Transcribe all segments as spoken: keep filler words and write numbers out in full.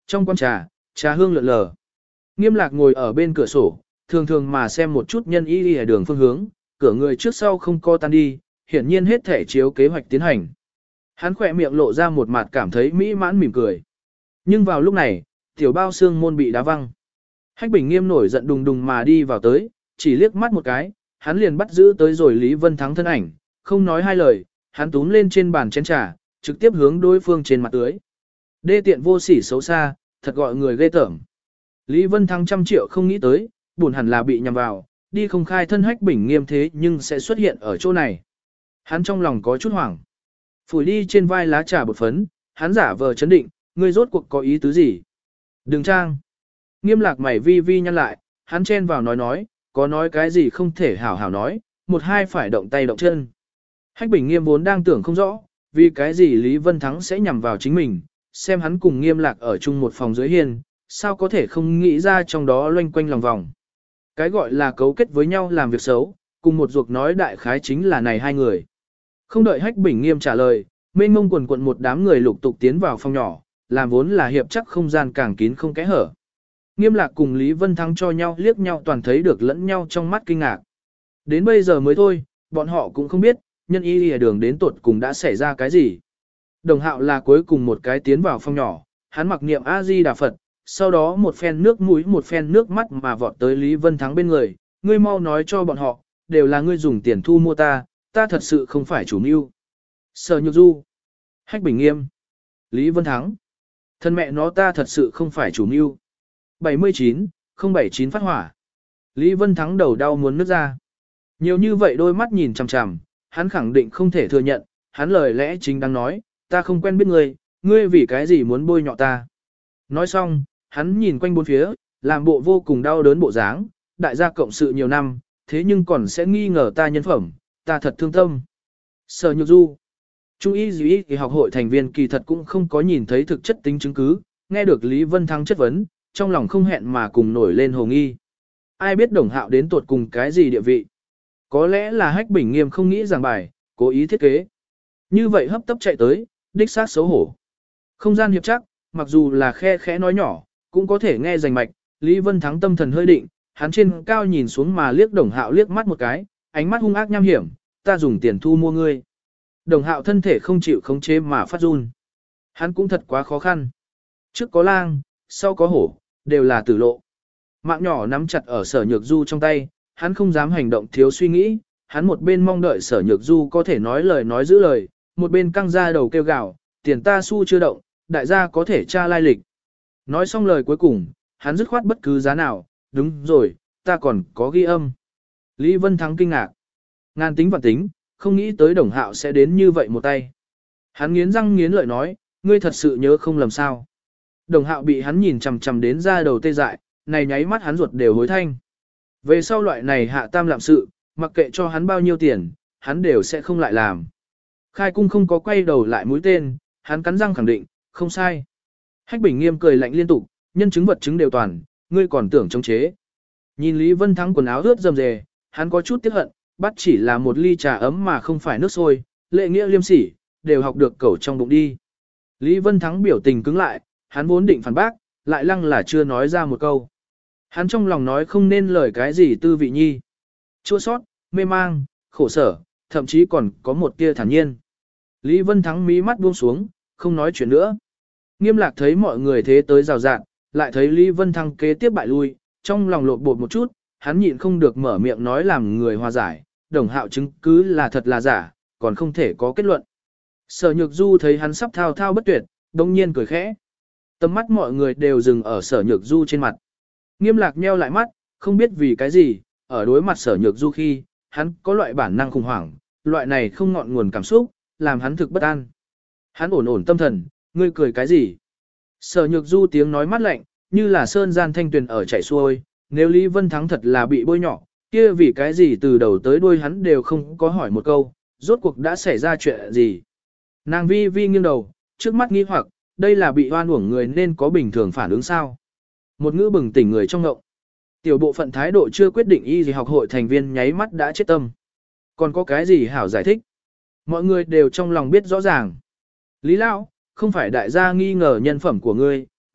Trong quán trà, trà hương lượn lờ. Nghiêm Lạc ngồi ở bên cửa sổ, thường thường mà xem một chút nhân y đi ở đường phương hướng, cửa người trước sau không co tan đi, hiển nhiên hết thể chiếu kế hoạch tiến hành. Hắn khỏe miệng lộ ra một mặt cảm thấy mỹ mãn mỉm cười. Nhưng vào lúc này, tiểu bao xương môn bị đá văng. Hách Bình Nghiêm nổi giận đùng đùng mà đi vào tới, chỉ liếc mắt một cái, hắn liền bắt giữ tới rồi Lý Vân Thắng thân ảnh, không nói hai lời, hắn túm lên trên bàn chén trà, trực tiếp hướng đối phương trên mặt tưới. Đê tiện vô sỉ xấu xa, thật gọi người ghê tởm. Lý Vân Thắng trăm triệu không nghĩ tới, buồn hẳn là bị nhầm vào, đi không khai thân Hách Bình Nghiêm thế nhưng sẽ xuất hiện ở chỗ này. Hắn trong lòng có chút hoảng. Phủi đi trên vai lá trà bột phấn, hắn giả vờ chấn định, ngươi rốt cuộc có ý tứ gì? Đừng trang. Nghiêm Lạc mày vi vi nhăn lại, hắn chen vào nói nói, có nói cái gì không thể hảo hảo nói, một hai phải động tay động chân. Hách Bình Nghiêm vốn đang tưởng không rõ, vì cái gì Lý Vân Thắng sẽ nhằm vào chính mình, xem hắn cùng Nghiêm Lạc ở chung một phòng dưới hiên, sao có thể không nghĩ ra trong đó loanh quanh lòng vòng. Cái gọi là cấu kết với nhau làm việc xấu, cùng một ruột nói đại khái chính là này hai người. Không đợi Hách Bình Nghiêm trả lời, mênh mông quần quận một đám người lục tục tiến vào phòng nhỏ, làm vốn là hiệp chắc không gian càng kín không kẽ hở. Nghiêm Lạc cùng Lý Vân Thắng cho nhau liếc nhau toàn thấy được lẫn nhau trong mắt kinh ngạc. Đến bây giờ mới thôi, bọn họ cũng không biết, nhân y lìa đường đến tuột cùng đã xảy ra cái gì. Đồng Hạo là cuối cùng một cái tiến vào phòng nhỏ, hắn mặc niệm A-di-đà Phật, sau đó một phen nước mũi một phen nước mắt mà vọt tới Lý Vân Thắng bên người, ngươi mau nói cho bọn họ, đều là ngươi dùng tiền thu mua ta, ta thật sự không phải chủ mưu. Sở Nhược Du, Hách Bình Nghiêm, Lý Vân Thắng, thân mẹ nó ta thật sự không phải chủ mưu. bảy mươi chín, không bảy chín phát hỏa. Lý Vân Thắng đầu đau muốn nứt ra. Nhiều như vậy đôi mắt nhìn chằm chằm, hắn khẳng định không thể thừa nhận, hắn lời lẽ chính đang nói, ta không quen biết ngươi, ngươi vì cái gì muốn bôi nhọ ta. Nói xong, hắn nhìn quanh bốn phía, làm bộ vô cùng đau đớn bộ dáng, đại gia cộng sự nhiều năm, thế nhưng còn sẽ nghi ngờ ta nhân phẩm, ta thật thương tâm. Sở Nhược Du, Trung y dĩ y học hội thành viên kỳ thật cũng không có nhìn thấy thực chất tính chứng cứ, nghe được Lý Vân Thắng chất vấn, trong lòng không hẹn mà cùng nổi lên hồ nghi. Ai biết Đồng Hạo đến tuột cùng cái gì địa vị? Có lẽ là Hách Bình Nghiêm không nghĩ giảng bài, cố ý thiết kế. Như vậy hấp tấp chạy tới, đích xác xấu hổ. Không gian hiệp chắc, mặc dù là khe khẽ nói nhỏ, cũng có thể nghe rành mạch, Lý Vân Thắng tâm thần hơi định, hắn trên cao nhìn xuống mà liếc Đồng Hạo liếc mắt một cái, ánh mắt hung ác nham hiểm, ta dùng tiền thu mua ngươi. Đồng Hạo thân thể không chịu khống chế mà phát run. Hắn cũng thật quá khó khăn. Trước có lang, sau có hổ, đều là tử lộ. Mạng nhỏ nắm chặt ở Sở Nhược Du trong tay, hắn không dám hành động thiếu suy nghĩ, hắn một bên mong đợi Sở Nhược Du có thể nói lời nói giữ lời, một bên căng ra đầu kêu gào, tiền ta xu chưa động, đại gia có thể tra lai lịch. Nói xong lời cuối cùng, hắn dứt khoát bất cứ giá nào, đúng rồi, ta còn có ghi âm. Lý Vân Thắng kinh ngạc. Ngàn tính và tính, không nghĩ tới Đồng Hạo sẽ đến như vậy một tay. Hắn nghiến răng nghiến lợi nói, ngươi thật sự nhớ không lầm sao. Đồng Hạo bị hắn nhìn chằm chằm đến ra đầu tê dại, này nháy mắt hắn ruột đều hối thanh. Về sau loại này hạ tam lạm sự, mặc kệ cho hắn bao nhiêu tiền, hắn đều sẽ không lại làm. Khai cung không có quay đầu lại mũi tên, hắn cắn răng khẳng định, không sai. Hách Bình Nghiêm cười lạnh liên tục, nhân chứng vật chứng đều toàn, ngươi còn tưởng chống chế. Nhìn Lý Vân Thắng quần áo ướt rầm rề, hắn có chút tiếc hận, bắt chỉ là một ly trà ấm mà không phải nước sôi, lệ nghĩa liêm sỉ, đều học được cẩu trong bụng đi. Lý Vân Thắng biểu tình cứng lại, hắn vốn định phản bác, lại lăng là chưa nói ra một câu. Hắn trong lòng nói không nên lời cái gì tư vị nhi. Chua sót, mê mang, khổ sở, thậm chí còn có một tia thản nhiên. Lý Vân Thắng mí mắt buông xuống, không nói chuyện nữa. Nghiêm Lạc thấy mọi người thế tới rào rạng, lại thấy Lý Vân Thắng kế tiếp bại lui, trong lòng lột bột một chút, hắn nhịn không được mở miệng nói làm người hòa giải, Đồng Hạo chứng cứ là thật là giả, còn không thể có kết luận. Sở Nhược Du thấy hắn sắp thao thao bất tuyệt, đông nhiên cười khẽ. Tầm mắt mọi người đều dừng ở Sở Nhược Du trên mặt. Nghiêm Lạc nheo lại mắt, không biết vì cái gì, ở đối mặt Sở Nhược Du khi, hắn có loại bản năng khủng hoảng, loại này không ngọn nguồn cảm xúc, làm hắn thực bất an. Hắn ổn ổn tâm thần, ngươi cười cái gì? Sở Nhược Du tiếng nói mát lạnh, như là sơn gian thanh tuyền ở chảy xuôi, nếu Lý Vân Thắng thật là bị bôi nhọ, kia vì cái gì từ đầu tới đuôi hắn đều không có hỏi một câu, rốt cuộc đã xảy ra chuyện gì? Nàng vi vi nghiêng đầu, trước mắt nghi hoặc, đây là bị oan uổng người nên có bình thường phản ứng sao? Một ngữ bừng tỉnh người trong ngộng. Tiểu bộ phận thái độ chưa quyết định y gì học hội thành viên nháy mắt đã chết tâm. Còn có cái gì hảo giải thích? Mọi người đều trong lòng biết rõ ràng. Lý Lão, không phải đại gia nghi ngờ nhân phẩm của ngươi,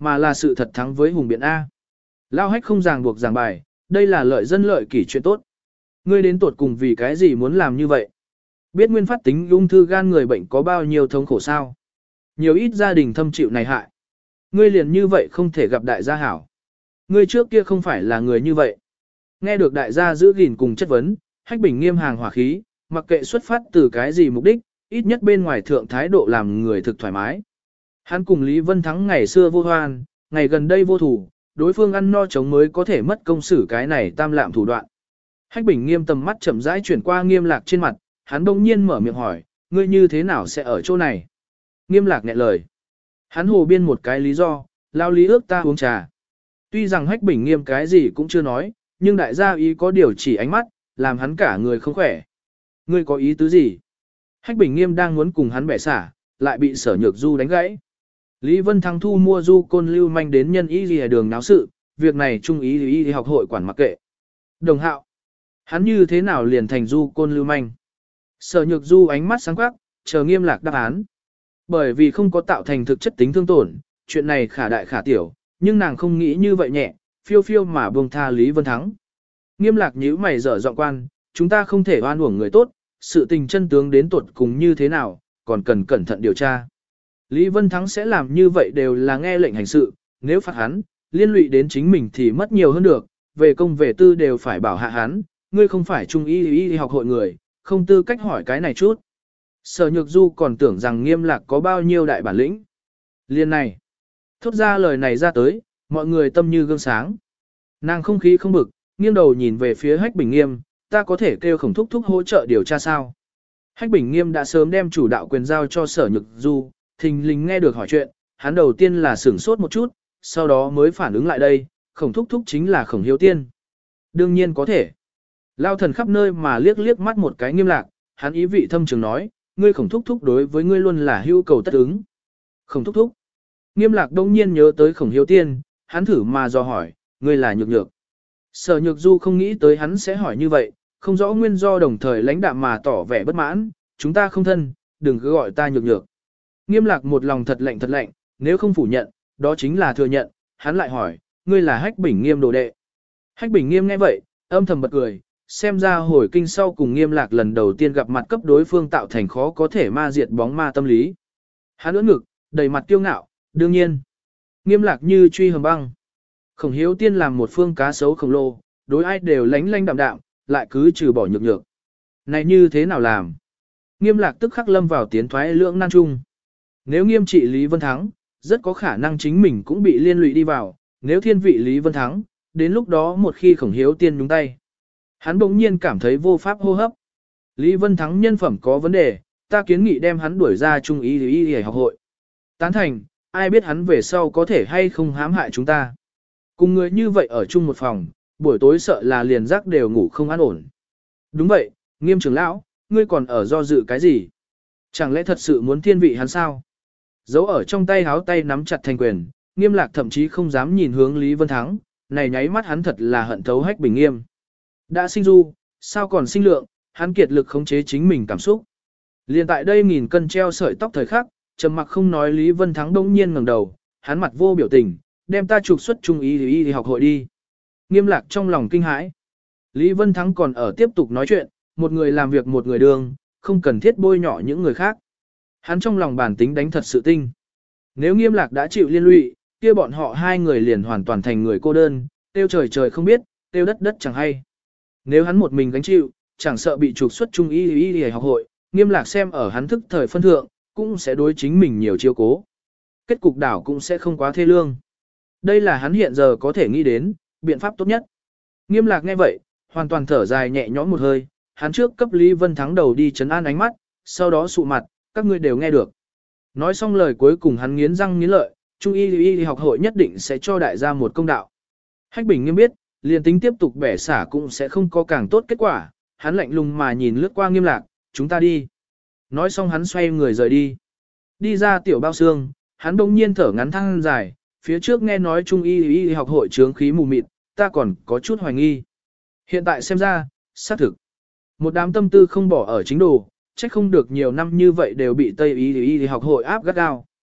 mà là sự thật thắng với hùng biện A. Lao hách không ràng buộc giảng bài, đây là lợi dân lợi kỷ chuyện tốt. Ngươi đến tuột cùng vì cái gì muốn làm như vậy? Biết nguyên phát tính ung thư gan người bệnh có bao nhiêu thống khổ sao? Nhiều ít gia đình thâm chịu này hại. Ngươi liền như vậy không thể gặp đại gia hảo. Ngươi trước kia không phải là người như vậy. Nghe được đại gia giữ gìn cùng chất vấn, Hách Bình nghiêm hàng hỏa khí, mặc kệ xuất phát từ cái gì mục đích, ít nhất bên ngoài thượng thái độ làm người thực thoải mái. Hắn cùng Lý Vân Thắng ngày xưa vô hoan, ngày gần đây vô thủ, đối phương ăn no chống mới có thể mất công xử cái này tam lạm thủ đoạn. Hách Bình nghiêm tầm mắt chậm rãi chuyển qua Nghiêm Lạc trên mặt, hắn bỗng nhiên mở miệng hỏi, ngươi như thế nào sẽ ở chỗ này? Nghiêm Lạc nghẹn lời. Hắn hồ biên một cái lý do, lao lý ước ta uống trà. Tuy rằng Hách Bình nghiêm cái gì cũng chưa nói, nhưng đại gia ý có điều chỉ ánh mắt, làm hắn cả người không khỏe. Ngươi có ý tứ gì? Hách Bình nghiêm đang muốn cùng hắn bẻ xả, lại bị Sở Nhược Du đánh gãy. Lý Vân Thăng thu mua du côn lưu manh đến nhân y lìa đường náo sự, việc này trung ý y y học hội quản mặc kệ. Đồng hạo, hắn như thế nào liền thành du côn lưu manh? Sở Nhược Du ánh mắt sáng quắc, chờ Nghiêm Lạc đáp án. Bởi vì không có tạo thành thực chất tính thương tổn, chuyện này khả đại khả tiểu, nhưng nàng không nghĩ như vậy nhẹ, phiêu phiêu mà buông tha Lý Vân Thắng. Nghiêm Lạc nhíu mày dở giọng quan, chúng ta không thể oan uổng người tốt, sự tình chân tướng đến tuột cùng như thế nào, còn cần cẩn thận điều tra. Lý Vân Thắng sẽ làm như vậy đều là nghe lệnh hành sự, nếu phạt hắn, liên lụy đến chính mình thì mất nhiều hơn được, về công về tư đều phải bảo hạ hắn, ngươi không phải trung y y học hội người, không tư cách hỏi cái này chút. Sở Nhược Du còn tưởng rằng Nghiêm Lạc có bao nhiêu đại bản lĩnh. Liên này, thốt ra lời này ra tới, mọi người tâm như gương sáng. Nàng không khí không bực, nghiêng đầu nhìn về phía Hách Bình Nghiêm, ta có thể kêu Khổng Thúc Thúc hỗ trợ điều tra sao? Hách Bình Nghiêm đã sớm đem chủ đạo quyền giao cho Sở Nhược Du, thình lình nghe được hỏi chuyện, hắn đầu tiên là sửng sốt một chút, sau đó mới phản ứng lại đây, Khổng Thúc Thúc chính là Khổng Hiếu Tiên. Đương nhiên có thể. Lao thần khắp nơi mà liếc liếc mắt một cái Nghiêm Lạc, hắn ý vị thâm trường nói, ngươi Khổng Thúc Thúc đối với ngươi luôn là hữu cầu tất ứng. Khổng Thúc Thúc. Nghiêm Lạc đông nhiên nhớ tới Khổng Hiếu Tiên, hắn thử mà dò hỏi, ngươi là Nhược Nhược. Sở Nhược Du không nghĩ tới hắn sẽ hỏi như vậy, không rõ nguyên do đồng thời lãnh đạm mà tỏ vẻ bất mãn, chúng ta không thân, đừng cứ gọi ta Nhược Nhược. Nghiêm Lạc một lòng thật lạnh thật lạnh, nếu không phủ nhận, đó chính là thừa nhận, hắn lại hỏi, ngươi là Hách Bình Nghiêm đồ đệ. Hách Bình Nghiêm nghe vậy, âm thầm bật cười, xem ra hồi kinh sau cùng Nghiêm Lạc lần đầu tiên gặp mặt cấp đối phương tạo thành khó có thể ma diệt bóng ma tâm lý. Hắn ưỡn ngực, đầy mặt kiêu ngạo, đương nhiên. Nghiêm Lạc như truy hầm băng. Khổng Hiếu Tiên làm một phương cá sấu khổng lồ, đối ai đều lánh lánh đạm đạm, lại cứ trừ bỏ Nhược Nhược. Này như thế nào làm? Nghiêm Lạc tức khắc lâm vào tiến thoái lưỡng nan chung. Nếu nghiêm trị Lý Vân Thắng, rất có khả năng chính mình cũng bị liên lụy đi vào, nếu thiên vị Lý Vân Thắng, đến lúc đó một khi Khổng Hiếu Tiên nhúng tay. Hắn bỗng nhiên cảm thấy vô pháp hô hấp. Lý Vân Thắng nhân phẩm có vấn đề, ta kiến nghị đem hắn đuổi ra trung ý y y học hội. Tán thành, ai biết hắn về sau có thể hay không hãm hại chúng ta. Cùng người như vậy ở chung một phòng, buổi tối sợ là liền giấc đều ngủ không an ổn. Đúng vậy, Nghiêm trưởng lão, ngươi còn ở do dự cái gì? Chẳng lẽ thật sự muốn thiên vị hắn sao? Giấu ở trong tay háo tay nắm chặt thành quyền, Nghiêm Lạc thậm chí không dám nhìn hướng Lý Vân Thắng, này nháy mắt hắn thật là hận thấu Hách Bình Nghiêm. Đã sinh du, sao còn sinh lượng, hắn kiệt lực khống chế chính mình cảm xúc. Liên tại đây nghìn cân treo sợi tóc thời khắc, trầm mặc không nói Lý Vân Thắng đông nhiên ngẩng đầu, hắn mặt vô biểu tình, đem ta trục xuất trung ý y y học hội đi. Nghiêm Lạc trong lòng kinh hãi. Lý Vân Thắng còn ở tiếp tục nói chuyện, một người làm việc một người đường, không cần thiết bôi nhọ những người khác. Hắn trong lòng bản tính đánh thật sự tinh. Nếu Nghiêm Lạc đã chịu liên lụy, kia bọn họ hai người liền hoàn toàn thành người cô đơn, tiêu trời trời không biết, tiêu đất đất chẳng hay. Nếu hắn một mình gánh chịu, chẳng sợ bị trục xuất trung y y y học hội, Nghiêm Lạc xem ở hắn thức thời phân thượng, cũng sẽ đối chính mình nhiều chiêu cố. Kết cục đảo cũng sẽ không quá thê lương. Đây là hắn hiện giờ có thể nghĩ đến, biện pháp tốt nhất. Nghiêm Lạc nghe vậy, hoàn toàn thở dài nhẹ nhõm một hơi, hắn trước cấp Lý Vân Thắng đầu đi trấn an ánh mắt, sau đó sụ mặt, các ngươi đều nghe được. Nói xong lời cuối cùng hắn nghiến răng nghiến lợi, Trung y y học hội nhất định sẽ cho đại gia một công đạo. Hách Bình Nghiêm biết, liền tính tiếp tục bẻ xả cũng sẽ không có càng tốt kết quả, hắn lạnh lùng mà nhìn lướt qua Nghiêm Lạc, chúng ta đi. Nói xong hắn xoay người rời đi. Đi ra tiểu bao xương, hắn đông nhiên thở ngắn thăng dài, phía trước nghe nói Trung y y học hội trướng khí mù mịt, ta còn có chút hoài nghi. Hiện tại xem ra, xác thực. Một đám tâm tư không bỏ ở chính đồ, trách không được nhiều năm như vậy đều bị Tây y y học hội áp gắt gao.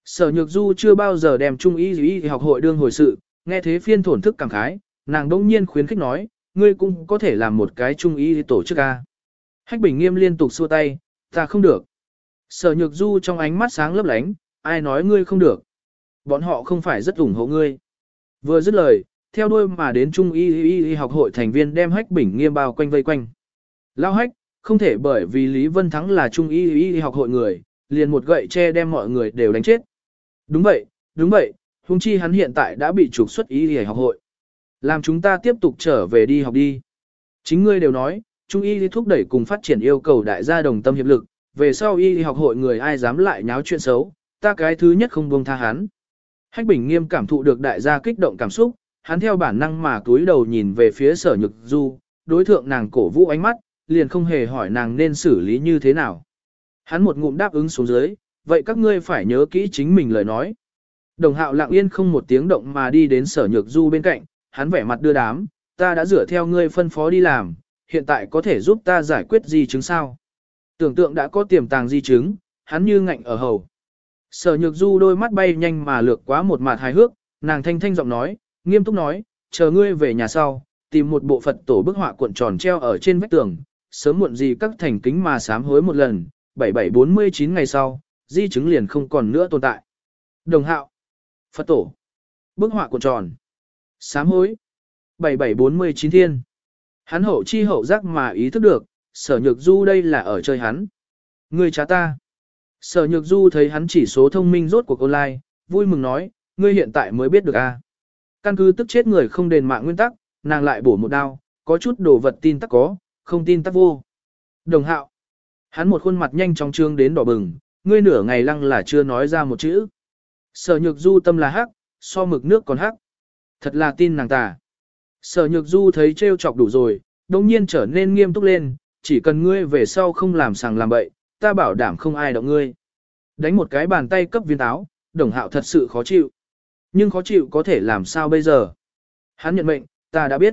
Sở Nhược Du chưa bao giờ đem Trung y y học hội đương hồi sự, nghe thế phiên thổn thức cảm khái, nàng đông nhiên khuyến khích nói, ngươi cũng có thể làm một cái Trung y tổ chức a. Hách Bình Nghiêm liên tục xua tay, ta không được. Sở Nhược Du trong ánh mắt sáng lấp lánh, ai nói ngươi không được. Bọn họ không phải rất ủng hộ ngươi. Vừa dứt lời, theo đuôi mà đến Trung y y y học hội thành viên đem Hách Bình Nghiêm bao quanh vây quanh. Lao Hách, không thể bởi vì Lý Vân Thắng là Trung y y y học hội người, liền một gậy che đem mọi người đều đánh chết. Đúng vậy, đúng vậy, huống chi hắn hiện tại đã bị trục xuất y y học hội. Làm chúng ta tiếp tục trở về đi học đi. Chính ngươi đều nói, Trung y thúc đẩy cùng phát triển yêu cầu đại gia đồng tâm hiệp lực, về sau y học hội người ai dám lại nháo chuyện xấu, ta cái thứ nhất không buông tha hắn. Hách Bình Nghiêm cảm thụ được đại gia kích động cảm xúc, hắn theo bản năng mà túi đầu nhìn về phía Sở Nhược Du, đối thượng nàng cổ vũ ánh mắt, liền không hề hỏi nàng nên xử lý như thế nào. Hắn một ngụm đáp ứng xuống dưới, vậy các ngươi phải nhớ kỹ chính mình lời nói. Đồng Hạo lặng yên không một tiếng động mà đi đến Sở Nhược Du bên cạnh, hắn vẻ mặt đưa đám, ta đã dựa theo ngươi phân phó đi làm, hiện tại có thể giúp ta giải quyết di chứng sao. Tưởng tượng đã có tiềm tàng di chứng, hắn như ngạnh ở hầu. Sở Nhược Du đôi mắt bay nhanh mà lược quá một mặt hài hước, nàng thanh thanh giọng nói, nghiêm túc nói, chờ ngươi về nhà sau, tìm một bộ Phật tổ bức họa cuộn tròn treo ở trên vách tường, sớm muộn gì các thành kính mà sám hối một lần, bảy bảy bốn mươi chín ngày sau, di chứng liền không còn nữa tồn tại. Đồng Hạo, Phật tổ, bức họa cuộn tròn, sám hối, bảy bảy bốn mươi chín thiên. Hắn hậu chi hậu giác mà ý thức được, Sở Nhược Du đây là ở chơi hắn. Ngươi trá ta. Sở Nhược Du thấy hắn chỉ số thông minh rốt cuộc online, vui mừng nói, ngươi hiện tại mới biết được a. À. Căn cứ tức chết người không đền mạng nguyên tắc, nàng lại bổ một đao, có chút đồ vật tin tắc có, không tin tắc vô. Đồng Hạo. Hắn một khuôn mặt nhanh chóng trương đến đỏ bừng, ngươi nửa ngày lăng là chưa nói ra một chữ. Sở Nhược Du tâm là hắc, so mực nước còn hắc. Thật là tin nàng tà. Sở Nhược Du thấy trêu chọc đủ rồi, đồng nhiên trở nên nghiêm túc lên, chỉ cần ngươi về sau không làm sàng làm bậy, ta bảo đảm không ai động ngươi. Đánh một cái bàn tay cấp viên táo, Đồng Hạo thật sự khó chịu. Nhưng khó chịu có thể làm sao bây giờ? Hắn nhận mệnh, ta đã biết.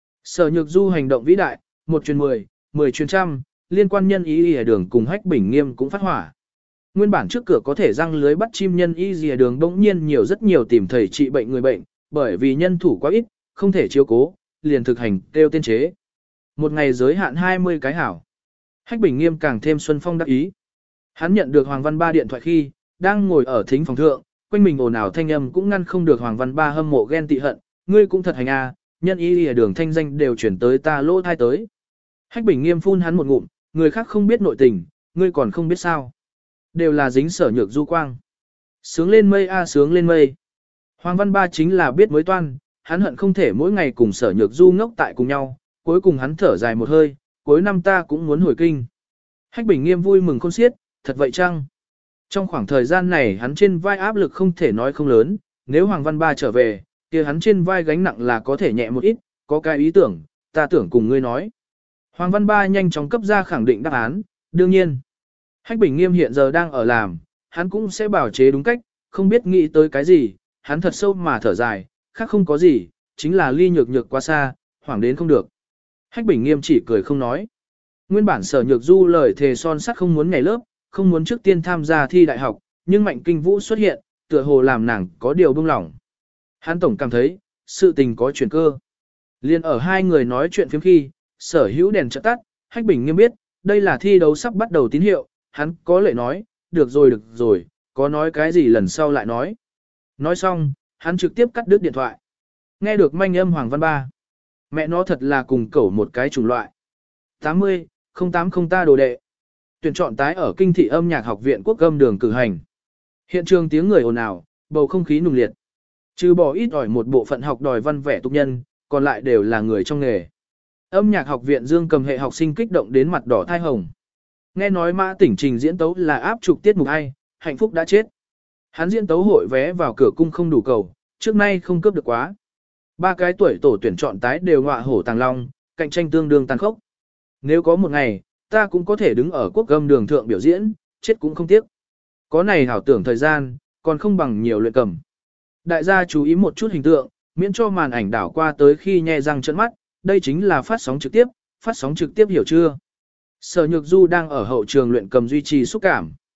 Sở Nhược Du hành động vĩ đại, một truyền mười, mười truyền trăm, liên quan nhân y y đường cùng Hách Bình Nghiêm cũng phát hỏa. Nguyên bản trước cửa có thể răng lưới bắt chim nhân y y đường bỗng nhiên nhiều rất nhiều tìm thầy trị bệnh người bệnh, bởi vì nhân thủ quá ít, không thể chiếu cố, liền thực hành kêu tiên chế. Một ngày giới hạn hai mươi cái hảo. Hách Bình Nghiêm càng thêm xuân phong đắc ý. Hắn nhận được Hoàng Văn Ba điện thoại khi, đang ngồi ở thính phòng thượng, quanh mình ồn ào thanh âm cũng ngăn không được Hoàng Văn Ba hâm mộ ghen tị hận, ngươi cũng thật hành a, nhân y ở đường thanh danh đều chuyển tới ta lỗ thai tới. Hách Bình Nghiêm phun hắn một ngụm, người khác không biết nội tình, ngươi còn không biết sao. Đều là dính Sở Nhược Du quang. Sướng lên mây a sướng lên mây. Hoàng Văn Ba chính là biết mới toan, hắn hận không thể mỗi ngày cùng Sở Nhược Du ngốc tại cùng nhau, cuối cùng hắn thở dài một hơi, cuối năm ta cũng muốn hồi kinh. Hách Bình Nghiêm vui mừng khôn xiết, thật vậy chăng? Trong khoảng thời gian này hắn trên vai áp lực không thể nói không lớn, nếu Hoàng Văn Ba trở về, kia hắn trên vai gánh nặng là có thể nhẹ một ít, có cái ý tưởng, ta tưởng cùng ngươi nói. Hoàng Văn Ba nhanh chóng cấp ra khẳng định đáp án, đương nhiên. Hách Bình Nghiêm hiện giờ đang ở làm, hắn cũng sẽ bảo chế đúng cách, không biết nghĩ tới cái gì, hắn thật sâu mà thở dài, khác không có gì, chính là ly nhược nhược quá xa, hoảng đến không được. Hách Bình Nghiêm chỉ cười không nói. Nguyên bản Sở Nhược Du lời thề son sắt không muốn nhảy lớp, không muốn trước tiên tham gia thi đại học, nhưng Mạnh Kinh Vũ xuất hiện, tựa hồ làm nàng có điều buông lỏng. Hắn tổng cảm thấy, sự tình có chuyển cơ. Liên ở hai người nói chuyện phiếm khi, Sở Hữu đèn chợt tắt, Hách Bình Nghiêm biết, đây là thi đấu sắp bắt đầu tín hiệu, hắn có lệ nói, được rồi được rồi, có nói cái gì lần sau lại nói. Nói xong, hắn trực tiếp cắt đứt điện thoại. Nghe được manh âm Hoàng Văn Ba. Mẹ nó thật là cùng cẩu một cái chủng loại. tám mươi, không tám không ta đồ đệ. Tuyển chọn tái ở Kinh thị âm nhạc học viện Quốc âm đường cử hành. Hiện trường tiếng người ồn ào, bầu không khí nùng liệt. Trừ bỏ ít ỏi một bộ phận học đòi văn vẻ tục nhân, còn lại đều là người trong nghề. Âm nhạc học viện Dương Cầm hệ học sinh kích động đến mặt đỏ thai hồng. Nghe nói Mã Tỉnh Trình diễn tấu là áp trục tiết mục hay, hạnh phúc đã chết. Hắn diễn tấu hội vé vào cửa cung không đủ cầu, trước nay không cướp được quá. Ba cái tuổi tổ tuyển chọn tái đều ngọa hổ tàng long, cạnh tranh tương đương tàn khốc. Nếu có một ngày, ta cũng có thể đứng ở Quốc âm đường thượng biểu diễn, chết cũng không tiếc. Có này hảo tưởng thời gian, còn không bằng nhiều luyện cầm. Đại gia chú ý một chút hình tượng, miễn cho màn ảnh đảo qua tới khi nhe răng trợn mắt, đây chính là phát sóng trực tiếp, phát sóng trực tiếp hiểu chưa? Sở Nhược Du đang ở hậu trường luyện cầm duy trì xúc cảm.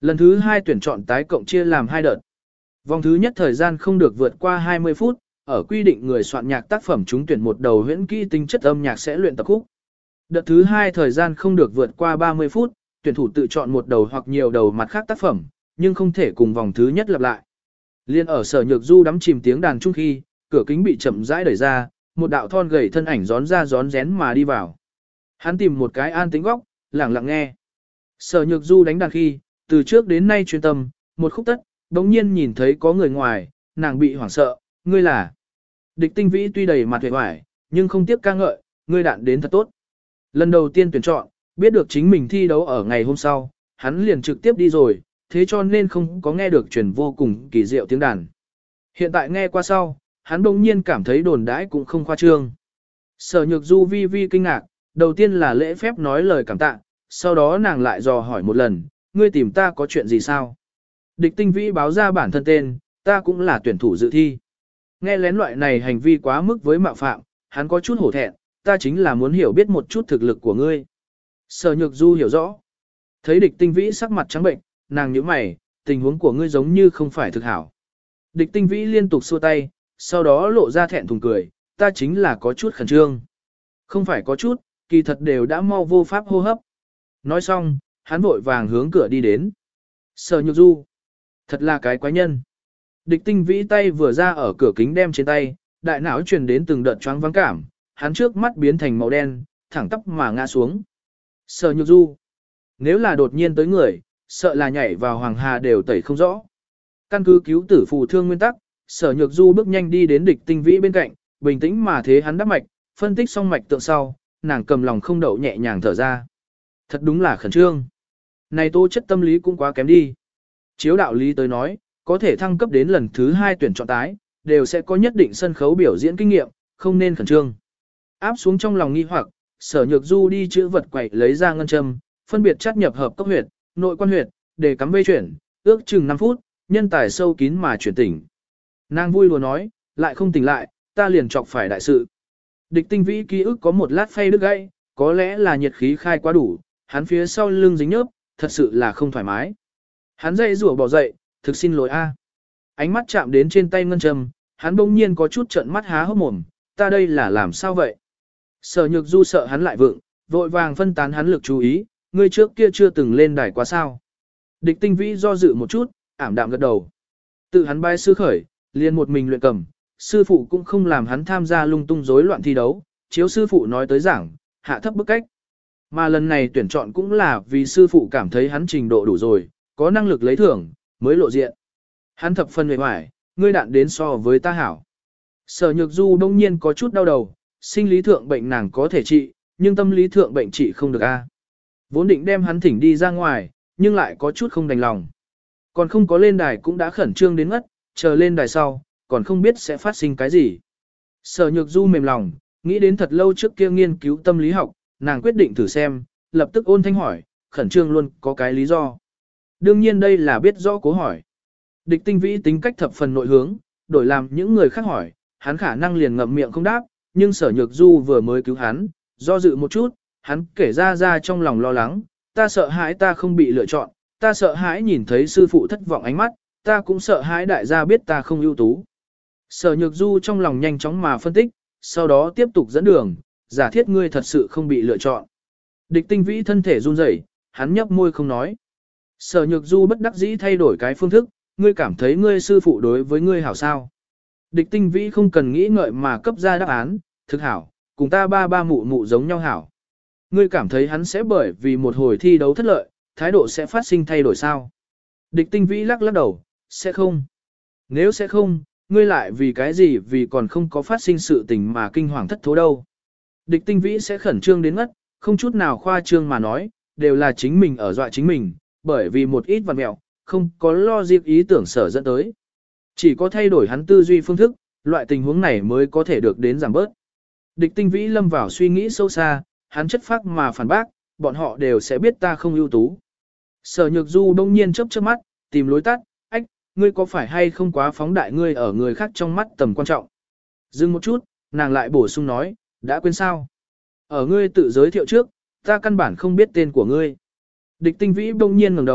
Lần thứ hai tuyển chọn tái cộng chia làm hai đợt. Vòng thứ nhất thời gian không được vượt qua hai mươi phút, ở quy định người soạn nhạc tác phẩm trúng tuyển một đầu huyễn kỹ tính chất âm nhạc sẽ luyện tập khúc. Đợt thứ hai thời gian không được vượt qua ba mươi phút, tuyển thủ tự chọn một đầu hoặc nhiều đầu mặt khác tác phẩm, nhưng không thể cùng vòng thứ nhất lặp lại. Liên ở Sở Nhược Du đắm chìm tiếng đàn chung khi, cửa kính bị chậm rãi đẩy ra, một đạo thon gầy thân ảnh gión ra gión rén mà đi vào. Hắn tìm một cái an tĩnh góc, lặng lặng nghe. Sở Nhược Du đánh đàn khi, từ trước đến nay chuyên tâm, một khúc tất, đống nhiên nhìn thấy có người ngoài, nàng bị hoảng sợ, ngươi là. Địch Tinh Vĩ tuy đầy mặt vẻ hoài, nhưng không tiếc ca ngợi, ngươi đạn đến thật tốt. Lần đầu tiên tuyển chọn, biết được chính mình thi đấu ở ngày hôm sau, hắn liền trực tiếp đi rồi, thế cho nên không có nghe được truyền vô cùng kỳ diệu tiếng đàn. Hiện tại nghe qua sau, hắn bỗng nhiên cảm thấy đồn đãi cũng không khoa trương. Sở Nhược Du vi vi kinh ngạc, đầu tiên là lễ phép nói lời cảm tạ, sau đó nàng lại dò hỏi một lần, ngươi tìm ta có chuyện gì sao? Địch Tinh Vĩ báo ra bản thân tên, ta cũng là tuyển thủ dự thi. Nghe lén loại này hành vi quá mức với mạo phạm, hắn có chút hổ thẹn, ta chính là muốn hiểu biết một chút thực lực của ngươi. Sở Nhược Du hiểu rõ. Thấy Địch Tinh Vĩ sắc mặt trắng bệnh, nàng nhíu mày, tình huống của ngươi giống như không phải thực hảo. Địch Tinh Vĩ liên tục xua tay, sau đó lộ ra thẹn thùng cười, ta chính là có chút khẩn trương. Không phải có chút, kỳ thật đều đã mau vô pháp hô hấp. Nói xong, hắn vội vàng hướng cửa đi đến. Sở Nhược Du, thật là cái quái nhân. Địch Tinh Vĩ tay vừa ra ở cửa kính đem trên tay, đại não truyền đến từng đợt choáng vắng cảm, hắn trước mắt biến thành màu đen, thẳng tắp mà ngã xuống. Sở Nhược Du, nếu là đột nhiên tới người, sợ là nhảy vào hoàng hà đều tẩy không rõ. Căn cứ cứu tử phù thương nguyên tắc, Sở Nhược Du bước nhanh đi đến Địch Tinh Vĩ bên cạnh, bình tĩnh mà thế hắn đắp mạch, phân tích xong mạch tượng sau, nàng cầm lòng không đậu nhẹ nhàng thở ra. Thật đúng là khẩn trương. Này tố chất tâm lý cũng quá kém đi. Chiếu đạo lý tới nói, có thể thăng cấp đến lần thứ hai tuyển chọn tái, đều sẽ có nhất định sân khấu biểu diễn kinh nghiệm, không nên khẩn trương. Áp xuống trong lòng nghi hoặc, Sở Nhược Du đi chữ vật quậy lấy ra ngân châm, phân biệt chắt nhập hợp cốc huyệt, nội quan huyệt, để cắm vây chuyển, ước chừng năm phút, nhân tài sâu kín mà chuyển tỉnh. Nàng vui lùa nói, lại không tỉnh lại, ta liền chọc phải đại sự. Địch Tinh Vĩ ký ức có một lát phay đứt gãy, có lẽ là nhiệt khí khai quá đủ, hắn phía sau lưng dính nhớp, thật sự là không thoải mái. Hắn dậy rủa bỏ dậy, thực xin lỗi a. Ánh mắt chạm đến trên tay ngân châm, hắn bỗng nhiên có chút trợn mắt há hốc mồm, ta đây là làm sao vậy? Sở Nhược Du sợ hắn lại vượng, vội vàng phân tán hắn lực chú ý, ngươi trước kia chưa từng lên đài quá sao? Địch Tinh Vĩ do dự một chút, ảm đạm gật đầu. Tự hắn bái sư khởi, liền một mình luyện cầm, sư phụ cũng không làm hắn tham gia lung tung rối loạn thi đấu, chiếu sư phụ nói tới giảng, hạ thấp bức cách. Mà lần này tuyển chọn cũng là vì sư phụ cảm thấy hắn trình độ đủ rồi, có năng lực lấy thưởng, mới lộ diện. Hắn thập phân về hoài, ngươi đạn đến so với ta hảo. Sở Nhược Du đông nhiên có chút đau đầu, sinh lý thượng bệnh nàng có thể trị, nhưng tâm lý thượng bệnh trị không được a. Vốn định đem hắn thỉnh đi ra ngoài, nhưng lại có chút không đành lòng. Còn không có lên đài cũng đã khẩn trương đến ngất, chờ lên đài sau, còn không biết sẽ phát sinh cái gì. Sở Nhược Du mềm lòng, nghĩ đến thật lâu trước kia nghiên cứu tâm lý học, nàng quyết định thử xem, lập tức ôn thanh hỏi, khẩn trương luôn có cái lý do. Đương nhiên đây là biết rõ cố hỏi. Địch Tinh Vĩ tính cách thập phần nội hướng, đổi làm những người khác hỏi, hắn khả năng liền ngậm miệng không đáp, nhưng Sở Nhược Du vừa mới cứu hắn, do dự một chút, hắn kể ra ra trong lòng lo lắng, ta sợ hãi ta không bị lựa chọn, ta sợ hãi nhìn thấy sư phụ thất vọng ánh mắt, ta cũng sợ hãi đại gia biết ta không ưu tú. Sở Nhược Du trong lòng nhanh chóng mà phân tích, sau đó tiếp tục dẫn đường, giả thiết ngươi thật sự không bị lựa chọn. Địch Tinh Vĩ thân thể run rẩy, hắn nhấp môi không nói. Sở Nhược Du bất đắc dĩ thay đổi cái phương thức, ngươi cảm thấy ngươi sư phụ đối với ngươi hảo sao. Địch Tinh Vĩ không cần nghĩ ngợi mà cấp ra đáp án, thực hảo, cùng ta ba ba mụ mụ giống nhau hảo. Ngươi cảm thấy hắn sẽ bởi vì một hồi thi đấu thất lợi, thái độ sẽ phát sinh thay đổi sao? Địch Tinh Vĩ lắc lắc đầu, sẽ không. Nếu sẽ không, ngươi lại vì cái gì vì còn không có phát sinh sự tình mà kinh hoàng thất thố đâu. Địch Tinh Vĩ sẽ khẩn trương đến ngất, không chút nào khoa trương mà nói, đều là chính mình ở dọa chính mình, bởi vì một ít vật mẹo, không có lo dịp ý tưởng sở dẫn tới. Chỉ có thay đổi hắn tư duy phương thức, loại tình huống này mới có thể được đến giảm bớt. Địch Tinh Vĩ lâm vào suy nghĩ sâu xa, hắn chất phác mà phản bác, bọn họ đều sẽ biết ta không ưu tú. Sở Nhược Du đông nhiên chớp chớp mắt, tìm lối tắt, ách, ngươi có phải hay không quá phóng đại ngươi ở người khác trong mắt tầm quan trọng. Dừng một chút, nàng lại bổ sung nói, đã quên sao? Ở ngươi tự giới thiệu trước, ta căn bản không biết tên của ngươi. Địch Tinh Vĩ đông nhiên ngẩng đầu,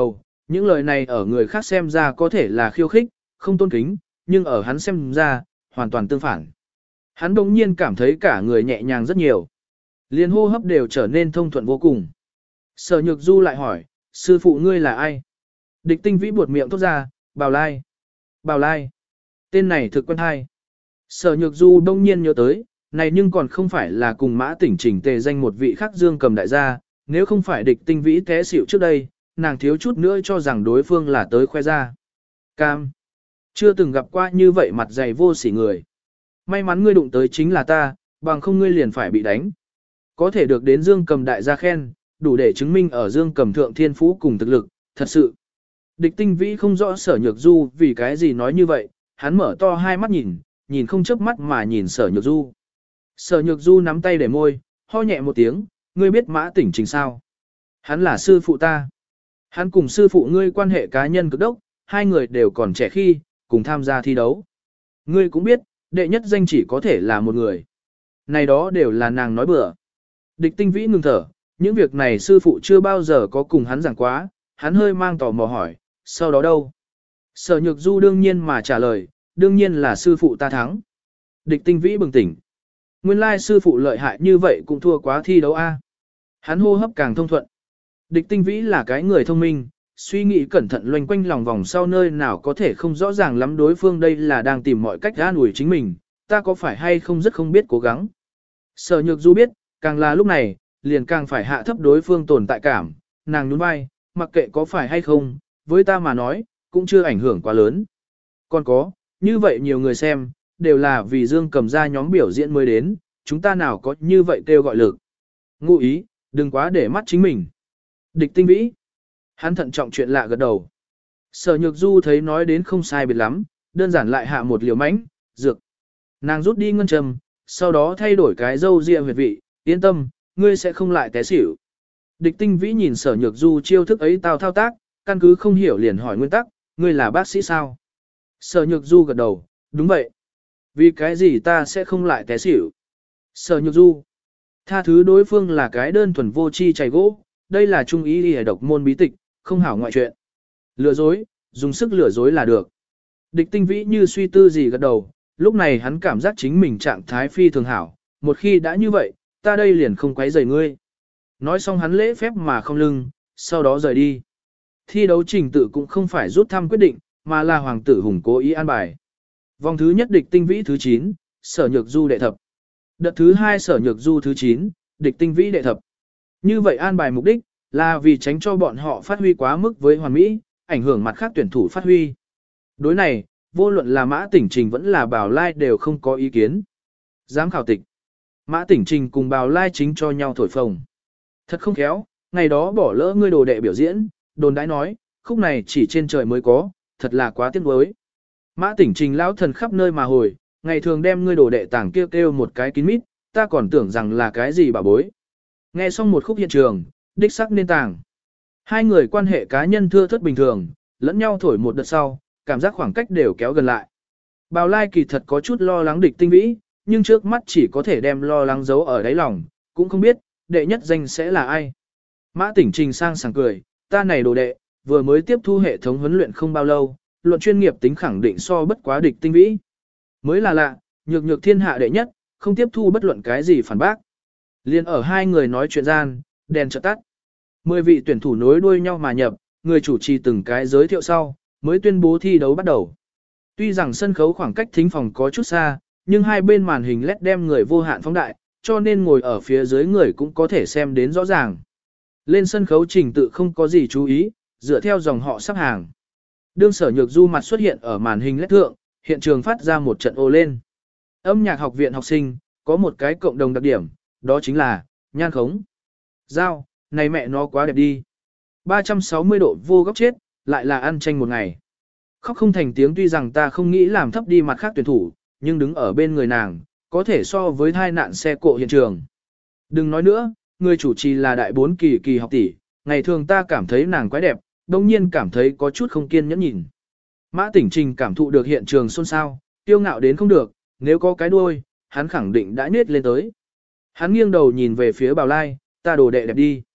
những lời này ở người khác xem ra có thể là khiêu khích, không tôn kính, nhưng ở hắn xem ra, hoàn toàn tương phản. Hắn đột nhiên cảm thấy cả người nhẹ nhàng rất nhiều. Liên hô hấp đều trở nên thông thuận vô cùng. Sở Nhược Du lại hỏi, sư phụ ngươi là ai? Địch Tinh Vĩ buột miệng thốt ra, Bào Lai. Bào Lai. Tên này thực quen hay. Sở Nhược Du đông nhiên nhớ tới, này nhưng còn không phải là cùng Mã Tỉnh Trình tề danh một vị khác Dương Cầm đại gia, nếu không phải Địch Tinh Vĩ té xỉu trước đây, nàng thiếu chút nữa cho rằng đối phương là tới khoe ra. Cam. Chưa từng gặp qua như vậy mặt dày vô sỉ người. May mắn ngươi đụng tới chính là ta, bằng không ngươi liền phải bị đánh. Có thể được đến Dương Cầm đại gia khen, đủ để chứng minh ở Dương Cầm thượng thiên phú cùng thực lực, thật sự. Địch Tinh Vĩ không rõ Sở Nhược Du vì cái gì nói như vậy, hắn mở to hai mắt nhìn, nhìn không chớp mắt mà nhìn Sở Nhược Du. Sở Nhược Du nắm tay để môi, ho nhẹ một tiếng, ngươi biết Mã Tỉnh Trình sao? Hắn là sư phụ ta. Hắn cùng sư phụ ngươi quan hệ cá nhân cực đốc, hai người đều còn trẻ khi, cùng tham gia thi đấu. Ngươi cũng biết, đệ nhất danh chỉ có thể là một người. Này đó đều là nàng nói bừa. Địch Tinh Vĩ ngừng thở, những việc này sư phụ chưa bao giờ có cùng hắn giảng quá, hắn hơi mang tò mò hỏi, sau đó đâu? Sở Nhược Du đương nhiên mà trả lời, đương nhiên là sư phụ ta thắng. Địch Tinh Vĩ bừng tỉnh. Nguyên lai sư phụ lợi hại như vậy cũng thua quá thi đấu a. Hắn hô hấp càng thông thuận. Địch Tinh Vĩ là cái người thông minh, suy nghĩ cẩn thận loanh quanh lòng vòng sau nơi nào có thể không rõ ràng lắm đối phương đây là đang tìm mọi cách an ủi chính mình, ta có phải hay không rất không biết cố gắng. Sở Nhược Du biết, càng là lúc này, liền càng phải hạ thấp đối phương tồn tại cảm, nàng nhún vai, mặc kệ có phải hay không, với ta mà nói, cũng chưa ảnh hưởng quá lớn. Còn có, như vậy nhiều người xem, đều là vì Dương Cầm ra nhóm biểu diễn mới đến, chúng ta nào có như vậy kêu gọi lực. Ngụ ý, đừng quá để mắt chính mình. Địch Tinh Vĩ. Hắn thận trọng chuyện lạ gật đầu. Sở Nhược Du thấy nói đến không sai biệt lắm, đơn giản lại hạ một liều mánh, dược. Nàng rút đi ngân trầm, sau đó thay đổi cái dâu ria huyệt vị, yên tâm, ngươi sẽ không lại té xỉu. Địch Tinh Vĩ nhìn Sở Nhược Du chiêu thức ấy tao thao tác, căn cứ không hiểu liền hỏi nguyên tắc, ngươi là bác sĩ sao? Sở Nhược Du gật đầu, đúng vậy. Vì cái gì ta sẽ không lại té xỉu? Sở Nhược Du. Tha thứ đối phương là cái đơn thuần vô chi chày gỗ, đây là trung ý y độc môn bí tịch, không hảo ngoại chuyện. Lừa dối, dùng sức lừa dối là được. Địch Tinh Vĩ như suy tư gì gật đầu, lúc này hắn cảm giác chính mình trạng thái phi thường hảo, một khi đã như vậy, ta đây liền không quấy rầy ngươi. Nói xong hắn lễ phép mà không lưng, sau đó rời đi. Thi đấu trình tự cũng không phải rút thăm quyết định, mà là Hoàng tử Hùng cố ý an bài. Vòng thứ nhất Địch Tinh Vĩ thứ chín, Sở Nhược Du đệ thập. Đợt thứ hai Sở Nhược Du thứ chín, Địch Tinh Vĩ đệ thập. Như vậy an bài mục đích, là vì tránh cho bọn họ phát huy quá mức với hoàn mỹ, ảnh hưởng mặt khác tuyển thủ phát huy. Đối này, vô luận là Mã Tỉnh Trình vẫn là Bào Lai đều không có ý kiến. Giám khảo tịch. Mã Tỉnh Trình cùng Bào Lai chính cho nhau thổi phồng. Thật không khéo, ngày đó bỏ lỡ ngươi đồ đệ biểu diễn, đồn đãi nói, khúc này chỉ trên trời mới có, thật là quá tiếc nuối. Mã Tỉnh Trình lão thần khắp nơi mà hồi, ngày thường đem ngươi đồ đệ tảng kêu kêu một cái kín mít, ta còn tưởng rằng là cái gì bà bối. Nghe xong một khúc hiện trường, đích sắc nên tàng. Hai người quan hệ cá nhân thưa thớt bình thường, lẫn nhau thổi một đợt sau, cảm giác khoảng cách đều kéo gần lại. Bào Lai kỳ thật có chút lo lắng Địch Tinh Vĩ, nhưng trước mắt chỉ có thể đem lo lắng giấu ở đáy lòng, cũng không biết, đệ nhất danh sẽ là ai. Mã Tỉnh Trình sang sảng cười, ta này đồ đệ, vừa mới tiếp thu hệ thống huấn luyện không bao lâu, luận chuyên nghiệp tính khẳng định so bất quá Địch Tinh Vĩ. Mới là lạ, nhược nhược thiên hạ đệ nhất, không tiếp thu bất luận cái gì phản bác. Liên ở hai người nói chuyện gian, đèn chợt tắt. Mười vị tuyển thủ nối đuôi nhau mà nhập, người chủ trì từng cái giới thiệu sau, mới tuyên bố thi đấu bắt đầu. Tuy rằng sân khấu khoảng cách thính phòng có chút xa, nhưng hai bên màn hình led đem người vô hạn phóng đại, cho nên ngồi ở phía dưới người cũng có thể xem đến rõ ràng. Lên sân khấu trình tự không có gì chú ý, dựa theo dòng họ sắp hàng. Đương Sở Nhược Du mặt xuất hiện ở màn hình led thượng, hiện trường phát ra một trận ồ lên. Âm nhạc học viện học sinh, có một cái cộng đồng đặc điểm, đó chính là, nhan khống. Giao, này mẹ nó quá đẹp đi. ba trăm sáu mươi độ vô góc chết, lại là ăn tranh một ngày. Khóc không thành tiếng tuy rằng ta không nghĩ làm thấp đi mặt khác tuyển thủ, nhưng đứng ở bên người nàng, có thể so với thai nạn xe cộ hiện trường. Đừng nói nữa, người chủ trì là đại bốn kỳ kỳ học tỷ, ngày thường ta cảm thấy nàng quái đẹp, đồng nhiên cảm thấy có chút không kiên nhẫn nhìn. Mã Tỉnh Trình cảm thụ được hiện trường xôn xao, tiêu ngạo đến không được, nếu có cái đuôi, hắn khẳng định đã nết lên tới. Hắn nghiêng đầu nhìn về phía Bào Lai, ta đồ đệ đẹp đi.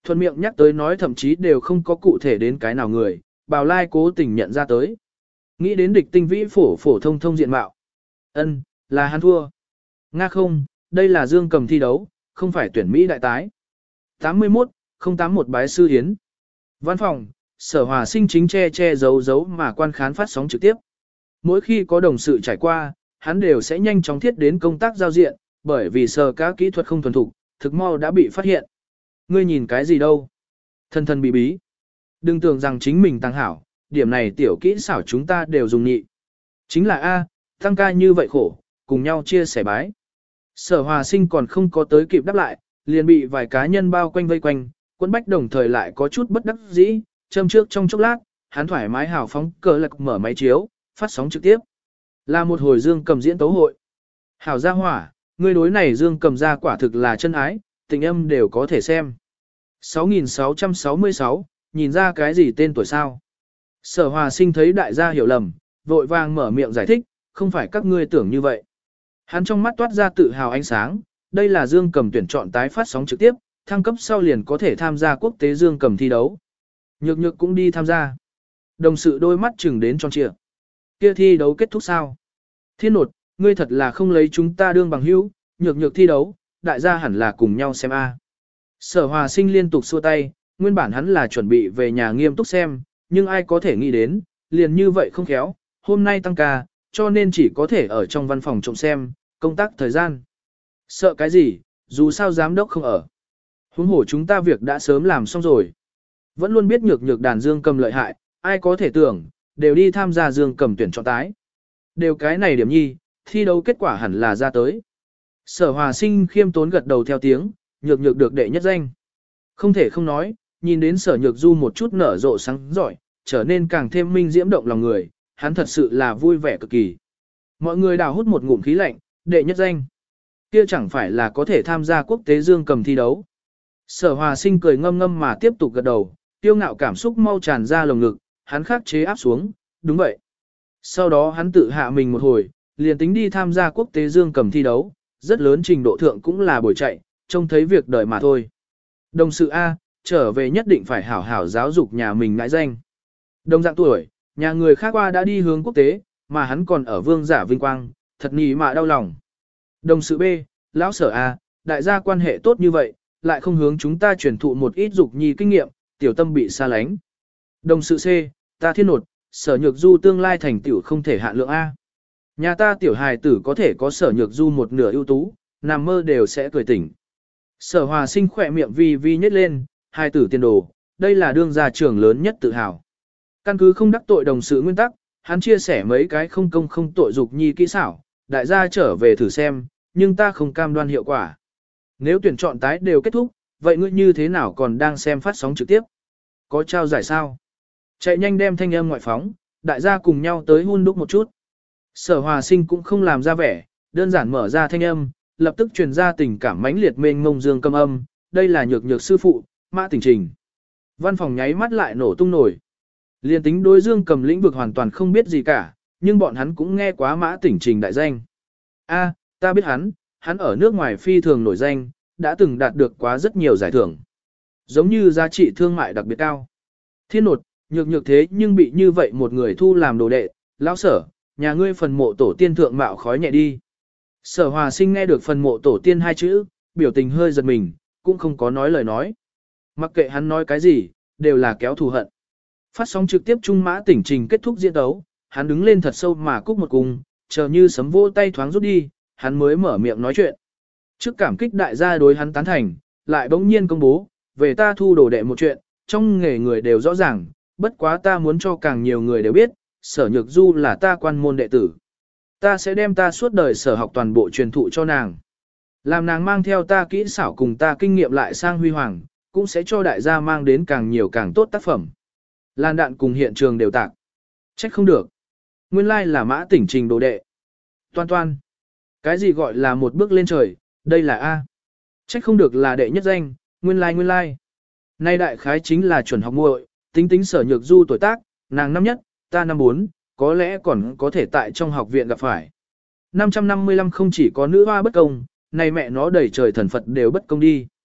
Thuận miệng nhắc tới nói thậm chí đều không có cụ thể đến cái nào người, Bào Lai cố tình nhận ra tới. Nghĩ đến địch tinh vĩ phổ phổ thông thông diện mạo. Ân, là hắn thua. Nga không, đây là Dương Cầm thi đấu, không phải tuyển Mỹ đại tái. tám mươi mốt, không tám một bái sư hiến. Văn phòng, Sở Hòa Sinh chính che che giấu giấu mà quan khán phát sóng trực tiếp. Mỗi khi có đồng sự trải qua, hắn đều sẽ nhanh chóng thiết đến công tác giao diện, bởi vì sở các kỹ thuật không thuần thục, thực mau đã bị phát hiện. Ngươi nhìn cái gì đâu? Thân thân bí bí. Đừng tưởng rằng chính mình tăng hảo, điểm này tiểu kỹ xảo chúng ta đều dùng nhị. Chính là A, tăng ca như vậy khổ, cùng nhau chia sẻ bái. Sở Hòa Sinh còn không có tới kịp đáp lại, liền bị vài cá nhân bao quanh vây quanh, Quân Bách đồng thời lại có chút bất đắc dĩ, châm trước trong chốc lát, hắn thoải mái hào phóng cờ lạc mở máy chiếu, phát sóng trực tiếp. Là một hồi Dương Cầm diễn tấu hội. Hảo gia hỏa, người đối này Dương Cầm ra quả thực là chân ái, tình âm đều có thể xem. sáu nghìn sáu trăm sáu mươi sáu, nhìn ra cái gì tên tuổi sao? Sở Hòa Sinh thấy đại gia hiểu lầm, vội vàng mở miệng giải thích, không phải các ngươi tưởng như vậy. Hắn trong mắt toát ra tự hào ánh sáng, đây là Dương Cầm tuyển chọn tái phát sóng trực tiếp, thăng cấp sau liền có thể tham gia quốc tế Dương Cầm thi đấu. Nhược nhược cũng đi tham gia. Đồng sự đôi mắt chừng đến tròn trịa. Kia thi đấu kết thúc sao? Thiên nột, ngươi thật là không lấy chúng ta đương bằng hữu, nhược nhược thi đấu, đại gia hẳn là cùng nhau xem a. Sở Hòa Sinh liên tục xua tay, nguyên bản hắn là chuẩn bị về nhà nghiêm túc xem, nhưng ai có thể nghĩ đến, liền như vậy không khéo, hôm nay tăng ca, cho nên chỉ có thể ở trong văn phòng trộm xem, công tác thời gian. Sợ cái gì, dù sao giám đốc không ở. Huống hồ chúng ta việc đã sớm làm xong rồi. Vẫn luôn biết nhược nhược đàn Dương Cầm lợi hại, ai có thể tưởng, đều đi tham gia Dương Cầm tuyển chọn tái. Đều cái này điểm nhi, thi đấu kết quả hẳn là ra tới. Sở Hòa Sinh khiêm tốn gật đầu theo tiếng, nhược nhược được đệ nhất danh. Không thể không nói, nhìn đến Sở Nhược Du một chút nở rộ sáng giỏi, trở nên càng thêm minh diễm động lòng người, hắn thật sự là vui vẻ cực kỳ. Mọi người đào hút một ngụm khí lạnh, đệ nhất danh. Kia chẳng phải là có thể tham gia quốc tế Dương Cầm thi đấu. Sở Hòa Sinh cười ngâm ngâm mà tiếp tục gật đầu, tiêu ngạo cảm xúc mau tràn ra lồng ngực, hắn khắc chế áp xuống, đúng vậy. Sau đó hắn tự hạ mình một hồi, liền tính đi tham gia quốc tế Dương Cầm thi đấu, rất lớn trình độ thượng cũng là buổi chạy, trông thấy việc đời mà thôi. Đồng sự A, trở về nhất định phải hảo hảo giáo dục nhà mình ngãi danh. Đồng dạng tuổi, nhà người khác qua đã đi hướng quốc tế, mà hắn còn ở vương giả vinh quang, thật nhì mà đau lòng. Đồng sự B, lão Sở A, đại gia quan hệ tốt như vậy, lại không hướng chúng ta truyền thụ một ít dục nhi kinh nghiệm, tiểu tâm bị xa lánh. Đồng sự C, ta thiên nột, Sở Nhược Du tương lai thành tiểu không thể hạn lượng A. Nhà ta tiểu hài tử có thể có Sở Nhược Du một nửa ưu tú, nằm mơ đều sẽ cười tỉnh. Sở Hòa Sinh khỏe miệng vi vi nhếch lên, hài tử tiền đồ, đây là đương gia trưởng lớn nhất tự hào. Căn cứ không đắc tội đồng sự nguyên tắc, hắn chia sẻ mấy cái không công không tội dục nhi kỹ xảo, đại gia trở về thử xem, nhưng ta không cam đoan hiệu quả. Nếu tuyển chọn tái đều kết thúc, vậy ngươi như thế nào còn đang xem phát sóng trực tiếp? Có trao giải sao? Chạy nhanh đem thanh âm ngoại phóng, đại gia cùng nhau tới hun đúc một chút. Sở Hòa Sinh cũng không làm ra vẻ, đơn giản mở ra thanh âm, lập tức truyền ra tình cảm mãnh liệt mênh mông Dương Cầm âm, đây là nhược nhược sư phụ, Mã Tỉnh Trình. Văn phòng nháy mắt lại nổ tung nổi. Liên tính đối Dương Cầm lĩnh vực hoàn toàn không biết gì cả, nhưng bọn hắn cũng nghe quá Mã Tỉnh Trình đại danh. A, ta biết hắn, hắn ở nước ngoài phi thường nổi danh, đã từng đạt được quá rất nhiều giải thưởng. Giống như giá trị thương mại đặc biệt cao. Thiên nột, nhược nhược thế nhưng bị như vậy một người thu làm đồ đệ, lão Sở, nhà ngươi phần mộ tổ tiên thượng mạo khói nhẹ đi. Sở Hòa Sinh nghe được phần mộ tổ tiên hai chữ, biểu tình hơi giật mình, cũng không có nói lời nói. Mặc kệ hắn nói cái gì, đều là kéo thù hận. Phát sóng trực tiếp Trung Mã Tỉnh Trình kết thúc diễn đấu, hắn đứng lên thật sâu mà cúc một cung, chờ như sấm vỗ tay thoáng rút đi, hắn mới mở miệng nói chuyện. Trước cảm kích đại gia đối hắn tán thành, lại bỗng nhiên công bố, về ta thu đồ đệ một chuyện, trong nghề người đều rõ ràng, bất quá ta muốn cho càng nhiều người đều biết, Sở Nhược Du là ta quan môn đệ tử. Ta sẽ đem ta suốt đời sở học toàn bộ truyền thụ cho nàng. Làm nàng mang theo ta kỹ xảo cùng ta kinh nghiệm lại sang huy hoàng, cũng sẽ cho đại gia mang đến càng nhiều càng tốt tác phẩm. Lan đạn cùng hiện trường đều tạc. Trách không được. Nguyên lai là Mã Tỉnh Trình đồ đệ. Toan toan. Cái gì gọi là một bước lên trời, đây là A. Trách không được là đệ nhất danh, nguyên lai nguyên lai. Nay đại khái chính là chuẩn học muội, tính tính Sở Nhược Du tuổi tác, nàng năm nhất, ta năm bốn, có lẽ còn có thể tại trong học viện gặp phải. năm trăm năm mươi lăm không chỉ có nữ hoa bất công, này mẹ nó đầy trời thần Phật đều bất công đi.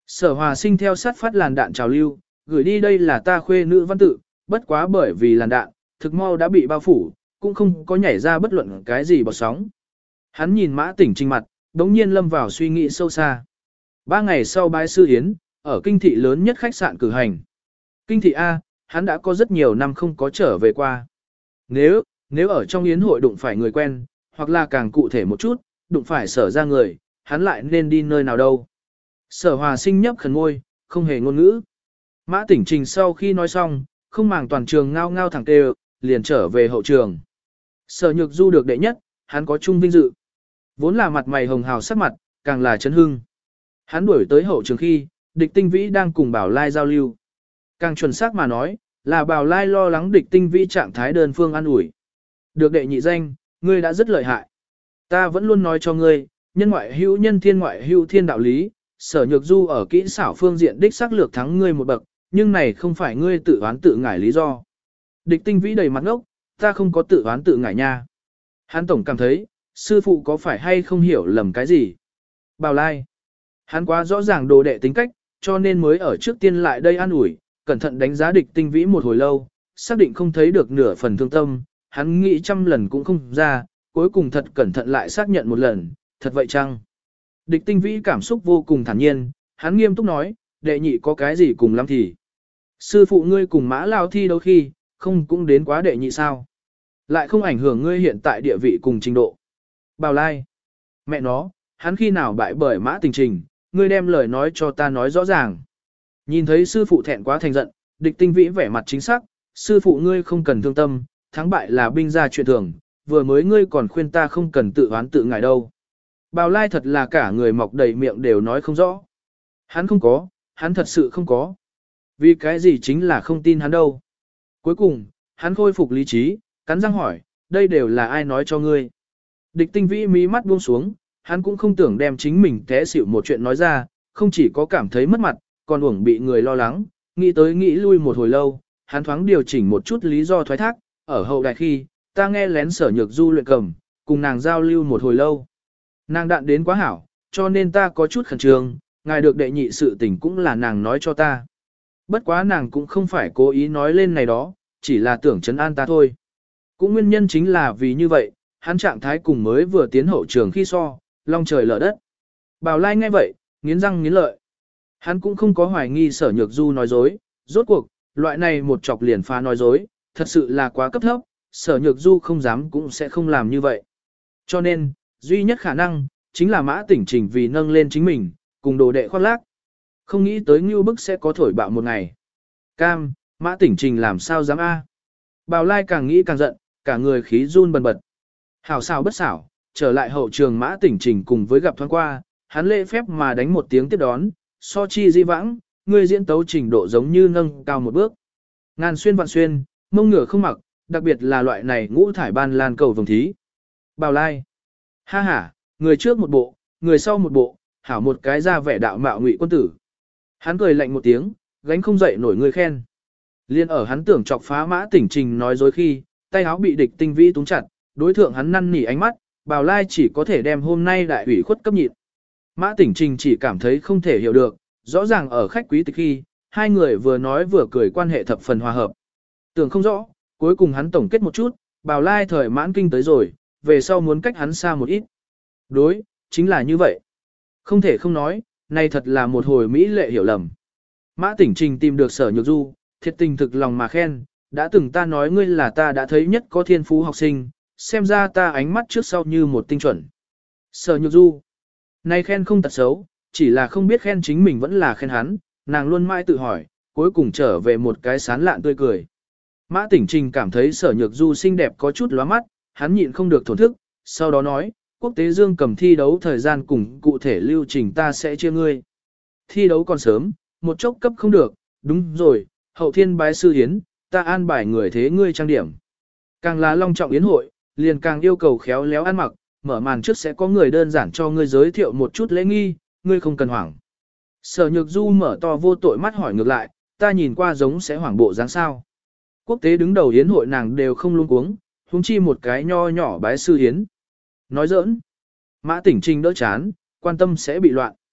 Sở Hòa Sinh theo sát phát làn đạn trào lưu, gửi đi đây là ta khuê nữ văn tự, bất quá bởi vì làn đạn, thực mau đã bị bao phủ, cũng không có nhảy ra bất luận cái gì bọt sóng. Hắn nhìn Mã Tỉnh Trình mặt, đống nhiên lâm vào suy nghĩ sâu xa. Ba ngày sau bái sư yến, ở kinh thị lớn nhất khách sạn cử hành. Kinh thị A, hắn đã có rất nhiều năm không có trở về qua. Nếu, nếu ở trong yến hội đụng phải người quen, hoặc là càng cụ thể một chút, đụng phải sở ra người, hắn lại nên đi nơi nào đâu. Sở Hòa Sinh nhấp khẩn môi, không hề ngôn ngữ. Mã Tỉnh Trình sau khi nói xong, không màng toàn trường ngao ngao thẳng tê, liền trở về hậu trường. Sở Nhược Du được đệ nhất, hắn có chung vinh dự. Vốn là mặt mày hồng hào sắc mặt, càng là chấn hưng. Hắn đuổi tới hậu trường khi, Địch Tinh Vĩ đang cùng Bảo Lai giao lưu. Càng chuẩn xác mà nói, là Bảo Lai lo lắng Địch Tinh Vĩ trạng thái đơn phương an ủi. Được đệ nhị danh, ngươi đã rất lợi hại. Ta vẫn luôn nói cho ngươi, nhân ngoại hữu nhân thiên ngoại hữu thiên đạo lý, Sở Nhược Du ở kỹ xảo phương diện đích xác lược thắng ngươi một bậc, nhưng này không phải ngươi tự oán tự ngải lý do. Địch Tinh Vĩ đầy mặt ngốc, ta không có tự oán tự ngải nha. Hắn tổng cảm thấy, sư phụ có phải hay không hiểu lầm cái gì. Bảo Lai, hắn quá rõ ràng đồ đệ tính cách, cho nên mới ở trước tiên lại đây an ủi, cẩn thận đánh giá Địch Tinh Vĩ một hồi lâu, xác định không thấy được nửa phần thương tâm, hắn nghĩ trăm lần cũng không ra, cuối cùng thật cẩn thận lại xác nhận một lần, thật vậy chăng? Địch Tinh Vĩ cảm xúc vô cùng thản nhiên, hắn nghiêm túc nói, đệ nhị có cái gì cùng lắm thì. Sư phụ ngươi cùng Mã Lao thi đấu khi, không cũng đến quá đệ nhị sao? Lại không ảnh hưởng ngươi hiện tại địa vị cùng trình độ. Bảo Lai, mẹ nó, hắn khi nào bại bởi Mã Tình Trình, ngươi đem lời nói cho ta nói rõ ràng. Nhìn thấy sư phụ thẹn quá thành giận, Địch Tinh Vĩ vẻ mặt chính xác, sư phụ ngươi không cần thương tâm, thắng bại là binh ra chuyện thường, vừa mới ngươi còn khuyên ta không cần tự oán tự ngại đâu. Bảo Lai thật là cả người mọc đầy miệng đều nói không rõ. Hắn không có, hắn thật sự không có. Vì cái gì chính là không tin hắn đâu. Cuối cùng, hắn khôi phục lý trí, cắn răng hỏi, đây đều là ai nói cho ngươi. Địch Tinh Vĩ mí mắt buông xuống, hắn cũng không tưởng đem chính mình té xỉu một chuyện nói ra, không chỉ có cảm thấy mất mặt, còn uổng bị người lo lắng, nghĩ tới nghĩ lui một hồi lâu, hắn thoáng điều chỉnh một chút lý do thoái thác, ở hậu đại khi, ta nghe lén Sở Nhược Du luyện cầm, cùng nàng giao lưu một hồi lâu. Nàng đạn đến quá hảo, cho nên ta có chút khẩn trương, ngài được đệ nhị sự tình cũng là nàng nói cho ta. Bất quá nàng cũng không phải cố ý nói lên này đó, chỉ là tưởng trấn an ta thôi. Cũng nguyên nhân chính là vì như vậy, hắn trạng thái cùng mới vừa tiến hậu trường khi so, long trời lở đất. Bảo Lai nghe vậy, nghiến răng nghiến lợi. Hắn cũng không có hoài nghi Sở Nhược Du nói dối, rốt cuộc, loại này một chọc liền phá nói dối, thật sự là quá cấp thấp, Sở Nhược Du không dám cũng sẽ không làm như vậy. Cho nên, duy nhất khả năng, chính là Mã Tỉnh Trình vì nâng lên chính mình, cùng đồ đệ khoác lác. Không nghĩ tới Ngưu Bức sẽ có thổi bạo một ngày. Cam, Mã Tỉnh Trình làm sao dám a? Bảo Lai càng nghĩ càng giận, cả người khí run bần bật. Hảo xảo bất xảo, trở lại hậu trường Mã Tỉnh Trình cùng với gặp thoáng qua, hắn lễ phép mà đánh một tiếng tiếp đón, so chi di vãng, người diễn tấu trình độ giống như nâng cao một bước. Ngàn xuyên vạn xuyên, mông ngựa không mặc, đặc biệt là loại này ngũ thải ban lan cầu vồng thí. Bảo Lai, ha ha, người trước một bộ, người sau một bộ, hảo một cái ra vẻ đạo mạo ngụy quân tử. Hắn cười lạnh một tiếng, gánh không dậy nổi người khen. Liên ở hắn tưởng chọc phá Mã Tỉnh Trình nói dối khi, tay áo bị Địch Tinh Vĩ túng chặt, đối thượng hắn năn nỉ ánh mắt, Bảo Lai chỉ có thể đem hôm nay đại ủy khuất cấp nhịn. Mã Tỉnh Trình chỉ cảm thấy không thể hiểu được, rõ ràng ở khách quý tịch khi, hai người vừa nói vừa cười quan hệ thập phần hòa hợp. Tưởng không rõ, cuối cùng hắn tổng kết một chút, Bảo Lai thời mãn kinh tới rồi, về sau muốn cách hắn xa một ít. Đối, chính là như vậy. Không thể không nói, này thật là một hồi mỹ lệ hiểu lầm. Mã Tỉnh Trình tìm được Sở Nhược Du, thiệt tình thực lòng mà khen, đã từng ta nói ngươi là ta đã thấy nhất có thiên phú học sinh, xem ra ta ánh mắt trước sau như một tinh chuẩn. Sở Nhược Du, này khen không tật xấu, chỉ là không biết khen chính mình vẫn là khen hắn, nàng luôn mãi tự hỏi, cuối cùng trở về một cái sán lạn tươi cười. Mã Tỉnh Trình cảm thấy Sở Nhược Du xinh đẹp có chút lóa mắt, hắn nhịn không được thổn thức, sau đó nói, quốc tế dương cầm thi đấu thời gian cùng cụ thể lưu trình ta sẽ chia ngươi. Thi đấu còn sớm, một chốc cấp không được, đúng rồi, hậu thiên bái sư hiến, ta an bài người thế ngươi trang điểm. Càng là long trọng yến hội, liền càng yêu cầu khéo léo ăn mặc, mở màn trước sẽ có người đơn giản cho ngươi giới thiệu một chút lễ nghi, ngươi không cần hoảng. Sở Nhược Du mở to vô tội mắt hỏi ngược lại, ta nhìn qua giống sẽ hoảng bộ dáng sao. Quốc tế đứng đầu yến hội nàng đều không luống cuống, huống chi một cái nho nhỏ bái sư hiến. Nói giỡn, Mã Tỉnh Trình đỡ chán, quan tâm sẽ bị loạn.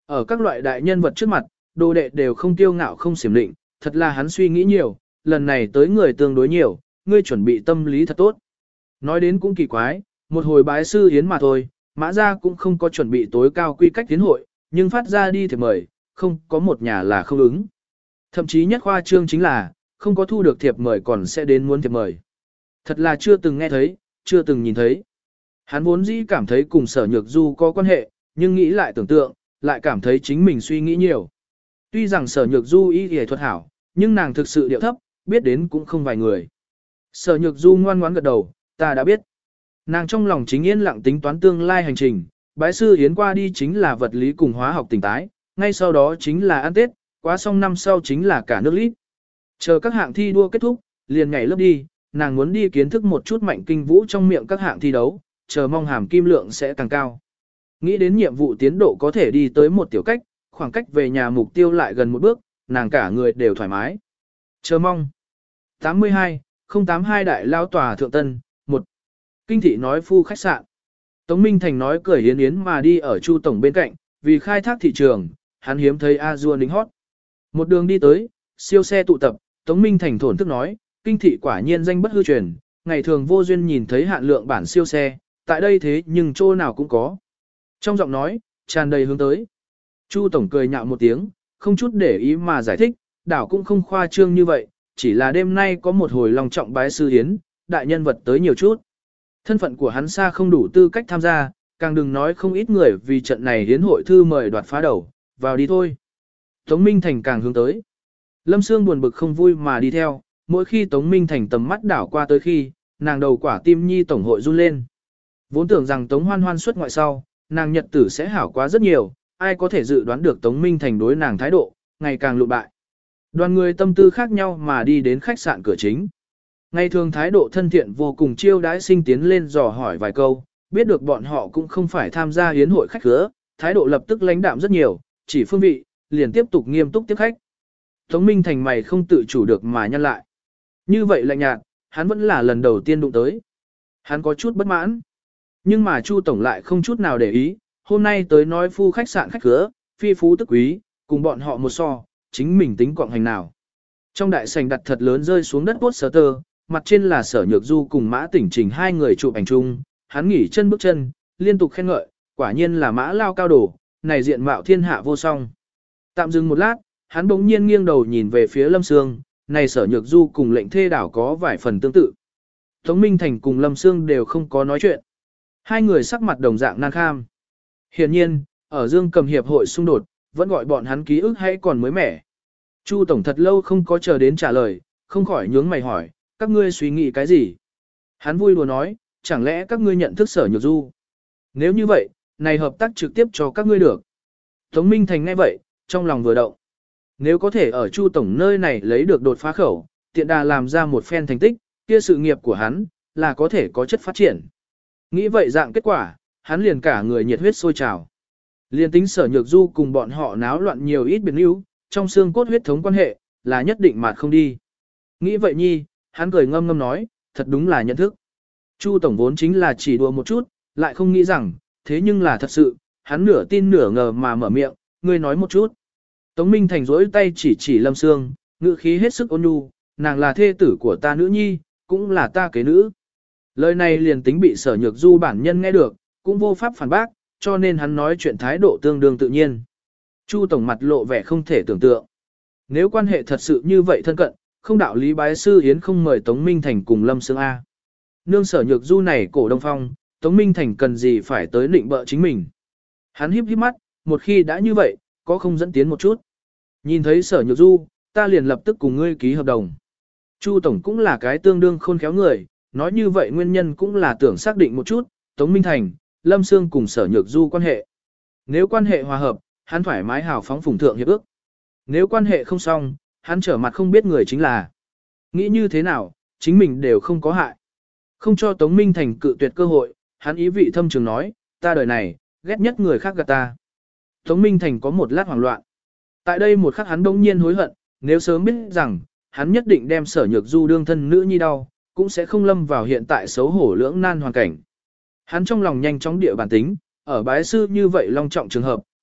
Ở các loại đại nhân vật trước mặt, đồ đệ đều không tiêu ngạo không xiểm định, thật là hắn suy nghĩ nhiều, lần này tới người tương đối nhiều, ngươi chuẩn bị tâm lý thật tốt. Nói đến cũng kỳ quái, một hồi bái sư yến mà thôi, Mã gia cũng không có chuẩn bị tối cao quy cách tiến hội, nhưng phát ra đi thì mời, không có một nhà là không ứng. Thậm chí nhất khoa trương chính là, không có thu được thiệp mời còn sẽ đến muốn thiệp mời. Thật là chưa từng nghe thấy, chưa từng nhìn thấy. Hắn vốn dĩ cảm thấy cùng Sở Nhược Du có quan hệ, nhưng nghĩ lại tưởng tượng, lại cảm thấy chính mình suy nghĩ nhiều. Tuy rằng Sở Nhược Du y y thuật hảo, nhưng nàng thực sự điệu thấp, biết đến cũng không vài người. Sở Nhược Du ngoan ngoãn gật đầu, ta đã biết. Nàng trong lòng chính yên lặng tính toán tương lai hành trình, bái sư yến qua đi chính là vật lý cùng hóa học tỉnh tái, ngay sau đó chính là ăn Tết, quá xong năm sau chính là cả nước lít. Chờ các hạng thi đua kết thúc, liền nhảy lớp đi, nàng muốn đi kiến thức một chút mạnh kinh vũ trong miệng các hạng thi đấu, chờ mong hàm kim lượng sẽ càng cao. Nghĩ đến nhiệm vụ tiến độ có thể đi tới một tiểu cách, khoảng cách về nhà mục tiêu lại gần một bước, nàng cả người đều thoải mái. Chờ mong. tám mươi hai, không tám hai Đại Lao Tòa Thượng Tân, một. Kinh thị nói phu khách sạn. Tống Minh Thành nói cười yến yến mà đi ở Chu Tổng bên cạnh, vì khai thác thị trường, hắn hiếm thấy A-dua lính hót. Một đường đi tới, siêu xe tụ tập, Tống Minh Thành thổn thức nói, kinh thị quả nhiên danh bất hư truyền, ngày thường vô duyên nhìn thấy hạn lượng bản siêu xe, tại đây thế nhưng chỗ nào cũng có. Trong giọng nói, tràn đầy hướng tới. Chu Tổng cười nhạo một tiếng, không chút để ý mà giải thích, đảo cũng không khoa trương như vậy, chỉ là đêm nay có một hồi lòng trọng bái sư hiến, đại nhân vật tới nhiều chút. Thân phận của hắn xa không đủ tư cách tham gia, càng đừng nói không ít người vì trận này hiến hội thư mời đoạt phá đầu, vào đi thôi. Tống Minh Thành càng hướng tới. Lâm Sương buồn bực không vui mà đi theo, mỗi khi Tống Minh Thành tầm mắt đảo qua tới khi, nàng đầu quả tim nhi tổng hội run lên. Vốn tưởng rằng Tống Hoan Hoan xuất ngoại sau, nàng nhật tử sẽ hảo quá rất nhiều, ai có thể dự đoán được Tống Minh Thành đối nàng thái độ, ngày càng lụ bại. Đoàn người tâm tư khác nhau mà đi đến khách sạn cửa chính. Ngày thường thái độ thân thiện vô cùng chiêu đãi sinh tiến lên dò hỏi vài câu, biết được bọn họ cũng không phải tham gia hiến hội khách khứa, thái độ lập tức lãnh đạm rất nhiều, chỉ phương vị, liền tiếp tục nghiêm túc tiếp khách. Tống Minh Thành mày không tự chủ được mà nhăn lại. Như vậy lạnh nhạt, hắn vẫn là lần đầu tiên đụng tới. Hắn có chút bất mãn. Nhưng mà Chu Tổng lại không chút nào để ý, hôm nay tới nói phu khách sạn khách khứa, phi phú tức quý, cùng bọn họ một so, chính mình tính quọng hành nào. Trong đại sảnh đặt thật lớn rơi xuống đất poster, mặt trên là Sở Nhược Du cùng Mã Tỉnh Trình hai người chụp ảnh chung, hắn nghỉ chân bước chân, liên tục khen ngợi, quả nhiên là Mã Lao cao đồ, này diện mạo thiên hạ vô song. Tạm dừng một lát, hắn bỗng nhiên nghiêng đầu nhìn về phía Lâm Sương, này Sở Nhược Du cùng lệnh thê đảo có vài phần tương tự. Tống Minh Thành cùng Lâm Sương đều không có nói chuyện. Hai người sắc mặt đồng dạng nan kham. Hiển nhiên, ở Dương Cầm Hiệp hội xung đột, vẫn gọi bọn hắn ký ức hay còn mới mẻ. Chu Tổng thật lâu không có chờ đến trả lời, không khỏi nhướng mày hỏi, các ngươi suy nghĩ cái gì? Hắn vui đùa nói, chẳng lẽ các ngươi nhận thức Sở Nhược Du? Nếu như vậy, này hợp tác trực tiếp cho các ngươi được. Tống Minh Thành nghe vậy, trong lòng vừa động. Nếu có thể ở Chu Tổng nơi này lấy được đột phá khẩu, tiện đà làm ra một phen thành tích, kia sự nghiệp của hắn, là có thể có chất phát triển. Nghĩ vậy dạng kết quả, hắn liền cả người nhiệt huyết sôi trào. Liên tính Sở Nhược Du cùng bọn họ náo loạn nhiều ít biệt níu, trong xương cốt huyết thống quan hệ, là nhất định mà không đi. Nghĩ vậy nhi, hắn cười ngâm ngâm nói, thật đúng là nhận thức. Chu Tổng vốn chính là chỉ đùa một chút, lại không nghĩ rằng, thế nhưng là thật sự, hắn nửa tin nửa ngờ mà mở miệng, ngươi nói một chút. Tống Minh Thành rỗi tay chỉ chỉ Lâm Sương, ngữ khí hết sức ôn nhu, nàng là thê tử của ta nữ nhi, cũng là ta kế nữ. Lời này liền tính bị Sở Nhược Du bản nhân nghe được, cũng vô pháp phản bác, cho nên hắn nói chuyện thái độ tương đương tự nhiên. Chu Tổng mặt lộ vẻ không thể tưởng tượng. Nếu quan hệ thật sự như vậy thân cận, không đạo lý bái sư Yến không mời Tống Minh Thành cùng Lâm Sương A. Nương Sở Nhược Du này cổ đông phong, Tống Minh Thành cần gì phải tới định bợ chính mình. Hắn híp híp mắt, một khi đã như vậy, có không dẫn tiến một chút. Nhìn thấy Sở Nhược Du, ta liền lập tức cùng ngươi ký hợp đồng. Chu Tổng cũng là cái tương đương khôn khéo người, nói như vậy nguyên nhân cũng là tưởng xác định một chút, Tống Minh Thành, Lâm Sương cùng Sở Nhược Du quan hệ. Nếu quan hệ hòa hợp, hắn thoải mái hào phóng phùng thượng hiệp ước. Nếu quan hệ không xong, hắn trở mặt không biết người chính là. Nghĩ như thế nào, chính mình đều không có hại. Không cho Tống Minh Thành cự tuyệt cơ hội, hắn ý vị thâm trường nói, ta đời này, ghét nhất người khác gạt ta. Tống Minh Thành có một lát hoảng loạn. Tại đây một khắc hắn đông nhiên hối hận, nếu sớm biết rằng, hắn nhất định đem Sở Nhược Du đương thân nữ nhi đau, cũng sẽ không lâm vào hiện tại xấu hổ lưỡng nan hoàn cảnh. Hắn trong lòng nhanh chóng địa bản tính, ở bái sư như vậy long trọng trường hợp,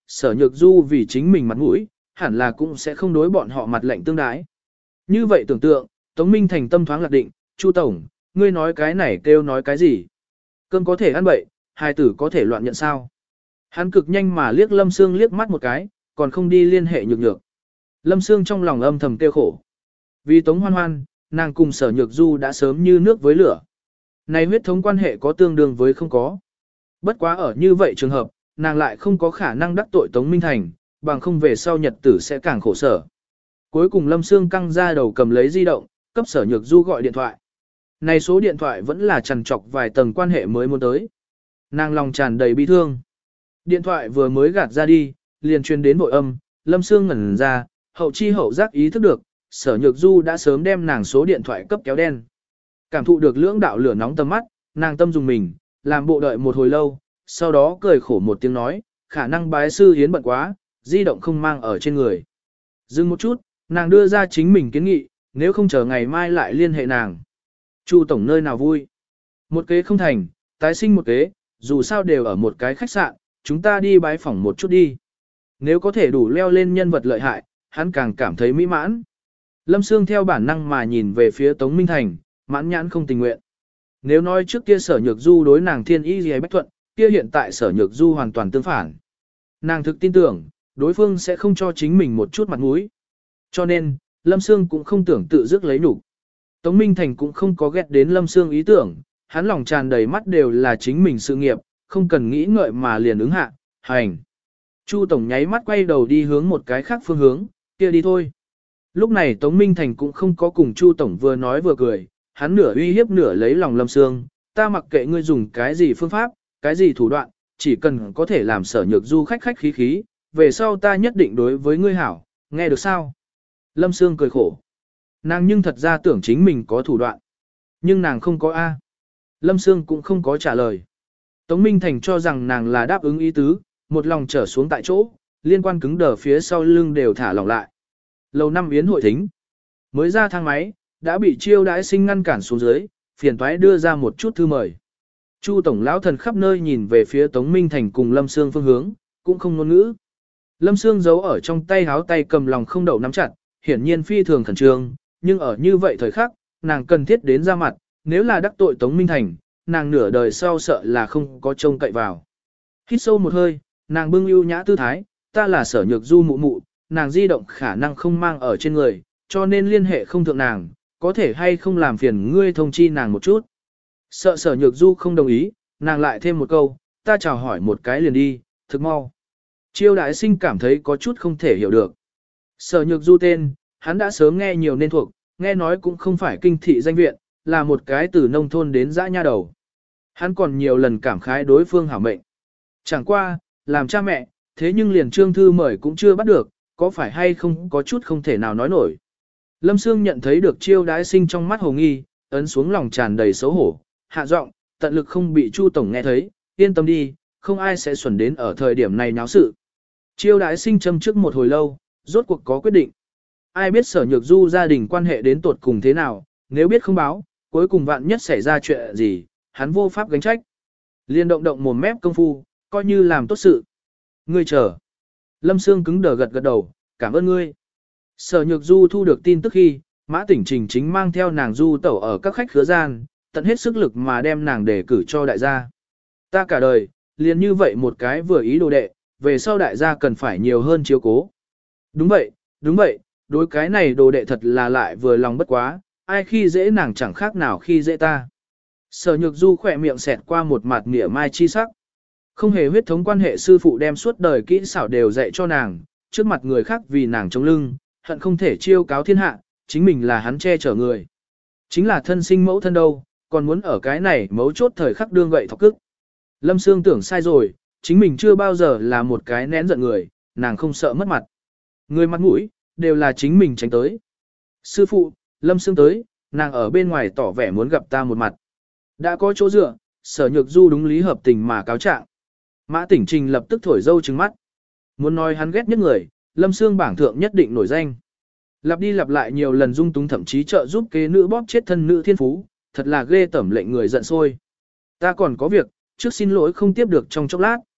sở nhược du vì chính mình mặt mũi, hẳn là cũng sẽ không đối bọn họ mặt lạnh tương đái. Như vậy tưởng tượng, Tống Minh Thành tâm thoáng lạc định, Chu Tổng, ngươi nói cái này kêu nói cái gì? Cơm có thể ăn bậy, hài tử có thể loạn nhận sao? Hắn cực nhanh mà liếc Lâm Sương liếc mắt một cái, còn không đi liên hệ nhược nhược. Lâm Sương trong lòng âm thầm kêu khổ. Vì Tống Hoan Hoan, nàng cùng sở nhược du đã sớm như nước với lửa. Này huyết thống quan hệ có tương đương với không có. Bất quá ở như vậy trường hợp, nàng lại không có khả năng đắc tội Tống Minh Thành, bằng không về sau nhật tử sẽ càng khổ sở. Cuối cùng Lâm Sương căng ra đầu cầm lấy di động, cấp sở nhược du gọi điện thoại. Này số điện thoại vẫn là trằn trọc vài tầng quan hệ mới muốn tới. Nàng lòng tràn đầy bi thương. Điện thoại vừa mới gạt ra đi, liền truyền đến bội âm, Lâm Sương ngẩn ra, hậu chi hậu giác ý thức được, sở nhược du đã sớm đem nàng số điện thoại cấp kéo đen. Cảm thụ được lưỡng đạo lửa nóng tầm mắt, nàng tâm dùng mình, làm bộ đợi một hồi lâu, sau đó cười khổ một tiếng nói, khả năng bái sư hiến bận quá, di động không mang ở trên người. Dừng một chút, nàng đưa ra chính mình kiến nghị, nếu không chờ ngày mai lại liên hệ nàng. Chu Tổng nơi nào vui? Một kế không thành, tái sinh một kế, dù sao đều ở một cái khách sạn, chúng ta đi bái phỏng một chút đi. Nếu có thể đủ leo lên nhân vật lợi hại, hắn càng cảm thấy mỹ mãn. Lâm Sương theo bản năng mà nhìn về phía Tống Minh Thành, mãn nhãn không tình nguyện. Nếu nói trước kia sở nhược du đối nàng thiên y gì bách thuận, kia hiện tại sở nhược du hoàn toàn tương phản. Nàng thực tin tưởng, đối phương sẽ không cho chính mình một chút mặt mũi. Cho nên, Lâm Sương cũng không tưởng tự dứt lấy nhục. Tống Minh Thành cũng không có ghét đến Lâm Sương ý tưởng, hắn lòng tràn đầy mắt đều là chính mình sự nghiệp, không cần nghĩ ngợi mà liền ứng hạ, hành. Chu Tổng nháy mắt quay đầu đi hướng một cái khác phương hướng, kia đi thôi. Lúc này Tống Minh Thành cũng không có cùng Chu Tổng vừa nói vừa cười, hắn nửa uy hiếp nửa lấy lòng Lâm Sương, ta mặc kệ ngươi dùng cái gì phương pháp, cái gì thủ đoạn, chỉ cần có thể làm sở nhược du khách khách khí khí, về sau ta nhất định đối với ngươi hảo, nghe được sao? Lâm Sương cười khổ. Nàng nhưng thật ra tưởng chính mình có thủ đoạn. Nhưng nàng không có A. Lâm Sương cũng không có trả lời. Tống Minh Thành cho rằng nàng là đáp ứng ý tứ, một lòng trở xuống tại chỗ, liên quan cứng đờ phía sau lưng đều thả lỏng lại. Lầu năm yến hội thính. Mới ra thang máy, đã bị chiêu đãi sinh ngăn cản xuống dưới, phiền toái đưa ra một chút thư mời. Chu Tổng lão thần khắp nơi nhìn về phía Tống Minh Thành cùng Lâm Sương phương hướng, cũng không ngôn ngữ. Lâm Sương giấu ở trong tay háo tay cầm lòng không đậu nắm chặt, hiển nhiên phi thường khẩn trương, nhưng ở như vậy thời khắc, nàng cần thiết đến ra mặt, nếu là đắc tội Tống Minh Thành, nàng nửa đời sau sợ là không có trông cậy vào. Hít sâu một hơi, nàng bưng ưu nhã tư thái, ta là sở nhược du mụ mụ, nàng di động khả năng không mang ở trên người, cho nên liên hệ không thượng nàng, có thể hay không làm phiền ngươi thông chi nàng một chút. Sợ sở nhược du không đồng ý, nàng lại thêm một câu, ta chào hỏi một cái liền đi, thực mau. Chiêu đại sinh cảm thấy có chút không thể hiểu được. Sở nhược du tên, hắn đã sớm nghe nhiều nên thuộc, nghe nói cũng không phải kinh thị danh viện, là một cái từ nông thôn đến dã nha đầu. Hắn còn nhiều lần cảm khái đối phương hảo mệnh. Chẳng qua, làm cha mẹ, thế nhưng liền trương thư mời cũng chưa bắt được, có phải hay không có chút không thể nào nói nổi. Lâm Sương nhận thấy được chiêu đái sinh trong mắt hồ nghi, ấn xuống lòng tràn đầy xấu hổ, hạ giọng, tận lực không bị Chu Tổng nghe thấy, yên tâm đi, không ai sẽ xuẩn đến ở thời điểm này náo sự. Chiêu đái sinh châm trước một hồi lâu, rốt cuộc có quyết định. Ai biết sở nhược du gia đình quan hệ đến tột cùng thế nào, nếu biết không báo, cuối cùng vạn nhất xảy ra chuyện gì, hắn vô pháp gánh trách. Liên động động mồm mép công phu, coi như làm tốt sự. Ngươi chờ. Lâm Sương cứng đờ gật gật đầu, cảm ơn ngươi. Sở nhược du thu được tin tức khi, Mã Tỉnh Trình chính mang theo nàng du tẩu ở các khách khứa gian, tận hết sức lực mà đem nàng đề cử cho đại gia. Ta cả đời, liền như vậy một cái vừa ý đồ đệ, về sau đại gia cần phải nhiều hơn chiếu cố. Đúng vậy, đúng vậy, đối cái này đồ đệ thật là lại vừa lòng bất quá, ai khi dễ nàng chẳng khác nào khi dễ ta. Sở nhược du khỏe miệng xẹt qua một mặt mỉa mai chi sắc. Không hề huyết thống quan hệ sư phụ đem suốt đời kỹ xảo đều dạy cho nàng, trước mặt người khác vì nàng chống lưng, hận không thể chiêu cáo thiên hạ, chính mình là hắn che chở người. Chính là thân sinh mẫu thân đâu, còn muốn ở cái này mấu chốt thời khắc đương gậy thọc cức. Lâm Sương tưởng sai rồi, chính mình chưa bao giờ là một cái nén giận người, nàng không sợ mất mặt. Người mặt mũi, đều là chính mình tránh tới. Sư phụ, Lâm Sương tới, nàng ở bên ngoài tỏ vẻ muốn gặp ta một mặt. Đã có chỗ dựa, sở nhược du đúng lý hợp tình mà cáo trạng. Mã Tỉnh Trình lập tức thổi dâu trừng mắt. Muốn nói hắn ghét nhất người, Lâm Sương bảng thượng nhất định nổi danh. Lặp đi lặp lại nhiều lần dung túng thậm chí trợ giúp kế nữ bóp chết thân nữ thiên phú, thật là ghê tẩm lệnh người giận sôi. Ta còn có việc, trước xin lỗi không tiếp được trong chốc lát.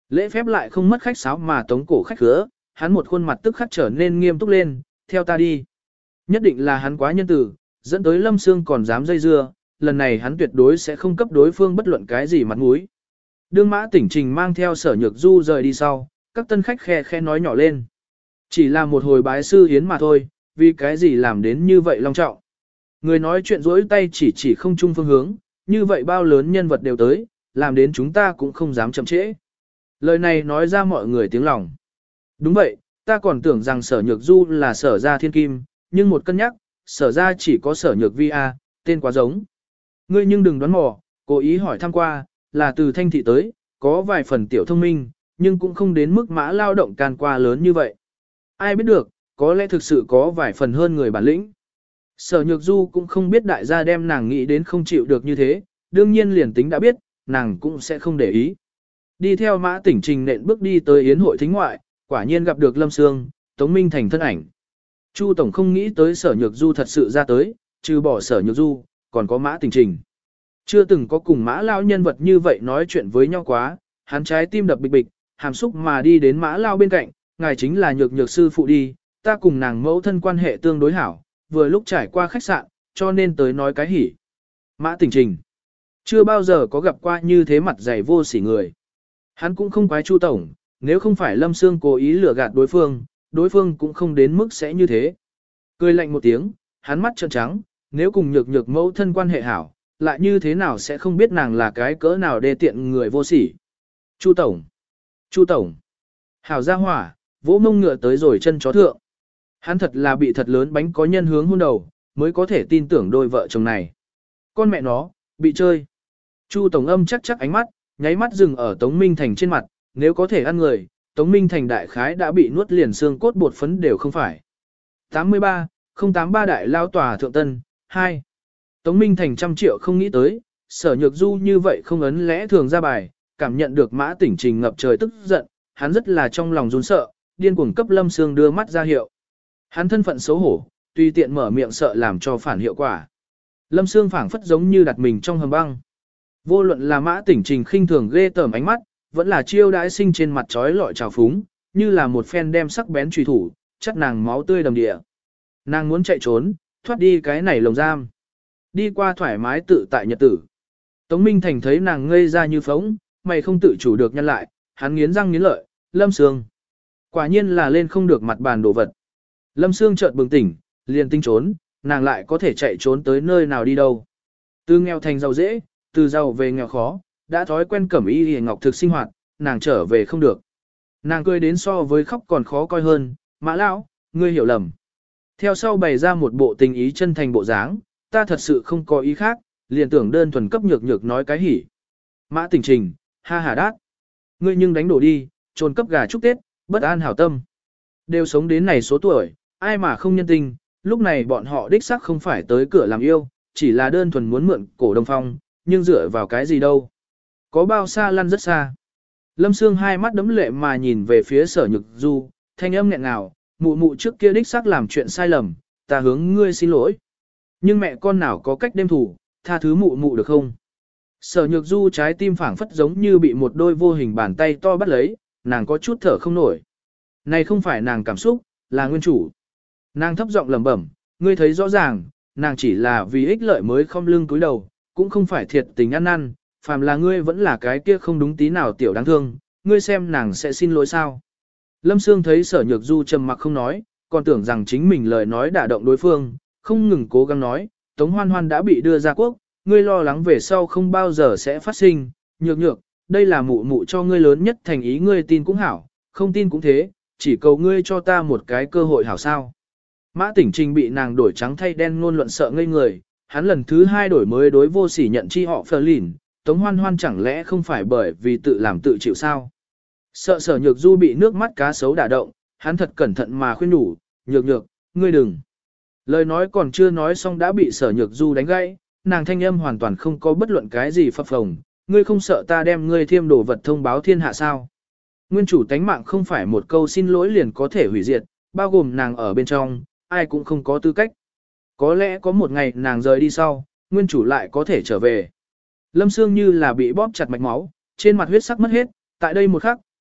Lễ phép lại không mất khách sáo mà tống cổ khách khứa, hắn một khuôn mặt tức khắc trở nên nghiêm túc lên, theo ta đi. Nhất định là hắn quá nhân từ, dẫn tới Lâm Sương còn dám dây dưa, lần này hắn tuyệt đối sẽ không cấp đối phương bất luận cái gì mặt mũi. Đương Mã Tỉnh Trình mang theo Sở Nhược Du rời đi sau, các tân khách khe khe nói nhỏ lên. Chỉ là một hồi bái sư hiến mà thôi, vì cái gì làm đến như vậy long trọng. Người nói chuyện rỗi tay chỉ chỉ không chung phương hướng, như vậy bao lớn nhân vật đều tới, làm đến chúng ta cũng không dám chậm trễ. Lời này nói ra mọi người tiếng lòng. Đúng vậy, ta còn tưởng rằng Sở Nhược Du là Sở gia thiên kim, nhưng một cân nhắc, Sở gia chỉ có Sở Nhược Vi A, tên quá giống. Ngươi nhưng đừng đoán mò, cố ý hỏi thăm qua, là từ thanh thị tới, có vài phần tiểu thông minh, nhưng cũng không đến mức mã lao động can qua lớn như vậy. Ai biết được, có lẽ thực sự có vài phần hơn người bản lĩnh. Sở Nhược Du cũng không biết đại gia đem nàng nghĩ đến không chịu được như thế, đương nhiên liền tính đã biết, nàng cũng sẽ không để ý. Đi theo Mã Tỉnh Trình nện bước đi tới yến hội thính ngoại, quả nhiên gặp được Lâm Sương, Tống Minh Thành thân ảnh. Chu Tổng không nghĩ tới Sở Nhược Du thật sự ra tới, trừ bỏ Sở Nhược Du, còn có Mã Tỉnh Trình. Chưa từng có cùng Mã Lao nhân vật như vậy nói chuyện với nhau quá, hắn trái tim đập bịch bịch, hàm xúc mà đi đến Mã Lao bên cạnh, ngài chính là Nhược Nhược sư phụ đi, ta cùng nàng mẫu thân quan hệ tương đối hảo, vừa lúc trải qua khách sạn, cho nên tới nói cái hỉ. Mã Tỉnh Trình chưa bao giờ có gặp qua như thế mặt dày vô sỉ người. Hắn cũng không quái Chu Tổng, nếu không phải Lâm Sương cố ý lừa gạt đối phương, đối phương cũng không đến mức sẽ như thế. Cười lạnh một tiếng, hắn mắt trợn trắng, nếu cùng Nhược Nhược mẫu thân quan hệ hảo, lại như thế nào sẽ không biết nàng là cái cỡ nào đê tiện người vô sỉ. Chu Tổng, Chu Tổng, hảo gia hỏa, vỗ mông ngựa tới rồi chân chó thượng. Hắn thật là bị thật lớn bánh có nhân hướng hôn đầu, mới có thể tin tưởng đôi vợ chồng này. Con mẹ nó, bị chơi. Chu Tổng âm chắc chắc ánh mắt, nháy mắt dừng ở Tống Minh Thành trên mặt, nếu có thể ăn người, Tống Minh Thành đại khái đã bị nuốt liền xương cốt bột phấn đều không phải. tám mươi ba, không tám ba đại lao tòa thượng tân, hai. Tống Minh Thành trăm triệu không nghĩ tới, Sở Nhược Du như vậy không ấn lẽ thường ra bài, cảm nhận được Mã Tỉnh Trình ngập trời tức giận, hắn rất là trong lòng run sợ, điên cuồng cấp Lâm Sương đưa mắt ra hiệu. Hắn thân phận xấu hổ, tùy tiện mở miệng sợ làm cho phản hiệu quả. Lâm Sương phảng phất giống như đặt mình trong hầm băng. Vô luận là Mã Tỉnh Trình khinh thường ghê tởm ánh mắt, vẫn là chiêu đãi sinh trên mặt trói lọi trào phúng, như là một phen đem sắc bén truy thủ, chắt nàng máu tươi đầm địa. Nàng muốn chạy trốn, thoát đi cái này lồng giam. Đi qua thoải mái tự tại nhật tử. Tống Minh Thành thấy nàng ngây ra như phóng, mày không tự chủ được nhăn lại, hắn nghiến răng nghiến lợi, Lâm Sương. Quả nhiên là lên không được mặt bàn đồ vật. Lâm Sương chợt bừng tỉnh, liền tinh trốn, nàng lại có thể chạy trốn tới nơi nào đi đâu. Từ nghèo thành giàu dễ, từ giàu về nghèo khó, đã thói quen cẩm y hề ngọc thực sinh hoạt, nàng trở về không được. Nàng cười đến so với khóc còn khó coi hơn, Mã lão, ngươi hiểu lầm. Theo sau bày ra một bộ tình ý chân thành bộ dáng, ta thật sự không có ý khác, liền tưởng đơn thuần cấp nhược nhược nói cái hỉ. Mã Tỉnh Trình, ha hà đát. Ngươi nhưng đánh đổ đi, trồn cấp gà chúc Tết, bất an hảo tâm. Đều sống đến này số tuổi, ai mà không nhân tình, lúc này bọn họ đích xác không phải tới cửa làm yêu, chỉ là đơn thuần muốn mượn cổ Đông Phong, nhưng dựa vào cái gì đâu. Có bao xa lăn rất xa. Lâm Sương hai mắt đấm lệ mà nhìn về phía Sở Nhược Du, thanh âm nghẹn ngào, mụ mụ trước kia đích xác làm chuyện sai lầm, ta hướng ngươi xin lỗi. Nhưng mẹ con nào có cách đem thủ, tha thứ mụ mụ được không? Sở Nhược Du trái tim phảng phất giống như bị một đôi vô hình bàn tay to bắt lấy, nàng có chút thở không nổi. Này không phải nàng cảm xúc, là nguyên chủ. Nàng thấp giọng lẩm bẩm, ngươi thấy rõ ràng, nàng chỉ là vì ích lợi mới không lưng cúi đầu, cũng không phải thiệt tình ăn năn, phàm là ngươi vẫn là cái kia không đúng tí nào tiểu đáng thương, ngươi xem nàng sẽ xin lỗi sao. Lâm Sương thấy Sở Nhược Du trầm mặc không nói, còn tưởng rằng chính mình lời nói đả động đối phương, không ngừng cố gắng nói, Tống Hoan Hoan đã bị đưa ra quốc, ngươi lo lắng về sau không bao giờ sẽ phát sinh, nhược nhược, đây là mụ mụ cho ngươi lớn nhất thành ý, ngươi tin cũng hảo, không tin cũng thế, chỉ cầu ngươi cho ta một cái cơ hội hảo sao. Mã Tỉnh Trình bị nàng đổi trắng thay đen ngôn luận sợ ngây người, hắn lần thứ hai đổi mới đối vô sỉ nhận chi họ phờ lìn, Tống Hoan Hoan chẳng lẽ không phải bởi vì tự làm tự chịu sao. Sợ Sở Nhược Du bị nước mắt cá sấu đả động, hắn thật cẩn thận mà khuyên nhủ, nhược nhược, ngươi đừng. Lời nói còn chưa nói xong đã bị Sở Nhược Du đánh gãy, nàng thanh âm hoàn toàn không có bất luận cái gì phập phồng, ngươi không sợ ta đem ngươi thêm đồ vật thông báo thiên hạ sao. Nguyên chủ tánh mạng không phải một câu xin lỗi liền có thể hủy diệt, bao gồm nàng ở bên trong, ai cũng không có tư cách. Có lẽ có một ngày nàng rời đi sau, nguyên chủ lại có thể trở về. Lâm Sương như là bị bóp chặt mạch máu, trên mặt huyết sắc mất hết, tại đây một khắc,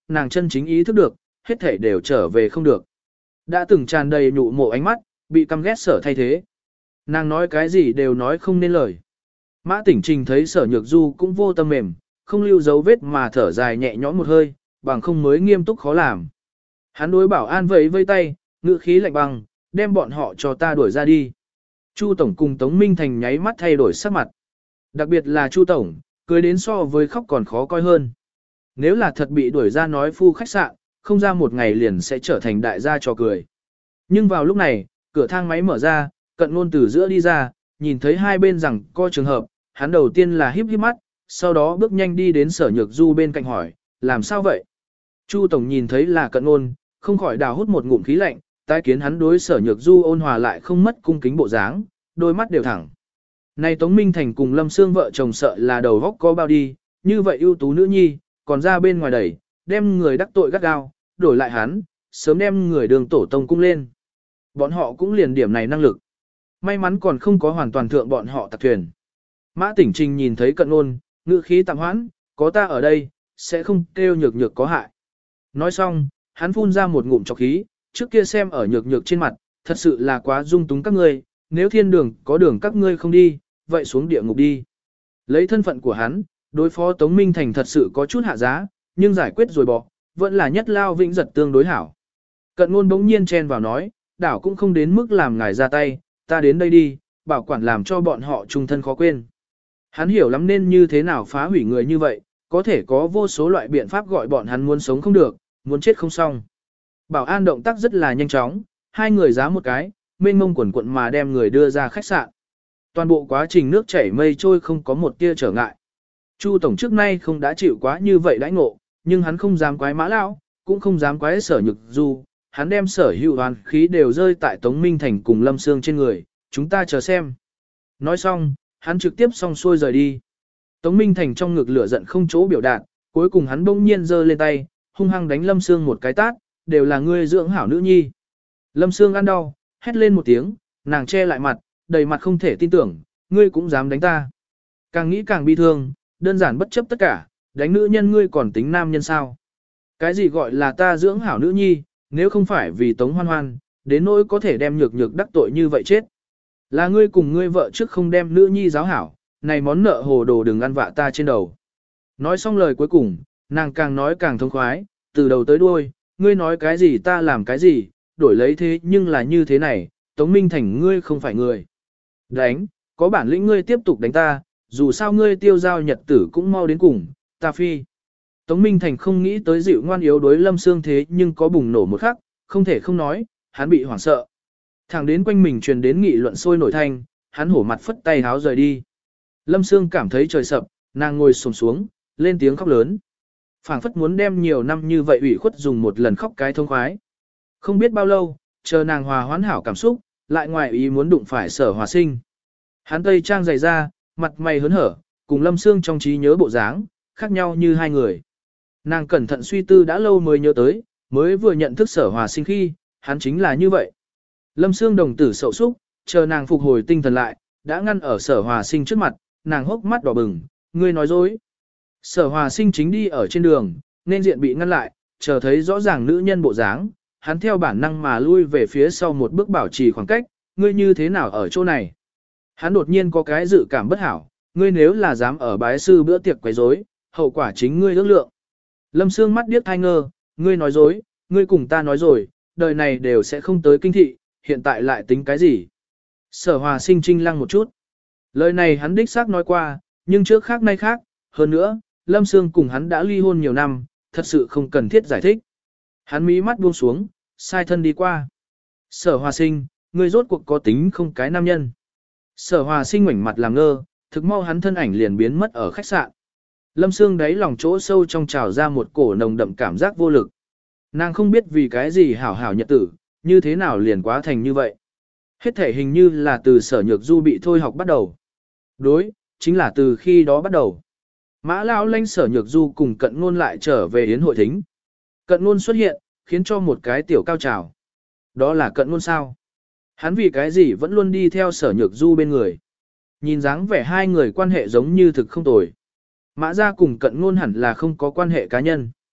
nàng chân chính ý thức được, hết thể đều trở về không được. Đã từng tràn đầy nhụ mộ ánh mắt, bị căm ghét sở thay thế. Nàng nói cái gì đều nói không nên lời. Mã Tỉnh Trình thấy sở nhược du cũng vô tâm mềm, không lưu dấu vết mà thở dài nhẹ nhõm một hơi, bằng không mới nghiêm túc khó làm. Hắn đối bảo an vẫy vây tay, ngữ khí lạnh băng, đem bọn họ cho ta đuổi ra đi. Chu Tổng cùng Tống Minh Thành nháy mắt thay đổi sắc mặt. Đặc biệt là Chu Tổng, cười đến so với khóc còn khó coi hơn. Nếu là thật bị đuổi ra nói phu khách sạn, không ra một ngày liền sẽ trở thành đại gia trò cười. Nhưng vào lúc này, cửa thang máy mở ra, Cận Ngôn từ giữa đi ra, nhìn thấy hai bên rằng co trường hợp, hắn đầu tiên là híp híp mắt, sau đó bước nhanh đi đến sở nhược du bên cạnh hỏi, làm sao vậy? Chu Tổng nhìn thấy là Cận Ngôn, không khỏi đào hút một ngụm khí lạnh, tái kiến hắn đối sở nhược du ôn hòa lại không mất cung kính bộ dáng, đôi mắt đều thẳng. Này Tống Minh Thành cùng Lâm Sương vợ chồng sợ là đầu góc có bao đi, như vậy ưu tú nữ nhi, còn ra bên ngoài đẩy, đem người đắc tội gắt gao, đổi lại hắn, sớm đem người đường tổ tông cung lên. Bọn họ cũng liền điểm này năng lực. May mắn còn không có hoàn toàn thượng bọn họ tặc thuyền. Mã Tỉnh Trình nhìn thấy Cận Ngôn, ngữ khí tạm hoãn, có ta ở đây, sẽ không kêu nhược nhược có hại. Nói xong, hắn phun ra một ngụm trọc khí, trước kia xem ở nhược nhược trên mặt, thật sự là quá dung túng các ngươi, nếu thiên đường có đường các ngươi không đi, vậy xuống địa ngục đi. Lấy thân phận của hắn, đối phó Tống Minh Thành thật sự có chút hạ giá, nhưng giải quyết rồi bỏ, vẫn là nhất lao vĩnh giật tương đối hảo. Cận Ngôn bỗng nhiên chen vào nói, đảo cũng không đến mức làm ngài ra tay, ta đến đây đi, bảo quản làm cho bọn họ trung thân khó quên. Hắn hiểu lắm nên như thế nào phá hủy người như vậy, có thể có vô số loại biện pháp gọi bọn hắn muốn sống không được, muốn chết không xong. Bảo an động tác rất là nhanh chóng, hai người giá một cái, mênh mông quần quận mà đem người đưa ra khách sạn. Toàn bộ quá trình nước chảy mây trôi không có một tia trở ngại. Chu Tổng trước nay không đã chịu quá như vậy đãi ngộ, nhưng hắn không dám quái Mã Lão, cũng không dám quái sở nhược du, hắn đem sở hữu hoàn khí đều rơi tại Tống Minh Thành cùng Lâm Sương trên người, chúng ta chờ xem. Nói xong, hắn trực tiếp xong xuôi rời đi. Tống Minh Thành trong ngực lửa giận không chỗ biểu đạt, cuối cùng hắn bỗng nhiên giơ lên tay, hung hăng đánh Lâm Sương một cái tát, đều là ngươi dưỡng hảo nữ nhi. Lâm Sương ăn đau, hét lên một tiếng, nàng che lại mặt, đầy mặt không thể tin tưởng, ngươi cũng dám đánh ta. Càng nghĩ càng bi thương, đơn giản bất chấp tất cả, đánh nữ nhân ngươi còn tính nam nhân sao. Cái gì gọi là ta dưỡng hảo nữ nhi, nếu không phải vì Tống Hoan Hoan, đến nỗi có thể đem nhược nhược đắc tội như vậy chết. Là ngươi cùng ngươi vợ trước không đem nữ nhi giáo hảo, này món nợ hồ đồ đừng ăn vạ ta trên đầu. Nói xong lời cuối cùng, nàng càng nói càng thông khoái, từ đầu tới đuôi, ngươi nói cái gì ta làm cái gì, đổi lấy thế nhưng là như thế này, Tống Minh Thành ngươi không phải người. Đánh, có bản lĩnh ngươi tiếp tục đánh ta, dù sao ngươi tiêu giao nhật tử cũng mau đến cùng, ta phi. Tống Minh Thành không nghĩ tới dịu ngoan yếu đối Lâm Sương thế nhưng có bùng nổ một khắc, không thể không nói, hắn bị hoảng sợ. Thẳng đến quanh mình truyền đến nghị luận sôi nổi thanh, hắn hổ mặt phất tay háo rời đi. Lâm Sương cảm thấy trời sập, nàng ngồi xổm xuống, lên tiếng khóc lớn. Phảng phất muốn đem nhiều năm như vậy ủy khuất dùng một lần khóc cái thông khoái. Không biết bao lâu, chờ nàng hòa hoãn hảo cảm xúc, lại ngoài ý muốn đụng phải Sở Hòa Sinh. Hắn tây trang dày ra, mặt mày hớn hở, cùng Lâm Sương trong trí nhớ bộ dáng, khác nhau như hai người. Nàng cẩn thận suy tư đã lâu mới nhớ tới, mới vừa nhận thức Sở Hòa Sinh khi, hắn chính là như vậy. Lâm Sương đồng tử sậu súc, chờ nàng phục hồi tinh thần lại, đã ngăn ở Sở Hòa Sinh trước mặt, nàng hốc mắt đỏ bừng, ngươi nói dối. Sở Hòa Sinh chính đi ở trên đường, nên diện bị ngăn lại, chờ thấy rõ ràng nữ nhân bộ dáng, hắn theo bản năng mà lui về phía sau một bước bảo trì khoảng cách, ngươi như thế nào ở chỗ này. Hắn đột nhiên có cái dự cảm bất hảo, ngươi nếu là dám ở bái sư bữa tiệc quấy rối, hậu quả chính ngươi ước lượng. Lâm Sương mắt điếc thai ngơ, ngươi nói dối, ngươi cùng ta nói rồi, đời này đều sẽ không tới kinh thị, hiện tại lại tính cái gì. Sở Hòa Sinh trinh lăng một chút. Lời này hắn đích xác nói qua, nhưng trước khác nay khác, hơn nữa, Lâm Sương cùng hắn đã ly hôn nhiều năm, thật sự không cần thiết giải thích. Hắn mí mắt buông xuống, sai thân đi qua. Sở Hòa Sinh, ngươi rốt cuộc có tính không cái nam nhân. Sở Hòa Sinh ngoảnh mặt làm ngơ, thực mau hắn thân ảnh liền biến mất ở khách sạn. Lâm Sương đáy lòng chỗ sâu trong trào ra một cổ nồng đậm cảm giác vô lực. Nàng không biết vì cái gì hảo hảo nhật tử, như thế nào liền quá thành như vậy. Hết thể hình như là từ Sở Nhược Du bị thôi học bắt đầu. Đối, chính là từ khi đó bắt đầu. Mã Lão Lanh Sở Nhược Du cùng Cận Ngôn lại trở về yến hội thính. Cận Ngôn xuất hiện, khiến cho một cái tiểu cao trào. Đó là Cận Ngôn sao? Hắn vì cái gì vẫn luôn đi theo Sở Nhược Du bên người. Nhìn dáng vẻ hai người quan hệ giống như thực không tồi. Mã Gia cùng Cận Ngôn hẳn là không có quan hệ cá nhân.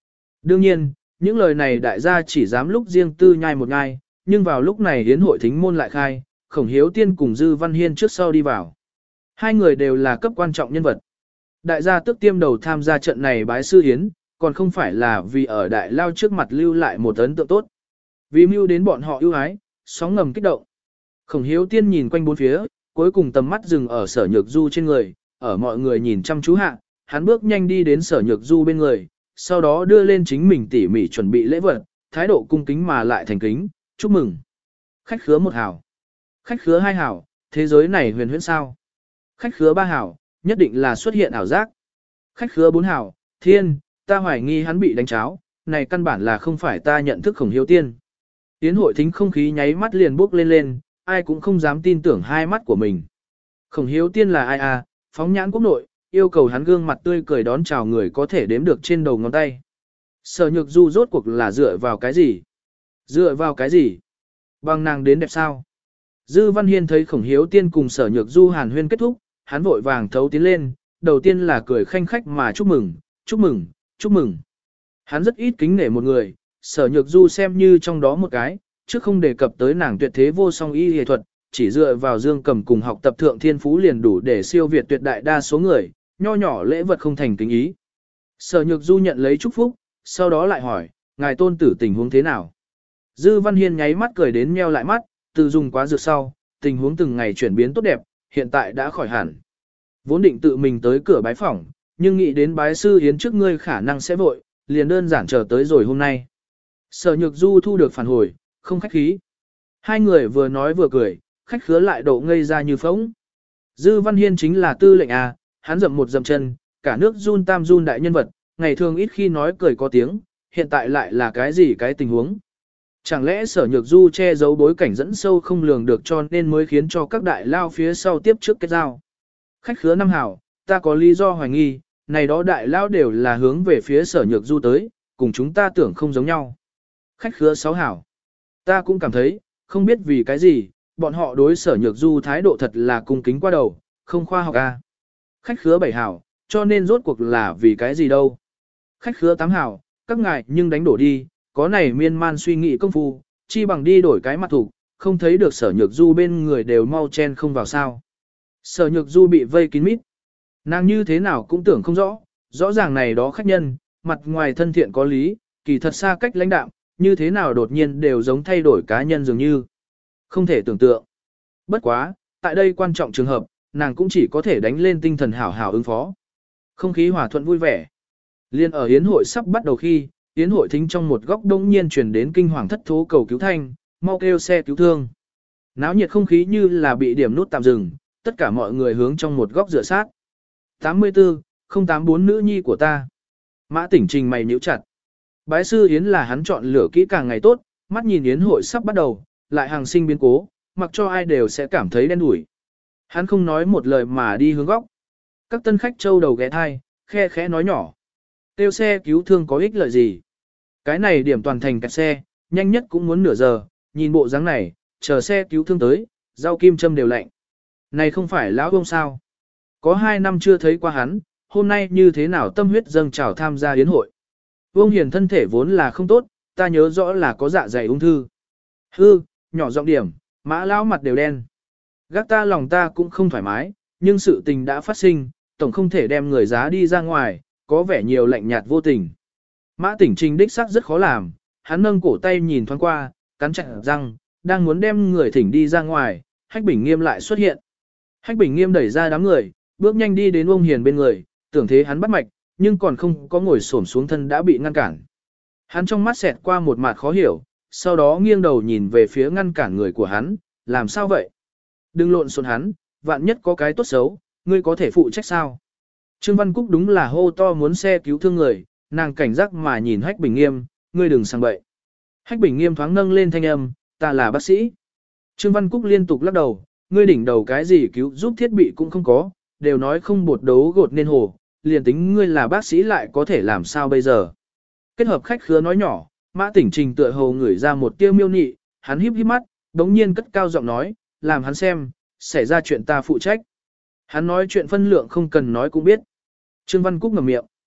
Đương nhiên, những lời này đại gia chỉ dám lúc riêng tư nhai một ngai, nhưng vào lúc này hiến hội thính môn lại khai, Khổng Hiếu Tiên cùng Dư Văn Hiên trước sau đi vào. Hai người đều là cấp quan trọng nhân vật. Đại gia tức tiêm đầu tham gia trận này bái sư hiến, còn không phải là vì ở đại lao trước mặt lưu lại một ấn tượng tốt. Vì mưu đến bọn họ ưu ái, sóng ngầm kích động. Khổng Hiếu Tiên nhìn quanh bốn phía, cuối cùng tầm mắt dừng ở Sở Nhược Du trên người, ở mọi người nhìn chăm chú hạ, hắn bước nhanh đi đến Sở Nhược Du bên người, sau đó đưa lên chính mình tỉ mỉ chuẩn bị lễ vật, thái độ cung kính mà lại thành kính, chúc mừng. Khách khứa một hảo, khách khứa hai hảo, thế giới này huyền huyễn sao. Khách khứa ba hảo, nhất định là xuất hiện ảo giác. Khách khứa bốn hảo, thiên, ta hoài nghi hắn bị đánh cháo, này căn bản là không phải ta nhận thức Khổng Hiếu Tiên. Tiến hội thính không khí nháy mắt liền bốc lên lên, ai cũng không dám tin tưởng hai mắt của mình. Khổng Hiếu Tiên là ai à, phóng nhãn quốc nội, yêu cầu hắn gương mặt tươi cười đón chào người có thể đếm được trên đầu ngón tay. Sở Nhược Du rốt cuộc là dựa vào cái gì? Dựa vào cái gì? Bằng nàng đến đẹp sao? Dư Văn Hiên thấy Khổng Hiếu Tiên cùng Sở Nhược Du hàn huyên kết thúc, hắn vội vàng thấu tiến lên, đầu tiên là cười khanh khách mà chúc mừng, chúc mừng, chúc mừng. Hắn rất ít kính nể một người, Sở Nhược Du xem như trong đó một cái, chứ không đề cập tới nàng tuyệt thế vô song y y thuật, chỉ dựa vào Dương Cầm cùng học tập thượng thiên phú liền đủ để siêu việt tuyệt đại đa số người, nho nhỏ lễ vật không thành kính ý. Sở Nhược Du nhận lấy chúc phúc, sau đó lại hỏi, ngài tôn tử tình huống thế nào? Dư Văn Hiên nháy mắt cười đến meo lại mắt, từ dùng quá dược sau, tình huống từng ngày chuyển biến tốt đẹp, hiện tại đã khỏi hẳn. Vốn định tự mình tới cửa bái phỏng, nhưng nghĩ đến bái sư yến trước ngươi khả năng sẽ vội, liền đơn giản chờ tới rồi hôm nay. Sở Nhược Du thu được phản hồi, không khách khí. Hai người vừa nói vừa cười, khách khứa lại độ ngây ra như phóng. Dư Văn Hiên chính là tư lệnh à, hắn dậm một dậm chân, cả nước run tam run đại nhân vật, ngày thường ít khi nói cười có tiếng, hiện tại lại là cái gì cái tình huống. Chẳng lẽ Sở Nhược Du che giấu bối cảnh dẫn sâu không lường được cho nên mới khiến cho các đại lao phía sau tiếp trước kết giao. Khách khứa năm hảo, ta có lý do hoài nghi, này đó đại lao đều là hướng về phía Sở Nhược Du tới, cùng chúng ta tưởng không giống nhau. Khách khứa sáu hảo, ta cũng cảm thấy, không biết vì cái gì, bọn họ đối Sở Nhược Du thái độ thật là cung kính qua đầu, không khoa học a. Khách khứa bảy hảo, cho nên rốt cuộc là vì cái gì đâu. Khách khứa tám hảo, các ngài nhưng đánh đổ đi, có này miên man suy nghĩ công phu, chi bằng đi đổi cái mặt thủ, không thấy được Sở Nhược Du bên người đều mau chen không vào sao. Sở Nhược Du bị vây kín mít. Nàng như thế nào cũng tưởng không rõ, rõ ràng này đó khách nhân, mặt ngoài thân thiện có lý, kỳ thật xa cách lãnh đạm, như thế nào đột nhiên đều giống thay đổi cá nhân dường như. Không thể tưởng tượng. Bất quá, tại đây quan trọng trường hợp, nàng cũng chỉ có thể đánh lên tinh thần hảo hảo ứng phó. Không khí hòa thuận vui vẻ. Liên ở yến hội sắp bắt đầu khi, yến hội thính trong một góc đông nhiên truyền đến kinh hoàng thất thố cầu cứu thanh, mau kêu xe cứu thương. Náo nhiệt không khí như là bị điểm nút tạm dừng, tất cả mọi người hướng trong một góc rửa sát. tám mươi tư, không tám bốn nữ nhi của ta. Mã Tỉnh Trình mày nhíu chặt. Bái sư yến là hắn chọn lựa kỹ càng ngày tốt, mắt nhìn yến hội sắp bắt đầu, lại hàng sinh biến cố, mặc cho ai đều sẽ cảm thấy đen đủi. Hắn không nói một lời mà đi hướng góc. Các tân khách trâu đầu ghé thai, khe khẽ nói nhỏ. Tiêu xe cứu thương có ích lợi gì? Cái này điểm toàn thành kẹt xe, nhanh nhất cũng muốn nửa giờ, nhìn bộ dáng này, chờ xe cứu thương tới, rau kim châm đều lạnh. Này không phải lão ông sao? Có hai năm chưa thấy qua hắn, hôm nay như thế nào tâm huyết dâng trào tham gia yến hội. Vương Hiền thân thể vốn là không tốt, ta nhớ rõ là có dạ dày ung thư. Hư, nhỏ giọng điểm, mã lão mặt đều đen. Gác ta lòng ta cũng không thoải mái, nhưng sự tình đã phát sinh, tổng không thể đem người giá đi ra ngoài, có vẻ nhiều lạnh nhạt vô tình. Mã Tỉnh Trình đích xác rất khó làm, hắn nâng cổ tay nhìn thoáng qua, cắn chặt răng, đang muốn đem người thỉnh đi ra ngoài, Hách Bình Nghiêm lại xuất hiện. Hách Bình Nghiêm đẩy ra đám người, bước nhanh đi đến ông Hiền bên người, tưởng thế hắn bắt mạch, nhưng còn không có ngồi xổm xuống thân đã bị ngăn cản. Hắn trong mắt xẹt qua một mặt khó hiểu, sau đó nghiêng đầu nhìn về phía ngăn cản người của hắn, làm sao vậy? Đừng lộn xộn hắn, vạn nhất có cái tốt xấu, ngươi có thể phụ trách sao? Trương Văn Cúc đúng là hô to muốn xe cứu thương người, nàng cảnh giác mà nhìn Hách Bình Nghiêm, ngươi đừng sang bậy. Hách Bình Nghiêm thoáng nâng lên thanh âm, ta là bác sĩ. Trương Văn Cúc liên tục lắc đầu, ngươi đỉnh đầu cái gì cứu giúp thiết bị cũng không có, đều nói không bột đấu gột nên hồ, liền tính ngươi là bác sĩ lại có thể làm sao bây giờ. Kết hợp khách khứa nói nhỏ, Mã Tỉnh Trình tựa hồ ngửi ra một tiêu miêu nị, hắn híp híp mắt, đống nhiên cất cao giọng nói, làm hắn xem, xảy ra chuyện ta phụ trách. Hắn nói chuyện phân lượng không cần nói cũng biết. Trương Văn Cúc ngậm miệng.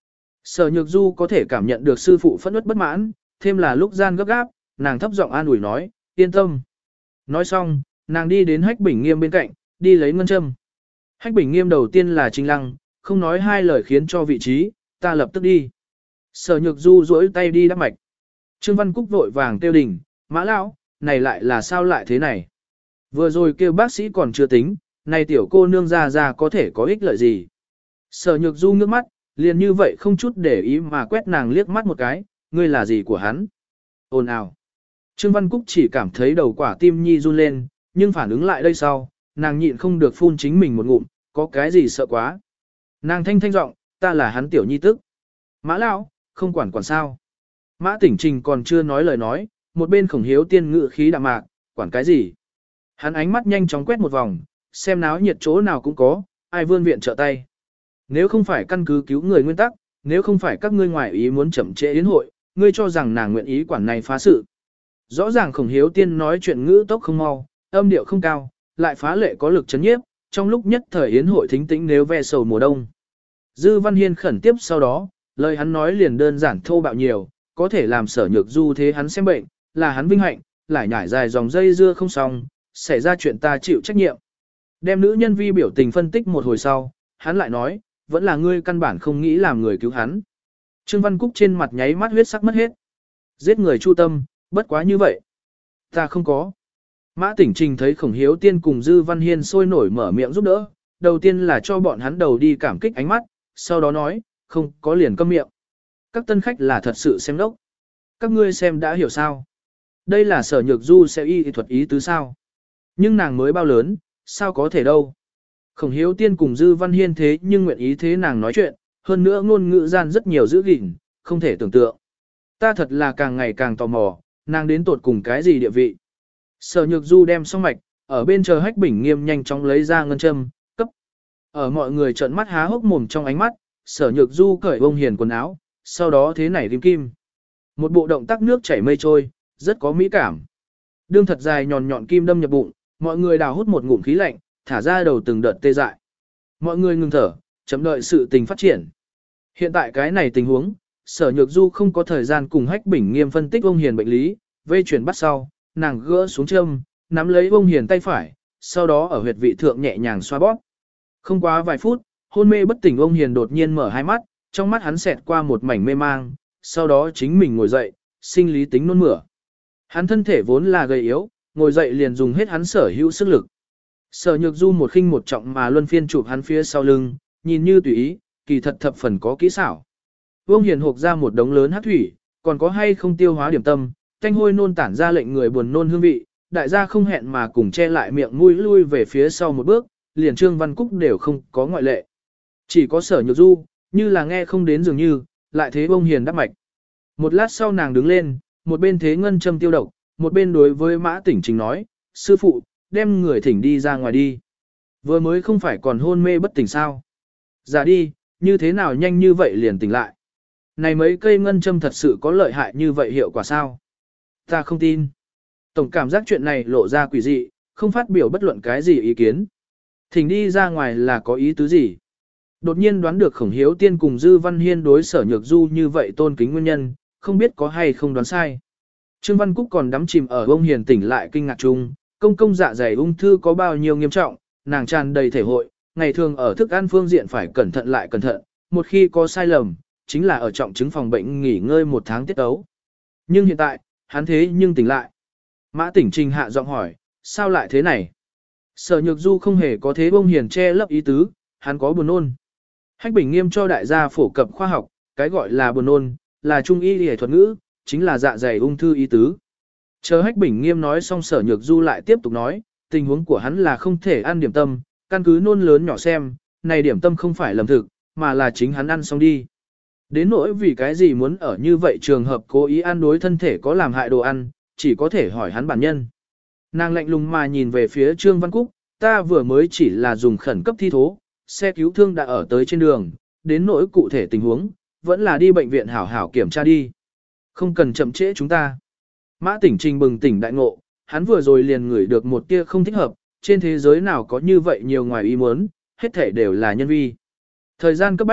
Sở Nhược Du có thể cảm nhận được sư phụ phẫn uất bất mãn, thêm là lúc gian gấp gáp, nàng thấp giọng an ủi nói, yên tâm. Nói xong, nàng đi đến Hách Bình Nghiêm bên cạnh, đi lấy ngân châm. Hách Bình Nghiêm đầu tiên là Trình Lăng, không nói hai lời khiến cho vị trí, ta lập tức đi. Sở Nhược Du duỗi tay đi đắp mạch. Trương Văn Cúc vội vàng kêu đình, Mã lão, này lại là sao lại thế này? Vừa rồi kêu bác sĩ còn chưa tính, này tiểu cô nương ra ra có thể có ích lợi gì? Sở Nhược Du ngước mắt, liền như vậy không chút để ý mà quét nàng liếc mắt một cái, ngươi là gì của hắn? Ồn ào. Trương Văn Cúc chỉ cảm thấy đầu quả tim nhi run lên, nhưng phản ứng lại đây sau, nàng nhịn không được phun chính mình một ngụm, có cái gì sợ quá. Nàng thanh thanh giọng, ta là hắn tiểu nhi tức. Mã lão, không quản quản sao. Mã Tỉnh Trình còn chưa nói lời nói, một bên Khổng Hiếu Tiên ngự khí đạm mạc, quản cái gì? Hắn ánh mắt nhanh chóng quét một vòng, xem náo nhiệt chỗ nào cũng có, ai vươn viện trợ tay. Nếu không phải căn cứ cứu người nguyên tắc, nếu không phải các ngươi ngoại ý muốn chậm trễ yến hội, ngươi cho rằng nàng nguyện ý quản này phá sự. Rõ ràng Khổng Hiếu Tiên nói chuyện ngữ tốc không mau, âm điệu không cao, lại phá lệ có lực chấn nhiếp, trong lúc nhất thời yến hội thính tĩnh nếu ve sầu mùa đông. Dư Văn Hiên khẩn tiếp sau đó, lời hắn nói liền đơn giản thô bạo nhiều, có thể làm Sở Nhược Du thế hắn xem bệnh, là hắn vinh hạnh, lại nhảy dài dòng dây dưa không xong, xảy ra chuyện ta chịu trách nhiệm. Đem nữ nhân vi biểu tình phân tích một hồi sau, hắn lại nói, vẫn là ngươi căn bản không nghĩ làm người cứu hắn. Trương Văn Cúc trên mặt nháy mắt huyết sắc mất hết. Giết người chu tâm, bất quá như vậy. Ta không có. Mã Tỉnh Trình thấy Khổng Hiếu Tiên cùng Dư Văn Hiên sôi nổi mở miệng giúp đỡ, đầu tiên là cho bọn hắn đầu đi cảm kích ánh mắt, sau đó nói, không có liền câm miệng. Các tân khách là thật sự xem đốc. Các ngươi xem đã hiểu sao. Đây là Sở Nhược Du sẽ y thuật ý tứ sao. Nhưng nàng mới bao lớn, sao có thể đâu. Khổng Hiếu Tiên cùng Dư Văn Hiên thế nhưng nguyện ý thế nàng nói chuyện, hơn nữa ngôn ngữ gian rất nhiều giữ gìn, không thể tưởng tượng. Ta thật là càng ngày càng tò mò, nàng đến tột cùng cái gì địa vị. Sở Nhược Du đem xong mạch, ở bên chờ Hách Bình Nghiêm nhanh chóng lấy ra ngân châm, cấp. Ở mọi người trợn mắt há hốc mồm trong ánh mắt, Sở Nhược Du cởi bông hiền quần áo, sau đó thế này kim kim. Một bộ động tác nước chảy mây trôi, rất có mỹ cảm. Đương thật dài nhọn nhọn kim đâm nhập bụng, mọi người đào hút một ngụm khí lạnh, thả ra đầu từng đợt tê dại. Mọi người ngừng thở, chậm đợi sự tình phát triển. Hiện tại cái này tình huống, Sở Nhược Du không có thời gian cùng Hách Bình Nghiêm phân tích ông hiền bệnh lý, vây chuyển bắt sau, nàng gỡ xuống châm, nắm lấy ông hiền tay phải, sau đó ở huyệt vị thượng nhẹ nhàng xoa bóp. Không quá vài phút, hôn mê bất tỉnh ông hiền đột nhiên mở hai mắt, trong mắt hắn xẹt qua một mảnh mê mang, sau đó chính mình ngồi dậy, sinh lý tính nôn mửa. Hắn thân thể vốn là gầy yếu, ngồi dậy liền dùng hết hắn sở hữu sức lực. Sở Nhược Du một khinh một trọng mà luân phiên chụp hắn phía sau lưng, nhìn như tùy ý, kỳ thật thập phần có kỹ xảo. Vương Hiền hộc ra một đống lớn hắc thủy, còn có hay không tiêu hóa điểm tâm, thanh hôi nôn tản ra lệnh người buồn nôn hương vị, đại gia không hẹn mà cùng che lại miệng mũi lui về phía sau một bước, liền Trương Văn Cúc đều không có ngoại lệ. Chỉ có Sở Nhược Du, như là nghe không đến dường như, lại thế Vương Hiền đắp mạch. Một lát sau nàng đứng lên, một bên thế ngân châm tiêu độc, một bên đối với Mã Tỉnh Trình nói, sư phụ, đem người thỉnh đi ra ngoài đi. Vừa mới không phải còn hôn mê bất tỉnh sao. Giả đi, như thế nào nhanh như vậy liền tỉnh lại. Này mấy cây ngân châm thật sự có lợi hại như vậy hiệu quả sao? Ta không tin. Tổng cảm giác chuyện này lộ ra quỷ dị, không phát biểu bất luận cái gì ý kiến. Thỉnh đi ra ngoài là có ý tứ gì? Đột nhiên đoán được Khổng Hiếu Tiên cùng Dư Văn Hiên đối Sở Nhược Du như vậy tôn kính nguyên nhân, không biết có hay không đoán sai. Trương Văn Cúc còn đắm chìm ở bông hiền tỉnh lại kinh ngạc chung, công công dạ dày ung thư có bao nhiêu nghiêm trọng, nàng tràn đầy thể hội, ngày thường ở thức ăn phương diện phải cẩn thận lại cẩn thận, một khi có sai lầm, chính là ở trọng chứng phòng bệnh nghỉ ngơi một tháng tiết ấu. Nhưng hiện tại, hắn thế nhưng tỉnh lại. Mã Tỉnh Trình hạ giọng hỏi, sao lại thế này? Sở Nhược Du không hề có thế bông hiền che lấp ý tứ, hắn có buồn nôn. Hách Bình Nghiêm cho đại gia phổ cập khoa học, cái gọi là buồn nôn, là trung y y thuật ngữ, chính là dạ dày ung thư ý tứ. Chờ Hách Bình Nghiêm nói xong Sở Nhược Du lại tiếp tục nói, tình huống của hắn là không thể ăn điểm tâm, căn cứ nôn lớn nhỏ xem, này điểm tâm không phải lầm thực, mà là chính hắn ăn xong đi. Đến nỗi vì cái gì muốn ở như vậy trường hợp cố ý ăn đối thân thể có làm hại đồ ăn, chỉ có thể hỏi hắn bản nhân. Nàng lạnh lùng mà nhìn về phía Trương Văn Cúc, ta vừa mới chỉ là dùng khẩn cấp thi thố, xe cứu thương đã ở tới trên đường, đến nỗi cụ thể tình huống, vẫn là đi bệnh viện hảo hảo kiểm tra đi. Không cần chậm trễ chúng ta. Mã Tỉnh Trình bừng tỉnh đại ngộ, hắn vừa rồi liền ngửi được một tia không thích hợp, trên thế giới nào có như vậy nhiều ngoài ý muốn, hết thể đều là nhân vi. Thời gian cấp bách,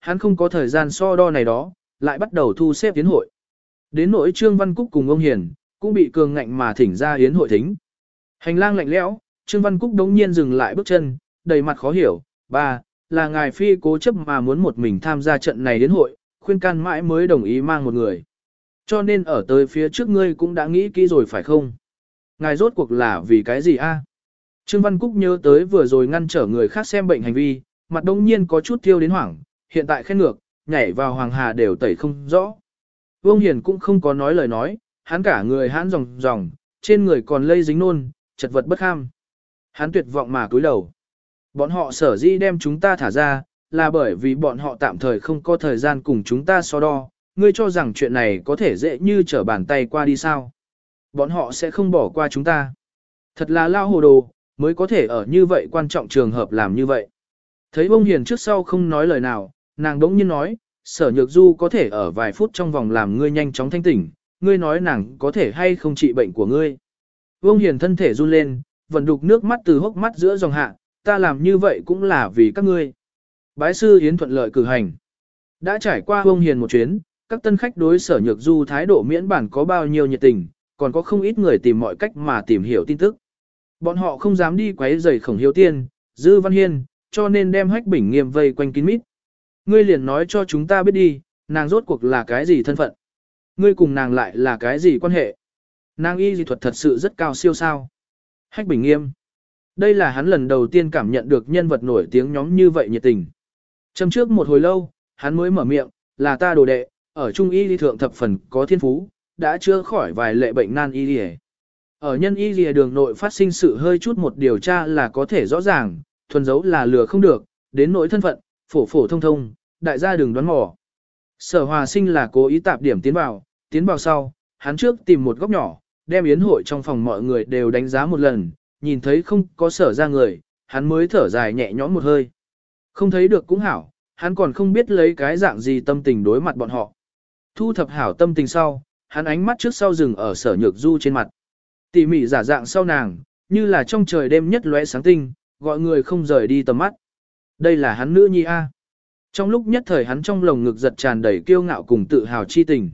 hắn không có thời gian so đo này đó, lại bắt đầu thu xếp yến hội. Đến nỗi Trương Văn Cúc cùng ông Hiền, cũng bị cường ngạnh mà thỉnh ra yến hội thính. Hành lang lạnh lẽo, Trương Văn Cúc đống nhiên dừng lại bước chân, đầy mặt khó hiểu, ba, là ngài phi cố chấp mà muốn một mình tham gia trận này yến hội, khuyên can mãi mới đồng ý mang một người. Cho nên ở tới phía trước ngươi cũng đã nghĩ kỹ rồi phải không? Ngài rốt cuộc là vì cái gì a? Trương Văn Cúc nhớ tới vừa rồi ngăn trở người khác xem bệnh hành vi, mặt đông nhiên có chút tiêu đến hoảng, hiện tại khen ngược, nhảy vào hoàng hà đều tẩy không rõ. Vương Hiền cũng không có nói lời nói, hắn cả người hãn ròng ròng, trên người còn lây dính nôn, chật vật bất kham. Hắn tuyệt vọng mà cúi đầu. Bọn họ sở dĩ đem chúng ta thả ra, là bởi vì bọn họ tạm thời không có thời gian cùng chúng ta so đo, ngươi cho rằng chuyện này có thể dễ như trở bàn tay qua đi sao. Bọn họ sẽ không bỏ qua chúng ta. Thật là lao hồ đồ, mới có thể ở như vậy quan trọng trường hợp làm như vậy. Thấy bông hiền trước sau không nói lời nào, nàng đống nhiên nói, sở nhược du có thể ở vài phút trong vòng làm ngươi nhanh chóng thanh tỉnh, ngươi nói nàng có thể hay không trị bệnh của ngươi. Bông hiền thân thể run lên, vẫn đục nước mắt từ hốc mắt giữa dòng hạ, ta làm như vậy cũng là vì các ngươi. Bái sư yến thuận lợi cử hành. Đã trải qua bông hiền một chuyến, các tân khách đối sở nhược du thái độ miễn bản có bao nhiêu nhiệt tình, còn có không ít người tìm mọi cách mà tìm hiểu tin tức. Bọn họ không dám đi quấy rầy Khổng Hiếu Tiên, Dư Văn Hiên, cho nên đem Hách Bình Nghiêm vây quanh kín mít. Ngươi liền nói cho chúng ta biết đi, nàng rốt cuộc là cái gì thân phận? Ngươi cùng nàng lại là cái gì quan hệ? Nàng y dị thuật thật sự rất cao siêu sao? Hách Bình Nghiêm. Đây là hắn lần đầu tiên cảm nhận được nhân vật nổi tiếng nhóm như vậy nhiệt tình. Châm trước một hồi lâu, hắn mới mở miệng, là ta đồ đệ, ở trung y lý thượng thập phần có thiên phú, đã chữa khỏi vài lệ bệnh nan y lý. Ở nhân y lìa đường nội phát sinh sự hơi chút một điều tra là có thể rõ ràng, thuần dấu là lừa không được, đến nỗi thân phận, phổ phổ thông thông, đại gia đừng đoán mò. Sở Hòa Sinh là cố ý tạp điểm tiến vào, tiến vào sau, hắn trước tìm một góc nhỏ, đem yến hội trong phòng mọi người đều đánh giá một lần, nhìn thấy không có sở ra người, hắn mới thở dài nhẹ nhõm một hơi. Không thấy được cũng hảo, hắn còn không biết lấy cái dạng gì tâm tình đối mặt bọn họ. Thu thập hảo tâm tình sau, hắn ánh mắt trước sau rừng ở sở nhược du trên mặt. Tỉ mỉ giả dạng sau nàng, như là trong trời đêm nhất lóe sáng tinh, gọi người không rời đi tầm mắt. Đây là hắn nữ nhi A. Trong lúc nhất thời hắn trong lồng ngực giật tràn đầy kiêu ngạo cùng tự hào chi tình.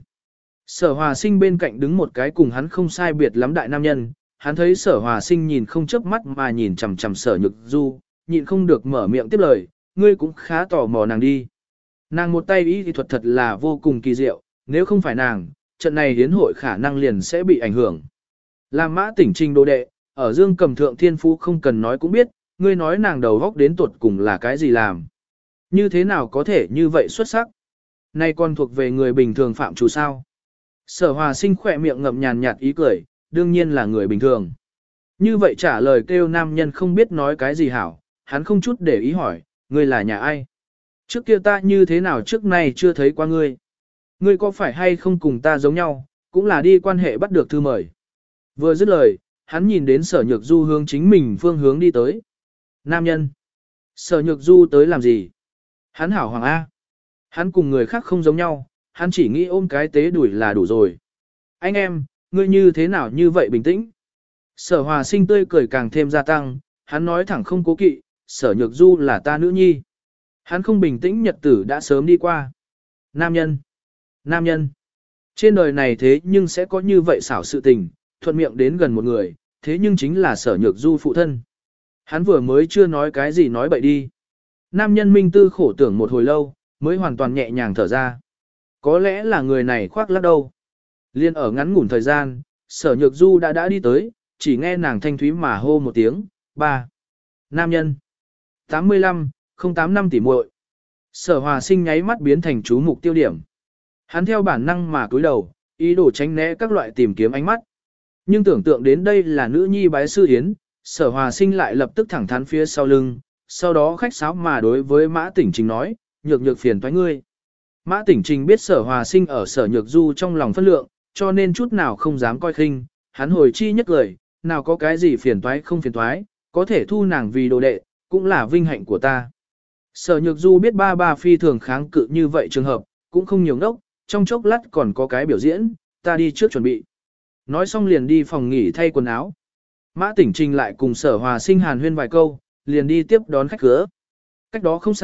Sở Hòa Sinh bên cạnh đứng một cái cùng hắn không sai biệt lắm đại nam nhân, hắn thấy Sở Hòa Sinh nhìn không chớp mắt mà nhìn chằm chằm Sở Nhược Du, nhịn không được mở miệng tiếp lời, ngươi cũng khá tò mò nàng đi. Nàng một tay ý thì thuật thật là vô cùng kỳ diệu, nếu không phải nàng, trận này hiến hội khả năng liền sẽ bị ảnh hưởng. Làm Mã Tỉnh Trình đồ đệ, ở Dương Cầm thượng thiên phú không cần nói cũng biết, ngươi nói nàng đầu góc đến tuột cùng là cái gì làm. Như thế nào có thể như vậy xuất sắc? Nay còn thuộc về người bình thường phạm chủ sao? Sở Hòa Sinh khỏe miệng ngậm nhàn nhạt ý cười, đương nhiên là người bình thường. Như vậy trả lời kêu nam nhân không biết nói cái gì hảo, hắn không chút để ý hỏi, ngươi là nhà ai? Trước kia ta như thế nào trước nay chưa thấy qua ngươi? Ngươi có phải hay không cùng ta giống nhau, cũng là đi quan hệ bắt được thư mời. Vừa dứt lời, hắn nhìn đến sở nhược du hướng chính mình phương hướng đi tới. Nam nhân. Sở nhược du tới làm gì? Hắn hảo hoàng A. Hắn cùng người khác không giống nhau, hắn chỉ nghĩ ôm cái tế đuổi là đủ rồi. Anh em, ngươi như thế nào như vậy bình tĩnh? Sở Hòa Sinh tươi cười càng thêm gia tăng, hắn nói thẳng không cố kỵ, sở nhược du là ta nữ nhi. Hắn không bình tĩnh nhật tử đã sớm đi qua. Nam nhân. Nam nhân. Trên đời này thế nhưng sẽ có như vậy xảo sự tình, thuận miệng đến gần một người, thế nhưng chính là sở nhược du phụ thân. Hắn vừa mới chưa nói cái gì nói bậy đi. Nam nhân minh tư khổ tưởng một hồi lâu, mới hoàn toàn nhẹ nhàng thở ra. Có lẽ là người này khoác lác đâu. Liên ở ngắn ngủn thời gian, sở nhược du đã đã đi tới, chỉ nghe nàng thanh thúy mà hô một tiếng, ba. Nam nhân. tám mươi lăm, không tám năm tỷ muội. Sở Hòa Sinh nháy mắt biến thành chú mục tiêu điểm. Hắn theo bản năng mà cúi đầu, ý đồ tránh né các loại tìm kiếm ánh mắt. Nhưng tưởng tượng đến đây là nữ nhi bái sư yến, Sở Hòa Sinh lại lập tức thẳng thắn phía sau lưng, sau đó khách sáo mà đối với Mã Tỉnh Trình nói, nhược nhược phiền toái ngươi. Mã Tỉnh Trình biết Sở Hòa Sinh ở Sở Nhược Du trong lòng phân lượng, cho nên chút nào không dám coi khinh, hắn hồi chi nhất lời, nào có cái gì phiền toái không phiền toái, có thể thu nàng vì đồ đệ, cũng là vinh hạnh của ta. Sở Nhược Du biết ba ba phi thường kháng cự như vậy trường hợp, cũng không nhiều ngốc, trong chốc lát còn có cái biểu diễn, ta đi trước chuẩn bị. Nói xong liền đi phòng nghỉ thay quần áo. Mã Tỉnh Trình lại cùng Sở Hòa Sinh hàn huyên vài câu, liền đi tiếp đón khách khứa. Cách đó không xa,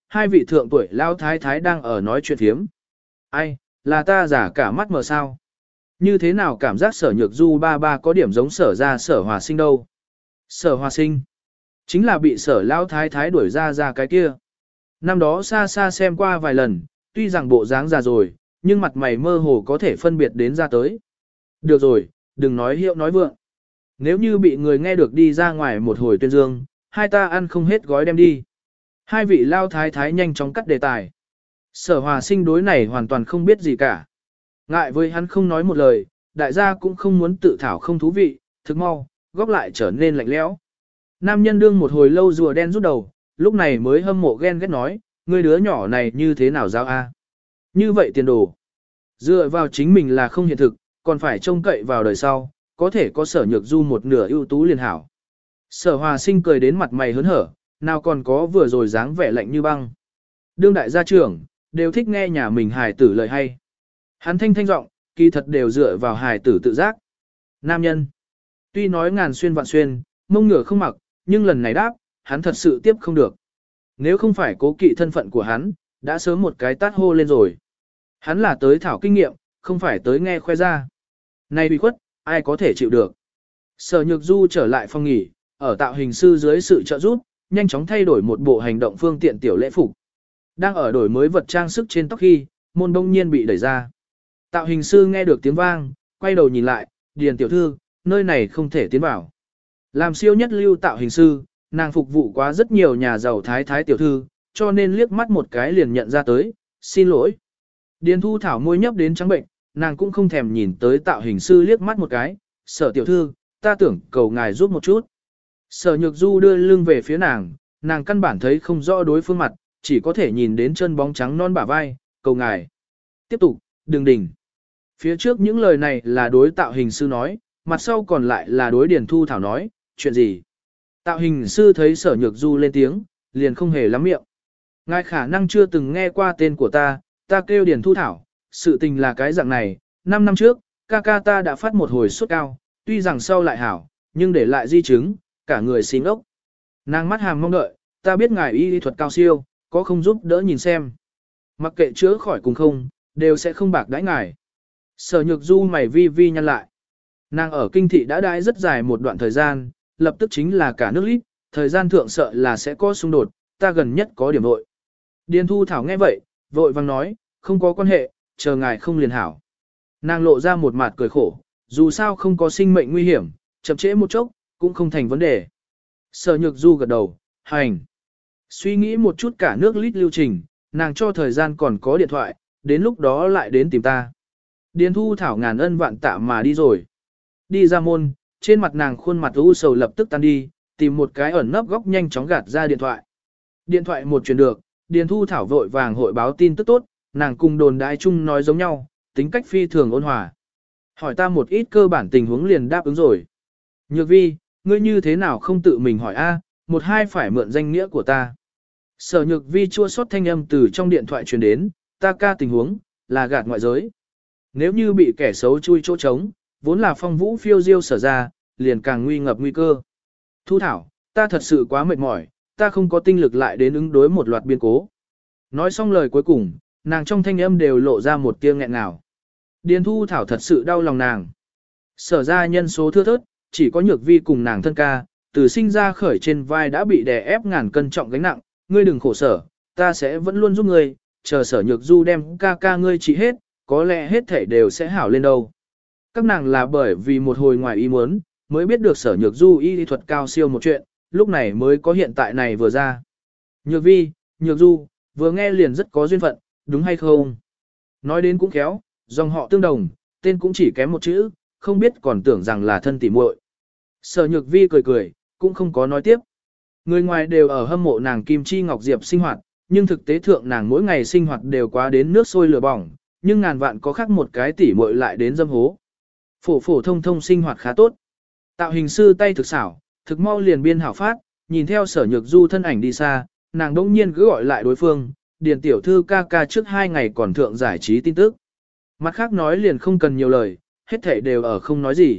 hai vị thượng tuổi lao thái thái đang ở nói chuyện thiếm. Ai, là ta giả cả mắt mờ sao? Như thế nào cảm giác sở nhược du ba ba có điểm giống sở ra sở hòa sinh đâu? Sở hòa sinh, chính là bị sở lao thái thái đuổi ra ra cái kia. Năm đó xa xa xem qua vài lần, tuy rằng bộ dáng già rồi, nhưng mặt mày mơ hồ có thể phân biệt đến ra tới. Được rồi, đừng nói hiệu nói vượng. Nếu như bị người nghe được đi ra ngoài một hồi tuyên dương, hai ta ăn không hết gói đem đi. Hai vị lao thái thái nhanh chóng cắt đề tài. Sở hòa sinh đối này hoàn toàn không biết gì cả. Ngại với hắn không nói một lời, đại gia cũng không muốn tự thảo không thú vị, thực mau, góc lại trở nên lạnh lẽo. Nam nhân đương một hồi lâu rùa đen rút đầu, lúc này mới hâm mộ ghen ghét nói, ngươi đứa nhỏ này như thế nào giao a? Như vậy tiền đồ. Dựa vào chính mình là không hiện thực, còn phải trông cậy vào đời sau, có thể có sở nhược du một nửa ưu tú liền hảo. Sở hòa sinh cười đến mặt mày hớn hở, nào còn có vừa rồi dáng vẻ lạnh như băng. Đương đại gia trưởng, đều thích nghe nhà mình hài tử lời hay. Hắn thanh thanh giọng, kỳ thật đều dựa vào hài tử tự giác. Nam nhân, tuy nói ngàn xuyên vạn xuyên, mông ngựa không mặc, nhưng lần này đáp, hắn thật sự tiếp không được. Nếu không phải cố kỵ thân phận của hắn, đã sớm một cái tát hô lên rồi. Hắn là tới thảo kinh nghiệm, không phải tới nghe khoe ra. Này bị khuất, ai có thể chịu được. Sở Nhược Du trở lại phòng nghỉ, ở tạo hình sư dưới sự trợ giúp, nhanh chóng thay đổi một bộ hành động phương tiện tiểu lễ phục. Đang ở đổi mới vật trang sức trên tóc khi, môn đông nhiên bị đẩy ra. Tạo hình sư nghe được tiếng vang, quay đầu nhìn lại, Điền tiểu thư, nơi này không thể tiến vào. Làm siêu nhất lưu tạo hình sư, nàng phục vụ quá rất nhiều nhà giàu thái thái tiểu thư, cho nên liếc mắt một cái liền nhận ra tới, xin lỗi. Điền Thu Thảo môi nhấp đến trắng bệnh, nàng cũng không thèm nhìn tới tạo hình sư liếc mắt một cái, sở tiểu thư, ta tưởng cầu ngài giúp một chút. Sở Nhược Du đưa lưng về phía nàng, nàng căn bản thấy không rõ đối phương mặt, chỉ có thể nhìn đến chân bóng trắng non bả vai, cầu ngài. Tiếp tục, đừng đỉnh. Phía trước những lời này là đối tạo hình sư nói, mặt sau còn lại là đối Điền Thu Thảo nói, chuyện gì? Tạo hình sư thấy Sở Nhược Du lên tiếng, liền không hề lắm miệng. Ngài khả năng chưa từng nghe qua tên của ta, ta kêu Điền Thu Thảo, sự tình là cái dạng này, năm năm trước, ca ca ta đã phát một hồi sốt cao, tuy rằng sau lại hảo, nhưng để lại di chứng, cả người xí ngốc. Nàng mắt hàm mong đợi, ta biết ngài y lý thuật cao siêu, có không giúp đỡ nhìn xem. Mặc kệ chữa khỏi cùng không, đều sẽ không bạc đãi ngài. Sở Nhược Du mày vi vi nhăn lại. Nàng ở kinh thị đã đãi rất dài một đoạn thời gian, lập tức chính là cả nước lít, thời gian thượng sợ là sẽ có xung đột, ta gần nhất có điểm vội. Điền Thu Thảo nghe vậy, vội vang nói, không có quan hệ, chờ ngài không liền hảo. Nàng lộ ra một mặt cười khổ, dù sao không có sinh mệnh nguy hiểm, chậm trễ một chốc, cũng không thành vấn đề. Sở Nhược Du gật đầu, hành. Suy nghĩ một chút cả nước lít lưu trình, nàng cho thời gian còn có điện thoại, đến lúc đó lại đến tìm ta. Điền Thu Thảo ngàn ân vạn tạ mà đi rồi. Đi ra môn, trên mặt nàng khuôn mặt u sầu lập tức tan đi, tìm một cái ẩn nấp góc nhanh chóng gạt ra điện thoại. Điện thoại một truyền được, Điền Thu Thảo vội vàng hội báo tin tức tốt, nàng cùng đồn đại chung nói giống nhau, tính cách phi thường ôn hòa. Hỏi ta một ít cơ bản tình huống liền đáp ứng rồi. Nhược vi, ngươi như thế nào không tự mình hỏi a, một hai phải mượn danh nghĩa của ta. Sở Nhược vi chua xót thanh âm từ trong điện thoại truyền đến, ta ca tình huống, là gạt ngoại giới. Nếu như bị kẻ xấu chui chỗ trống, vốn là phong vũ phiêu diêu sở ra, liền càng nguy ngập nguy cơ. Thu Thảo, ta thật sự quá mệt mỏi, ta không có tinh lực lại đến ứng đối một loạt biến cố. Nói xong lời cuối cùng, nàng trong thanh âm đều lộ ra một tia nghẹn ngào. Điền Thu Thảo thật sự đau lòng nàng. Sở ra nhân số thưa thớt, chỉ có Nhược vi cùng nàng thân ca, từ sinh ra khởi trên vai đã bị đè ép ngàn cân trọng gánh nặng, ngươi đừng khổ sở, ta sẽ vẫn luôn giúp ngươi, chờ Sở Nhược Du đem ca ca ngươi trị hết, có lẽ hết thảy đều sẽ hảo lên đâu. Các nàng là bởi vì một hồi ngoài ý muốn, mới biết được Sở Nhược Du y lý thuật cao siêu một chuyện, lúc này mới có hiện tại này vừa ra. Nhược vi, Nhược Du, vừa nghe liền rất có duyên phận, đúng hay không? Nói đến cũng khéo, dòng họ tương đồng, tên cũng chỉ kém một chữ, không biết còn tưởng rằng là thân tỉ muội. Sở Nhược vi cười cười, cũng không có nói tiếp. Người ngoài đều ở hâm mộ nàng Kim Chi Ngọc Diệp sinh hoạt, nhưng thực tế thượng nàng mỗi ngày sinh hoạt đều quá đến nước sôi lửa bỏng, nhưng ngàn vạn có khác một cái tỉ muội lại đến dâm hố. Phổ phổ thông thông sinh hoạt khá tốt. Tạo hình sư tay thực xảo, thực mau liền biên hảo phát, nhìn theo Sở Nhược Du thân ảnh đi xa, nàng đông nhiên cứ gọi lại đối phương, Điền tiểu thư ca ca trước hai ngày còn thượng giải trí tin tức. Mặt khác nói liền không cần nhiều lời, hết thảy đều ở không nói gì.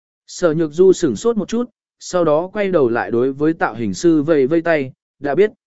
Sở Nhược Du sửng sốt một chút, sau đó quay đầu lại đối với tạo hình sư vây vây tay, đã biết.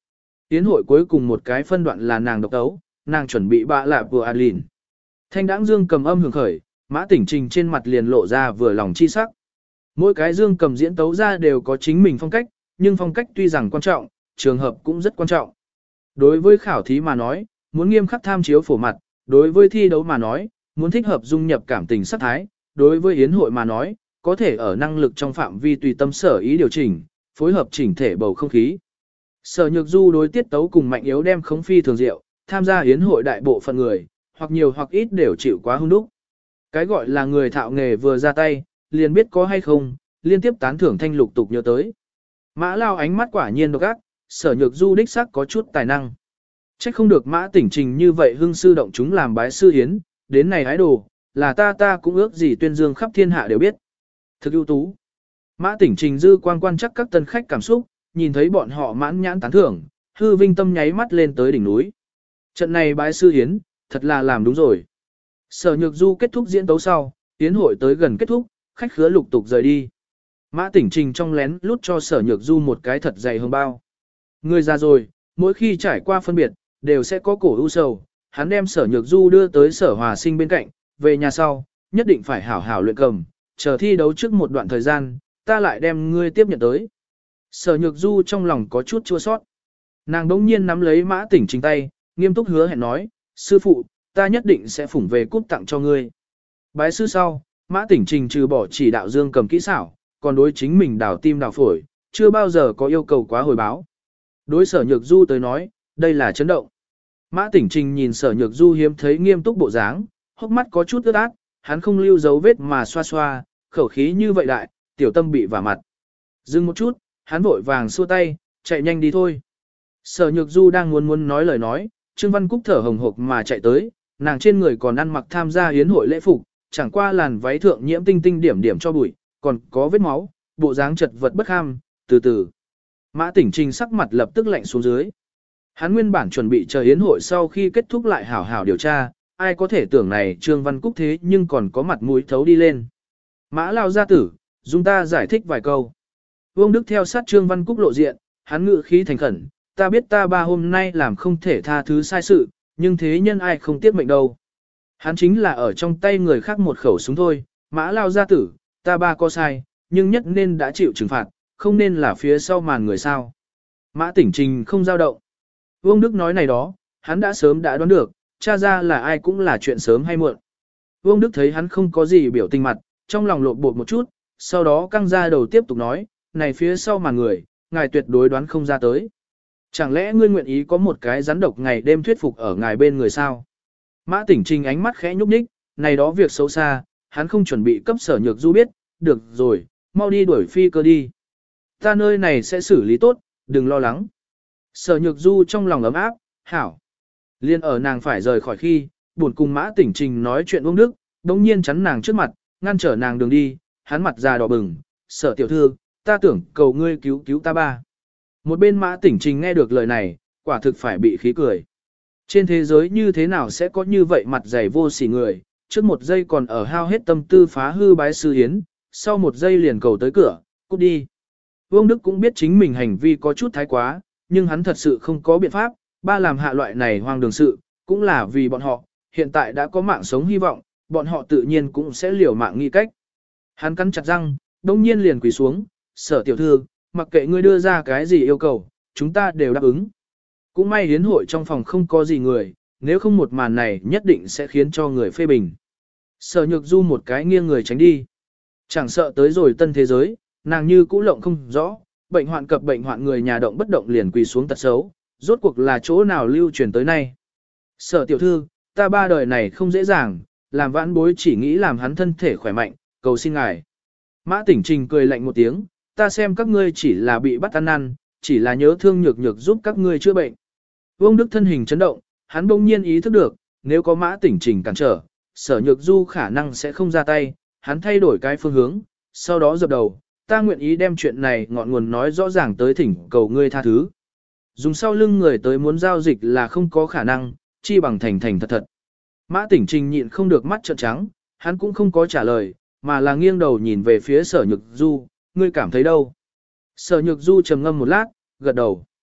Yến hội cuối cùng một cái phân đoạn là nàng độc tấu, nàng chuẩn bị bạ lạ vừa Adeline. Thanh đãng dương cầm âm hưởng khởi, Mã Tỉnh Trình trên mặt liền lộ ra vừa lòng chi sắc. Mỗi cái dương cầm diễn tấu ra đều có chính mình phong cách, nhưng phong cách tuy rằng quan trọng, trường hợp cũng rất quan trọng. Đối với khảo thí mà nói, muốn nghiêm khắc tham chiếu phổ mặt, đối với thi đấu mà nói, muốn thích hợp dung nhập cảm tình sắc thái, đối với yến hội mà nói, có thể ở năng lực trong phạm vi tùy tâm sở ý điều chỉnh, phối hợp chỉnh thể bầu không khí. Sở Nhược Du đối tiết tấu cùng mạnh yếu đem khống phi thường diệu, tham gia yến hội đại bộ phận người, hoặc nhiều hoặc ít đều chịu quá hung đúc. Cái gọi là người thạo nghề vừa ra tay, liền biết có hay không, liên tiếp tán thưởng thanh lục tục nhớ tới. Mã Lao ánh mắt quả nhiên độc ác, Sở Nhược Du đích xác có chút tài năng. Trách không được Mã Tỉnh Trình như vậy hưng sư động chúng làm bái sư hiến, đến này hái đồ, là ta ta cũng ước gì tuyên dương khắp thiên hạ đều biết. Thực ưu tú. Mã Tỉnh Trình dư quan quan chắc các tân khách cảm xúc, nhìn thấy bọn họ mãn nhãn tán thưởng, hư vinh tâm nháy mắt lên tới đỉnh núi. Trận này bái sư hiến, thật là làm đúng rồi. Sở Nhược Du kết thúc diễn tấu sau, yến hội tới gần kết thúc, khách khứa lục tục rời đi. Mã Tỉnh Trình trong lén lút cho Sở Nhược Du một cái thật dày hương bao. Người già rồi, mỗi khi trải qua phân biệt, đều sẽ có cổ ưu sầu. Hắn đem Sở Nhược Du đưa tới Sở Hòa Sinh bên cạnh, về nhà sau, nhất định phải hảo hảo luyện cầm, chờ thi đấu trước một đoạn thời gian, ta lại đem ngươi tiếp nhận tới. Sở Nhược Du trong lòng có chút chua sót. Nàng đống nhiên nắm lấy Mã Tỉnh Trình tay, nghiêm túc hứa hẹn nói, sư phụ, ta nhất định sẽ phủng về cúp tặng cho ngươi. Bái sư sau, Mã Tỉnh Trình trừ bỏ chỉ đạo dương cầm kỹ xảo, còn đối chính mình đào tim đào phổi, chưa bao giờ có yêu cầu quá hồi báo. Đối Sở Nhược Du tới nói, đây là chấn động. Mã Tỉnh Trình nhìn Sở Nhược Du hiếm thấy nghiêm túc bộ dáng, hốc mắt có chút ướt át, hắn không lưu dấu vết mà xoa xoa, khẩu khí như vậy đại, tiểu tâm bị vả mặt. Dừng một chút, hắn vội vàng xua tay, chạy nhanh đi thôi. Sở Nhược Du đang muốn muốn nói lời nói, Trương Văn Cúc thở hồng hộc mà chạy tới, nàng trên người còn ăn mặc tham gia yến hội lễ phục, chẳng qua làn váy thượng nhiễm tinh tinh điểm điểm cho bụi, còn có vết máu, bộ dáng chật vật bất kham, từ từ. Mã Tỉnh Trình sắc mặt lập tức lạnh xuống dưới. Hắn nguyên bản chuẩn bị chờ yến hội sau khi kết thúc lại hảo hảo điều tra, ai có thể tưởng này Trương Văn Cúc thế nhưng còn có mặt mũi thấu đi lên. Mã Lao gia tử, dùng ta giải thích vài câu. Vương Đức theo sát Trương Văn Cúc lộ diện, hắn ngự khí thành khẩn, ta biết ta ba hôm nay làm không thể tha thứ sai sự, nhưng thế nhân ai không tiếc mệnh đâu. Hắn chính là ở trong tay người khác một khẩu súng thôi, Mã Lao gia tử, ta ba có sai, nhưng nhất nên đã chịu trừng phạt, không nên là phía sau màn người sao. Mã Tỉnh Trình không dao động. Vương Đức nói này đó, hắn đã sớm đã đoán được, tra ra là ai cũng là chuyện sớm hay muộn. Vương Đức thấy hắn không có gì biểu tình mặt, trong lòng lộn bột một chút, sau đó căng ra đầu tiếp tục nói, này phía sau màn người, ngài tuyệt đối đoán không ra tới. Chẳng lẽ ngươi nguyện ý có một cái rắn độc ngày đêm thuyết phục ở ngài bên người sao? Mã Tỉnh Trình ánh mắt khẽ nhúc nhích, này đó việc xấu xa, hắn không chuẩn bị cấp Sở Nhược Du biết, được rồi, mau đi đuổi phi cơ đi. Ta nơi này sẽ xử lý tốt, đừng lo lắng. Sở Nhược Du trong lòng ấm áp, hảo. Liên ở nàng phải rời khỏi khi, buồn cùng Mã Tỉnh Trình nói chuyện Uông Đức, đống nhiên chắn nàng trước mặt, ngăn trở nàng đường đi, hắn mặt già đỏ bừng, Sở tiểu thư, ta tưởng cầu ngươi cứu cứu ta ba. Một bên Mã Tỉnh Trình nghe được lời này, quả thực phải bị khí cười. Trên thế giới như thế nào sẽ có như vậy mặt dày vô sỉ người, trước một giây còn ở hao hết tâm tư phá hư bái sư hiến, sau một giây liền cầu tới cửa, cút đi. Vương Đức cũng biết chính mình hành vi có chút thái quá, nhưng hắn thật sự không có biện pháp, ba làm hạ loại này hoang đường sự, cũng là vì bọn họ, hiện tại đã có mạng sống hy vọng, bọn họ tự nhiên cũng sẽ liều mạng nghĩ cách. Hắn cắn chặt răng, đông nhiên liền quỳ xuống, Sở tiểu thư, mặc kệ ngươi đưa ra cái gì yêu cầu, chúng ta đều đáp ứng. Cũng may hiến hội trong phòng không có gì người, nếu không một màn này nhất định sẽ khiến cho người phê bình. Sở Nhược Du một cái nghiêng người tránh đi. Chẳng sợ tới rồi tân thế giới, nàng như cũ lộng không rõ, bệnh hoạn cập bệnh hoạn người nhà động bất động liền quỳ xuống tật xấu, rốt cuộc là chỗ nào lưu truyền tới nay. Sở tiểu thư, ta ba đời này không dễ dàng, làm vãn bối chỉ nghĩ làm hắn thân thể khỏe mạnh, cầu xin ngài. Mã Tỉnh Trình cười lạnh một tiếng, ta xem các ngươi chỉ là bị bắt ăn năn, chỉ là nhớ thương nhược nhược giúp các ngươi chữa bệnh. Vương Đức thân hình chấn động, hắn bỗng nhiên ý thức được, nếu có Mã Tỉnh Trình cản trở, Sở Nhược Du khả năng sẽ không ra tay, hắn thay đổi cái phương hướng, sau đó dập đầu, ta nguyện ý đem chuyện này ngọn nguồn nói rõ ràng tới thỉnh cầu ngươi tha thứ. Dùng sau lưng người tới muốn giao dịch là không có khả năng, chi bằng thành thành thật thật. Mã Tỉnh Trình nhịn không được mắt trợn trắng, hắn cũng không có trả lời, mà là nghiêng đầu nhìn về phía Sở Nhược Du, ngươi cảm thấy đâu? Sở Nhược Du trầm ngâm một lát, gật đầu.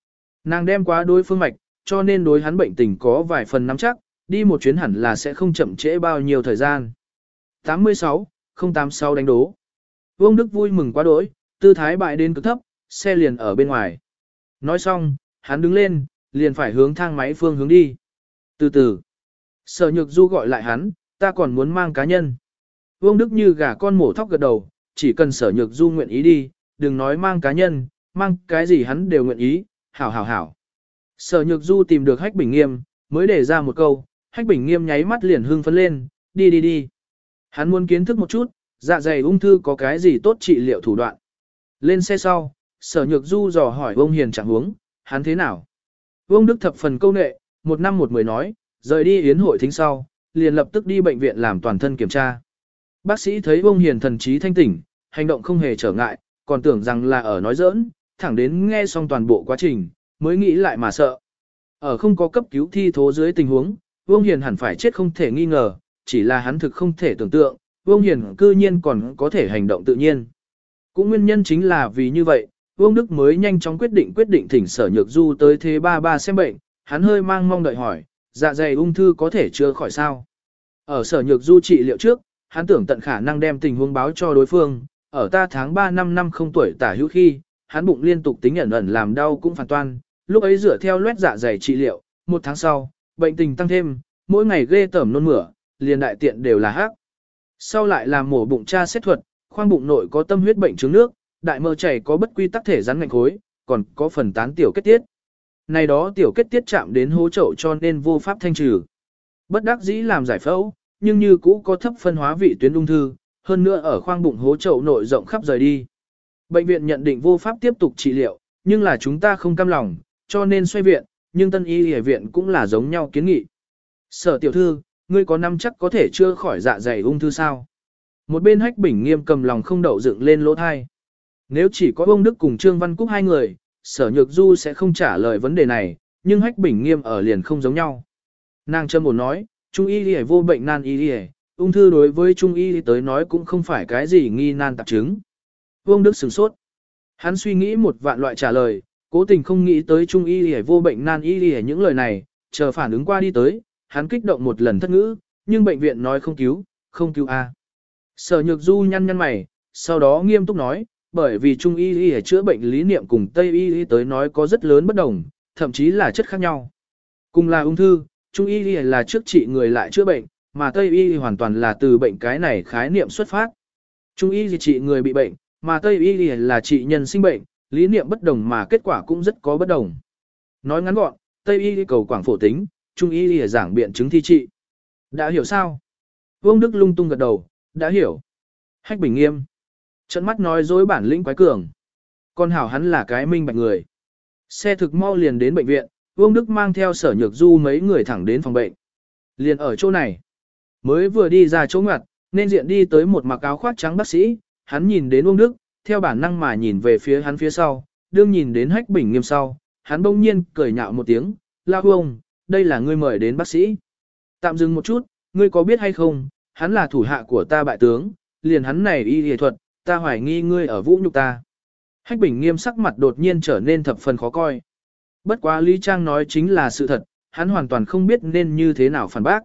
Nàng đem quá đối phương mạch, cho nên đối hắn bệnh tình có vài phần nắm chắc, đi một chuyến hẳn là sẽ không chậm trễ bao nhiêu thời gian. tám mươi sáu, không tám sáu đánh đố. Vương Đức vui mừng quá đỗi, tư thái bại đến cực thấp, xe liền ở bên ngoài. Nói xong, hắn đứng lên, liền phải hướng thang máy phương hướng đi. Từ từ, Sở Nhược Du gọi lại hắn, ta còn muốn mang cá nhân. Vương Đức như gà con mổ thóc gật đầu, chỉ cần Sở Nhược Du nguyện ý đi, đừng nói mang cá nhân, mang cái gì hắn đều nguyện ý, hảo hảo hảo. Sở Nhược Du tìm được Hách Bình Nghiêm, mới để ra một câu, Hách Bình Nghiêm nháy mắt liền hưng phấn lên, đi đi đi. Hắn muốn kiến thức một chút, dạ dày ung thư có cái gì tốt trị liệu thủ đoạn. Lên xe sau, Sở Nhược Du dò hỏi ông Hiền trạng huống, hắn thế nào. Vương Đức thập phần câu nệ, một năm một mười nói, rời đi yến hội thính sau, liền lập tức đi bệnh viện làm toàn thân kiểm tra. Bác sĩ thấy ông Hiền thần trí thanh tỉnh, hành động không hề trở ngại, còn tưởng rằng là ở nói giỡn, thẳng đến nghe xong toàn bộ quá trình, mới nghĩ lại mà sợ. Ở không có cấp cứu thi thố dưới tình huống, Vương Hiền hẳn phải chết không thể nghi ngờ, chỉ là hắn thực không thể tưởng tượng, Vương Hiền cư nhiên còn có thể hành động tự nhiên. Cũng nguyên nhân chính là vì như vậy, Vương Đức mới nhanh chóng quyết định quyết định thỉnh Sở Nhược Du tới thế ba ba xem bệnh, hắn hơi mang mong đợi hỏi, dạ dày ung thư có thể chữa khỏi sao? Ở Sở Nhược Du trị liệu trước, hắn tưởng tận khả năng đem tình huống báo cho đối phương, ở ta tháng ba năm năm không tuổi tả hữu khi, hắn bụng liên tục tính ẩn ẩn làm đau cũng phản toan, lúc ấy dựa theo loét dạ dày trị liệu, một tháng sau, bệnh tình tăng thêm, mỗi ngày ghê tởm nôn mửa, liền đại tiện đều là hắc. Sau lại làm mổ bụng tra xét thuật, khoang bụng nội có tâm huyết bệnh trứng nước, đại mơ chảy có bất quy tắc thể rắn ngạnh khối, còn có phần tán tiểu kết tiết. Này đó tiểu kết tiết chạm đến hố chậu cho nên vô pháp thanh trừ. Bất đắc dĩ làm giải phẫu, nhưng như cũ có thấp phân hóa vị tuyến ung thư, hơn nữa ở khoang bụng hố chậu nội rộng khắp rời đi. Bệnh viện nhận định vô pháp tiếp tục trị liệu, nhưng là chúng ta không cam lòng, cho nên xoay viện, nhưng tân y y viện cũng là giống nhau kiến nghị. Sở tiểu thư, ngươi có năm chắc có thể chữa khỏi dạ dày ung thư sao? Một bên Hách Bình Nghiêm cầm lòng không đậu dựng lên lỗ thai. Nếu chỉ có ông Đức cùng Trương Văn Cúc hai người, Sở Nhược Du sẽ không trả lời vấn đề này, nhưng Hách Bình Nghiêm ở liền không giống nhau. Nàng châm ổn nói, Trung y y vô bệnh nan y y, ung thư đối với Trung y tới nói cũng không phải cái gì nghi nan tạp chứng. Vương Đức sửng sốt. Hắn suy nghĩ một vạn loại trả lời, cố tình không nghĩ tới Trung y y vô bệnh nan y y những lời này, chờ phản ứng qua đi tới, hắn kích động một lần thất ngữ, nhưng bệnh viện nói không cứu, không cứu a. Sở Nhược Du nhăn nhăn mày, sau đó nghiêm túc nói, bởi vì Trung y y chữa bệnh lý niệm cùng Tây y y tới nói có rất lớn bất đồng, thậm chí là chất khác nhau. Cùng là ung thư, Trung y y là trước trị người lại chữa bệnh, mà Tây y y hoàn toàn là từ bệnh cái này khái niệm xuất phát. Trung y y trị người bị bệnh, mà Tây y y là trị nhân sinh bệnh, lý niệm bất đồng mà kết quả cũng rất có bất đồng. Nói ngắn gọn, Tây y y cầu quảng phổ tính, Trung y y giảng biện chứng thi trị. Đã hiểu sao? Vương Đức lung tung gật đầu, đã hiểu. Hách Bình Nghiêm. Trận mắt nói dối bản lĩnh quái cường. Con hảo hắn là cái minh bạch người. Xe thực mau liền đến bệnh viện, Vương Đức mang theo Sở Nhược Du mấy người thẳng đến phòng bệnh. Liền ở chỗ này. Mới vừa đi ra chỗ ngoặt, nên diện đi tới một mặc áo khoác trắng bác sĩ, hắn nhìn đến Vương Đức, theo bản năng mà nhìn về phía hắn phía sau, đương nhìn đến Hách Bình Nghiêm sau, hắn bỗng nhiên cười nhạo một tiếng, "La Vương, đây là ngươi mời đến bác sĩ." Tạm dừng một chút, ngươi có biết hay không, hắn là thủ hạ của ta bại tướng, liền hắn này y y thuật, ta hoài nghi ngươi ở vũ nhục ta. Hách Bình Nghiêm sắc mặt đột nhiên trở nên thập phần khó coi. Bất quá Lý Trang nói chính là sự thật, hắn hoàn toàn không biết nên như thế nào phản bác.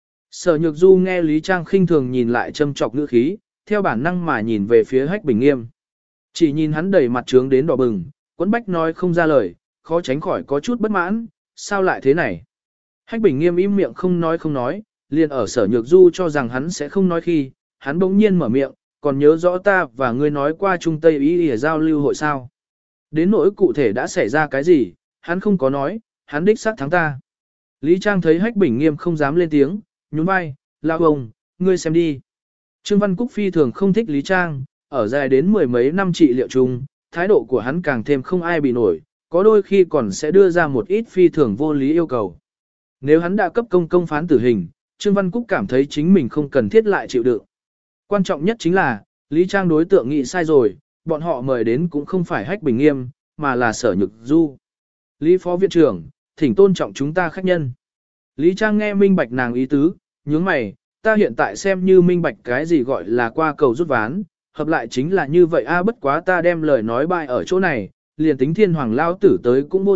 Sở Nhược Du nghe Lý Trang khinh thường nhìn lại châm chọc ngữ khí, theo bản năng mà nhìn về phía Hách Bình Nghiêm. Chỉ nhìn hắn đầy mặt trướng đến đỏ bừng, Quấn Bách nói không ra lời, khó tránh khỏi có chút bất mãn, sao lại thế này? Hách Bình Nghiêm im miệng không nói không nói, liền ở Sở Nhược Du cho rằng hắn sẽ không nói khi, hắn bỗng nhiên mở miệng, còn nhớ rõ ta và ngươi nói qua Trung Tây y y giao lưu hội sao? Đến nỗi cụ thể đã xảy ra cái gì, hắn không có nói, hắn đích xác thắng ta. Lý Trang thấy Hách Bình Nghiêm không dám lên tiếng, nhún vai, lão ông, ngươi xem đi. Trương Văn Cúc phi thường không thích Lý Trang, ở dài đến mười mấy năm trị liệu chung, thái độ của hắn càng thêm không ai bị nổi, có đôi khi còn sẽ đưa ra một ít phi thường vô lý yêu cầu. Nếu hắn đã cấp công công phán tử hình, Trương Văn Cúc cảm thấy chính mình không cần thiết lại chịu đựng. Quan trọng nhất chính là, Lý Trang đối tượng nghĩ sai rồi, bọn họ mời đến cũng không phải Hách Bình Nghiêm, mà là Sở Nhược Du. Lý Phó Viện trưởng, thỉnh tôn trọng chúng ta khách nhân. Lý Trang nghe minh bạch nàng ý tứ, nhướng mày, ta hiện tại xem như minh bạch cái gì gọi là qua cầu rút ván, hợp lại chính là như vậy a bất quá ta đem lời nói bại ở chỗ này, liền tính thiên hoàng lao tử tới cũng vô dụng,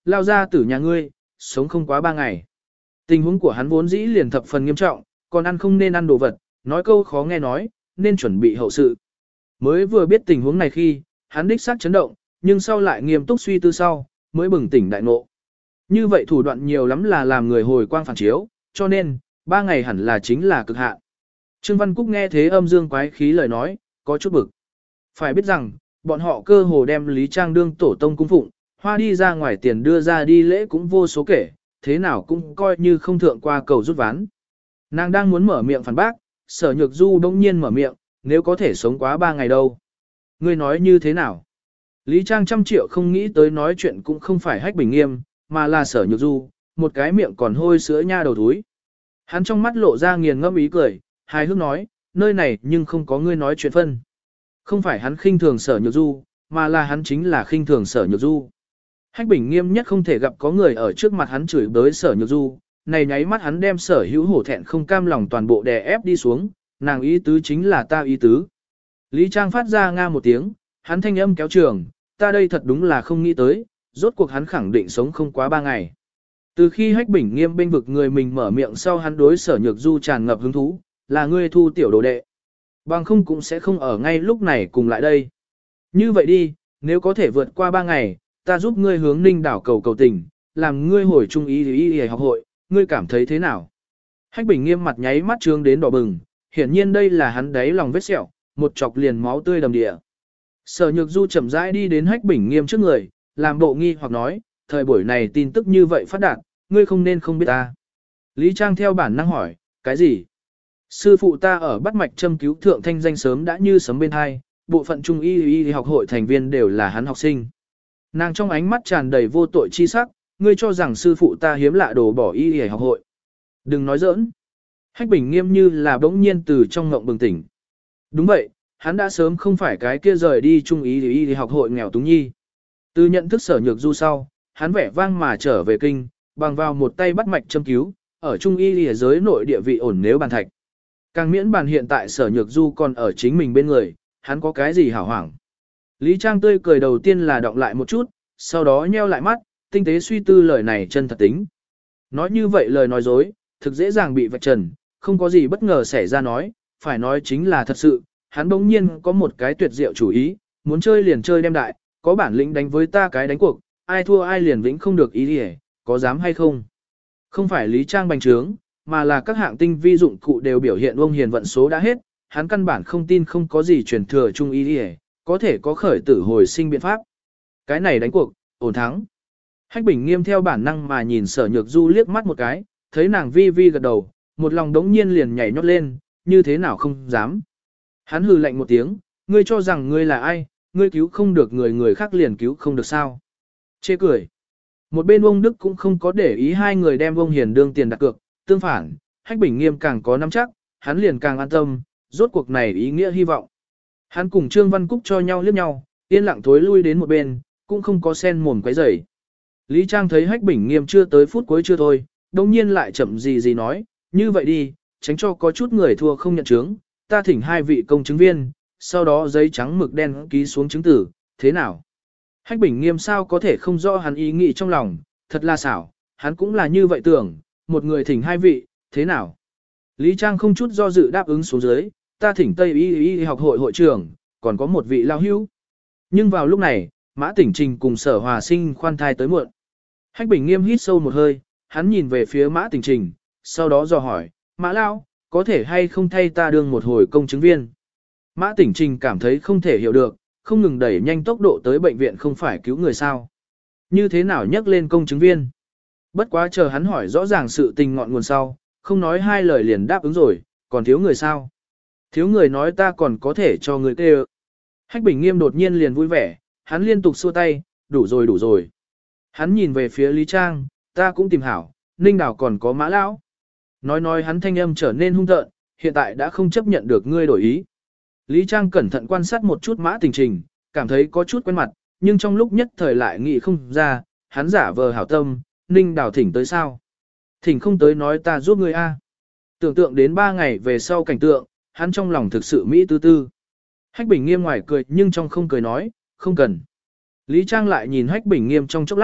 lao ra tử nhà ngươi, sống không quá ba ngày. Tình huống của hắn vốn dĩ liền thập phần nghiêm trọng, còn ăn không nên ăn đồ vật, nói câu khó nghe nói, nên chuẩn bị hậu sự. Mới vừa biết tình huống này khi, hắn đích xác chấn động, nhưng sau lại nghiêm túc suy tư sau, mới bừng tỉnh đại ngộ. Như vậy thủ đoạn nhiều lắm là làm người hồi quang phản chiếu, cho nên, ba ngày hẳn là chính là cực hạn. Trương Văn Cúc nghe thế âm dương quái khí lời nói, có chút bực. Phải biết rằng, bọn họ cơ hồ đem Lý Trang đương tổ tông cung phụng, hoa đi ra ngoài tiền đưa ra đi lễ cũng vô số kể, thế nào cũng coi như không thượng qua cầu rút ván. Nàng đang muốn mở miệng phản bác, Sở Nhược Du bỗng nhiên mở miệng, nếu có thể sống quá ba ngày đâu. Ngươi nói như thế nào? Lý Trang trăm triệu không nghĩ tới nói chuyện cũng không phải Hách Bình Nghiêm, mà là Sở Nhược Du, một cái miệng còn hôi sữa nha đầu thúi. Hắn trong mắt lộ ra nghiền ngẫm ý cười, hài hước nói, nơi này nhưng không có ngươi nói chuyện phân. Không phải hắn khinh thường Sở Nhược Du, mà là hắn chính là khinh thường Sở Nhược Du. Hách Bình Nghiêm nhất không thể gặp có người ở trước mặt hắn chửi bới Sở Nhược Du, này nháy mắt hắn đem Sở Hữu hổ thẹn không cam lòng toàn bộ đè ép đi xuống, nàng ý tứ chính là ta ý tứ. Lý Trang phát ra nga một tiếng, hắn thanh âm kéo trường, ta đây thật đúng là không nghĩ tới, rốt cuộc hắn khẳng định sống không quá ba ngày. Từ khi Hách Bình Nghiêm bênh vực người mình mở miệng sau hắn đối Sở Nhược Du tràn ngập hứng thú, là ngươi thu tiểu đồ đệ. Bằng không cũng sẽ không ở ngay lúc này cùng lại đây. Như vậy đi, nếu có thể vượt qua ba ngày, ta giúp ngươi hướng Ninh đảo cầu cầu tình, làm ngươi hồi trung ý y y học hội, ngươi cảm thấy thế nào? Hách Bình Nghiêm mặt nháy mắt trương đến đỏ bừng, hiển nhiên đây là hắn đáy lòng vết sẹo, một chọc liền máu tươi đầm địa. Sở Nhược Du chậm rãi đi đến Hách Bình Nghiêm trước người, làm bộ nghi hoặc nói, thời buổi này tin tức như vậy phát đạt, ngươi không nên không biết ta. Lý Trang theo bản năng hỏi, cái gì? Sư phụ ta ở bắt mạch châm cứu thượng thanh danh sớm đã như sấm bên hai, bộ phận trung y y học hội thành viên đều là hắn học sinh. Nàng trong ánh mắt tràn đầy vô tội chi sắc, ngươi cho rằng sư phụ ta hiếm lạ đồ bỏ y y học hội. Đừng nói giỡn. Hách Bình Nghiêm như là bỗng nhiên từ trong ngộng bừng tỉnh. Đúng vậy, hắn đã sớm không phải cái kia rời đi trung y y học hội nghèo túng nhi. Từ nhận thức Sở Nhược Du sau, hắn vẻ vang mà trở về kinh, bằng vào một tay bắt mạch châm cứu, ở trung y y giới nội địa vị ổn nếu bàn thạch. Càng miễn bàn hiện tại Sở Nhược Du còn ở chính mình bên người, hắn có cái gì hảo hoảng. Lý Trang tươi cười đầu tiên là đọng lại một chút, sau đó nheo lại mắt, tinh tế suy tư lời này chân thật tính. Nói như vậy lời nói dối, thực dễ dàng bị vạch trần, không có gì bất ngờ xảy ra nói, phải nói chính là thật sự, hắn bỗng nhiên có một cái tuyệt diệu chủ ý, muốn chơi liền chơi đem đại, có bản lĩnh đánh với ta cái đánh cuộc, ai thua ai liền vĩnh không được ý đi hề, có dám hay không? Không phải Lý Trang bành trướng, mà là các hạng tinh vi dụng cụ đều biểu hiện ông hiền vận số đã hết, hắn căn bản không tin không có gì truyền thừa chung ý đi hề, có thể có khởi tử hồi sinh biện pháp. Cái này đánh cuộc, ổn thắng. Hách Bình Nghiêm theo bản năng mà nhìn Sở Nhược Du liếc mắt một cái, thấy nàng vi vi gật đầu, một lòng đống nhiên liền nhảy nhót lên, như thế nào không dám. Hắn hừ lạnh một tiếng, ngươi cho rằng ngươi là ai, ngươi cứu không được người người khác liền cứu không được sao. Chê cười. Một bên ông Đức cũng không có để ý hai người đem ông Hiền đương tiền đặt cược, tương phản, Hách Bình Nghiêm càng có nắm chắc, hắn liền càng an tâm, rốt cuộc này ý nghĩa hy vọng. Hắn cùng Trương Văn Cúc cho nhau liếc nhau, yên lặng thối lui đến một bên, cũng không có sen mồm quấy rầy. Lý Trang thấy Hách Bình Nghiêm chưa tới phút cuối chưa thôi, đồng nhiên lại chậm gì gì nói, như vậy đi, tránh cho có chút người thua không nhận chứng, ta thỉnh hai vị công chứng viên, sau đó giấy trắng mực đen ký xuống chứng tử, thế nào? Hách Bình Nghiêm sao có thể không rõ hắn ý nghĩ trong lòng, thật là xảo, hắn cũng là như vậy tưởng, một người thỉnh hai vị, thế nào? Lý Trang không chút do dự đáp ứng xuống dưới, ta thỉnh Tây Y Y học hội hội trưởng, còn có một vị lao hữu. Nhưng vào lúc này, Mã Tỉnh Trình cùng Sở Hòa Sinh khoan thai tới muộn. Hách Bình Nghiêm hít sâu một hơi, hắn nhìn về phía Mã Tỉnh Trình, sau đó dò hỏi, Mã Lao, có thể hay không thay ta đương một hồi công chứng viên? Mã Tỉnh Trình cảm thấy không thể hiểu được, không ngừng đẩy nhanh tốc độ tới bệnh viện không phải cứu người sao. Như thế nào nhắc lên công chứng viên? Bất quá chờ hắn hỏi rõ ràng sự tình ngọn nguồn sau, không nói hai lời liền đáp ứng rồi, còn thiếu người sao? Thiếu người nói ta còn có thể cho người kêu. Hách Bình Nghiêm đột nhiên liền vui vẻ, hắn liên tục xua tay, đủ rồi đủ rồi. Hắn nhìn về phía Lý Trang, ta cũng tìm hảo, Ninh Đảo còn có Mã Lão. Nói nói hắn thanh âm trở nên hung tợn, hiện tại đã không chấp nhận được ngươi đổi ý. Lý Trang cẩn thận quan sát một chút Mã Tình Trình, cảm thấy có chút quen mặt, nhưng trong lúc nhất thời lại nghĩ không ra, hắn giả vờ hảo tâm, Ninh Đảo thỉnh tới sao? Thỉnh không tới nói ta giúp ngươi a. Tưởng tượng đến ba ngày về sau cảnh tượng, hắn trong lòng thực sự mỹ tư tư. Hách Bình Nghiêm ngoài cười nhưng trong không cười nói, không cần. Lý Trang lại nhìn Hách Bình Nghiêm trong chốc lát,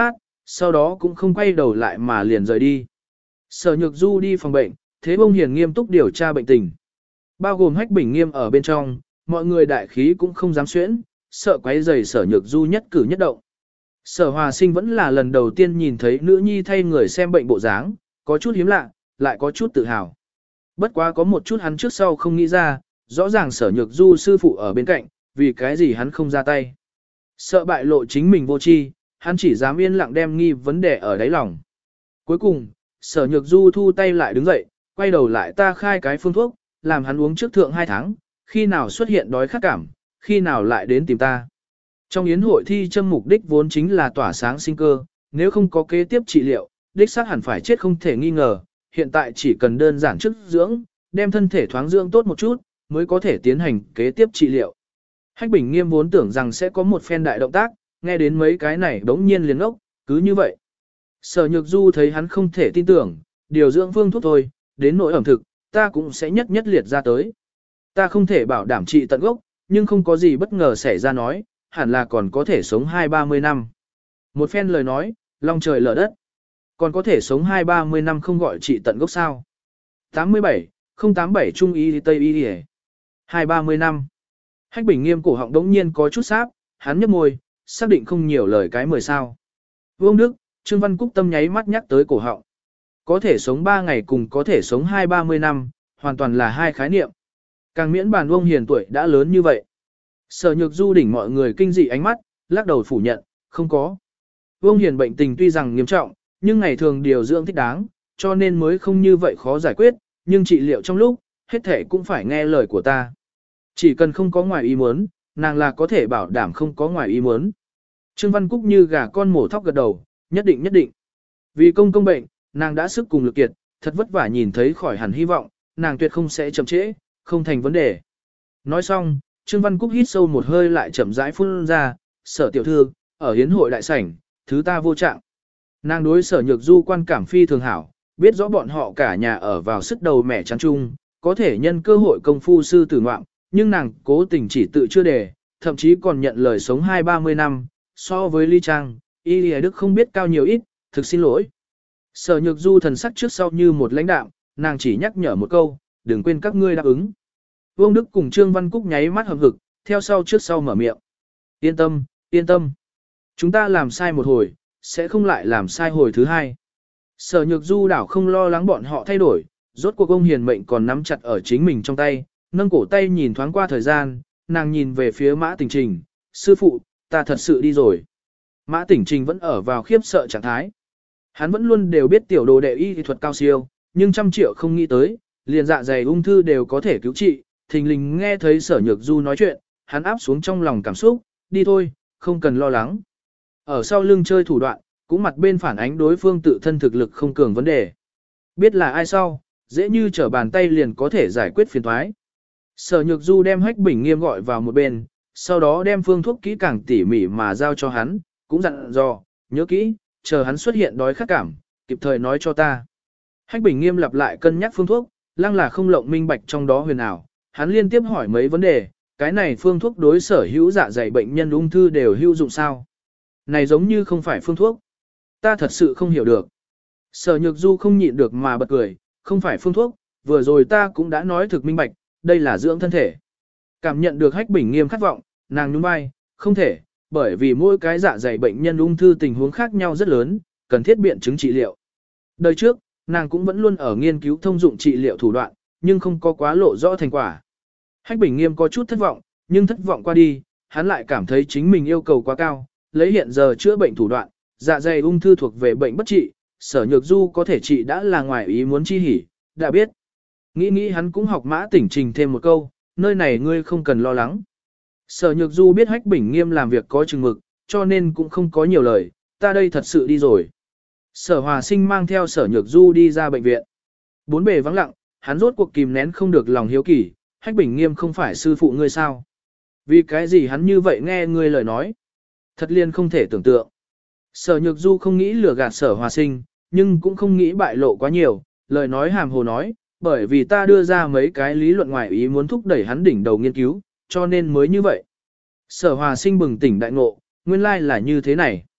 sau đó cũng không quay đầu lại mà liền rời đi. Sở Nhược Du đi phòng bệnh, Thế Bông Hiền nghiêm túc điều tra bệnh tình. Bao gồm Hách Bình Nghiêm ở bên trong, mọi người đại khí cũng không dám xuyễn, sợ quấy rầy Sở Nhược Du nhất cử nhất động. Sở Hòa Sinh vẫn là lần đầu tiên nhìn thấy nữ nhi thay người xem bệnh bộ dáng, có chút hiếm lạ, lại có chút tự hào. Bất quá có một chút hắn trước sau không nghĩ ra, rõ ràng Sở Nhược Du sư phụ ở bên cạnh, vì cái gì hắn không ra tay. Sợ bại lộ chính mình vô tri, hắn chỉ dám yên lặng đem nghi vấn đề ở đáy lòng. Cuối cùng, Sở Nhược Du thu tay lại đứng dậy, quay đầu lại ta khai cái phương thuốc, làm hắn uống trước thượng hai tháng, khi nào xuất hiện đói khát cảm, khi nào lại đến tìm ta. Trong yến hội thi châm mục đích vốn chính là tỏa sáng sinh cơ, nếu không có kế tiếp trị liệu, đích xác hẳn phải chết không thể nghi ngờ, hiện tại chỉ cần đơn giản chức dưỡng, đem thân thể thoáng dưỡng tốt một chút, mới có thể tiến hành kế tiếp trị liệu. Hách Bình Nghiêm vốn tưởng rằng sẽ có một phen đại động tác, nghe đến mấy cái này đống nhiên liền ngốc, cứ như vậy. Sở Nhược Du thấy hắn không thể tin tưởng, điều dưỡng phương thuốc thôi, đến nỗi ẩm thực, ta cũng sẽ nhất nhất liệt ra tới. Ta không thể bảo đảm trị tận gốc, nhưng không có gì bất ngờ xảy ra nói, hẳn là còn có thể sống hai ba mươi năm. Một phen lời nói, long trời lở đất. Còn có thể sống hai ba mươi năm không gọi trị tận gốc sao. tám mươi bảy, không tám bảy Trung y Tây y hai ba mươi năm. Hách Bình Nghiêm cổ họng đống nhiên có chút sáp, hắn nhấp môi, xác định không nhiều lời cái mười sao. Vương Đức, Trương Văn Cúc tâm nháy mắt nhắc tới cổ họng. Có thể sống ba ngày cùng có thể sống hai ba mươi năm, hoàn toàn là hai khái niệm. Càng miễn bàn ông Hiền tuổi đã lớn như vậy. Sở Nhược Du đỉnh mọi người kinh dị ánh mắt, lắc đầu phủ nhận, không có. Vương Hiền bệnh tình tuy rằng nghiêm trọng, nhưng ngày thường điều dưỡng thích đáng, cho nên mới không như vậy khó giải quyết, nhưng trị liệu trong lúc, hết thể cũng phải nghe lời của ta. Chỉ cần không có ngoài ý muốn, nàng là có thể bảo đảm không có ngoài ý muốn. Trương Văn Cúc như gà con mổ thóc gật đầu, nhất định nhất định. Vì công công bệnh, nàng đã sức cùng lực kiệt, thật vất vả nhìn thấy khỏi hẳn hy vọng, nàng tuyệt không sẽ chậm trễ, không thành vấn đề. Nói xong, Trương Văn Cúc hít sâu một hơi lại chậm rãi phun ra, Sở tiểu thư, ở hiến hội đại sảnh, thứ ta vô trạng. Nàng đối Sở Nhược Du quan cảm phi thường hảo, biết rõ bọn họ cả nhà ở vào sức đầu mẻ chán chung, có thể nhân cơ hội công phu sư tử ngoạm, nhưng nàng cố tình chỉ tự chưa đề, thậm chí còn nhận lời sống hai ba mươi năm, so với Ly Trang, Y Lìa Đức không biết cao nhiều ít, thực xin lỗi. Sở Nhược Du thần sắc trước sau như một lãnh đạm, nàng chỉ nhắc nhở một câu, đừng quên các ngươi đáp ứng. Vương Đức cùng Trương Văn Cúc nháy mắt hầm hực, theo sau trước sau mở miệng. Yên tâm, yên tâm. Chúng ta làm sai một hồi, sẽ không lại làm sai hồi thứ hai. Sở Nhược Du đảo không lo lắng bọn họ thay đổi, rốt cuộc ông Hiền mệnh còn nắm chặt ở chính mình trong tay, nâng cổ tay nhìn thoáng qua thời gian, nàng nhìn về phía Mã Tỉnh Trình, sư phụ, ta thật sự đi rồi. Mã Tỉnh Trình vẫn ở vào khiếp sợ trạng thái. Hắn vẫn luôn đều biết tiểu đồ đệ y thuật cao siêu, nhưng trăm triệu không nghĩ tới, liền dạ dày ung thư đều có thể cứu trị, thình lình nghe thấy Sở Nhược Du nói chuyện, hắn áp xuống trong lòng cảm xúc, đi thôi, không cần lo lắng. Ở sau lưng chơi thủ đoạn, cũng mặt bên phản ánh đối phương tự thân thực lực không cường vấn đề. Biết là ai sau, dễ như trở bàn tay liền có thể giải quyết phiền toái. Sở Nhược Du đem Hách Bình Nghiêm gọi vào một bên, sau đó đem phương thuốc kỹ càng tỉ mỉ mà giao cho hắn, cũng dặn dò, nhớ kỹ, chờ hắn xuất hiện đói khát cảm, kịp thời nói cho ta. Hách Bình Nghiêm lặp lại cân nhắc phương thuốc, lăng là không lộng minh bạch trong đó huyền ảo, hắn liên tiếp hỏi mấy vấn đề, cái này phương thuốc đối sở hữu dạ dày bệnh nhân ung thư đều hữu dụng sao? Này giống như không phải phương thuốc. Ta thật sự không hiểu được. Sở Nhược Du không nhịn được mà bật cười, không phải phương thuốc, vừa rồi ta cũng đã nói thực minh bạch, đây là dưỡng thân thể. Cảm nhận được Hách Bình Nghiêm khát vọng, nàng nhún vai, không thể, bởi vì mỗi cái dạ dày bệnh nhân ung thư tình huống khác nhau rất lớn, cần thiết biện chứng trị liệu. Đời trước, nàng cũng vẫn luôn ở nghiên cứu thông dụng trị liệu thủ đoạn, nhưng không có quá lộ rõ thành quả. Hách Bình Nghiêm có chút thất vọng, nhưng thất vọng qua đi, hắn lại cảm thấy chính mình yêu cầu quá cao, lấy hiện giờ chữa bệnh thủ đoạn, dạ dày ung thư thuộc về bệnh bất trị, Sở Nhược Du có thể trị đã là ngoài ý muốn chi hỉ, đã biết. Nghĩ nghĩ hắn cũng học Mã Tỉnh Trình thêm một câu, nơi này ngươi không cần lo lắng. Sở Nhược Du biết Hách Bình Nghiêm làm việc có chừng mực, cho nên cũng không có nhiều lời, ta đây thật sự đi rồi. Sở Hòa Sinh mang theo Sở Nhược Du đi ra bệnh viện. Bốn bề vắng lặng, hắn rốt cuộc kìm nén không được lòng hiếu kỳ, Hách Bình Nghiêm không phải sư phụ ngươi sao? Vì cái gì hắn như vậy nghe ngươi lời nói? Thật liên không thể tưởng tượng. Sở Nhược Du không nghĩ lừa gạt Sở Hòa Sinh, nhưng cũng không nghĩ bại lộ quá nhiều, lời nói hàm hồ nói, bởi vì ta đưa ra mấy cái lý luận ngoài ý muốn thúc đẩy hắn đỉnh đầu nghiên cứu, cho nên mới như vậy. Sở Hòa Sinh bừng tỉnh đại ngộ, nguyên lai là như thế này.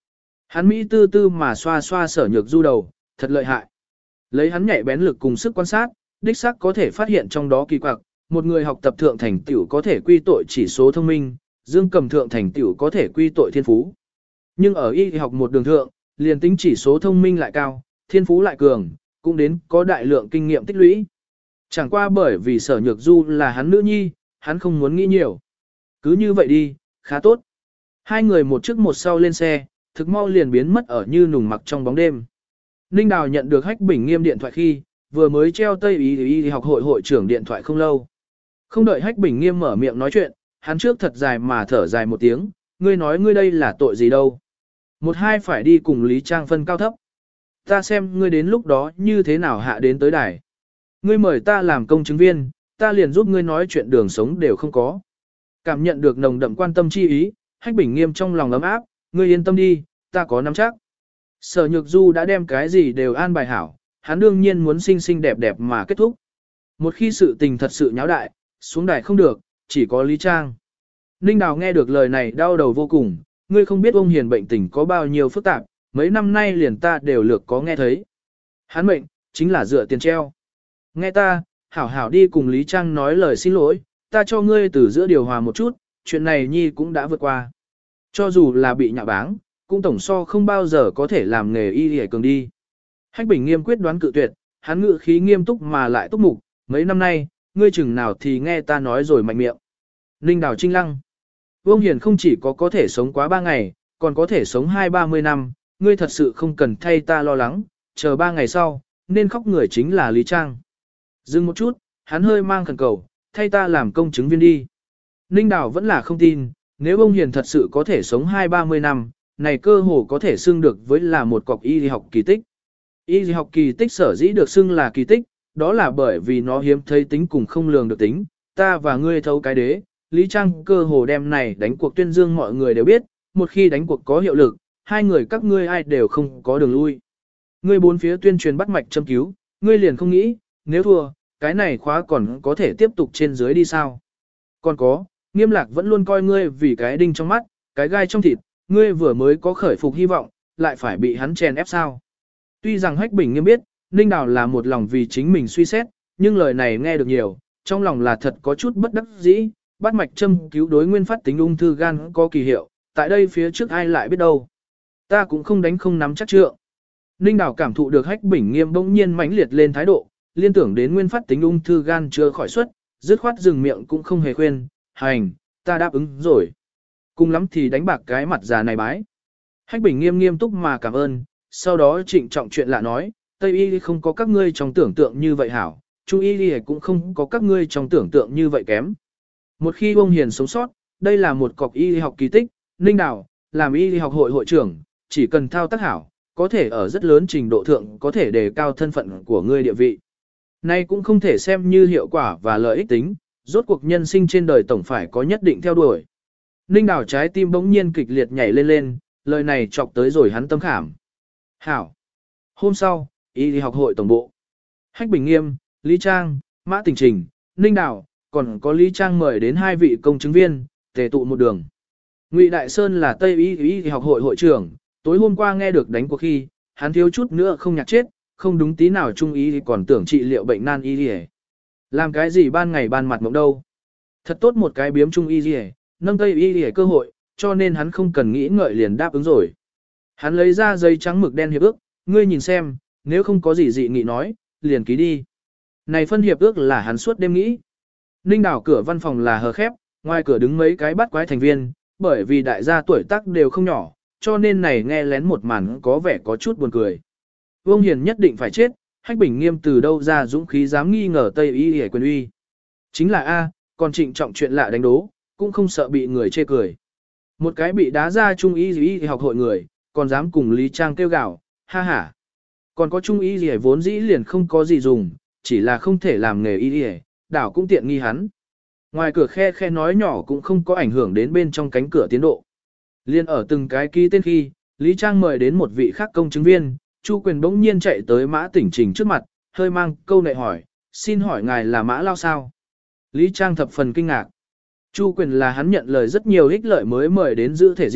Hắn Mỹ tư tư mà xoa xoa Sở Nhược Du đầu, thật lợi hại. Lấy hắn nhạy bén lực cùng sức quan sát, đích xác có thể phát hiện trong đó kỳ quặc, một người học tập thượng thành tựu có thể quy tội chỉ số thông minh, Dương Cầm thượng thành tựu có thể quy tội thiên phú. Nhưng ở y học một đường thượng, liền tính chỉ số thông minh lại cao, thiên phú lại cường, cũng đến có đại lượng kinh nghiệm tích lũy. Chẳng qua bởi vì Sở Nhược Du là hắn nữ nhi, hắn không muốn nghĩ nhiều. Cứ như vậy đi, khá tốt. Hai người một trước một sau lên xe, thực mau liền biến mất ở như nùng mặc trong bóng đêm. Ninh Đào nhận được Hách Bình Nghiêm điện thoại khi, vừa mới treo Tây Y Y học hội hội trưởng điện thoại không lâu. Không đợi Hách Bình Nghiêm mở miệng nói chuyện, hắn trước thật dài mà thở dài một tiếng, ngươi nói ngươi đây là tội gì đâu. Một hai phải đi cùng Lý Trang phân cao thấp. Ta xem ngươi đến lúc đó như thế nào hạ đến tới đài. Ngươi mời ta làm công chứng viên, ta liền giúp ngươi nói chuyện đường sống đều không có. Cảm nhận được nồng đậm quan tâm chi ý, Hách Bình Nghiêm trong lòng ấm áp, ngươi yên tâm đi, ta có nắm chắc. Sở Nhược Du đã đem cái gì đều an bài hảo, hắn đương nhiên muốn xinh xinh đẹp đẹp mà kết thúc. Một khi sự tình thật sự nháo đại, xuống đài không được, chỉ có Lý Trang. Ninh Đào nghe được lời này đau đầu vô cùng, ngươi không biết ông Hiền bệnh tình có bao nhiêu phức tạp, mấy năm nay liền ta đều lược có nghe thấy. Hắn mệnh, chính là dựa tiền treo. Nghe ta, hảo hảo đi cùng Lý Trang nói lời xin lỗi, ta cho ngươi từ giữa điều hòa một chút, chuyện này nhi cũng đã vượt qua. Cho dù là bị nhạ báng, cũng tổng so không bao giờ có thể làm nghề y hề cường đi. Hách Bình Nghiêm quyết đoán cự tuyệt, hắn ngự khí nghiêm túc mà lại túc mục, mấy năm nay, ngươi chừng nào thì nghe ta nói rồi mạnh miệng. Ninh Đào trinh lăng. Vương Hiền không chỉ có có thể sống quá ba ngày, còn có thể sống hai ba mươi năm, ngươi thật sự không cần thay ta lo lắng, chờ ba ngày sau, nên khóc người chính là Lý Trang. Dừng một chút, hắn hơi mang khẩn cầu, thay ta làm công chứng viên đi. Ninh Đào vẫn là không tin, nếu ông Hiền thật sự có thể sống hai ba mươi năm, này cơ hồ có thể xưng được với là một cọc y học kỳ tích. Y học kỳ tích sở dĩ được xưng là kỳ tích, đó là bởi vì nó hiếm thấy tính cùng không lường được tính, ta và ngươi thấu cái đế, Lý Trang cơ hồ đem này đánh cuộc tuyên dương mọi người đều biết, một khi đánh cuộc có hiệu lực, hai người các ngươi ai đều không có đường lui. Ngươi bốn phía tuyên truyền bắt mạch châm cứu, ngươi liền không nghĩ, nếu thua, cái này khóa còn có thể tiếp tục trên dưới đi sao. Còn có, Nghiêm Lạc vẫn luôn coi ngươi vì cái đinh trong mắt, cái gai trong thịt, ngươi vừa mới có khởi phục hy vọng, lại phải bị hắn chèn ép sao. Tuy rằng Hách Bình Nghiêm biết, Ninh Đào là một lòng vì chính mình suy xét, nhưng lời này nghe được nhiều, trong lòng là thật có chút bất đắc dĩ, bắt mạch châm cứu đối nguyên phát tính ung thư gan có kỳ hiệu, tại đây phía trước ai lại biết đâu. Ta cũng không đánh không nắm chắc trượng. Ninh Đào cảm thụ được Hách Bình Nghiêm bỗng nhiên mãnh liệt lên thái độ, liên tưởng đến nguyên phát tính ung thư gan chưa khỏi xuất, dứt khoát dừng miệng cũng không hề khuyên, hành, ta đáp ứng rồi. Cùng lắm thì đánh bạc cái mặt già này bái. Hách Bình Nghiêm nghiêm túc mà cảm ơn, sau đó trịnh trọng chuyện lạ nói, Tây y không có các ngươi trong tưởng tượng như vậy hảo, Trung y cũng không có các ngươi trong tưởng tượng như vậy kém. Một khi ông Hiền sống sót, đây là một cọc y học kỳ tích, Ninh Đào, làm y học hội hội trưởng, chỉ cần thao tác hảo, có thể ở rất lớn trình độ thượng có thể đề cao thân phận của ngươi địa vị. Nay cũng không thể xem như hiệu quả và lợi ích tính, rốt cuộc nhân sinh trên đời tổng phải có nhất định theo đuổi. Ninh Đào trái tim bỗng nhiên kịch liệt nhảy lên lên, lời này chọc tới rồi hắn tâm khảm. Hảo. Hôm sau, y học hội tổng bộ. Hách Bình Nghiêm, Lý Trang, Mã Tình Trình, Ninh Đào, còn có Lý Trang mời đến hai vị công chứng viên, tề tụ một đường. Ngụy Đại Sơn là Tây y y học hội hội trưởng, tối hôm qua nghe được đánh cuộc khi, hắn thiếu chút nữa không nhạc chết, không đúng tí nào trung y còn tưởng trị liệu bệnh nan y. Làm cái gì ban ngày ban mặt mộng đâu. Thật tốt một cái biếm trung y gì, nâng Tây y y cơ hội, cho nên hắn không cần nghĩ ngợi liền đáp ứng rồi. Hắn lấy ra giấy trắng mực đen hiệp ước, ngươi nhìn xem, nếu không có gì dị nghị nói, liền ký đi. Này phân hiệp ước là hắn suốt đêm nghĩ. Ninh Đào cửa văn phòng là hờ khép, ngoài cửa đứng mấy cái bắt quái thành viên, bởi vì đại gia tuổi tác đều không nhỏ, cho nên này nghe lén một màn có vẻ có chút buồn cười. Vương Hiền nhất định phải chết, Hách Bình Nghiêm từ đâu ra dũng khí dám nghi ngờ Tây y y quyền uy. Chính là A, còn trịnh trọng chuyện lạ đánh đố, cũng không sợ bị người chê cười. Một cái bị đá ra trung y y học hội người, còn dám cùng Lý Trang kêu gào, ha ha. Còn có trung y y vốn dĩ liền không có gì dùng, chỉ là không thể làm nghề y y, đảo cũng tiện nghi hắn. Ngoài cửa khe khe nói nhỏ cũng không có ảnh hưởng đến bên trong cánh cửa tiến độ. Liên ở từng cái ký tên khi, Lý Trang mời đến một vị khác công chứng viên, Chu Quyền bỗng nhiên chạy tới Mã Tỉnh Trình trước mặt, hơi mang câu nệ hỏi, xin hỏi ngài là Mã Lao sao? Lý Trang thập phần kinh ngạc. Chu Quyền là hắn nhận lời rất nhiều ích lợi mới mời đến giữ thể diện,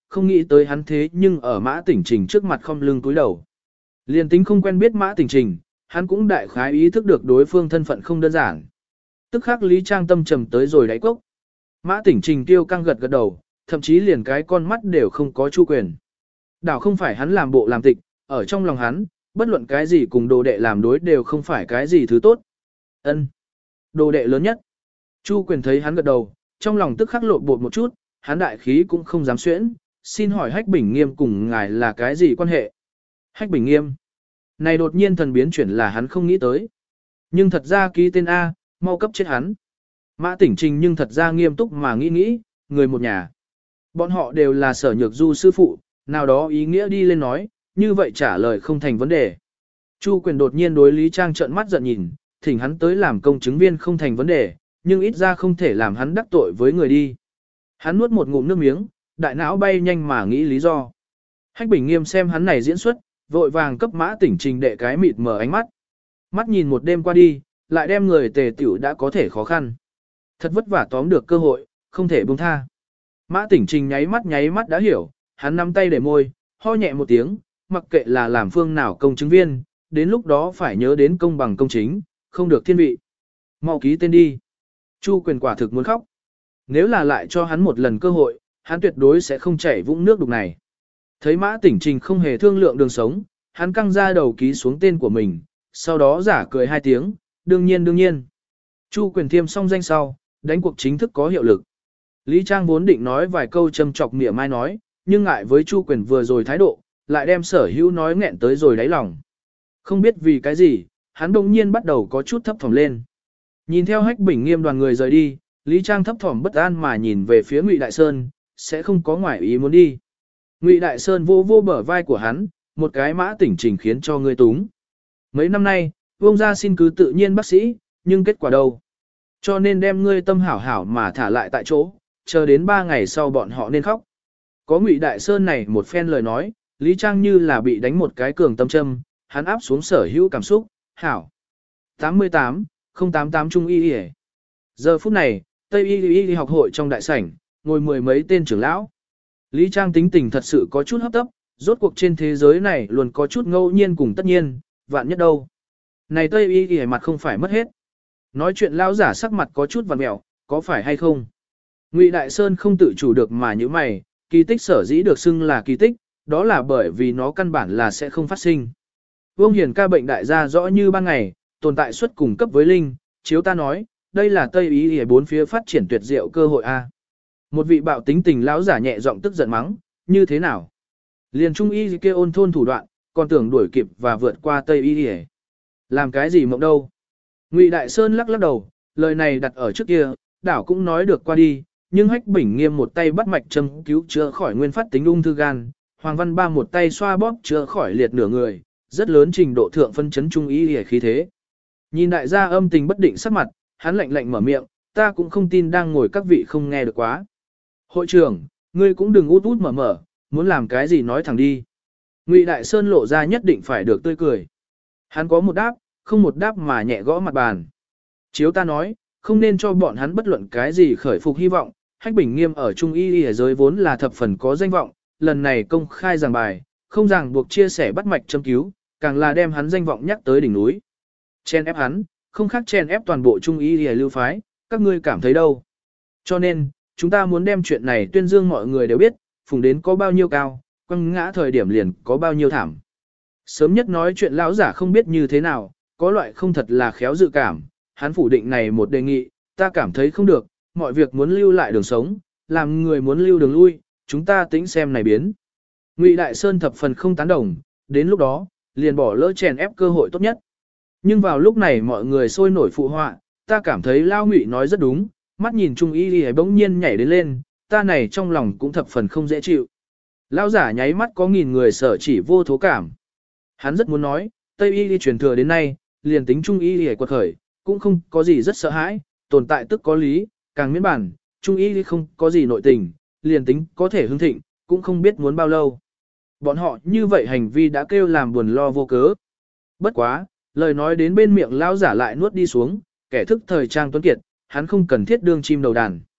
không nghĩ tới hắn thế nhưng ở Mã Tỉnh Trình trước mặt không lưng cúi đầu. Liên tính không quen biết Mã Tỉnh Trình, hắn cũng đại khái ý thức được đối phương thân phận không đơn giản. Tức khắc Lý Trang tâm trầm tới rồi đáy cốc. Mã Tỉnh Trình tiêu căng gật gật đầu, thậm chí liền cái con mắt đều không có Chu Quyền. Đảo không phải hắn làm bộ làm tịch, ở trong lòng hắn, bất luận cái gì cùng đồ đệ làm đối đều không phải cái gì thứ tốt. Ân, đồ đệ lớn nhất. Chu Quyền thấy hắn gật đầu, trong lòng tức khắc lộn bột một chút, hắn đại khí cũng không dám xuyễn, xin hỏi Hách Bình Nghiêm cùng ngài là cái gì quan hệ? Hách Bình Nghiêm. Này đột nhiên thần biến chuyển là hắn không nghĩ tới. Nhưng thật ra ký tên A, mau cấp chết hắn. Mã Tỉnh Trình nhưng thật ra nghiêm túc mà nghĩ nghĩ, người một nhà. Bọn họ đều là Sở Nhược Du sư phụ, nào đó ý nghĩa đi lên nói, như vậy trả lời không thành vấn đề. Chu Quyền đột nhiên đối Lý Trang trợn mắt giận nhìn, thỉnh hắn tới làm công chứng viên không thành vấn đề, nhưng ít ra không thể làm hắn đắc tội với người đi. Hắn nuốt một ngụm nước miếng, đại não bay nhanh mà nghĩ lý do. Hách Bình Nghiêm xem hắn này diễn xuất, vội vàng cấp Mã Tỉnh Trình đệ cái mịt mở ánh mắt. Mắt nhìn một đêm qua đi, lại đem người tề tiểu đã có thể khó khăn. Thật vất vả tóm được cơ hội, không thể buông tha. Mã Tỉnh Trình nháy mắt nháy mắt đã hiểu, hắn nắm tay để môi, ho nhẹ một tiếng, mặc kệ là làm phương nào công chứng viên, đến lúc đó phải nhớ đến công bằng công chính, không được thiên vị. Mau ký tên đi. Chu Quyền quả thực muốn khóc. Nếu là lại cho hắn một lần cơ hội, hắn tuyệt đối sẽ không chảy vũng nước đục này. Thấy Mã Tỉnh Trình không hề thương lượng đường sống, hắn căng ra đầu ký xuống tên của mình, sau đó giả cười hai tiếng, đương nhiên đương nhiên. Chu Quyền thiêm xong danh sau, đánh cuộc chính thức có hiệu lực. Lý Trang vốn định nói vài câu châm chọc mỉa mai nói, nhưng ngại với Chu Quyền vừa rồi thái độ, lại đem Sở Hữu nói nghẹn tới rồi đáy lòng. Không biết vì cái gì, hắn đông nhiên bắt đầu có chút thấp thỏm lên. Nhìn theo Hách Bình Nghiêm đoàn người rời đi, Lý Trang thấp thỏm bất an mà nhìn về phía Ngụy Đại Sơn, sẽ không có ngoại ý muốn đi. Ngụy Đại Sơn vô vô bờ vai của hắn, một cái Mã Tỉnh Trình khiến cho ngươi túng. Mấy năm nay, Vương gia xin cứ tự nhiên bác sĩ, nhưng kết quả đâu? Cho nên đem ngươi tâm hảo hảo mà thả lại tại chỗ, chờ đến ba ngày sau bọn họ nên khóc. Có Ngụy Đại Sơn này một phen lời nói, Lý Trang như là bị đánh một cái cường tâm châm, hắn áp xuống Sở Hữu cảm xúc, hảo. tám mươi tám, không tám tám Trung Y Y. Giờ phút này, Tây Y Y học hội trong đại sảnh, ngồi mười mấy tên trưởng lão. Lý Trang tính tình thật sự có chút hấp tấp, rốt cuộc trên thế giới này luôn có chút ngẫu nhiên cùng tất nhiên, vạn nhất đâu. Này Tây Y Y mặt không phải mất hết. Nói chuyện lão giả sắc mặt có chút vằn mẹo, có phải hay không? Ngụy Đại Sơn không tự chủ được mà như mày, kỳ tích sở dĩ được xưng là kỳ tích, đó là bởi vì nó căn bản là sẽ không phát sinh. Vương Hiền ca bệnh đại gia rõ như ban ngày, tồn tại suất cùng cấp với linh, chiếu ta nói, đây là Tây Y Y bốn phía phát triển tuyệt diệu cơ hội a. Một vị bạo tính tình lão giả nhẹ giọng tức giận mắng, như thế nào? Liền Trung Y kia ôn thôn thủ đoạn, còn tưởng đuổi kịp và vượt qua Tây Y Y. Làm cái gì mộng đâu? Ngụy Đại Sơn lắc lắc đầu, lời này đặt ở trước kia, đảo cũng nói được qua đi, nhưng Hách Bình Nghiêm một tay bắt mạch châm cứu chữa khỏi nguyên phát tính ung thư gan, Hoàng Văn Ba một tay xoa bóp chữa khỏi liệt nửa người, rất lớn trình độ thượng phân chấn Trung Y Y khí thế. Nhìn đại gia âm tình bất định sắc mặt, hắn lạnh lạnh mở miệng, ta cũng không tin đang ngồi các vị không nghe được quá. Hội trưởng, ngươi cũng đừng út út mở mở, muốn làm cái gì nói thẳng đi. Ngụy Đại Sơn lộ ra nhất định phải được tươi cười. Hắn có một đáp, không một đáp mà nhẹ gõ mặt bàn. Chiếu ta nói, không nên cho bọn hắn bất luận cái gì khởi phục hy vọng, Hách Bình Nghiêm ở Trung Y Y giới vốn là thập phần có danh vọng, lần này công khai giảng bài, không ràng buộc chia sẻ bắt mạch châm cứu, càng là đem hắn danh vọng nhắc tới đỉnh núi. Chen ép hắn, không khác chen ép toàn bộ Trung Y Y lưu phái, các ngươi cảm thấy đâu. Cho nên, chúng ta muốn đem chuyện này tuyên dương mọi người đều biết, phùng đến có bao nhiêu cao, quăng ngã thời điểm liền có bao nhiêu thảm. Sớm nhất nói chuyện lão giả không biết như thế nào, có loại không thật là khéo dự cảm, hắn phủ định này một đề nghị, ta cảm thấy không được, mọi việc muốn lưu lại đường sống, làm người muốn lưu đường lui, chúng ta tính xem này biến. Ngụy Đại Sơn thập phần không tán đồng, đến lúc đó, liền bỏ lỡ chèn ép cơ hội tốt nhất. Nhưng vào lúc này mọi người sôi nổi phụ họa, ta cảm thấy Lao Ngụy nói rất đúng, mắt nhìn Trung Y Y bỗng nhiên nhảy đến lên, ta này trong lòng cũng thập phần không dễ chịu. Lao giả nháy mắt có nghìn người sở chỉ vô thố cảm. Hắn rất muốn nói, Tây Y Y truyền thừa đến nay, liền tính Trung Y Y quật khởi, cũng không có gì rất sợ hãi, tồn tại tức có lý, càng miễn bản, Trung Y Y không có gì nội tình, liền tính có thể hưng thịnh, cũng không biết muốn bao lâu. Bọn họ như vậy hành vi đã kêu làm buồn lo vô cớ. Bất quá, lời nói đến bên miệng lão giả lại nuốt đi xuống, kẻ thức thời trang tuấn kiệt, hắn không cần thiết đương chim đầu đàn.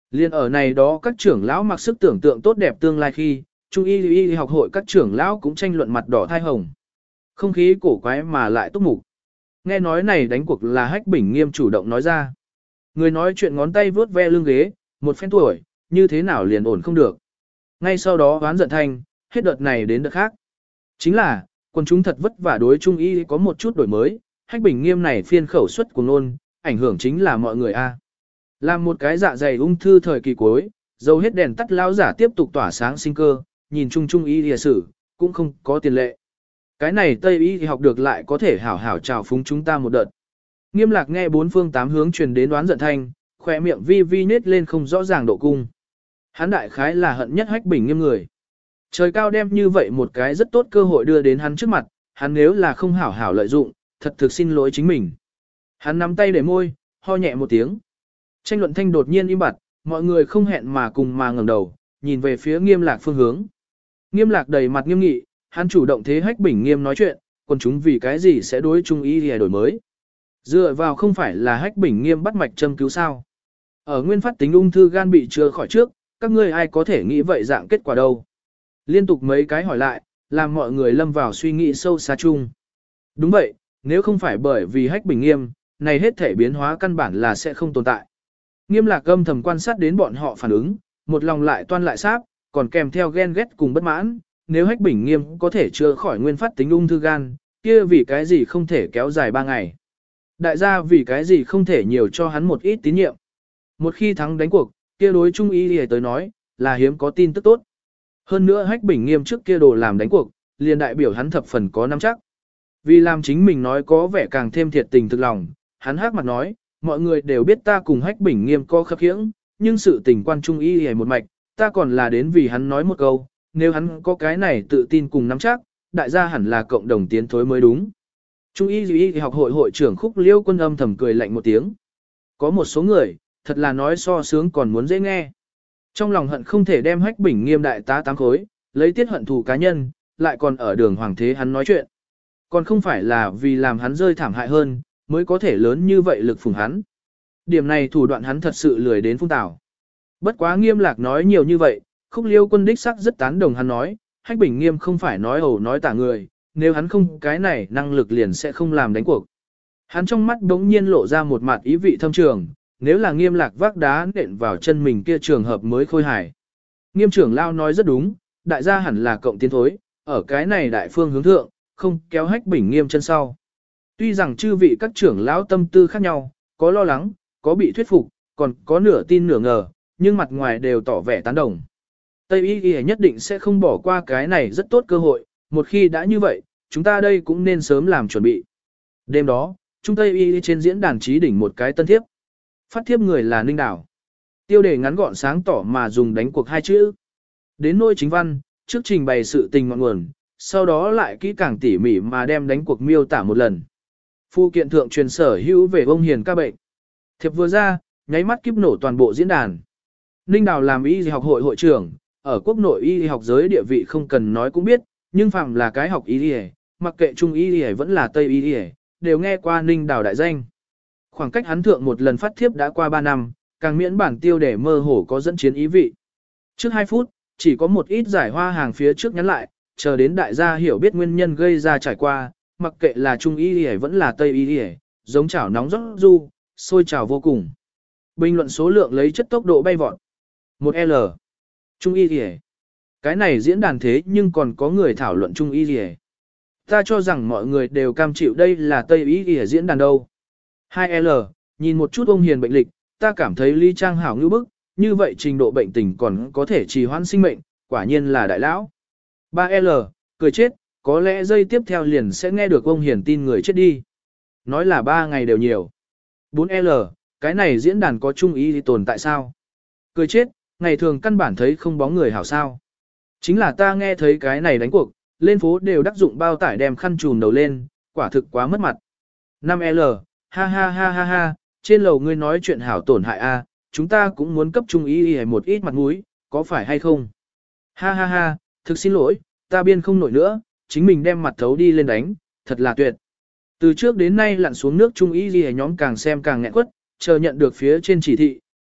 Liên ở này đó các trưởng lão mặc sức tưởng tượng tốt đẹp tương lai khi, Trung y y học hội các trưởng lão cũng tranh luận mặt đỏ thai hồng. Không khí cổ quái mà lại túc mục. Nghe nói này đánh cuộc là Hách Bình Nghiêm chủ động nói ra. Người nói chuyện ngón tay vướt ve lưng ghế, một phen tuổi, như thế nào liền ổn không được. Ngay sau đó oán giận thanh, hết đợt này đến đợt khác. Chính là, quần chúng thật vất vả đối Trung y có một chút đổi mới, Hách Bình Nghiêm này phiên khẩu suất của nôn, ảnh hưởng chính là mọi người a. Làm một cái dạ dày ung thư thời kỳ cuối, dầu hết đèn tắt lao giả tiếp tục tỏa sáng sinh cơ, nhìn chung chung y lìa sử, cũng không có tiền lệ. Cái này Tây y thì học được lại có thể hảo hảo chào phúng chúng ta một đợt. Nghiêm Lạc nghe bốn phương tám hướng truyền đến đoán giận thanh, khỏe miệng vi vi nết lên không rõ ràng độ cung. Hắn đại khái là hận nhất Hách Bình Nghiêm người. Trời cao đem như vậy một cái rất tốt cơ hội đưa đến hắn trước mặt, hắn nếu là không hảo hảo lợi dụng, thật thực xin lỗi chính mình. Hắn nắm tay để môi, ho nhẹ một tiếng. Tranh luận thanh đột nhiên im bặt, mọi người không hẹn mà cùng mà ngẩng đầu, nhìn về phía Nghiêm Lạc phương hướng. Nghiêm Lạc đầy mặt nghiêm nghị, hắn chủ động thế Hách Bình Nghiêm nói chuyện, còn chúng vì cái gì sẽ đối chung ý để đổi mới. Dựa vào không phải là Hách Bình Nghiêm bắt mạch châm cứu sao. Ở nguyên phát tính ung thư gan bị chữa khỏi trước, các ngươi ai có thể nghĩ vậy dạng kết quả đâu. Liên tục mấy cái hỏi lại, làm mọi người lâm vào suy nghĩ sâu xa chung. Đúng vậy, nếu không phải bởi vì Hách Bình Nghiêm, này hết thể biến hóa căn bản là sẽ không tồn tại. Nghiêm Lạc âm thầm quan sát đến bọn họ phản ứng, một lòng lại toan lại sáp, còn kèm theo ghen ghét cùng bất mãn, nếu Hách Bình Nghiêm có thể chữa khỏi nguyên phát tính ung thư gan, kia vì cái gì không thể kéo dài ba ngày. Đại gia vì cái gì không thể nhiều cho hắn một ít tín nhiệm. Một khi thắng đánh cuộc, kia đối trung ý đi tới nói, là hiếm có tin tức tốt. Hơn nữa Hách Bình Nghiêm trước kia đồ làm đánh cuộc, liền đại biểu hắn thập phần có nắm chắc. Vì làm chính mình nói có vẻ càng thêm thiệt tình thực lòng, hắn hắc mặt nói, mọi người đều biết ta cùng Hách Bình Nghiêm có khập khiễng, nhưng sự tình quan trung y hề một mạch, ta còn là đến vì hắn nói một câu, nếu hắn có cái này tự tin cùng nắm chắc, đại gia hẳn là cộng đồng tiến thối mới đúng. Trung y y học hội hội trưởng Khúc Liêu Quân âm thầm cười lạnh một tiếng. Có một số người, thật là nói so sướng còn muốn dễ nghe. Trong lòng hận không thể đem Hách Bình Nghiêm đại tá tám khối, lấy tiết hận thù cá nhân, lại còn ở đường hoàng thế hắn nói chuyện. Còn không phải là vì làm hắn rơi thảm hại hơn, mới có thể lớn như vậy lực phùng hắn. Điểm này thủ đoạn hắn thật sự lười đến phung tảo. Bất quá Nghiêm Lạc nói nhiều như vậy, Khúc Liêu Quân đích sắc rất tán đồng hắn nói, Hách Bình Nghiêm không phải nói ẩu nói tả người, nếu hắn không cái này năng lực liền sẽ không làm đánh cuộc. Hắn trong mắt đống nhiên lộ ra một mặt ý vị thâm trường, nếu là Nghiêm Lạc vác đá nện vào chân mình kia trường hợp mới khôi hài. Nghiêm trưởng lao nói rất đúng, đại gia hẳn là cộng tiến thối, ở cái này đại phương hướng thượng, không kéo Hách Bình Nghiêm chân sau. Tuy rằng chư vị các trưởng lão tâm tư khác nhau, có lo lắng, có bị thuyết phục, còn có nửa tin nửa ngờ, nhưng mặt ngoài đều tỏ vẻ tán đồng. Tây Y Y nhất định sẽ không bỏ qua cái này rất tốt cơ hội, một khi đã như vậy, chúng ta đây cũng nên sớm làm chuẩn bị. Đêm đó, Trung Tây Y trên diễn đàn trí đỉnh một cái tân thiếp. Phát thiếp người là Ninh Đảo. Tiêu đề ngắn gọn sáng tỏ mà dùng đánh cuộc hai chữ. Đến nôi chính văn, trước trình bày sự tình ngọn nguồn, sau đó lại kỹ càng tỉ mỉ mà đem đánh cuộc miêu tả một lần. Phu kiện thượng truyền sở hữu về ông hiền ca bệnh. Thiệp vừa ra, nháy mắt kíp nổ toàn bộ diễn đàn. Ninh Đào làm y học hội hội trưởng, ở quốc nội y học giới địa vị không cần nói cũng biết, nhưng phàm là cái học y y, mặc kệ trung y y vẫn là tây y y, đều nghe qua Ninh Đào đại danh. Khoảng cách hắn thượng một lần phát thiếp đã qua ba năm, càng miễn bản tiêu để mơ hồ có dẫn chiến ý vị. Trước hai phút, chỉ có một ít giải hoa hàng phía trước nhắn lại, chờ đến đại gia hiểu biết nguyên nhân gây ra trải qua, mặc kệ là trung y y vẫn là tây y y, giống chảo nóng rót ru, sôi trào vô cùng. Bình luận số lượng lấy chất tốc độ bay vọt. một L. Trung y y. Cái này diễn đàn thế nhưng còn có người thảo luận trung y y. Ta cho rằng mọi người đều cam chịu đây là tây y y diễn đàn đâu. hai L. Nhìn một chút ông hiền bệnh lịch, ta cảm thấy Lý Trang hảo ngữ bức, như vậy trình độ bệnh tình còn có thể trì hoãn sinh mệnh, quả nhiên là đại lão. ba L. Cười chết, có lẽ giây tiếp theo liền sẽ nghe được ông hiền tin người chết đi. Nói là ba ngày đều nhiều. bốn L. Cái này diễn đàn có trung ý thì tồn tại sao? Cười chết, ngày thường căn bản thấy không bóng người hảo sao. Chính là ta nghe thấy cái này đánh cuộc, lên phố đều đắc dụng bao tải đem khăn trùm đầu lên, quả thực quá mất mặt. năm L. Ha ha ha ha ha, trên lầu ngươi nói chuyện hảo tổn hại a, chúng ta cũng muốn cấp trung ý y một ít mặt mũi, có phải hay không? Ha ha ha, thực xin lỗi, ta biên không nổi nữa, chính mình đem mặt thấu đi lên đánh, thật là tuyệt. Từ trước đến nay lặn xuống nước trung ý y nhóm càng xem càng nghẹn quất, chờ nhận được phía trên chỉ thị,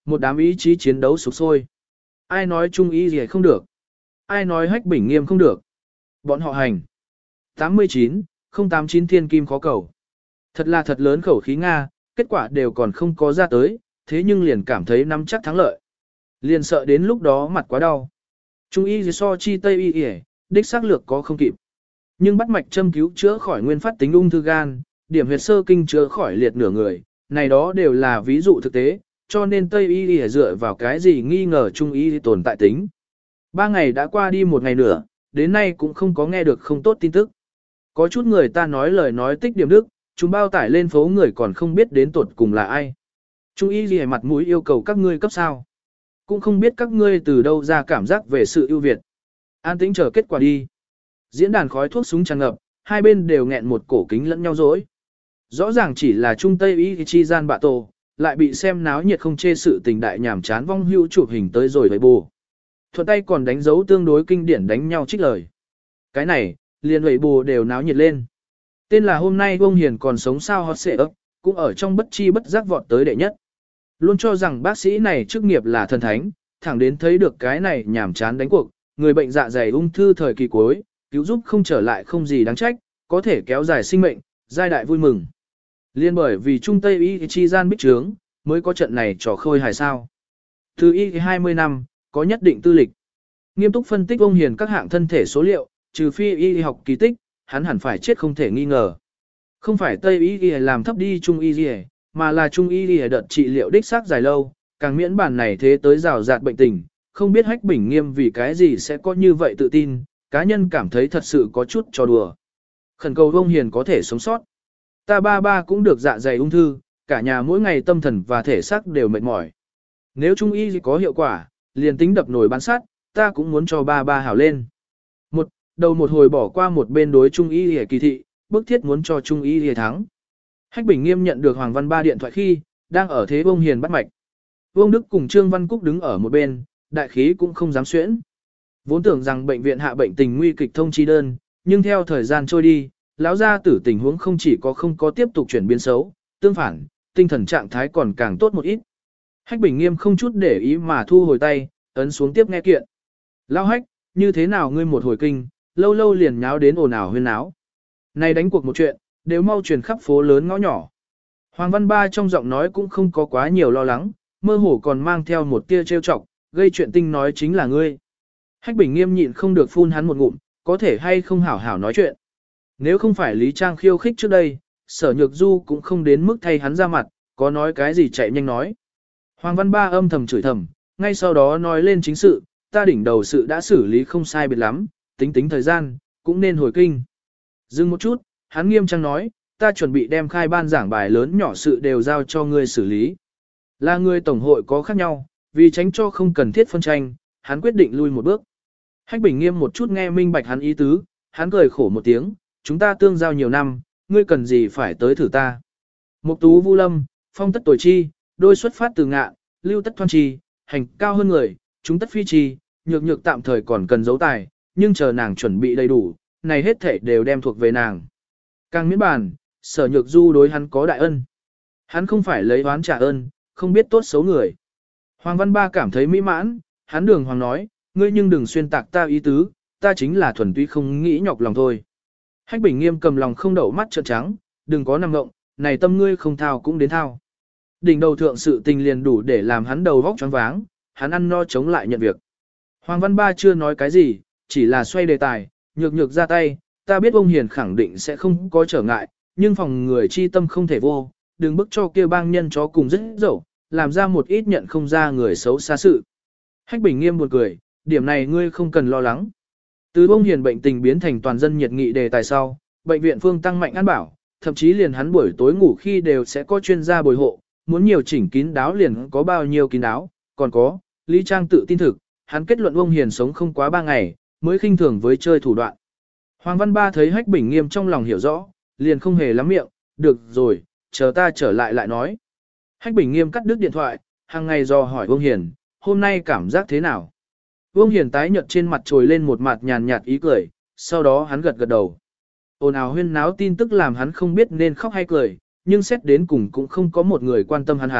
Một đám ý chí chiến đấu sục sôi. Ai nói Trung Y gì không được? Ai nói Hách Bình Nghiêm không được? Bọn họ hành. tám mươi chín, không tám chín thiên kim khó cầu. Thật là thật lớn khẩu khí Nga, kết quả đều còn không có ra tới, thế nhưng liền cảm thấy nắm chắc thắng lợi. Liền sợ đến lúc đó mặt quá đau. Trung Y gì so chi Tây Y Y, đích xác lược có không kịp. Nhưng bắt mạch châm cứu chữa khỏi nguyên phát tính ung thư gan, điểm huyệt sơ kinh chữa khỏi liệt nửa người, này đó đều là ví dụ thực tế, cho nên Tây Y Y dựa vào cái gì nghi ngờ Trung Y tồn tại tính. Ba ngày đã qua đi một ngày nữa, đến nay cũng không có nghe được không tốt tin tức. Có chút người ta nói lời nói tích điểm đức, chúng bao tải lên phố người còn không biết đến tuột cùng là ai. Trung Y gì mặt mũi yêu cầu các ngươi cấp sao. Cũng không biết các ngươi từ đâu ra cảm giác về sự ưu việt. An tĩnh chờ kết quả đi. Diễn đàn khói thuốc súng tràn ngập, hai bên đều nghẹn một cổ kính lẫn nhau dối. Rõ ràng chỉ là Trung Tây Y chi gian bạ tổ, lại bị xem náo nhiệt không chê sự tình đại nhảm chán vong hưu chụp hình tới rồi với bù. Thuận tay còn đánh dấu tương đối kinh điển đánh nhau trích lời. Cái này, liền vậy bù đều náo nhiệt lên. Tên là hôm nay ông Hiền còn sống sao hot xệ ấp, cũng ở trong bất chi bất giác vọt tới đệ nhất. Luôn cho rằng bác sĩ này chức nghiệp là thần thánh, thẳng đến thấy được cái này nhảm chán đánh cuộc, người bệnh dạ dày ung thư thời kỳ cuối, cứu giúp không trở lại không gì đáng trách, có thể kéo dài sinh mệnh, giai đại vui mừng. Liên bởi vì Trung Tây Y chi gian bích trướng, mới có trận này trò khôi hài sao. Từ Y hai mươi năm, có nhất định tư lịch. Nghiêm túc phân tích ông Hiền các hạng thân thể số liệu, trừ phi Y học kỳ tích, hắn hẳn phải chết không thể nghi ngờ. Không phải Tây Y làm thấp đi Trung Y, mà là Trung Y đợt trị liệu đích xác dài lâu, càng miễn bản này thế tới rào rạt bệnh tình, không biết Hách Bình Nghiêm vì cái gì sẽ có như vậy tự tin, cá nhân cảm thấy thật sự có chút trò đùa. Khẩn cầu ông Hiền có thể sống sót. Ta ba ba cũng được dạ dày ung thư, cả nhà mỗi ngày tâm thần và thể xác đều mệt mỏi. Nếu Trung Y có hiệu quả, liền tính đập nổi bán sát, ta cũng muốn cho ba ba hảo lên. Một, đầu một hồi bỏ qua một bên đối Trung Y hề kỳ thị, bức thiết muốn cho Trung Y hề thắng. Hách Bình Nghiêm nhận được Hoàng Văn Ba điện thoại khi, đang ở thế Vương Hiền bắt mạch. Vương Đức cùng Trương Văn Cúc đứng ở một bên, đại khí cũng không dám xuyễn. Vốn tưởng rằng bệnh viện hạ bệnh tình nguy kịch thông chi đơn, nhưng theo thời gian trôi đi, lão gia tử tình huống không chỉ có không có tiếp tục chuyển biến xấu, tương phản, tinh thần trạng thái còn càng tốt một ít. Hách Bình Nghiêm không chút để ý mà thu hồi tay, ấn xuống tiếp nghe kiện. Lão Hách, như thế nào ngươi một hồi kinh, lâu lâu liền nháo đến ồn ào huyên náo. Này đánh cuộc một chuyện, đều mau truyền khắp phố lớn ngõ nhỏ. Hoàng Văn Ba trong giọng nói cũng không có quá nhiều lo lắng, mơ hồ còn mang theo một tia trêu chọc, gây chuyện tinh nói chính là ngươi. Hách Bình Nghiêm nhịn không được phun hắn một ngụm, có thể hay không hảo hảo nói chuyện. Nếu không phải Lý Trang khiêu khích trước đây, Sở Nhược Du cũng không đến mức thay hắn ra mặt, có nói cái gì chạy nhanh nói. Hoàng Văn Ba âm thầm chửi thầm, ngay sau đó nói lên chính sự, ta đỉnh đầu sự đã xử lý không sai biệt lắm, tính tính thời gian, cũng nên hồi kinh. Dừng một chút, hắn nghiêm trang nói, ta chuẩn bị đem khai ban giảng bài lớn nhỏ sự đều giao cho ngươi xử lý. Là người tổng hội có khác nhau, vì tránh cho không cần thiết phân tranh, hắn quyết định lui một bước. Hách Bình Nghiêm một chút nghe minh bạch hắn ý tứ, hắn cười khổ một tiếng, chúng ta tương giao nhiều năm, ngươi cần gì phải tới thử ta. Mục tú Vu Lâm, phong tất tuổi chi, đôi xuất phát từ ngạ, lưu tất thoan chi, hành cao hơn người, chúng tất phi chi, nhược nhược tạm thời còn cần giấu tài, nhưng chờ nàng chuẩn bị đầy đủ, này hết thể đều đem thuộc về nàng. Càng miễn bàn, Sở Nhược Du đối hắn có đại ân. Hắn không phải lấy oán trả ơn, không biết tốt xấu người. Hoàng Văn Ba cảm thấy mỹ mãn, hắn đường hoàng nói, ngươi nhưng đừng xuyên tạc ta ý tứ, ta chính là thuần túy không nghĩ nhọc lòng thôi. Hách Bình Nghiêm cầm lòng không đậu mắt trợn trắng, đừng có nằm ngộng, này tâm ngươi không thao cũng đến thao. Đỉnh đầu thượng sự tình liền đủ để làm hắn đầu vóc choáng váng, hắn ăn no chống lại nhận việc. Hoàng Văn Ba chưa nói cái gì, chỉ là xoay đề tài, nhược nhược ra tay, ta biết ông Hiền khẳng định sẽ không có trở ngại, nhưng phòng người chi tâm không thể vô, đừng bức cho kia bang nhân chó cùng rất dẫu, làm ra một ít nhận không ra người xấu xa sự. Hách Bình Nghiêm buồn cười, điểm này ngươi không cần lo lắng. Từ ông Hiền bệnh tình biến thành toàn dân nhiệt nghị đề tài sau, bệnh viện phương tăng mạnh an bảo, thậm chí liền hắn buổi tối ngủ khi đều sẽ có chuyên gia bồi hộ, muốn nhiều chỉnh kín đáo liền có bao nhiêu kín đáo, còn có, Lý Trang tự tin thực, hắn kết luận ông Hiền sống không quá ba ngày, mới khinh thường với chơi thủ đoạn. Hoàng Văn Ba thấy Hách Bình Nghiêm trong lòng hiểu rõ, liền không hề lắm miệng, được rồi, chờ ta trở lại lại nói. Hách Bình Nghiêm cắt đứt điện thoại, hàng ngày dò hỏi Vương Hiền, hôm nay cảm giác thế nào? Vương Hiền tái nhợt trên mặt trồi lên một mặt nhàn nhạt ý cười, sau đó hắn gật gật đầu. Ồn ào huyên náo tin tức làm hắn không biết nên khóc hay cười, nhưng xét đến cùng cũng không có một người quan tâm hắn hắn,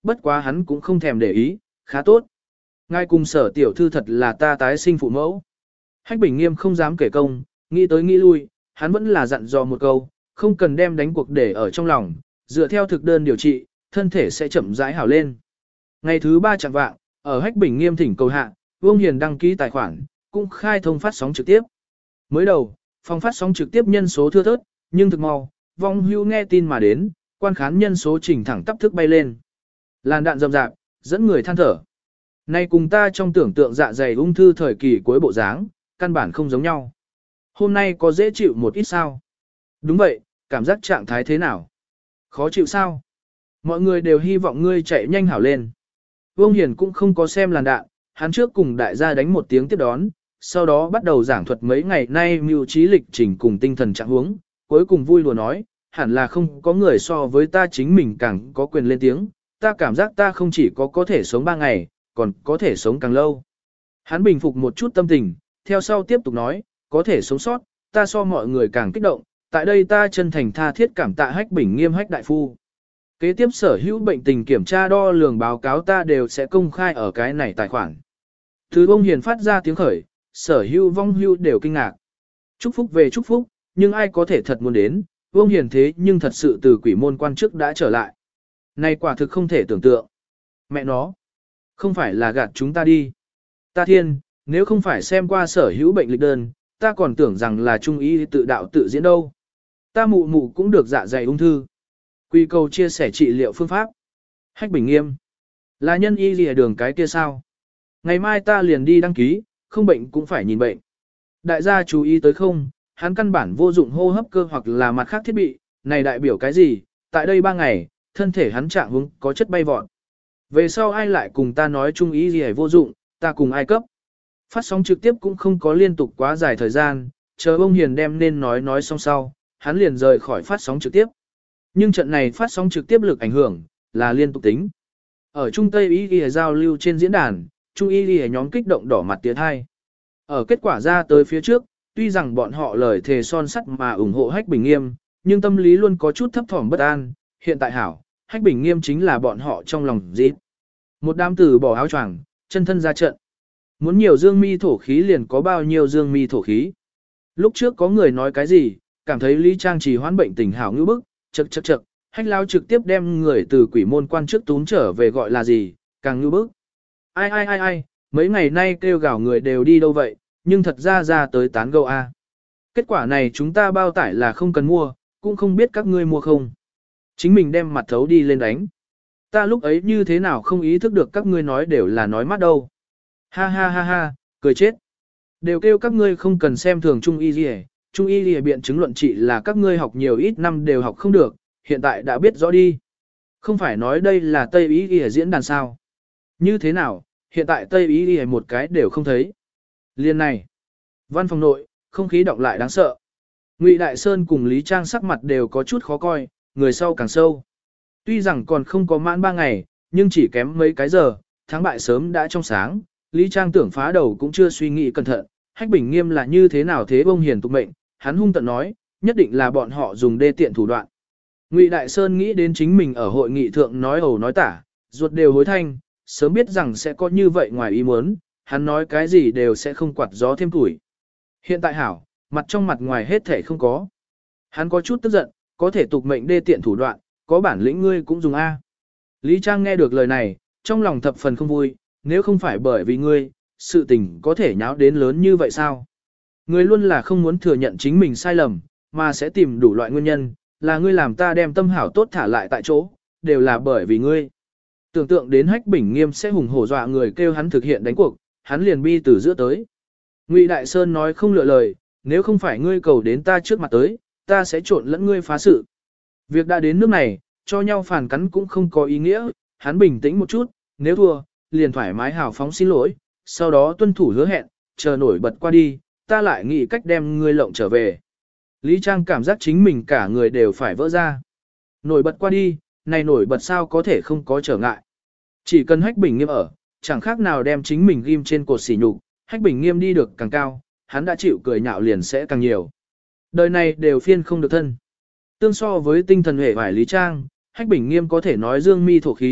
bất quá hắn cũng không thèm để ý, khá tốt. Ngài cùng Sở tiểu thư thật là ta tái sinh phụ mẫu. Hách Bình Nghiêm không dám kể công, nghĩ tới nghĩ lui, hắn vẫn là dặn dò một câu, không cần đem đánh cuộc để ở trong lòng, dựa theo thực đơn điều trị, thân thể sẽ chậm rãi hảo lên. Ngày thứ ba chẳng vạng, ở Hách Bình Nghiêm thỉnh cầu hạ, Vương Hiền đăng ký tài khoản, cũng khai thông phát sóng trực tiếp. Mới đầu, phòng phát sóng trực tiếp nhân số thưa thớt, nhưng thực mau, vong hưu nghe tin mà đến, quan khán nhân số chỉnh thẳng tắp thức bay lên. Làn đạn rầm rạp, dẫn người than thở. Nay cùng ta trong tưởng tượng dạ dày ung thư thời kỳ cuối bộ dáng, căn bản không giống nhau. Hôm nay có dễ chịu một ít sao? Đúng vậy, cảm giác trạng thái thế nào? Khó chịu sao? Mọi người đều hy vọng ngươi chạy nhanh hảo lên. Vương Hiền cũng không có xem làn đạn, hắn trước cùng đại gia đánh một tiếng tiếp đón, sau đó bắt đầu giảng thuật mấy ngày nay mưu trí lịch trình cùng tinh thần trạng huống, cuối cùng vui lùa nói, hẳn là không có người so với ta chính mình càng có quyền lên tiếng, ta cảm giác ta không chỉ có có thể sống ba ngày, còn có thể sống càng lâu. Hắn bình phục một chút tâm tình, theo sau tiếp tục nói, có thể sống sót, ta so mọi người càng kích động, tại đây ta chân thành tha thiết cảm tạ Hách Bình Nghiêm Hách đại phu. Kế tiếp sở hữu bệnh tình kiểm tra đo lường báo cáo ta đều sẽ công khai ở cái này tài khoản. Thứ ông Hiền phát ra tiếng khởi, sở hữu vong hữu đều kinh ngạc. Chúc phúc về chúc phúc, nhưng ai có thể thật muốn đến, ông Hiền thế nhưng thật sự từ quỷ môn quan chức đã trở lại. Này quả thực không thể tưởng tượng. Mẹ nó, không phải là gạt chúng ta đi. Ta thiên, nếu không phải xem qua sở hữu bệnh lịch đơn, ta còn tưởng rằng là trung y tự đạo tự diễn đâu. Ta mụ mụ cũng được dạ dày ung thư. Quy cầu chia sẻ trị liệu phương pháp. Hách Bình Nghiêm. Là nhân y lìa đường cái kia sao? Ngày mai ta liền đi đăng ký, không bệnh cũng phải nhìn bệnh. Đại gia chú ý tới không, hắn căn bản vô dụng hô hấp cơ hoặc là mặt khác thiết bị, này đại biểu cái gì? Tại đây ba ngày, thân thể hắn trạng huống có chất bay vọt. Về sau ai lại cùng ta nói trung ý gì vô dụng, ta cùng ai cấp. Phát sóng trực tiếp cũng không có liên tục quá dài thời gian, chờ ông Hiền đem nên nói nói xong sau, hắn liền rời khỏi phát sóng trực tiếp. Nhưng trận này phát sóng trực tiếp lực ảnh hưởng, là liên tục tính. Ở Trung Tây Y Y giao lưu trên diễn đàn, Trung Y Y nhóm kích động đỏ mặt tiến hai. Ở kết quả ra tới phía trước, tuy rằng bọn họ lời thề son sắt mà ủng hộ Hách Bình Nghiêm, nhưng tâm lý luôn có chút thấp thỏm bất an, hiện tại hảo, Hách Bình Nghiêm chính là bọn họ trong lòng dít. Một đám tử bỏ áo choàng, chân thân ra trận. Muốn nhiều dương mi thổ khí liền có bao nhiêu dương mi thổ khí. Lúc trước có người nói cái gì, cảm thấy Lý Trang trì hoãn bệnh tình hảo ngữ bức, chậc chậc chậc, Hách lao trực tiếp đem người từ quỷ môn quan trước tún trở về gọi là gì, càng ngữ bức. Ai ai ai ai, mấy ngày nay kêu gào người đều đi đâu vậy, nhưng thật ra ra tới tán gẫu a. Kết quả này chúng ta bao tải là không cần mua, cũng không biết các ngươi mua không. Chính mình đem mặt thấu đi lên đánh. Ta lúc ấy như thế nào không ý thức được các ngươi nói đều là nói mắt đâu. Ha ha ha ha, cười chết. Đều kêu các ngươi không cần xem thường Trung Y Lìa, Trung Y Lìa biện chứng luận trị là các ngươi học nhiều ít năm đều học không được, hiện tại đã biết rõ đi. Không phải nói đây là Tây Y Lìa diễn đàn sao. Như thế nào, hiện tại Tây Y Lìa một cái đều không thấy. Liên này, văn phòng nội, không khí động lại đáng sợ. Ngụy Đại Sơn cùng Lý Trang sắc mặt đều có chút khó coi, người sau càng sâu. Tuy rằng còn không có mãn ba ngày, nhưng chỉ kém mấy cái giờ, thắng bại sớm đã trong sáng, Lý Trang tưởng phá đầu cũng chưa suy nghĩ cẩn thận, Hách Bình Nghiêm là như thế nào thế bông hiền tục mệnh, hắn hung tận nói, nhất định là bọn họ dùng đê tiện thủ đoạn. Ngụy Đại Sơn nghĩ đến chính mình ở hội nghị thượng nói ẩu nói tả, ruột đều hối thanh, sớm biết rằng sẽ có như vậy ngoài ý muốn, hắn nói cái gì đều sẽ không quạt gió thêm tuổi. Hiện tại hảo, mặt trong mặt ngoài hết thể không có. Hắn có chút tức giận, có thể tục mệnh đê tiện thủ đoạn, có bản lĩnh ngươi cũng dùng A. Lý Trang nghe được lời này, trong lòng thập phần không vui, nếu không phải bởi vì ngươi, sự tình có thể nháo đến lớn như vậy sao? Ngươi luôn là không muốn thừa nhận chính mình sai lầm, mà sẽ tìm đủ loại nguyên nhân, là ngươi làm ta đem tâm hảo tốt thả lại tại chỗ, đều là bởi vì ngươi. Tưởng tượng đến Hách Bình Nghiêm sẽ hùng hổ dọa người kêu hắn thực hiện đánh cuộc, hắn liền bi từ giữa tới. Ngụy Đại Sơn nói không lựa lời, nếu không phải ngươi cầu đến ta trước mặt tới, ta sẽ trộn lẫn ngươi phá sự. Việc đã đến nước này, cho nhau phản cắn cũng không có ý nghĩa, hắn bình tĩnh một chút, nếu thua, liền thoải mái hào phóng xin lỗi, sau đó tuân thủ hứa hẹn, chờ nổi bật qua đi, ta lại nghĩ cách đem ngươi lộng trở về. Lý Trang cảm giác chính mình cả người đều phải vỡ ra. Nổi bật qua đi, này nổi bật sao có thể không có trở ngại. Chỉ cần Hách Bình Nghiêm ở, chẳng khác nào đem chính mình ghim trên cột sỉ nhục, Hách Bình Nghiêm đi được càng cao, hắn đã chịu cười nhạo liền sẽ càng nhiều. Đời này đều phiên không được thân. Tương so với tinh thần hệ vải Lý Trang, Hách Bình Nghiêm có thể nói dương mi thổ khí,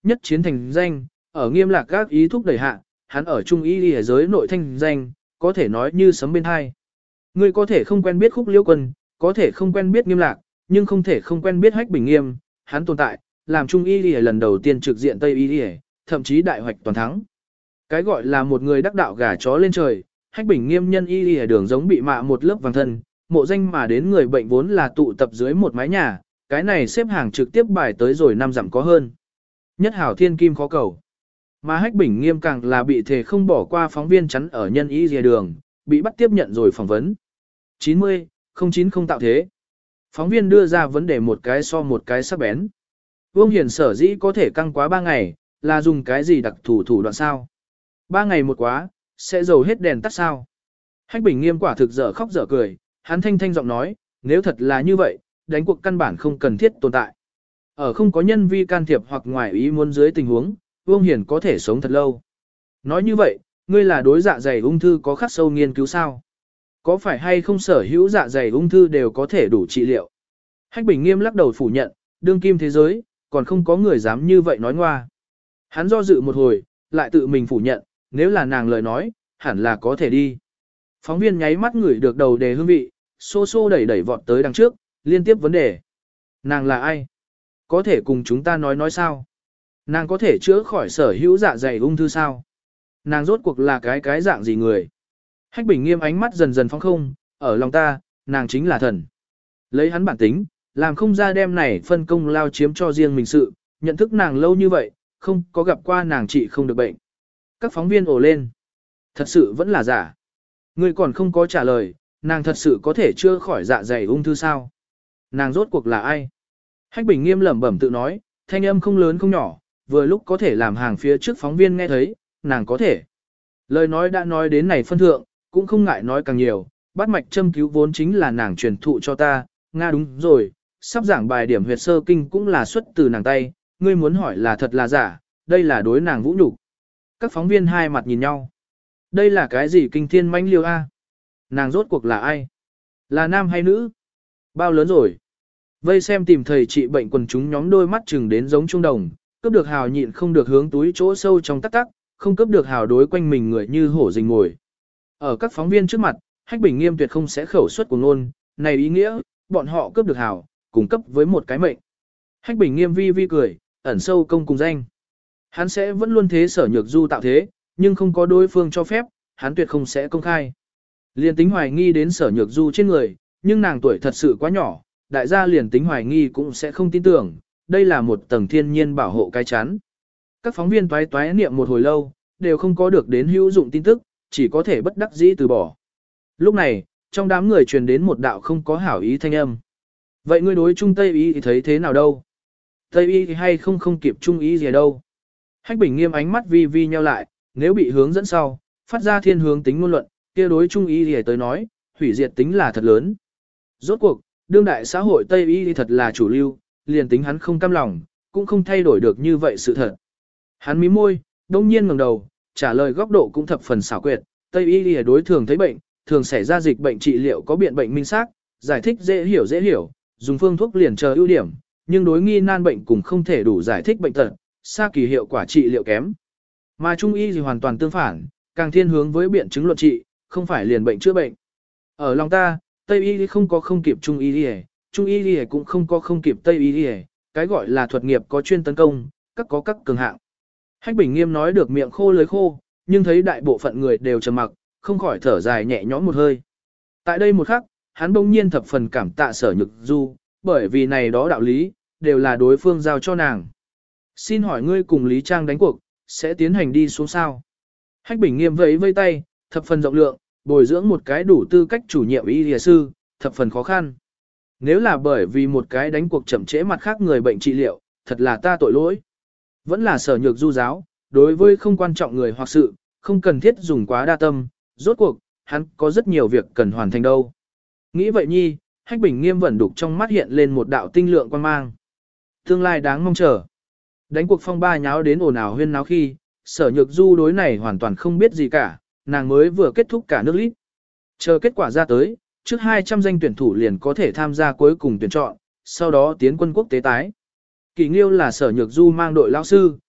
Nhất chiến thành danh, ở Nghiêm Lạc các ý thúc đẩy hạ, hắn ở trung y y giới nội thanh danh, có thể nói như sấm bên hai. Ngươi có thể không quen biết Khúc Liễu Quân, có thể không quen biết Nghiêm Lạc, nhưng không thể không quen biết Hách Bình Nghiêm, hắn tồn tại, làm trung y y lần đầu tiên trực diện Tây y y, thậm chí đại hoạch toàn thắng. Cái gọi là một người đắc đạo gà chó lên trời, Hách Bình Nghiêm nhân y y đường giống bị mạ một lớp vàng thân, mộ danh mà đến người bệnh vốn là tụ tập dưới một mái nhà, cái này xếp hàng trực tiếp bài tới rồi năm dặm có hơn. Nhất hảo thiên kim khó cầu. Mà Hách Bình Nghiêm càng là bị thể không bỏ qua phóng viên chắn ở nhân y dìa đường, bị bắt tiếp nhận rồi phỏng vấn. chín mươi, không chín không tạo thế. Phóng viên đưa ra vấn đề một cái so một cái sắc bén. Vương Hiền sở dĩ có thể căng quá ba ngày, là dùng cái gì đặc thủ thủ đoạn sao? Ba ngày một quá, sẽ dầu hết đèn tắt sao? Hách Bình Nghiêm quả thực dở khóc dở cười, hắn thanh thanh giọng nói, nếu thật là như vậy, đánh cuộc căn bản không cần thiết tồn tại. Ở không có nhân vi can thiệp hoặc ngoài ý muốn dưới tình huống, Vương Hiền có thể sống thật lâu. Nói như vậy, ngươi là đối dạ dày ung thư có khắc sâu nghiên cứu sao? Có phải hay không sở hữu dạ dày ung thư đều có thể đủ trị liệu? Hách Bình Nghiêm lắc đầu phủ nhận, đương kim thế giới, còn không có người dám như vậy nói ngoa. Hắn do dự một hồi, lại tự mình phủ nhận, nếu là nàng lời nói, hẳn là có thể đi. Phóng viên nháy mắt ngửi được đầu đề hương vị, xô xô đẩy đẩy vọt tới đằng trước, liên tiếp vấn đề. Nàng là ai? Có thể cùng chúng ta nói nói sao? Nàng có thể chữa khỏi sở hữu dạ dày ung thư sao? Nàng rốt cuộc là cái cái dạng gì người? Hách Bình Nghiêm ánh mắt dần dần phóng không, ở lòng ta, nàng chính là thần. Lấy hắn bản tính, làm không ra đem này phân công lao chiếm cho riêng mình sự, nhận thức nàng lâu như vậy, không có gặp qua nàng trị không được bệnh. Các phóng viên ồ lên. Thật sự vẫn là giả. Người còn không có trả lời, nàng thật sự có thể chữa khỏi dạ dày ung thư sao? Nàng rốt cuộc là ai? Hách Bình Nghiêm lẩm bẩm tự nói, thanh âm không lớn không nhỏ, vừa lúc có thể làm hàng phía trước phóng viên nghe thấy, nàng có thể. Lời nói đã nói đến này phân thượng, cũng không ngại nói càng nhiều, bắt mạch châm cứu vốn chính là nàng truyền thụ cho ta, Nga đúng rồi, sắp giảng bài điểm huyệt sơ kinh cũng là xuất từ nàng tay, ngươi muốn hỏi là thật là giả, đây là đối nàng vũ nhục. Các phóng viên hai mặt nhìn nhau. Đây là cái gì kinh thiên manh liêu a? Nàng rốt cuộc là ai? Là nam hay nữ? Bao lớn rồi? Vây xem tìm thầy trị bệnh quần chúng nhóm đôi mắt chừng đến giống trung đồng, cướp được hào nhịn không được hướng túi chỗ sâu trong tắc tắc, không cướp được hào đối quanh mình người như hổ rình ngồi. Ở các phóng viên trước mặt, Hách Bình Nghiêm tuyệt không sẽ khẩu suất của ngôn, này ý nghĩa, bọn họ cướp được hào, cung cấp với một cái mệnh. Hách Bình Nghiêm vi vi cười, ẩn sâu công cùng danh. Hắn sẽ vẫn luôn thế sở nhược du tạo thế, nhưng không có đối phương cho phép, hắn tuyệt không sẽ công khai. Liền tính hoài nghi đến sở nhược du trên người, nhưng nàng tuổi thật sự quá nhỏ, đại gia liền tính hoài nghi cũng sẽ không tin tưởng, đây là một tầng thiên nhiên bảo hộ cái chắn. Các phóng viên toái toái niệm một hồi lâu, đều không có được đến hữu dụng tin tức, chỉ có thể bất đắc dĩ từ bỏ. Lúc này, trong đám người truyền đến một đạo không có hảo ý thanh âm. Vậy ngươi đối Trung Tây y thì thấy thế nào đâu? Tây y thì hay không không kịp Trung y gì đâu? Hách Bình Nghiêm ánh mắt vi vi nheo lại, nếu bị hướng dẫn sau, phát ra thiên hướng tính ngôn luận, kia đối Trung y thì tới nói, hủy diệt tính là thật lớn. Rốt cuộc, đương đại xã hội Tây y thì thật là chủ lưu, liền tính hắn không cam lòng, cũng không thay đổi được như vậy sự thật. Hắn mím môi, đông nhiên ngẩng đầu, trả lời góc độ cũng thập phần xảo quyệt, Tây y thì đối thường thấy bệnh, thường xảy ra dịch bệnh trị liệu có biện bệnh minh xác, giải thích dễ hiểu dễ hiểu, dùng phương thuốc liền chờ ưu điểm, nhưng đối nghi nan bệnh cũng không thể đủ giải thích bệnh tật, xa kỳ hiệu quả trị liệu kém. Mà Trung y thì hoàn toàn tương phản, càng thiên hướng với biện chứng luận trị, không phải liền bệnh chữa bệnh. Ở lòng ta, Tây y không có không kịp Trung y, Trung y cũng không có không kịp Tây y, cái gọi là thuật nghiệp có chuyên tấn công, các có các cường hạng. Hách Bình Nghiêm nói được miệng khô lưỡi khô, nhưng thấy đại bộ phận người đều trầm mặc, không khỏi thở dài nhẹ nhõm một hơi. Tại đây một khắc, hắn bỗng nhiên thập phần cảm tạ Sở Nhược Du, bởi vì này đó đạo lý, đều là đối phương giao cho nàng. Xin hỏi ngươi cùng Lý Trang đánh cuộc, sẽ tiến hành đi xuống sao? Hách Bình Nghiêm vẫy vây tay, thập phần rộng lượng, bồi dưỡng một cái đủ tư cách chủ nhiệm y y sư, thập phần khó khăn. Nếu là bởi vì một cái đánh cuộc chậm trễ mặt khác người bệnh trị liệu, thật là ta tội lỗi. Vẫn là Sở Nhược Du giáo, đối với không quan trọng người hoặc sự, không cần thiết dùng quá đa tâm, rốt cuộc, hắn có rất nhiều việc cần hoàn thành đâu. Nghĩ vậy nhi, Hách Bình Nghiêm vẫn đục trong mắt hiện lên một đạo tinh lượng quan mang. Tương lai đáng mong chờ. Đánh cuộc phong ba nháo đến ồn ào huyên náo khi, Sở Nhược Du đối này hoàn toàn không biết gì cả, nàng mới vừa kết thúc cả nước lít. Chờ kết quả ra tới, trước hai trăm danh tuyển thủ liền có thể tham gia cuối cùng tuyển chọn, sau đó tiến quân quốc tế tái. Kỳ Nghiêu là Sở Nhược Du mang đội lao sư,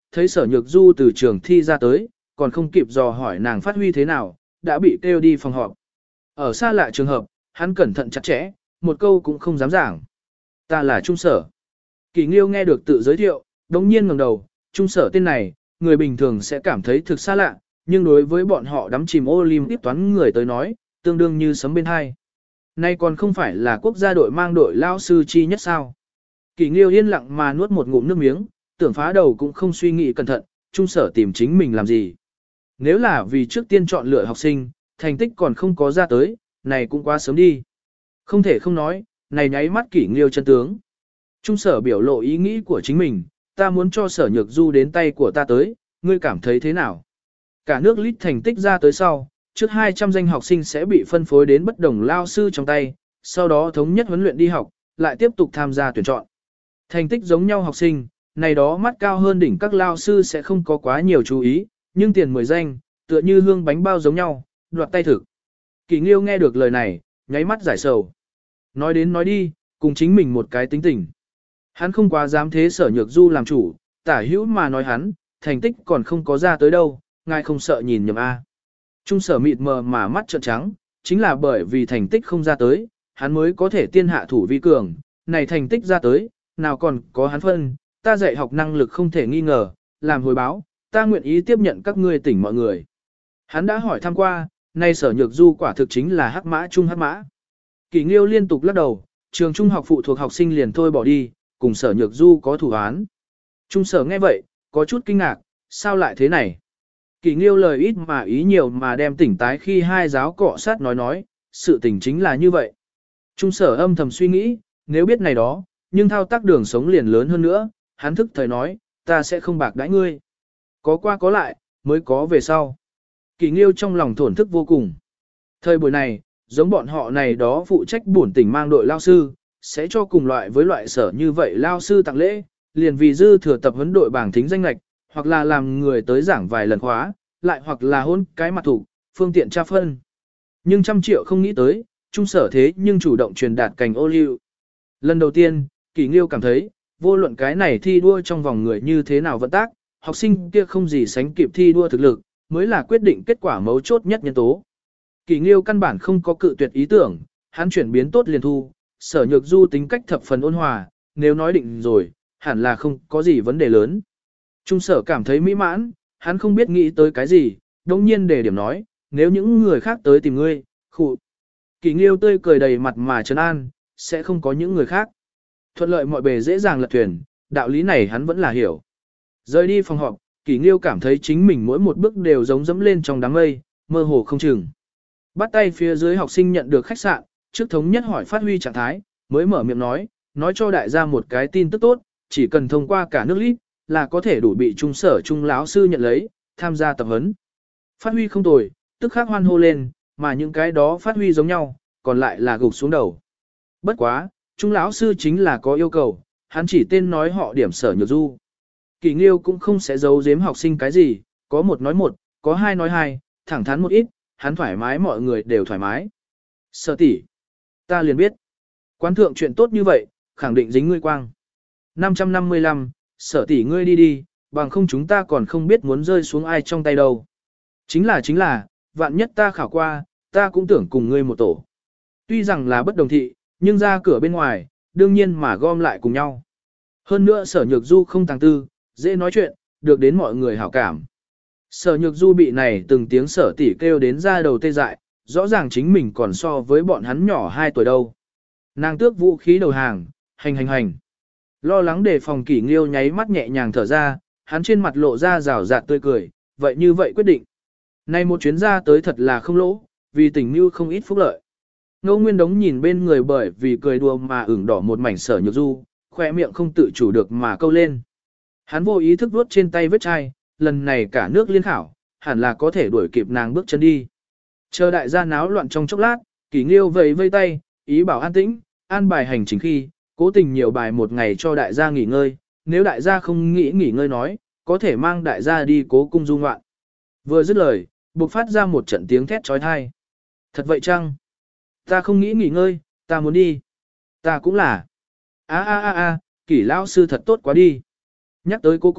thấy sở nhược du từ trường thi ra tới, còn không kịp dò hỏi nàng phát huy thế nào, đã bị kêu đi phòng họp. Ở xa lạ trường hợp, hắn cẩn thận chặt chẽ, một câu cũng không dám giảng. Ta là trung sở. Kỷ Nghiêu nghe được tự giới thiệu, đống nhiên ngẩng đầu, trung sở tên này, người bình thường sẽ cảm thấy thực xa lạ, nhưng đối với bọn họ đắm chìm Olympic toán người tới nói, tương đương như sấm bên hai. Nay còn không phải là quốc gia đội mang đội lao sư chi nhất sao. Kỷ Nghiêu yên lặng mà nuốt một ngụm nước miếng, tưởng phá đầu cũng không suy nghĩ cẩn thận, trung sở tìm chính mình làm gì. Nếu là vì trước tiên chọn lựa học sinh, thành tích còn không có ra tới, này cũng quá sớm đi. Không thể không nói, này nháy mắt Kỷ Nghiêu chân tướng. Trung sở biểu lộ ý nghĩ của chính mình, ta muốn cho sở nhược du đến tay của ta tới, ngươi cảm thấy thế nào? Cả nước lít thành tích ra tới sau, trước hai trăm danh học sinh sẽ bị phân phối đến bất đồng lao sư trong tay, sau đó thống nhất huấn luyện đi học, lại tiếp tục tham gia tuyển chọn. Thành tích giống nhau học sinh, này đó mắt cao hơn đỉnh các lao sư sẽ không có quá nhiều chú ý, nhưng tiền mười danh, tựa như hương bánh bao giống nhau, đoạt tay thực. Kỷ Nghiêu nghe được lời này, nháy mắt giải sầu. Nói đến nói đi, cùng chính mình một cái tính tình. Hắn không quá dám thế sở nhược du làm chủ, tả hữu mà nói hắn, thành tích còn không có ra tới đâu, ngài không sợ nhìn nhầm A. Trung sở mịt mờ mà mắt trợn trắng, chính là bởi vì thành tích không ra tới, hắn mới có thể tiên hạ thủ vi cường, này thành tích ra tới, nào còn có hắn phân, ta dạy học năng lực không thể nghi ngờ, làm hồi báo, ta nguyện ý tiếp nhận các ngươi tỉnh mọi người. Hắn đã hỏi thăm qua, nay sở nhược du quả thực chính là hắc mã trung hắc mã. Kỷ Nghiêu liên tục lắc đầu, trường trung học phụ thuộc học sinh liền thôi bỏ đi, cùng sở nhược du có thủ án. Trung sở nghe vậy, có chút kinh ngạc, sao lại thế này? Kỷ Nghiêu lời ít mà ý nhiều mà đem tỉnh tái khi hai giáo cọ sát nói nói, sự tình chính là như vậy. Trung sở âm thầm suy nghĩ, nếu biết này đó, nhưng thao tác đường sống liền lớn hơn nữa, hắn thức thời nói, ta sẽ không bạc đãi ngươi. Có qua có lại, mới có về sau. Kỷ Nghiêu trong lòng thổn thức vô cùng. Thời buổi này, giống bọn họ này đó phụ trách bổn tỉnh mang đội lao sư, sẽ cho cùng loại với loại sở như vậy lao sư tặng lễ, liền vì dư thừa tập huấn đội bảng thính danh lạch, hoặc là làm người tới giảng vài lần khóa, lại hoặc là hôn cái mặt thủ, phương tiện tra phân. Nhưng trăm triệu không nghĩ tới, trung sở thế nhưng chủ động truyền đạt cành ô liu. Lần đầu tiên, Kỷ Nghiêu cảm thấy, vô luận cái này thi đua trong vòng người như thế nào vận tác, học sinh kia không gì sánh kịp thi đua thực lực, mới là quyết định kết quả mấu chốt nhất nhân tố. Kỷ Nghiêu căn bản không có cự tuyệt ý tưởng, hắn chuyển biến tốt liền thu, sở nhược du tính cách thập phần ôn hòa, nếu nói định rồi, hẳn là không có gì vấn đề lớn. Trung sở cảm thấy mỹ mãn, hắn không biết nghĩ tới cái gì, đồng nhiên đề điểm nói, nếu những người khác tới tìm ngươi, khụ. Kỷ Nghiêu tươi cười đầy mặt mà trấn an, sẽ không có những người khác. Thuận lợi mọi bề dễ dàng lật thuyền, đạo lý này hắn vẫn là hiểu. Rời đi phòng họp, Kỷ Nghiêu cảm thấy chính mình mỗi một bước đều giống dẫm lên trong đám mây, mơ hồ không chừng. Bắt tay phía dưới học sinh nhận được khách sạn, trước thống nhất hỏi phát huy trạng thái, mới mở miệng nói, nói cho đại gia một cái tin tức tốt, chỉ cần thông qua cả nước lít, là có thể đủ bị trung sở trung lão sư nhận lấy, tham gia tập huấn. Phát huy không tồi, tức khắc hoan hô lên, mà những cái đó phát huy giống nhau, còn lại là gục xuống đầu. Bất quá, trung lão sư chính là có yêu cầu, hắn chỉ tên nói họ điểm sở nhược du. Kỷ Nghiêu cũng không sẽ giấu giếm học sinh cái gì, có một nói một, có hai nói hai, thẳng thắn một ít, hắn thoải mái mọi người đều thoải mái. Sở tỷ, ta liền biết. Quán thượng chuyện tốt như vậy, khẳng định dính ngươi quang. năm trăm năm mươi lăm, sở tỷ ngươi đi đi, bằng không chúng ta còn không biết muốn rơi xuống ai trong tay đâu. Chính là chính là, vạn nhất ta khảo qua, ta cũng tưởng cùng ngươi một tổ. Tuy rằng là bất đồng thị, nhưng ra cửa bên ngoài, đương nhiên mà gom lại cùng nhau. Hơn nữa sở nhược du không tàng tư, dễ nói chuyện, được đến mọi người hảo cảm. Sở nhược du bị này từng tiếng sở tỷ kêu đến ra đầu tê dại, rõ ràng chính mình còn so với bọn hắn nhỏ hai tuổi đâu. Nàng tước vũ khí đầu hàng, hành hành hành. Lo lắng đề phòng Kỷ Nghiêu nháy mắt nhẹ nhàng thở ra, hắn trên mặt lộ ra rào rạt tươi cười, vậy như vậy quyết định. Này một chuyến ra tới thật là không lỗ, vì tình mưu không ít phúc lợi. Ngô Nguyên Đống nhìn bên người bởi vì cười đùa mà ửng đỏ một mảnh sở nhược du, khỏe miệng không tự chủ được mà câu lên. Hắn vô ý thức vuốt trên tay vết chai, lần này cả nước liên khảo, hẳn là có thể đuổi kịp nàng bước chân đi. Chờ đại gia náo loạn trong chốc lát, Kỷ Nghiêu vẫy vây tay, ý bảo an tĩnh, an bài hành trình khi, cố tình nhiều bài một ngày cho đại gia nghỉ ngơi, nếu đại gia không nghĩ nghỉ ngơi nói, có thể mang đại gia đi Cố Cung du ngoạn. Vừa dứt lời, bộc phát ra một trận tiếng thét trói thai. Thật vậy chăng? Ta không nghĩ nghỉ ngơi, ta muốn đi. Ta cũng là. A a a a, Kỷ lão sư thật tốt quá đi. Nhắc tới Cố Cung,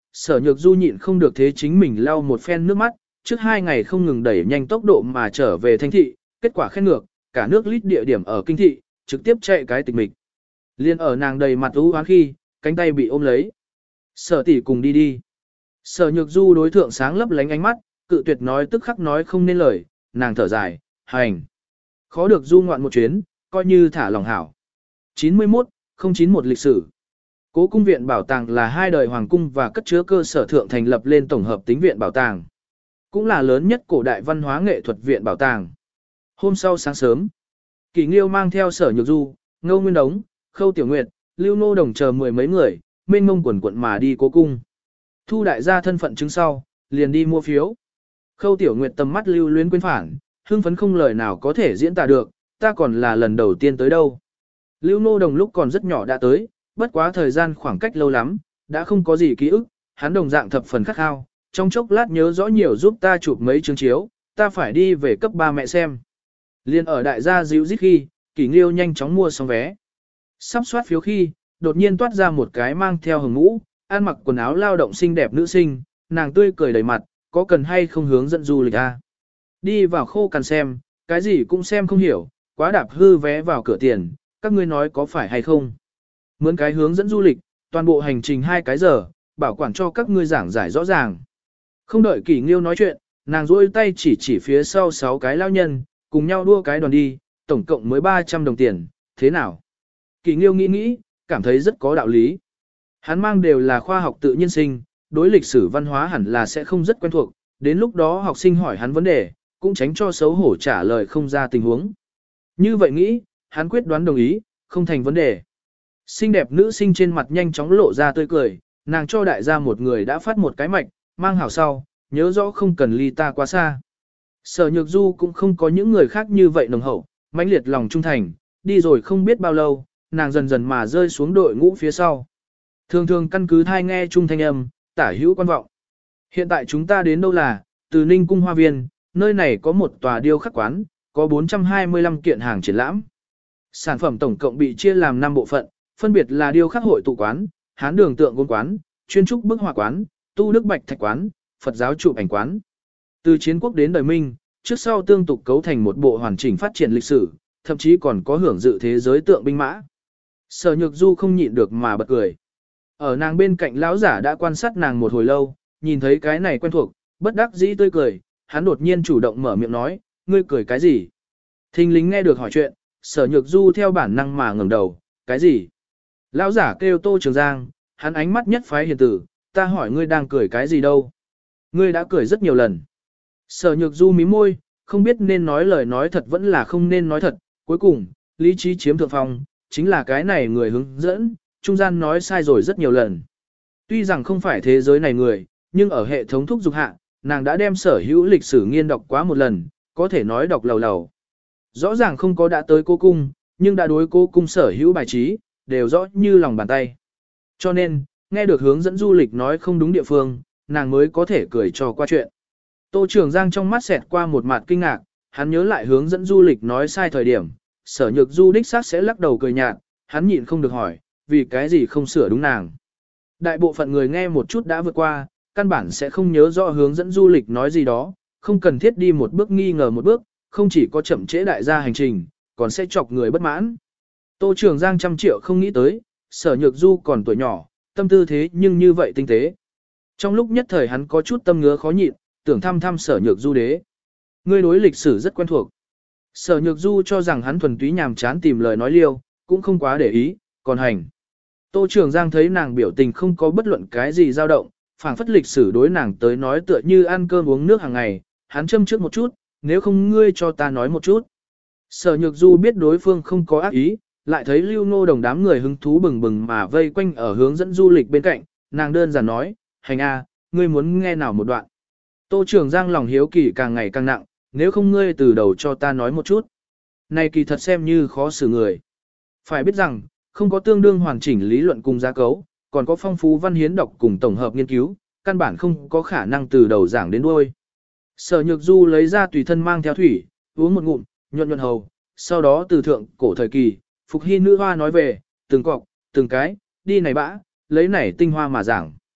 Sở Nhược Du nhịn không được thế chính mình lau một phen nước mắt, trước hai ngày không ngừng đẩy nhanh tốc độ mà trở về Thanh thị, kết quả khen ngược, cả nước lít địa điểm ở kinh thị, trực tiếp chạy cái tịch mịch. Liên ở nàng đầy mặt u hoán khi, cánh tay bị ôm lấy. Sở tỷ cùng đi đi. Sở Nhược Du đối thượng sáng lấp lánh ánh mắt, cự tuyệt nói tức khắc nói không nên lời, nàng thở dài, hành. Khó được du ngoạn một chuyến, coi như thả lòng hảo. chín mươi mốt, không chín một lịch sử. Cố cung viện bảo tàng là hai đời hoàng cung và cất chứa cơ sở thượng thành lập lên tổng hợp tính viện bảo tàng. Cũng là lớn nhất cổ đại văn hóa nghệ thuật viện bảo tàng. Hôm sau sáng sớm, Kỷ Nghiêu mang theo Sở Nhược Du, Ngô Nguyên Đống, Khâu Tiểu Nguyệt, Lưu Nô Đồng chờ mười mấy người, mênh mông quần quận mà đi cố cung. Thu đại gia thân phận chứng sau, liền đi mua phiếu. Khâu Tiểu Nguyệt tầm mắt lưu luyến quên phản, hưng phấn không lời nào có thể diễn tả được, ta còn là lần đầu tiên tới đâu. Lưu Nô Đồng lúc còn rất nhỏ đã tới, bất quá thời gian khoảng cách lâu lắm, đã không có gì ký ức, hắn đồng dạng thập phần khắc khao, trong chốc lát nhớ rõ nhiều giúp ta chụp mấy chương chiếu, ta phải đi về cấp ba mẹ xem. Liên ở đại gia dịu dít khi, Kỷ Nghiêu nhanh chóng mua xong vé. Sắp soát phiếu khi, đột nhiên toát ra một cái mang theo hồng mũ, ăn mặc quần áo lao động xinh đẹp nữ sinh, nàng tươi cười đầy mặt, có cần hay không hướng dẫn du lịch a? Đi vào khô cằn xem, cái gì cũng xem không hiểu, quá đạp hư vé vào cửa tiền, các ngươi nói có phải hay không? Mướn cái hướng dẫn du lịch, toàn bộ hành trình hai cái giờ, bảo quản cho các ngươi giảng giải rõ ràng. Không đợi Kỷ Nghiêu nói chuyện, nàng duỗi tay chỉ chỉ phía sau sáu cái lao nhân, cùng nhau đua cái đoàn đi, tổng cộng mới ba trăm đồng tiền, thế nào? Kỷ Nghiêu nghĩ nghĩ, cảm thấy rất có đạo lý. Hắn mang đều là khoa học tự nhiên sinh, đối lịch sử văn hóa hẳn là sẽ không rất quen thuộc, đến lúc đó học sinh hỏi hắn vấn đề, cũng tránh cho xấu hổ trả lời không ra tình huống. Như vậy nghĩ, hắn quyết đoán đồng ý, không thành vấn đề. Xinh đẹp nữ sinh trên mặt nhanh chóng lộ ra tươi cười, nàng cho đại gia một người đã phát một cái mạch, mang hảo sau, nhớ rõ không cần ly ta quá xa. Sở Nhược Du cũng không có những người khác như vậy nồng hậu, mãnh liệt lòng trung thành, đi rồi không biết bao lâu, nàng dần dần mà rơi xuống đội ngũ phía sau. Thường thường căn cứ thai nghe trung thanh âm, tả hữu quan vọng. Hiện tại chúng ta đến đâu là, từ Ninh Cung Hoa Viên, nơi này có một tòa điêu khắc quán, có bốn trăm hai mươi lăm kiện hàng triển lãm. Sản phẩm tổng cộng bị chia làm năm bộ phận, phân biệt là điêu khắc hội tụ quán, Hán đường tượng gốm quán, chuyên trúc bức họa quán, tu đức bạch thạch quán, Phật giáo chụp ảnh quán. Từ chiến quốc đến đời Minh, trước sau tương tục cấu thành một bộ hoàn chỉnh phát triển lịch sử, thậm chí còn có hưởng dự thế giới tượng binh mã. Sở Nhược Du không nhịn được mà bật cười. Ở nàng bên cạnh lão giả đã quan sát nàng một hồi lâu, nhìn thấy cái này quen thuộc, bất đắc dĩ tươi cười, hắn đột nhiên chủ động mở miệng nói, ngươi cười cái gì? Thinh lính nghe được hỏi chuyện, Sở Nhược Du theo bản năng mà ngẩng đầu, cái gì? Lão giả kêu Tô Trường Giang, hắn ánh mắt nhất phái hiền tử, ta hỏi ngươi đang cười cái gì đâu? Ngươi đã cười rất nhiều lần. Sở Nhược Du mím môi, không biết nên nói lời nói thật vẫn là không nên nói thật, cuối cùng, lý trí chiếm thượng phong, chính là cái này người hướng dẫn, trung gian nói sai rồi rất nhiều lần. Tuy rằng không phải thế giới này người, nhưng ở hệ thống thúc dục hạ, nàng đã đem sở hữu lịch sử nghiên đọc quá một lần, có thể nói đọc lầu lầu. Rõ ràng không có đã tới cô cung, nhưng đã đối cô cung sở hữu bài trí, đều rõ như lòng bàn tay. Cho nên, nghe được hướng dẫn du lịch nói không đúng địa phương, nàng mới có thể cười cho qua chuyện. Tô Trường Giang trong mắt xẹt qua một mặt kinh ngạc, hắn nhớ lại hướng dẫn du lịch nói sai thời điểm, Sở Nhược Du đích xác sẽ lắc đầu cười nhạt, hắn nhịn không được hỏi, vì cái gì không sửa đúng nàng. Đại bộ phận người nghe một chút đã vượt qua, căn bản sẽ không nhớ rõ hướng dẫn du lịch nói gì đó, không cần thiết đi một bước nghi ngờ một bước, không chỉ có chậm trễ đại gia hành trình, còn sẽ chọc người bất mãn. Tô Trường Giang trăm triệu không nghĩ tới, Sở Nhược Du còn tuổi nhỏ, tâm tư thế nhưng như vậy tinh tế. Trong lúc nhất thời hắn có chút tâm ngứa khó nhịn, tưởng thăm thăm Sở Nhược Du đế. Ngươi đối lịch sử rất quen thuộc. Sở Nhược Du cho rằng hắn thuần túy nhàm chán tìm lời nói liêu, cũng không quá để ý, còn hành. Tô Trường Giang thấy nàng biểu tình không có bất luận cái gì dao động, phảng phất lịch sử đối nàng tới nói tựa như ăn cơm uống nước hàng ngày, hắn châm trước một chút, nếu không ngươi cho ta nói một chút. Sở Nhược Du biết đối phương không có ác ý, lại thấy Lưu Ngô Đồng đám người hứng thú bừng bừng mà vây quanh ở hướng dẫn du lịch bên cạnh, nàng đơn giản nói, hành a, ngươi muốn nghe nào một đoạn. Tô Trường Giang lòng hiếu kỳ càng ngày càng nặng, nếu không ngươi từ đầu cho ta nói một chút. Này kỳ thật xem như khó xử người. Phải biết rằng, không có tương đương hoàn chỉnh lý luận cùng gia cấu, còn có phong phú văn hiến đọc cùng tổng hợp nghiên cứu, căn bản không có khả năng từ đầu giảng đến đuôi. Sở Nhược Du lấy ra tùy thân mang theo thủy, uống một ngụm, nhuận nhuận hầu, sau đó từ thượng cổ thời kỳ, Phục Hy nữ hoa nói về, từng cọc, từng cái, đi này bã, lấy này tinh hoa mà giảng.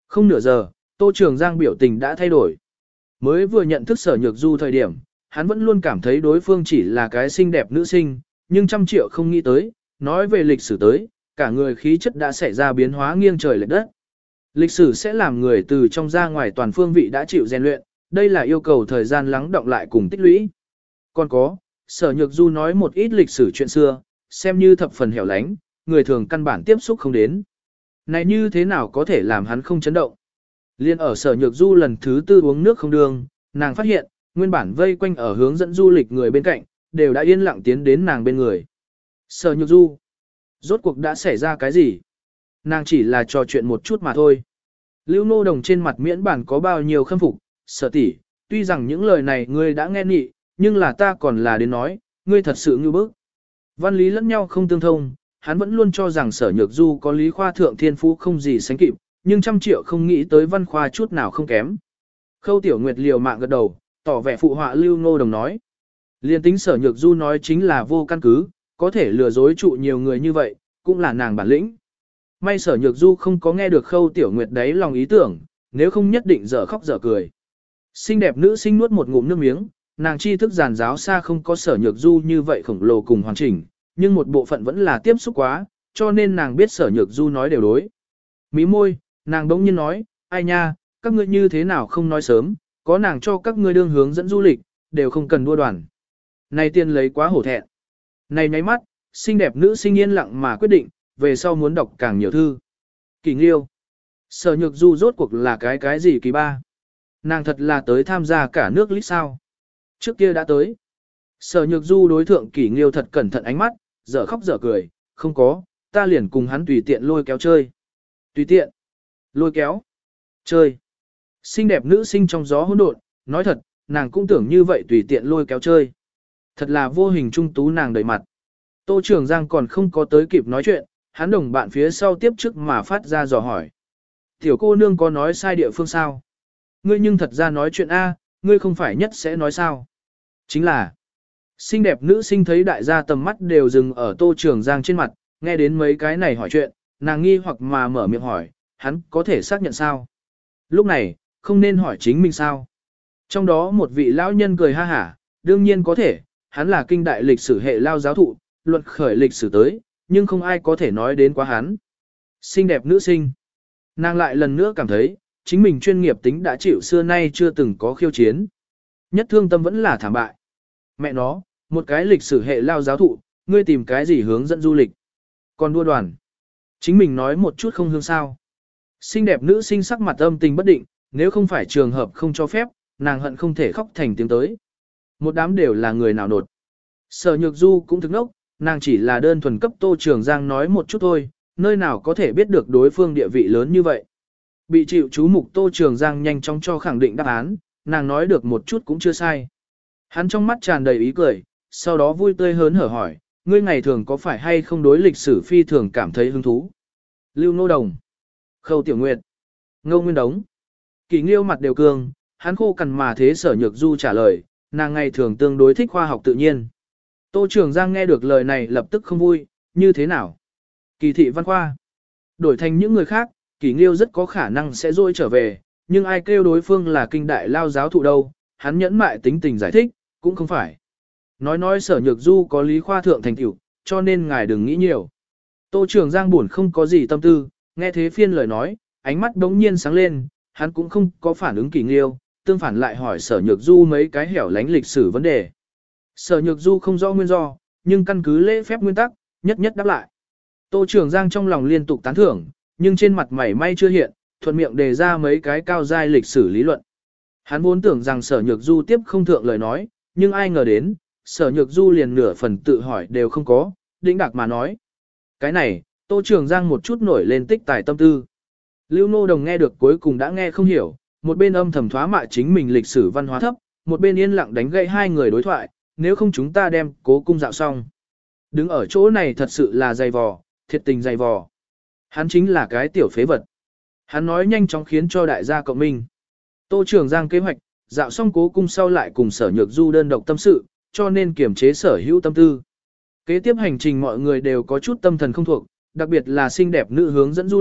Không nửa giờ, Tô Trường Giang biểu tình đã thay đổi. Mới vừa nhận thức Sở Nhược Du thời điểm, hắn vẫn luôn cảm thấy đối phương chỉ là cái xinh đẹp nữ sinh, nhưng trăm triệu không nghĩ tới, nói về lịch sử tới, cả người khí chất đã xảy ra biến hóa nghiêng trời lệch đất. Lịch sử sẽ làm người từ trong ra ngoài toàn phương vị đã chịu rèn luyện, đây là yêu cầu thời gian lắng đọng lại cùng tích lũy. Còn có, Sở Nhược Du nói một ít lịch sử chuyện xưa, xem như thập phần hẻo lánh, người thường căn bản tiếp xúc không đến. Này như thế nào có thể làm hắn không chấn động? Liên ở Sở Nhược Du lần thứ tư uống nước không đường, nàng phát hiện, nguyên bản vây quanh ở hướng dẫn du lịch người bên cạnh, đều đã yên lặng tiến đến nàng bên người. Sở Nhược Du, rốt cuộc đã xảy ra cái gì? Nàng chỉ là trò chuyện một chút mà thôi. Lưu Nô Đồng trên mặt miễn bản có bao nhiêu khâm phục, Sở tỷ, tuy rằng những lời này ngươi đã nghe nhị, nhưng là ta còn là đến nói, ngươi thật sự ngưu bức. Văn lý lẫn nhau không tương thông, hắn vẫn luôn cho rằng Sở Nhược Du có lý khoa thượng thiên phú không gì sánh kịp, nhưng trăm triệu không nghĩ tới văn khoa chút nào không kém. Khâu Tiểu Nguyệt liều mạng gật đầu, tỏ vẻ phụ họa Lưu Ngô Đồng nói. Liên tính Sở Nhược Du nói chính là vô căn cứ, có thể lừa dối trụ nhiều người như vậy, cũng là nàng bản lĩnh. May Sở Nhược Du không có nghe được Khâu Tiểu Nguyệt đấy lòng ý tưởng, nếu không nhất định dở khóc dở cười. Xinh đẹp nữ sinh nuốt một ngụm nước miếng, nàng tri thức giàn giáo xa không có Sở Nhược Du như vậy khổng lồ cùng hoàn chỉnh, nhưng một bộ phận vẫn là tiếp xúc quá, cho nên nàng biết Sở Nhược Du nói đều đối. Mí môi, nàng bỗng nhiên nói, ai nha, các ngươi như thế nào không nói sớm, có nàng cho các ngươi đương hướng dẫn du lịch, đều không cần đua đoàn. Này tiền lấy quá hổ thẹn. Này nháy mắt, xinh đẹp nữ sinh yên lặng mà quyết định, về sau muốn đọc càng nhiều thư. Kỳ Nghiêu. Sở Nhược Du rốt cuộc là cái cái gì kỳ ba? Nàng thật là tới tham gia cả nước lít sao. Trước kia đã tới. Sở Nhược Du đối thượng Kỷ Nghiêu thật cẩn thận ánh mắt, dở khóc dở cười, không có, ta liền cùng hắn tùy tiện lôi kéo chơi. Tùy tiện. Lôi kéo. Chơi. Xinh đẹp nữ sinh trong gió hỗn độn, nói thật, nàng cũng tưởng như vậy tùy tiện lôi kéo chơi. Thật là vô hình trung tú nàng đầy mặt. Tô Trường Giang còn không có tới kịp nói chuyện, hắn đồng bạn phía sau tiếp trước mà phát ra dò hỏi. Tiểu cô nương có nói sai địa phương sao? Ngươi nhưng thật ra nói chuyện A, ngươi không phải nhất sẽ nói sao? Chính là, xinh đẹp nữ sinh thấy đại gia tầm mắt đều dừng ở Tô Trường Giang trên mặt, nghe đến mấy cái này hỏi chuyện, nàng nghi hoặc mà mở miệng hỏi, hắn có thể xác nhận sao? Lúc này, không nên hỏi chính mình sao? Trong đó một vị lão nhân cười ha hả, đương nhiên có thể, hắn là kinh đại lịch sử hệ lao giáo thụ, luận khởi lịch sử tới, nhưng không ai có thể nói đến quá hắn. Xinh đẹp nữ sinh. Nàng lại lần nữa cảm thấy, chính mình chuyên nghiệp tính đã chịu xưa nay chưa từng có khiêu chiến. Nhất thương tâm vẫn là thảm bại. Mẹ nó, một cái lịch sử hệ lao giáo thụ, ngươi tìm cái gì hướng dẫn du lịch. Còn đua đoàn. Chính mình nói một chút không hương sao. Xinh đẹp nữ sinh sắc mặt âm tình bất định, nếu không phải trường hợp không cho phép, nàng hận không thể khóc thành tiếng tới. Một đám đều là người nào nột. Sở Nhược Du cũng thức nốc, nàng chỉ là đơn thuần cấp Tô Trường Giang nói một chút thôi, nơi nào có thể biết được đối phương địa vị lớn như vậy. Bị chịu chú mục Tô Trường Giang nhanh chóng cho khẳng định đáp án, nàng nói được một chút cũng chưa sai. Hắn trong mắt tràn đầy ý cười, sau đó vui tươi hớn hở hỏi, ngươi ngày thường có phải hay không đối lịch sử phi thường cảm thấy hứng thú? Lưu Nô Đồng, Khâu Tiểu Nguyệt, Ngô Nguyên Đống, Kỳ Nghiêu mặt đều cường, hắn khô cằn mà thế Sở Nhược Du trả lời, nàng ngày thường tương đối thích khoa học tự nhiên. Tô Trường Giang nghe được lời này lập tức không vui, như thế nào? Kỳ thị văn khoa. Đổi thành những người khác, Kỳ Nghiêu rất có khả năng sẽ dôi trở về, nhưng ai kêu đối phương là kinh đại lao giáo thụ đâu, hắn nhẫn mại tính tình giải thích, cũng không phải. Nói nói Sở Nhược Du có lý khoa thượng thành tựu, cho nên ngài đừng nghĩ nhiều. Tô Trường Giang buồn không có gì tâm tư, nghe thế phiên lời nói, ánh mắt đống nhiên sáng lên, hắn cũng không có phản ứng Kỳ Nghiêu, tương phản lại hỏi Sở Nhược Du mấy cái hẻo lánh lịch sử vấn đề. Sở Nhược Du không rõ nguyên do, nhưng căn cứ lễ phép nguyên tắc, nhất nhất đáp lại. Tô Trường Giang trong lòng liên tục tán thưởng, nhưng trên mặt mày may chưa hiện, thuận miệng đề ra mấy cái cao giai lịch sử lý luận. Hắn vốn tưởng rằng Sở Nhược Du tiếp không thượng lời nói, nhưng ai ngờ đến, Sở Nhược Du liền nửa phần tự hỏi đều không có, đĩnh đạc mà nói. Cái này, Tô Trường Giang một chút nổi lên tích tài tâm tư. Lưu Nô Đồng nghe được cuối cùng đã nghe không hiểu, một bên âm thầm thoá mạ chính mình lịch sử văn hóa thấp, một bên yên lặng đánh gậy hai người đối thoại, nếu không chúng ta đem Cố Cung dạo xong. Đứng ở chỗ này thật sự là dày vò, thiệt tình dày vò. Hắn chính là cái tiểu phế vật. Hắn nói nhanh chóng khiến cho đại gia cộng minh. Tô Trường Giang kế hoạch, dạo xong Cố Cung sau lại cùng Sở Nhược Du đơn độc tâm sự, cho nên kiềm chế sở hữu tâm tư. Kế tiếp hành trình mọi người đều có chút tâm thần không thuộc, đặc biệt là xinh đẹp nữ hướng dẫn du lịch,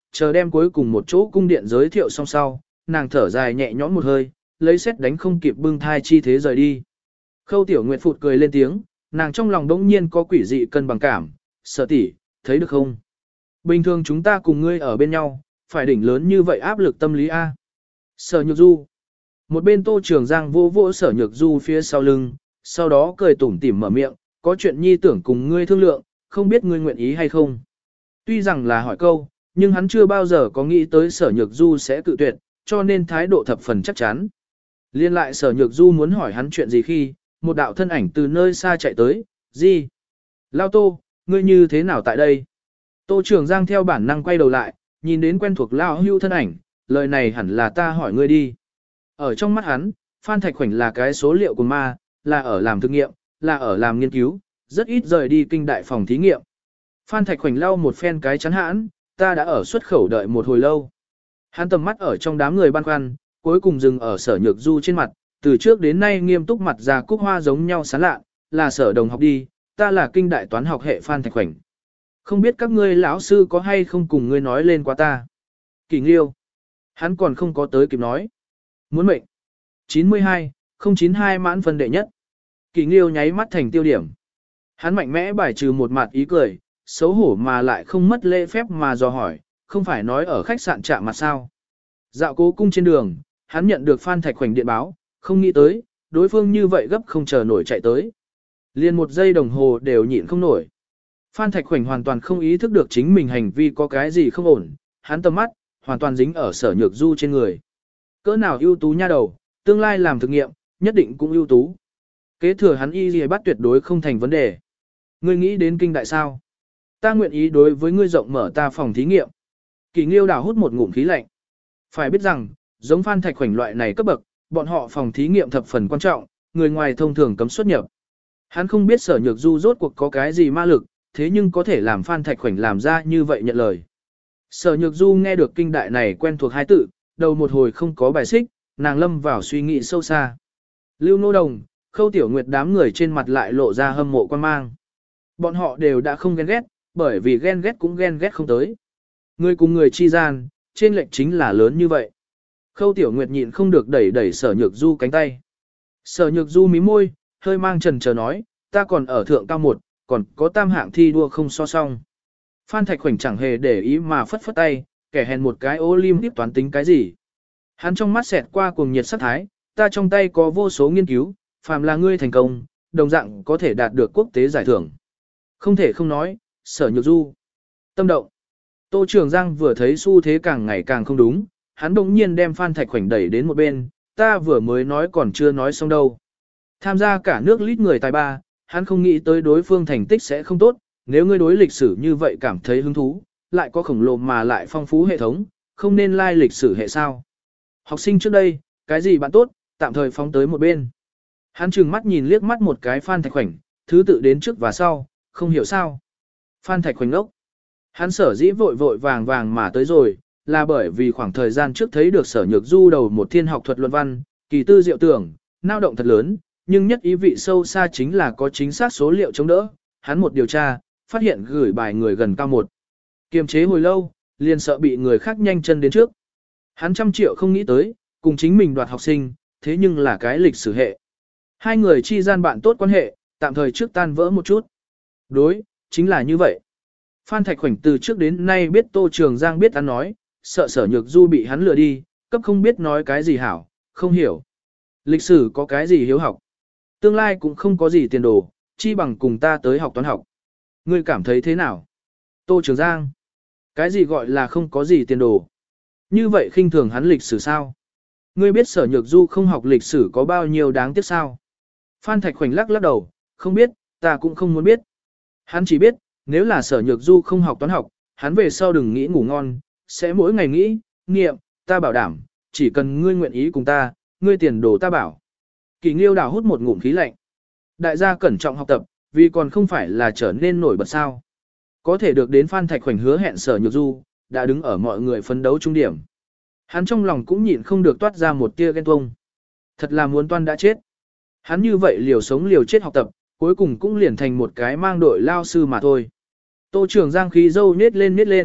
chờ đem cuối cùng một chỗ cung điện giới thiệu xong sau, nàng thở dài nhẹ nhõm một hơi, lấy xét đánh không kịp bưng thai chi thế rời đi. Khâu Tiểu Nguyệt phụt cười lên tiếng, nàng trong lòng đống nhiên có quỷ dị cân bằng cảm, Sở tỷ, thấy được không? Bình thường chúng ta cùng ngươi ở bên nhau, phải đỉnh lớn như vậy áp lực tâm lý A. Sở Nhược Du. Một bên Tô Trường Giang vô vỗ Sở Nhược Du phía sau lưng, sau đó cười tủm tỉm mở miệng, có chuyện nhi tưởng cùng ngươi thương lượng, không biết ngươi nguyện ý hay không. Tuy rằng là hỏi câu, nhưng hắn chưa bao giờ có nghĩ tới Sở Nhược Du sẽ cự tuyệt, cho nên thái độ thập phần chắc chắn. Liên lại Sở Nhược Du muốn hỏi hắn chuyện gì khi, một đạo thân ảnh từ nơi xa chạy tới, gì? Lao Tô, ngươi như thế nào tại đây? Tô Trường Giang theo bản năng quay đầu lại, nhìn đến quen thuộc Lao Hưu thân ảnh, lời này hẳn là ta hỏi ngươi đi. Ở trong mắt hắn, Phan Thạch Khoảnh là cái số liệu của ma, là ở làm thực nghiệm, là ở làm nghiên cứu, rất ít rời đi kinh đại phòng thí nghiệm. Phan Thạch Khoảnh lau một phen cái chắn hãn, ta đã ở xuất khẩu đợi một hồi lâu. Hắn tầm mắt ở trong đám người băn khoăn, cuối cùng dừng ở Sở Nhược Du trên mặt, từ trước đến nay nghiêm túc mặt già cúc hoa giống nhau sán lạ, là Sở đồng học đi, ta là kinh đại toán học hệ Phan Thạch Khoảnh. Không biết các ngươi lão sư có hay không cùng ngươi nói lên qua ta. Kỷ Nghiêu. Hắn còn không có tới kịp nói. Muốn mệnh. chín mươi hai, không chín hai mãn phân đệ nhất. Kỷ Nghiêu nháy mắt thành tiêu điểm. Hắn mạnh mẽ bài trừ một mặt ý cười, xấu hổ mà lại không mất lễ phép mà dò hỏi, không phải nói ở khách sạn chạm mặt sao. Dạo Cố Cung trên đường, hắn nhận được Phan Thạch Khoảnh điện báo, không nghĩ tới, đối phương như vậy gấp không chờ nổi chạy tới. Liền một giây đồng hồ đều nhịn không nổi. Phan Thạch Khoảnh hoàn toàn không ý thức được chính mình hành vi có cái gì không ổn, hắn tầm mắt, hoàn toàn dính ở Sở Nhược Du trên người. Cỡ nào ưu tú nha đầu, tương lai làm thực nghiệm, nhất định cũng ưu tú. Kế thừa hắn y gì bắt tuyệt đối không thành vấn đề. Ngươi nghĩ đến kinh đại sao? Ta nguyện ý đối với ngươi rộng mở ta phòng thí nghiệm. Kỷ Nghiêu đảo hút một ngụm khí lạnh. Phải biết rằng, giống Phan Thạch Khoảnh loại này cấp bậc, bọn họ phòng thí nghiệm thập phần quan trọng, người ngoài thông thường cấm xuất nhập. Hắn không biết Sở Nhược Du rốt cuộc có cái gì ma lực, thế nhưng có thể làm Phan Thạch Khoảnh làm ra như vậy nhận lời. Sở Nhược Du nghe được kinh đại này quen thuộc hai tự, đầu một hồi không có bài xích, nàng lâm vào suy nghĩ sâu xa. Lưu Nô Đồng, Khâu Tiểu Nguyệt đám người trên mặt lại lộ ra hâm mộ quan mang. Bọn họ đều đã không ghen ghét, bởi vì ghen ghét cũng ghen ghét không tới. Người cùng người chi gian, trên lệnh chính là lớn như vậy. Khâu Tiểu Nguyệt nhịn không được đẩy đẩy Sở Nhược Du cánh tay. Sở Nhược Du mí môi, hơi mang trần chờ nói, ta còn ở thượng cao một, còn có tam hạng thi đua không so song. Phan Thạch Khoảnh chẳng hề để ý mà phất phất tay, kẻ hèn một cái Olympic toán tính cái gì. Hắn trong mắt xẹt qua cuồng nhiệt sắc thái, ta trong tay có vô số nghiên cứu, phàm là ngươi thành công, đồng dạng có thể đạt được quốc tế giải thưởng. Không thể không nói, Sở Nhược Du. Tâm động. Tô Trường Giang vừa thấy xu thế càng ngày càng không đúng, hắn bỗng nhiên đem Phan Thạch Khoảnh đẩy đến một bên, ta vừa mới nói còn chưa nói xong đâu. Tham gia cả nước lít người tài ba, hắn không nghĩ tới đối phương thành tích sẽ không tốt, nếu ngươi đối lịch sử như vậy cảm thấy hứng thú, lại có khổng lồ mà lại phong phú hệ thống, không nên lai like lịch sử hệ sao. Học sinh trước đây, cái gì bạn tốt, tạm thời phóng tới một bên. Hắn trừng mắt nhìn liếc mắt một cái Phan Thạch Khoảnh, thứ tự đến trước và sau, không hiểu sao. Phan Thạch Khoảnh ngốc. Hắn sở dĩ vội vội vàng vàng mà tới rồi, là bởi vì khoảng thời gian trước thấy được Sở Nhược Du đầu một thiên học thuật luận văn, kỳ tư diệu tưởng, nao động thật lớn, nhưng nhất ý vị sâu xa chính là có chính xác số liệu chống đỡ. Hắn một điều tra, phát hiện gửi bài người gần cao một. Kiềm chế hồi lâu, liền sợ bị người khác nhanh chân đến trước. Hắn trăm triệu không nghĩ tới, cùng chính mình đoạt học sinh, thế nhưng là cái lịch sử hệ. Hai người chi gian bạn tốt quan hệ, tạm thời trước tan vỡ một chút. Đối, chính là như vậy. Phan Thạch Khoảnh từ trước đến nay biết Tô Trường Giang biết ăn nói, sợ Sở Nhược Du bị hắn lừa đi, cấp không biết nói cái gì hảo, không hiểu. Lịch sử có cái gì hiếu học. Tương lai cũng không có gì tiền đồ, chi bằng cùng ta tới học toán học. Ngươi cảm thấy thế nào? Tô Trường Giang. Cái gì gọi là không có gì tiền đồ? Như vậy khinh thường hắn lịch sử sao? Ngươi biết Sở Nhược Du không học lịch sử có bao nhiêu đáng tiếc sao? Phan Thạch Khoảnh lắc lắc đầu, không biết, ta cũng không muốn biết. Hắn chỉ biết, nếu là Sở Nhược Du không học toán học, hắn về sau đừng nghĩ ngủ ngon, sẽ mỗi ngày nghĩ, nghiệm, ta bảo đảm, chỉ cần ngươi nguyện ý cùng ta, ngươi tiền đồ ta bảo. Kỷ Nghiêu đảo hút một ngụm khí lạnh. Đại gia cẩn trọng học tập, vì còn không phải là trở nên nổi bật sao. Có thể được đến Phan Thạch Khoảnh hứa hẹn Sở Nhược Du, đã đứng ở mọi người phấn đấu trung điểm. Hắn trong lòng cũng nhịn không được toát ra một tia ghen tuông. Thật là muốn toan đã chết. Hắn như vậy liều sống liều chết học tập, cuối cùng cũng liền thành một cái mang đội lao sư mà thôi. Tô Trường Giang khí dâu nết lên nết lên,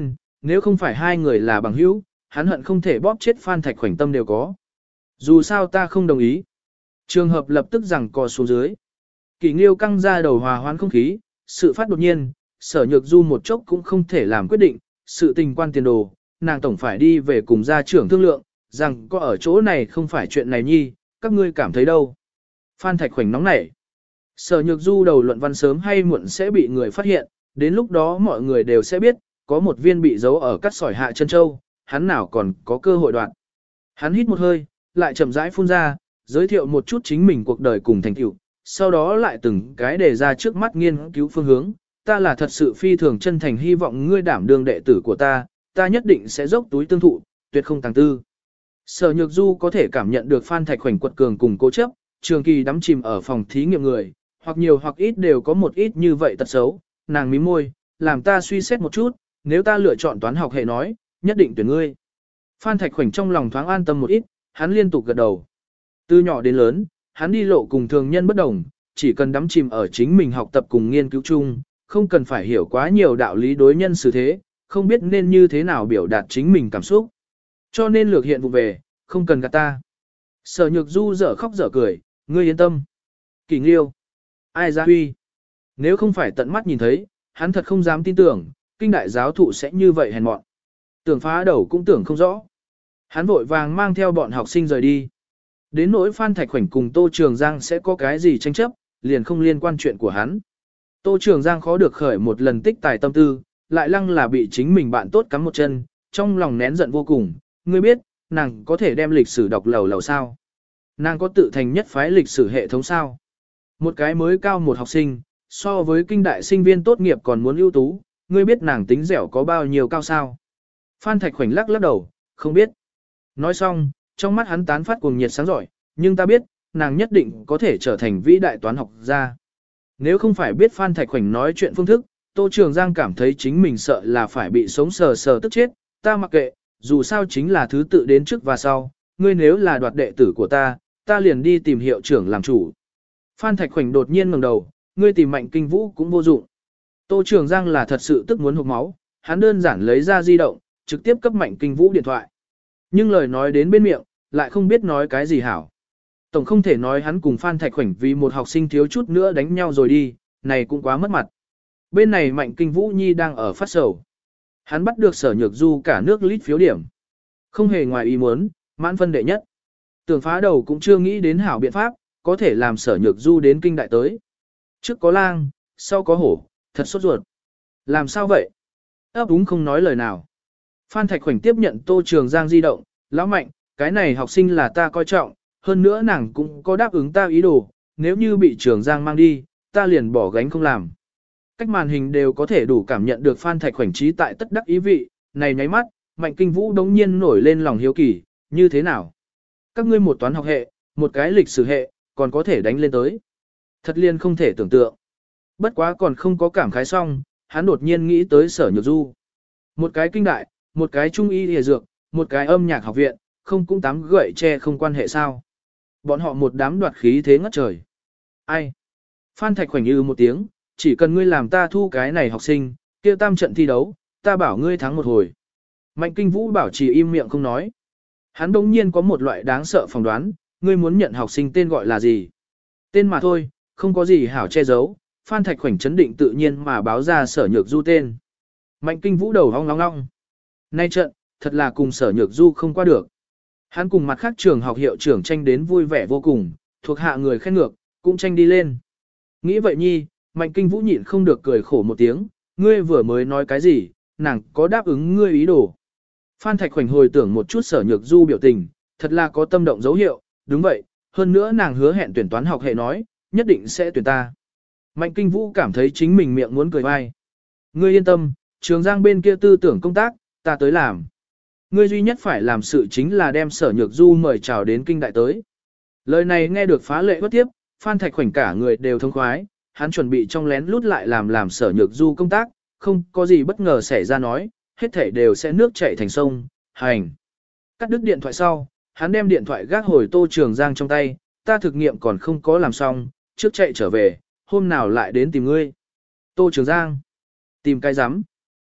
Nếu không phải hai người là bằng hữu, hắn hận không thể bóp chết Phan Thạch Khoảnh tâm đều có. Dù sao ta không đồng ý. Trường hợp lập tức rằng co xuống dưới. Kỷ Nghiêu căng ra đầu hòa hoãn không khí, sự phát đột nhiên, Sở Nhược Du một chốc cũng không thể làm quyết định, sự tình quan tiền đồ, nàng tổng phải đi về cùng gia trưởng thương lượng, rằng có ở chỗ này không phải chuyện này nhi, các ngươi cảm thấy đâu. Phan Thạch Khoảnh nóng nảy. Sở Nhược Du đầu luận văn sớm hay muộn sẽ bị người phát hiện, đến lúc đó mọi người đều sẽ biết, có một viên bị giấu ở cắt sỏi hạ chân châu, hắn nào còn có cơ hội đoạn. Hắn hít một hơi, lại chậm rãi phun ra, giới thiệu một chút chính mình cuộc đời cùng thành tựu, sau đó lại từng cái đề ra trước mắt nghiên cứu phương hướng. Ta là thật sự phi thường chân thành hy vọng ngươi đảm đương đệ tử của ta, ta nhất định sẽ dốc túi tương thụ, tuyệt không tàng tư. Sở Nhược Du có thể cảm nhận được Phan Thạch Khoảnh quật cường cùng cố chấp, trường kỳ đắm chìm ở phòng thí nghiệm người, hoặc nhiều hoặc ít đều có một ít như vậy tật xấu, nàng mím môi, làm ta suy xét một chút, nếu ta lựa chọn toán học hệ nói, nhất định tuyển ngươi. Phan Thạch Khoảnh trong lòng thoáng an tâm một ít, hắn liên tục gật đầu. Từ nhỏ đến lớn, hắn đi lộ cùng thường nhân bất đồng, chỉ cần đắm chìm ở chính mình học tập cùng nghiên cứu chung, không cần phải hiểu quá nhiều đạo lý đối nhân xử thế, không biết nên như thế nào biểu đạt chính mình cảm xúc. Cho nên lược hiện vụ về, không cần gạt ta. Sở Nhược Du dở khóc dở cười, ngươi yên tâm. Kỷ Nghiêu. Ai ra huy. Nếu không phải tận mắt nhìn thấy, hắn thật không dám tin tưởng, kinh đại giáo thụ sẽ như vậy hèn mọn. Tưởng phá đầu cũng tưởng không rõ. Hắn vội vàng mang theo bọn học sinh rời đi. Đến nỗi Phan Thạch Khoảnh cùng Tô Trường Giang sẽ có cái gì tranh chấp, liền không liên quan chuyện của hắn. Tô Trường Giang khó được khởi một lần tích tài tâm tư, lại lăng là bị chính mình bạn tốt cắm một chân, trong lòng nén giận vô cùng. Ngươi biết, nàng có thể đem lịch sử đọc lầu lầu sao? Nàng có tự thành nhất phái lịch sử hệ thống sao? Một cái mới cao một học sinh, so với kinh đại sinh viên tốt nghiệp còn muốn ưu tú, ngươi biết nàng tính dẻo có bao nhiêu cao sao? Phan Thạch Khoảnh lắc lắc đầu, không biết. Nói xong, trong mắt hắn tán phát cuồng nhiệt sáng giỏi, nhưng ta biết, nàng nhất định có thể trở thành vĩ đại toán học gia. Nếu không phải biết Phan Thạch Khoảnh nói chuyện phương thức, Tô Trường Giang cảm thấy chính mình sợ là phải bị sống sờ sờ tức chết, ta mặc kệ, dù sao chính là thứ tự đến trước và sau, ngươi nếu là đoạt đệ tử của ta, ta liền đi tìm hiệu trưởng làm chủ. Phan Thạch Khoảnh đột nhiên ngẩng đầu, ngươi tìm Mạnh Kinh Vũ cũng vô dụng. Tô Trường Giang là thật sự tức muốn hộc máu, hắn đơn giản lấy ra di động, trực tiếp cấp Mạnh Kinh Vũ điện thoại. Nhưng lời nói đến bên miệng, lại không biết nói cái gì hảo. Tổng không thể nói hắn cùng Phan Thạch Khoảnh vì một học sinh thiếu chút nữa đánh nhau rồi đi, này cũng quá mất mặt. Bên này Mạnh Kinh Vũ Nhi đang ở phát sầu. Hắn bắt được Sở Nhược Du cả nước lít phiếu điểm. Không hề ngoài ý muốn, mãn phân đệ nhất. Tưởng phá đầu cũng chưa nghĩ đến hảo biện pháp, có thể làm Sở Nhược Du đến kinh đại tới. Trước có lang, sau có hổ, thật sốt ruột. Làm sao vậy? Ấp úng không nói lời nào. Phan Thạch Khoảnh tiếp nhận Tô Trường Giang di động, lão Mạnh, cái này học sinh là ta coi trọng, hơn nữa nàng cũng có đáp ứng ta ý đồ, nếu như bị Trường Giang mang đi, ta liền bỏ gánh không làm. Cách màn hình đều có thể đủ cảm nhận được Phan Thạch Khoảnh trí tại tất đắc ý vị, này nháy mắt, Mạnh Kinh Vũ đống nhiên nổi lên lòng hiếu kỳ, như thế nào? Các ngươi một toán học hệ, một cái lịch sử hệ, còn có thể đánh lên tới. Thật liên không thể tưởng tượng. Bất quá còn không có cảm khái xong, hắn đột nhiên nghĩ tới Sở Nhược Du. Một cái kinh đại, một cái trung y y dược, một cái âm nhạc học viện, không cũng tám gậy che không quan hệ sao. Bọn họ một đám đoạt khí thế ngất trời. Ai? Phan Thạch Khoảnh ư một tiếng, chỉ cần ngươi làm ta thu cái này học sinh, kia tam trận thi đấu, ta bảo ngươi thắng một hồi. Mạnh Kinh Vũ bảo trì im miệng không nói. Hắn đống nhiên có một loại đáng sợ phỏng đoán, ngươi muốn nhận học sinh tên gọi là gì? Tên mà thôi, không có gì hảo che giấu. Phan Thạch Khoảnh chấn định tự nhiên mà báo ra Sở Nhược Du tên. Mạnh Kinh Vũ đầu hong long long. Nay trận, thật là cùng Sở Nhược Du không qua được. Hắn cùng mặt khác trường học hiệu trưởng tranh đến vui vẻ vô cùng, thuộc hạ người khen ngược, cũng tranh đi lên. Nghĩ vậy nhi, Mạnh Kinh Vũ nhịn không được cười khổ một tiếng, ngươi vừa mới nói cái gì, nàng có đáp ứng ngươi ý đồ. Phan Thạch Khoảnh hồi tưởng một chút Sở Nhược Du biểu tình, thật là có tâm động dấu hiệu, đúng vậy, hơn nữa nàng hứa hẹn tuyển toán học hệ nói, nhất định sẽ tuyển ta. Mạnh Kinh Vũ cảm thấy chính mình miệng muốn cười vai. Ngươi yên tâm, Trường Giang bên kia tư tưởng công tác, ta tới làm. Ngươi duy nhất phải làm sự chính là đem Sở Nhược Du mời chào đến kinh đại tới. Lời này nghe được phá lệ bất tiếp, Phan Thạch Khoảnh cả người đều thông khoái, hắn chuẩn bị trong lén lút lại làm làm Sở Nhược Du công tác, không có gì bất ngờ xảy ra nói, hết thảy đều sẽ nước chảy thành sông, hành. Cắt đứt điện thoại sau, hắn đem điện thoại gác hồi Tô Trường Giang trong tay, ta thực nghiệm còn không có làm xong, trước chạy trở về, hôm nào lại đến tìm ngươi. Tô Trường Giang, tìm cái rắm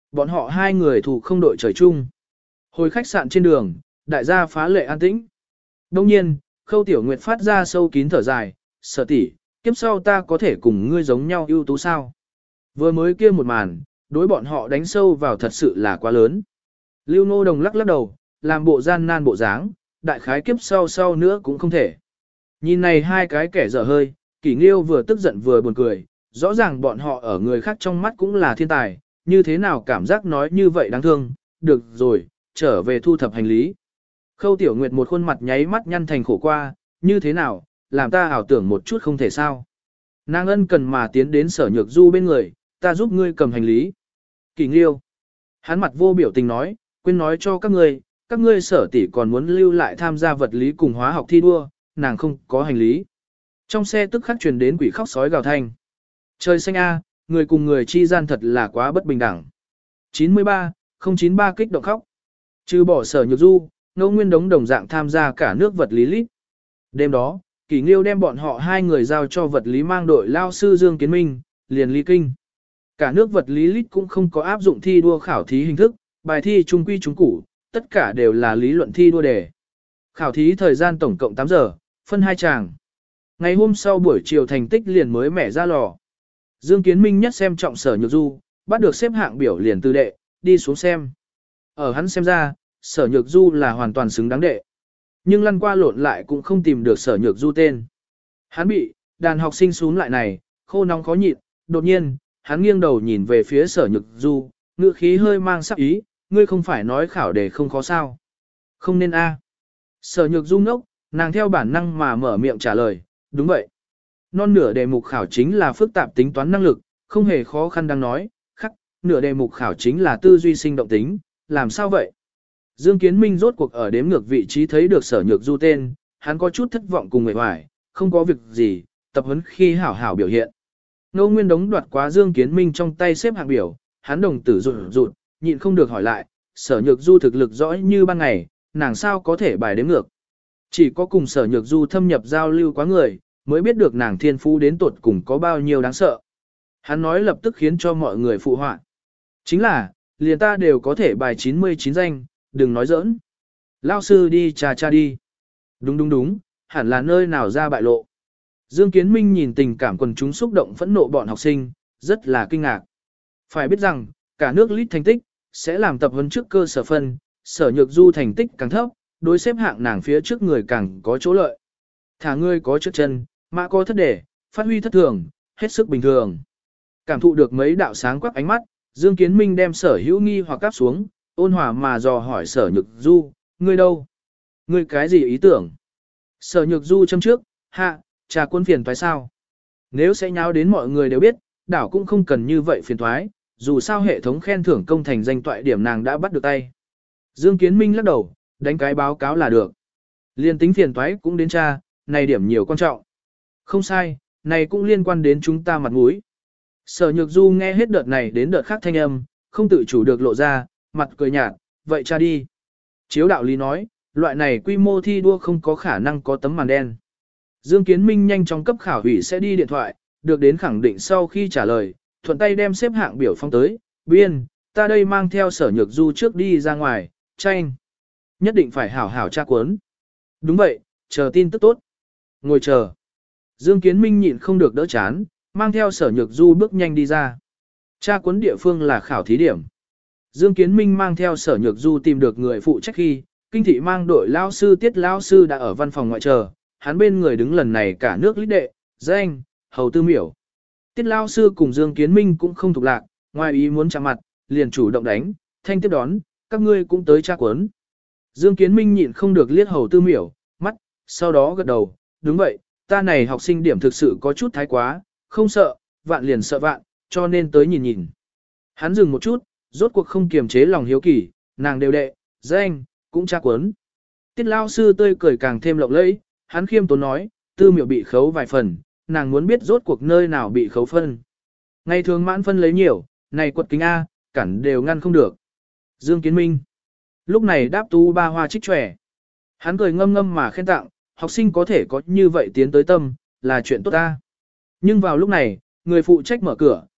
Bọn họ hai người thủ không đội trời chung. Hồi khách sạn trên đường, đại gia phá lệ an tĩnh. Đông nhiên, Khâu Tiểu Nguyệt phát ra sâu kín thở dài, Sở tỷ, kiếp sau ta có thể cùng ngươi giống nhau ưu tú sao? Vừa mới kia một màn, đối bọn họ đánh sâu vào thật sự là quá lớn. Lưu Nô Đồng lắc lắc đầu, làm bộ gian nan bộ dáng, đại khái kiếp sau sau nữa cũng không thể. Nhìn này hai cái kẻ dở hơi, Kỷ Nghiêu vừa tức giận vừa buồn cười, rõ ràng bọn họ ở người khác trong mắt cũng là thiên tài, như thế nào cảm giác nói như vậy đáng thương, được rồi, trở về thu thập hành lý. Khâu Tiểu Nguyệt một khuôn mặt nháy mắt nhăn thành khổ qua, như thế nào, làm ta ảo tưởng một chút không thể sao. Nàng ân cần mà tiến đến Sở Nhược Du bên người, ta giúp ngươi cầm hành lý. Kỷ Nghiêu. Hắn mặt vô biểu tình nói, quên nói cho các ngươi, các ngươi Sở tỷ còn muốn lưu lại tham gia vật lý cùng hóa học thi đua, nàng không có hành lý. Trong xe tức khắc truyền đến quỷ khóc sói gào thanh. Trời xanh a, người cùng người chi gian thật là quá bất bình đẳng. chín mươi ba, không chín ba kích động khóc. Trừ bỏ Sở Nhược Du, Ngô Nguyên Đống đồng dạng tham gia cả nước vật lý lít. Đêm đó, Kỷ Nghiêu đem bọn họ hai người giao cho vật lý mang đội lao sư Dương Kiến Minh, liền ly kinh. Cả nước vật lý lít cũng không có áp dụng thi đua khảo thí hình thức, bài thi trung quy trung củ, tất cả đều là lý luận thi đua đề. Khảo thí thời gian tổng cộng tám giờ, phân hai tràng. Ngày hôm sau buổi chiều thành tích liền mới mẻ ra lò. Dương Kiến Minh nhất xem trọng Sở Nhược Du, bắt được xếp hạng biểu liền từ đệ, đi xuống xem. Ở hắn xem ra, Sở Nhược Du là hoàn toàn xứng đáng đệ. Nhưng lăn qua lộn lại cũng không tìm được Sở Nhược Du tên. Hắn bị, đàn học sinh xuống lại này, khô nóng khó nhịn, đột nhiên, hắn nghiêng đầu nhìn về phía Sở Nhược Du, ngữ khí hơi mang sắc ý, ngươi không phải nói khảo đề không khó sao. Không nên a. Sở Nhược Du ngốc, nàng theo bản năng mà mở miệng trả lời, đúng vậy. Non nửa đề mục khảo chính là phức tạp tính toán năng lực, không hề khó khăn đang nói, khắc, nửa đề mục khảo chính là tư duy sinh động tính, làm sao vậy? Dương Kiến Minh rốt cuộc ở đếm ngược vị trí thấy được Sở Nhược Du tên, hắn có chút thất vọng cùng mệt mỏi, không có việc gì, tập huấn khi hảo hảo biểu hiện. Ngô Nguyên Đống đoạt quá Dương Kiến Minh trong tay xếp hạng biểu, hắn đồng tử rụt rụt, nhịn không được hỏi lại, Sở Nhược Du thực lực rõ như ban ngày, nàng sao có thể bài đếm ngược. Chỉ có cùng Sở Nhược Du thâm nhập giao lưu quá người, mới biết được nàng thiên phú đến tuột cùng có bao nhiêu đáng sợ. Hắn nói lập tức khiến cho mọi người phụ họa. Chính là, liền ta đều có thể bài chín mươi chín danh, đừng nói giỡn. Lao sư đi trà trà đi. Đúng đúng đúng, hẳn là nơi nào ra bại lộ. Dương Kiến Minh nhìn tình cảm quần chúng xúc động phẫn nộ bọn học sinh, rất là kinh ngạc. Phải biết rằng, cả nước lít thành tích, sẽ làm tập huấn trước cơ sở phân, Sở Nhược Du thành tích càng thấp, đối xếp hạng nàng phía trước người càng có chỗ lợi. Thả ngươi có trước chân, mã có thất đề, phát huy thất thường, hết sức bình thường. Cảm thụ được mấy đạo sáng quắc ánh mắt, Dương Kiến Minh đem Sở Hữu nghi hoặc cáp xuống, ôn hòa mà dò hỏi Sở Nhược Du, ngươi đâu? Ngươi cái gì ý tưởng? Sở Nhược Du châm trước, hạ, trà quân phiền toái sao? Nếu sẽ nháo đến mọi người đều biết, đảo cũng không cần như vậy phiền toái, dù sao hệ thống khen thưởng công thành danh toại điểm nàng đã bắt được tay. Dương Kiến Minh lắc đầu, đánh cái báo cáo là được. Liên tính phiền toái cũng đến tra, này điểm nhiều quan trọng. Không sai, này cũng liên quan đến chúng ta mặt mũi. Sở Nhược Du nghe hết đợt này đến đợt khác thanh âm, không tự chủ được lộ ra, mặt cười nhạt, vậy tra đi. Chiếu đạo lý nói, loại này quy mô thi đua không có khả năng có tấm màn đen. Dương Kiến Minh nhanh chóng cấp khảo ủy sẽ đi điện thoại, được đến khẳng định sau khi trả lời, thuận tay đem xếp hạng biểu phong tới, biên, ta đây mang theo Sở Nhược Du trước đi ra ngoài, tranh. Nhất định phải hảo hảo tra cuốn. Đúng vậy, chờ tin tức tốt. Ngồi chờ. Dương Kiến Minh nhịn không được đỡ chán, mang theo Sở Nhược Du bước nhanh đi ra. Tra cuốn địa phương là khảo thí điểm. Dương Kiến Minh mang theo Sở Nhược Du tìm được người phụ trách khi, kinh thị mang đội lao sư Tiết lao sư đã ở văn phòng ngoại chờ, hắn bên người đứng lần này cả nước lít đệ, danh, hầu tư miểu. Tiết lao sư cùng Dương Kiến Minh cũng không thuộc lạc, ngoài ý muốn chạm mặt, liền chủ động đánh, thanh tiếp đón, các ngươi cũng tới tra cuốn. Dương Kiến Minh nhịn không được liếc hầu tư miểu, mắt, sau đó gật đầu, đúng vậy, ta này học sinh điểm thực sự có chút thái quá, không sợ, vạn liền sợ vạn, cho nên tới nhìn nhìn. Hắn dừng một chút, rốt cuộc không kiềm chế lòng hiếu kỳ, nàng đều đệ, danh, cũng tra cuốn. Tiết lao sư tươi cười càng thêm lộng lẫy, hắn khiêm tốn nói, tư miểu bị khấu vài phần, nàng muốn biết rốt cuộc nơi nào bị khấu phân. Ngày thường mãn phân lấy nhiều, này quật kính A, cản đều ngăn không được. Dương Kiến Minh. Lúc này đáp tú ba hoa trích trẻ. Hắn cười ngâm ngâm mà khen tặng, học sinh có thể có như vậy tiến tới tâm, là chuyện tốt ta. Nhưng vào lúc này, người phụ trách mở cửa,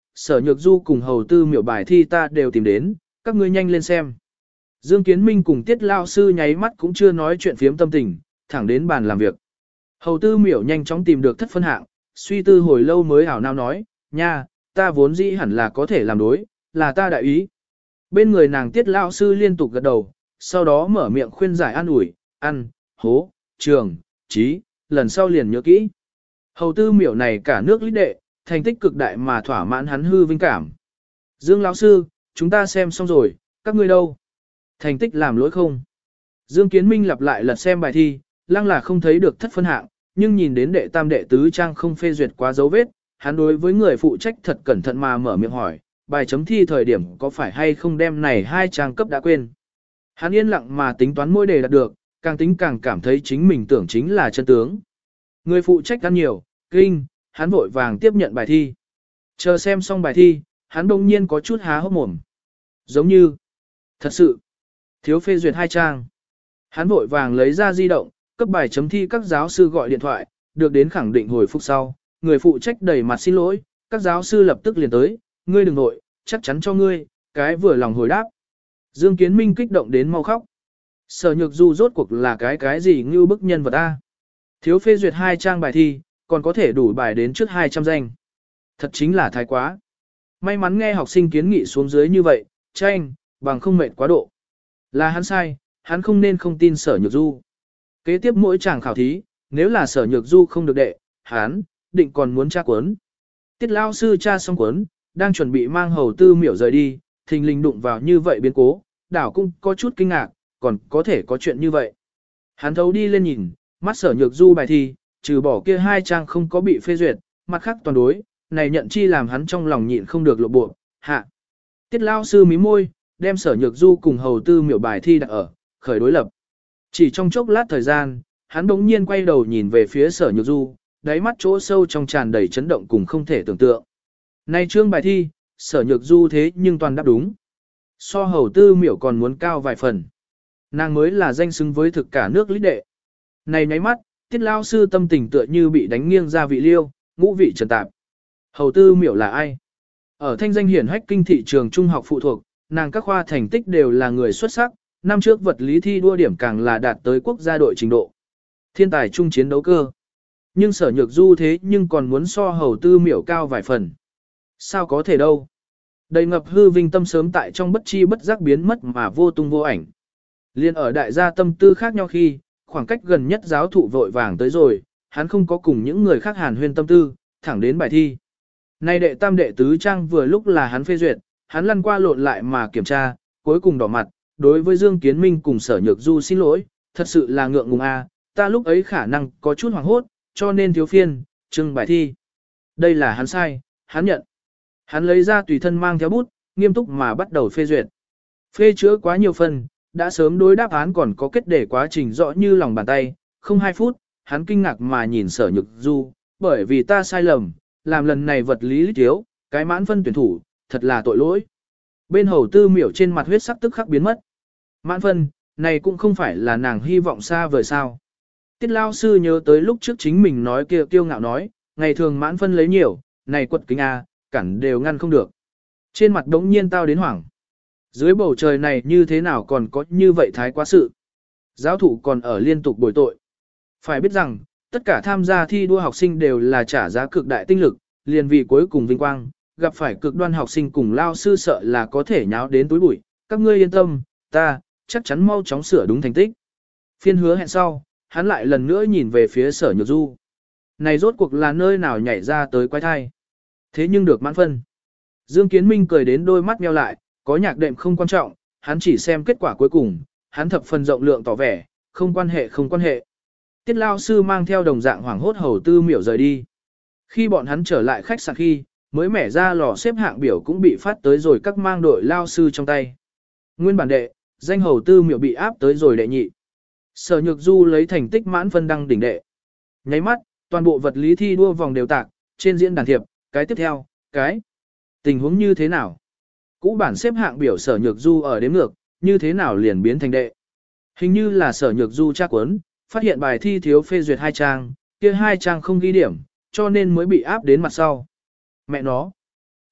sở nhược du cùng hầu tư miểu bài thi ta đều tìm đến, các ngươi nhanh lên xem. Dương Kiến Minh cùng tiết lao sư nháy mắt cũng chưa nói chuyện phiếm tâm tình, thẳng đến bàn làm việc. Hầu tư miểu nhanh chóng tìm được thất phân hạng, suy tư hồi lâu mới hảo nào nói, nha, ta vốn dĩ hẳn là có thể làm đối, là ta đại ý. Bên người nàng tiết lao sư liên tục gật đầu, sau đó mở miệng khuyên giải an ủi, ăn, hố, trường, trí, lần sau liền nhớ kỹ. Hầu tư miểu này cả nước lý đệ, thành tích cực đại mà thỏa mãn hắn hư vinh cảm. Dương lão sư, chúng ta xem xong rồi, các ngươi đâu? Thành tích làm lỗi không? Dương Kiến Minh lặp lại lật xem bài thi, lăng là không thấy được thất phân hạng, nhưng nhìn đến đệ tam đệ tứ trang không phê duyệt quá dấu vết, hắn đối với người phụ trách thật cẩn thận mà mở miệng hỏi, bài chấm thi thời điểm có phải hay không đem này hai trang cấp đã quên. Hắn yên lặng mà tính toán mỗi đề đạt được, càng tính càng cảm thấy chính mình tưởng chính là chân tướng. Người phụ trách ăn nhiều, kinh, hắn vội vàng tiếp nhận bài thi. Chờ xem xong bài thi, hắn đông nhiên có chút há hốc mồm. Giống như, thật sự, thiếu phê duyệt hai trang. Hắn vội vàng lấy ra di động, cấp bài chấm thi các giáo sư gọi điện thoại, được đến khẳng định hồi phục sau. Người phụ trách đầy mặt xin lỗi, các giáo sư lập tức liền tới, ngươi đừng nội, chắc chắn cho ngươi, cái vừa lòng hồi đáp. Dương Kiến Minh kích động đến mau khóc. Sở Nhược Du rốt cuộc là cái cái gì như bức nhân vật A. Thiếu phê duyệt hai trang bài thi, còn có thể đủ bài đến trước hai trăm danh. Thật chính là thái quá. May mắn nghe học sinh kiến nghị xuống dưới như vậy, tranh, bằng không mệt quá độ. Là hắn sai, hắn không nên không tin Sở Nhược Du. Kế tiếp mỗi chàng khảo thí, nếu là Sở Nhược Du không được đệ, hắn định còn muốn tra cuốn. Tiết lao sư tra xong cuốn, đang chuẩn bị mang hầu tư miểu rời đi, thình lình đụng vào như vậy biến cố, đảo cũng có chút kinh ngạc, còn có thể có chuyện như vậy. Hắn thấu đi lên nhìn, mắt Sở Nhược Du bài thi, trừ bỏ kia hai trang không có bị phê duyệt, mặt khác toàn đối, này nhận chi làm hắn trong lòng nhịn không được lộ bộ, hạ. Tiết lao sư mí môi, đem Sở Nhược Du cùng hầu tư miểu bài thi đặt ở, khởi đối lập. Chỉ trong chốc lát thời gian, hắn đống nhiên quay đầu nhìn về phía Sở Nhược Du, đáy mắt chỗ sâu trong tràn đầy chấn động cùng không thể tưởng tượng. Nay chương bài thi, Sở Nhược Du thế nhưng toàn đáp đúng. So hầu tư miểu còn muốn cao vài phần. Nàng mới là danh xứng với thực cả nước lý đệ. Này nháy mắt, tiết lao sư tâm tình tựa như bị đánh nghiêng ra vị liêu, ngũ vị trần tạp. Hầu tư miểu là ai? Ở thanh danh hiển hách kinh thị trường trung học phụ thuộc, nàng các khoa thành tích đều là người xuất sắc, năm trước vật lý thi đua điểm càng là đạt tới quốc gia đội trình độ. Thiên tài trung chiến đấu cơ. Nhưng Sở Nhược Du thế nhưng còn muốn so hầu tư miểu cao vài phần. Sao có thể đâu? Đầy ngập hư vinh tâm sớm tại trong bất chi bất giác biến mất mà vô tung vô ảnh. Liên ở đại gia tâm tư khác nhau khi, khoảng cách gần nhất giáo thụ vội vàng tới rồi, hắn không có cùng những người khác hàn huyên tâm tư, thẳng đến bài thi. Nay đệ tam đệ tứ trang vừa lúc là hắn phê duyệt, hắn lăn qua lộn lại mà kiểm tra, cuối cùng đỏ mặt, đối với Dương Kiến Minh cùng Sở Nhược Du xin lỗi, thật sự là ngượng ngùng a, ta lúc ấy khả năng có chút hoảng hốt, cho nên thiếu phiên, trưng bài thi. Đây là hắn sai, hắn nhận. Hắn lấy ra tùy thân mang theo bút, nghiêm túc mà bắt đầu phê duyệt. Phê chữa quá nhiều phần, đã sớm đối đáp án còn có kết để quá trình rõ như lòng bàn tay, không hai phút, hắn kinh ngạc mà nhìn Sở Nhược Du, bởi vì ta sai lầm, làm lần này vật lý lý thiếu, cái mãn phân tuyển thủ, thật là tội lỗi. Bên hầu tư miểu trên mặt huyết sắc tức khắc biến mất. Mãn phân, này cũng không phải là nàng hy vọng xa vời sao. Tiết lao sư nhớ tới lúc trước chính mình nói kia kiêu ngạo nói, ngày thường mãn phân lấy nhiều, này quật kính A, cản đều ngăn không được. Trên mặt đống nhiên tao đến hoảng. Dưới bầu trời này như thế nào còn có như vậy thái quá sự. Giáo thủ còn ở liên tục bồi tội. Phải biết rằng, tất cả tham gia thi đua học sinh đều là trả giá cực đại tinh lực, liền vì cuối cùng vinh quang, gặp phải cực đoan học sinh cùng lao sư sợ là có thể nháo đến túi bụi. Các ngươi yên tâm, ta, chắc chắn mau chóng sửa đúng thành tích. Phiên hứa hẹn sau, hắn lại lần nữa nhìn về phía Sở Nhược Du. Này rốt cuộc là nơi nào nhảy ra tới quái thai. Thế nhưng được mãn phân. Dương Kiến Minh cười đến đôi mắt meo lại, có nhạc đệm không quan trọng, hắn chỉ xem kết quả cuối cùng, hắn thập phần rộng lượng tỏ vẻ, không quan hệ không quan hệ. Tiết lao sư mang theo đồng dạng hoảng hốt hầu tư miểu rời đi. Khi bọn hắn trở lại khách sạn khi, mới mẻ ra lò xếp hạng biểu cũng bị phát tới rồi các mang đội lao sư trong tay. Nguyên bản đệ, danh hầu tư miểu bị áp tới rồi đệ nhị. Sở Nhược Du lấy thành tích mãn phân đăng đỉnh đệ. Nháy mắt, toàn bộ vật lý thi đua vòng đều tạc, trên diễn đàn thiệp, cái tiếp theo, cái. Tình huống như thế nào? Cũ bản xếp hạng biểu Sở Nhược Du ở đếm ngược, như thế nào liền biến thành đệ. Hình như là Sở Nhược Du tra cuốn, phát hiện bài thi thiếu phê duyệt hai trang, kia hai trang không ghi điểm, cho nên mới bị áp đến mặt sau. Mẹ nó.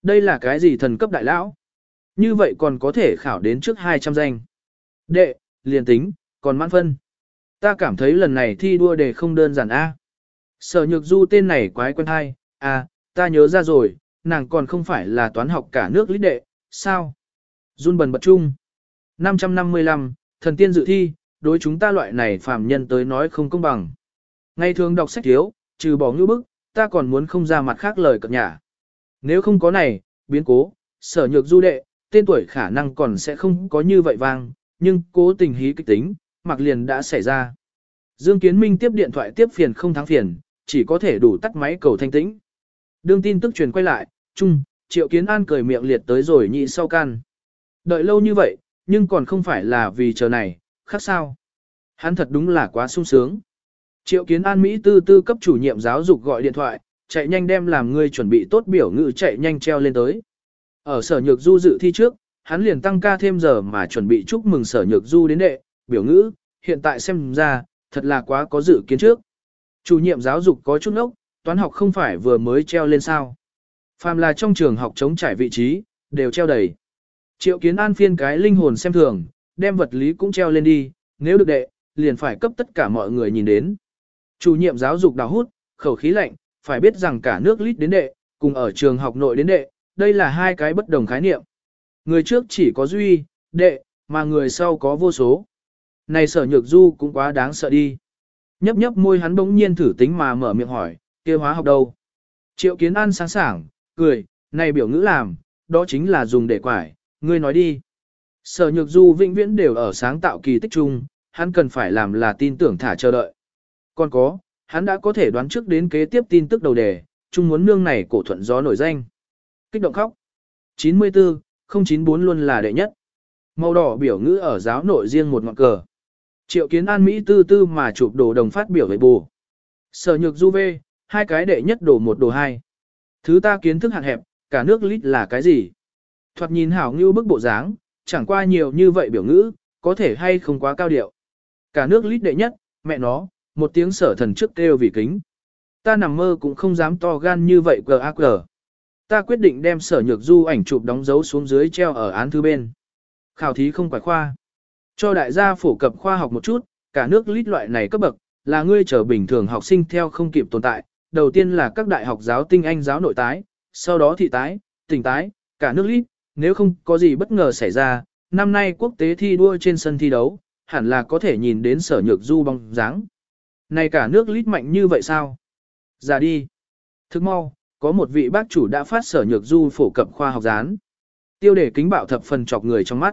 Đây là cái gì thần cấp đại lão? Như vậy còn có thể khảo đến trước hai trăm danh. Đệ, liền tính, còn mãn phân. Ta cảm thấy lần này thi đua đề không đơn giản a. Sở Nhược Du tên này quái quen hay, à, ta nhớ ra rồi, nàng còn không phải là toán học cả nước lít đệ, sao? Run bần bật chung. năm trăm năm mươi lăm, thần tiên dự thi, đối chúng ta loại này phàm nhân tới nói không công bằng. Ngày thường đọc sách thiếu, trừ bỏ ngữ bức, ta còn muốn không ra mặt khác lời cập nhả. Nếu không có này, biến cố, Sở Nhược Du đệ, tên tuổi khả năng còn sẽ không có như vậy vang, nhưng cố tình hí kịch tính, mặc liền đã xảy ra. Dương Kiến Minh tiếp điện thoại tiếp phiền không thắng phiền, chỉ có thể đủ tắt máy cầu thanh tĩnh. Đương tin tức truyền quay lại, chung, Triệu Kiến An cười miệng liệt tới rồi nhị sau can. Đợi lâu như vậy, nhưng còn không phải là vì chờ này, khác sao. Hắn thật đúng là quá sung sướng. Triệu Kiến An Mỹ tư tư cấp chủ nhiệm giáo dục gọi điện thoại, chạy nhanh đem làm người chuẩn bị tốt biểu ngữ chạy nhanh treo lên tới. Ở Sở Nhược Du dự thi trước, hắn liền tăng ca thêm giờ mà chuẩn bị chúc mừng Sở Nhược Du đến đệ, biểu ngữ, hiện tại xem ra, thật là quá có dự kiến trước. Chủ nhiệm giáo dục có chút ốc, toán học không phải vừa mới treo lên sao. Phàm là trong trường học chống trải vị trí, đều treo đầy. Triệu Kiến An phiên cái linh hồn xem thường, đem vật lý cũng treo lên đi, nếu được đệ, liền phải cấp tất cả mọi người nhìn đến. Chủ nhiệm giáo dục đào hút, khẩu khí lạnh, phải biết rằng cả nước lít đến đệ, cùng ở trường học nội đến đệ, đây là hai cái bất đồng khái niệm. Người trước chỉ có duy, đệ, mà người sau có vô số. Này Sở Nhược Du cũng quá đáng sợ đi. Nhấp nhấp môi hắn bỗng nhiên thử tính mà mở miệng hỏi, kia hóa học đâu? Triệu Kiến An sáng sảng, cười, này biểu ngữ làm, đó chính là dùng để quải, ngươi nói đi. Sở Nhược Du vĩnh viễn đều ở sáng tạo kỳ tích chung, hắn cần phải làm là tin tưởng thả chờ đợi. Còn có, hắn đã có thể đoán trước đến kế tiếp tin tức đầu đề, chung muốn nương này cổ thuận gió nổi danh. Kích động khóc. chín mươi tư, không chín bốn luôn là đệ nhất. Màu đỏ biểu ngữ ở giáo nội riêng một ngọn cờ. Triệu Kiến An Mỹ tư tư mà chụp đồ đồng phát biểu về bù. Sở Nhược Du về, hai cái đệ nhất đồ một đồ hai. Thứ ta kiến thức hạn hẹp, cả nước lít là cái gì? Thoạt nhìn hảo như bức bộ dáng, chẳng qua nhiều như vậy biểu ngữ, có thể hay không quá cao điệu. Cả nước lít đệ nhất, mẹ nó, một tiếng Sở Thần trước kêu vì kính. Ta nằm mơ cũng không dám to gan như vậy cờ ác cờ. Ta quyết định đem Sở Nhược Du ảnh chụp đóng dấu xuống dưới treo ở án thư bên. Khảo thí không phải khoa. Cho đại gia phổ cập khoa học một chút, cả nước lít loại này cấp bậc, là ngươi trở bình thường học sinh theo không kịp tồn tại. Đầu tiên là các đại học giáo tinh anh giáo nội tái, sau đó thị tái, tỉnh tái, cả nước lít, nếu không có gì bất ngờ xảy ra, năm nay quốc tế thi đua trên sân thi đấu, hẳn là có thể nhìn đến Sở Nhược Du bóng dáng. Này cả nước lít mạnh như vậy sao? Ra đi. Thức mau, có một vị bác chủ đã phát Sở Nhược Du phổ cập khoa học gián. Tiêu đề kính bạo thập phần chọc người trong mắt.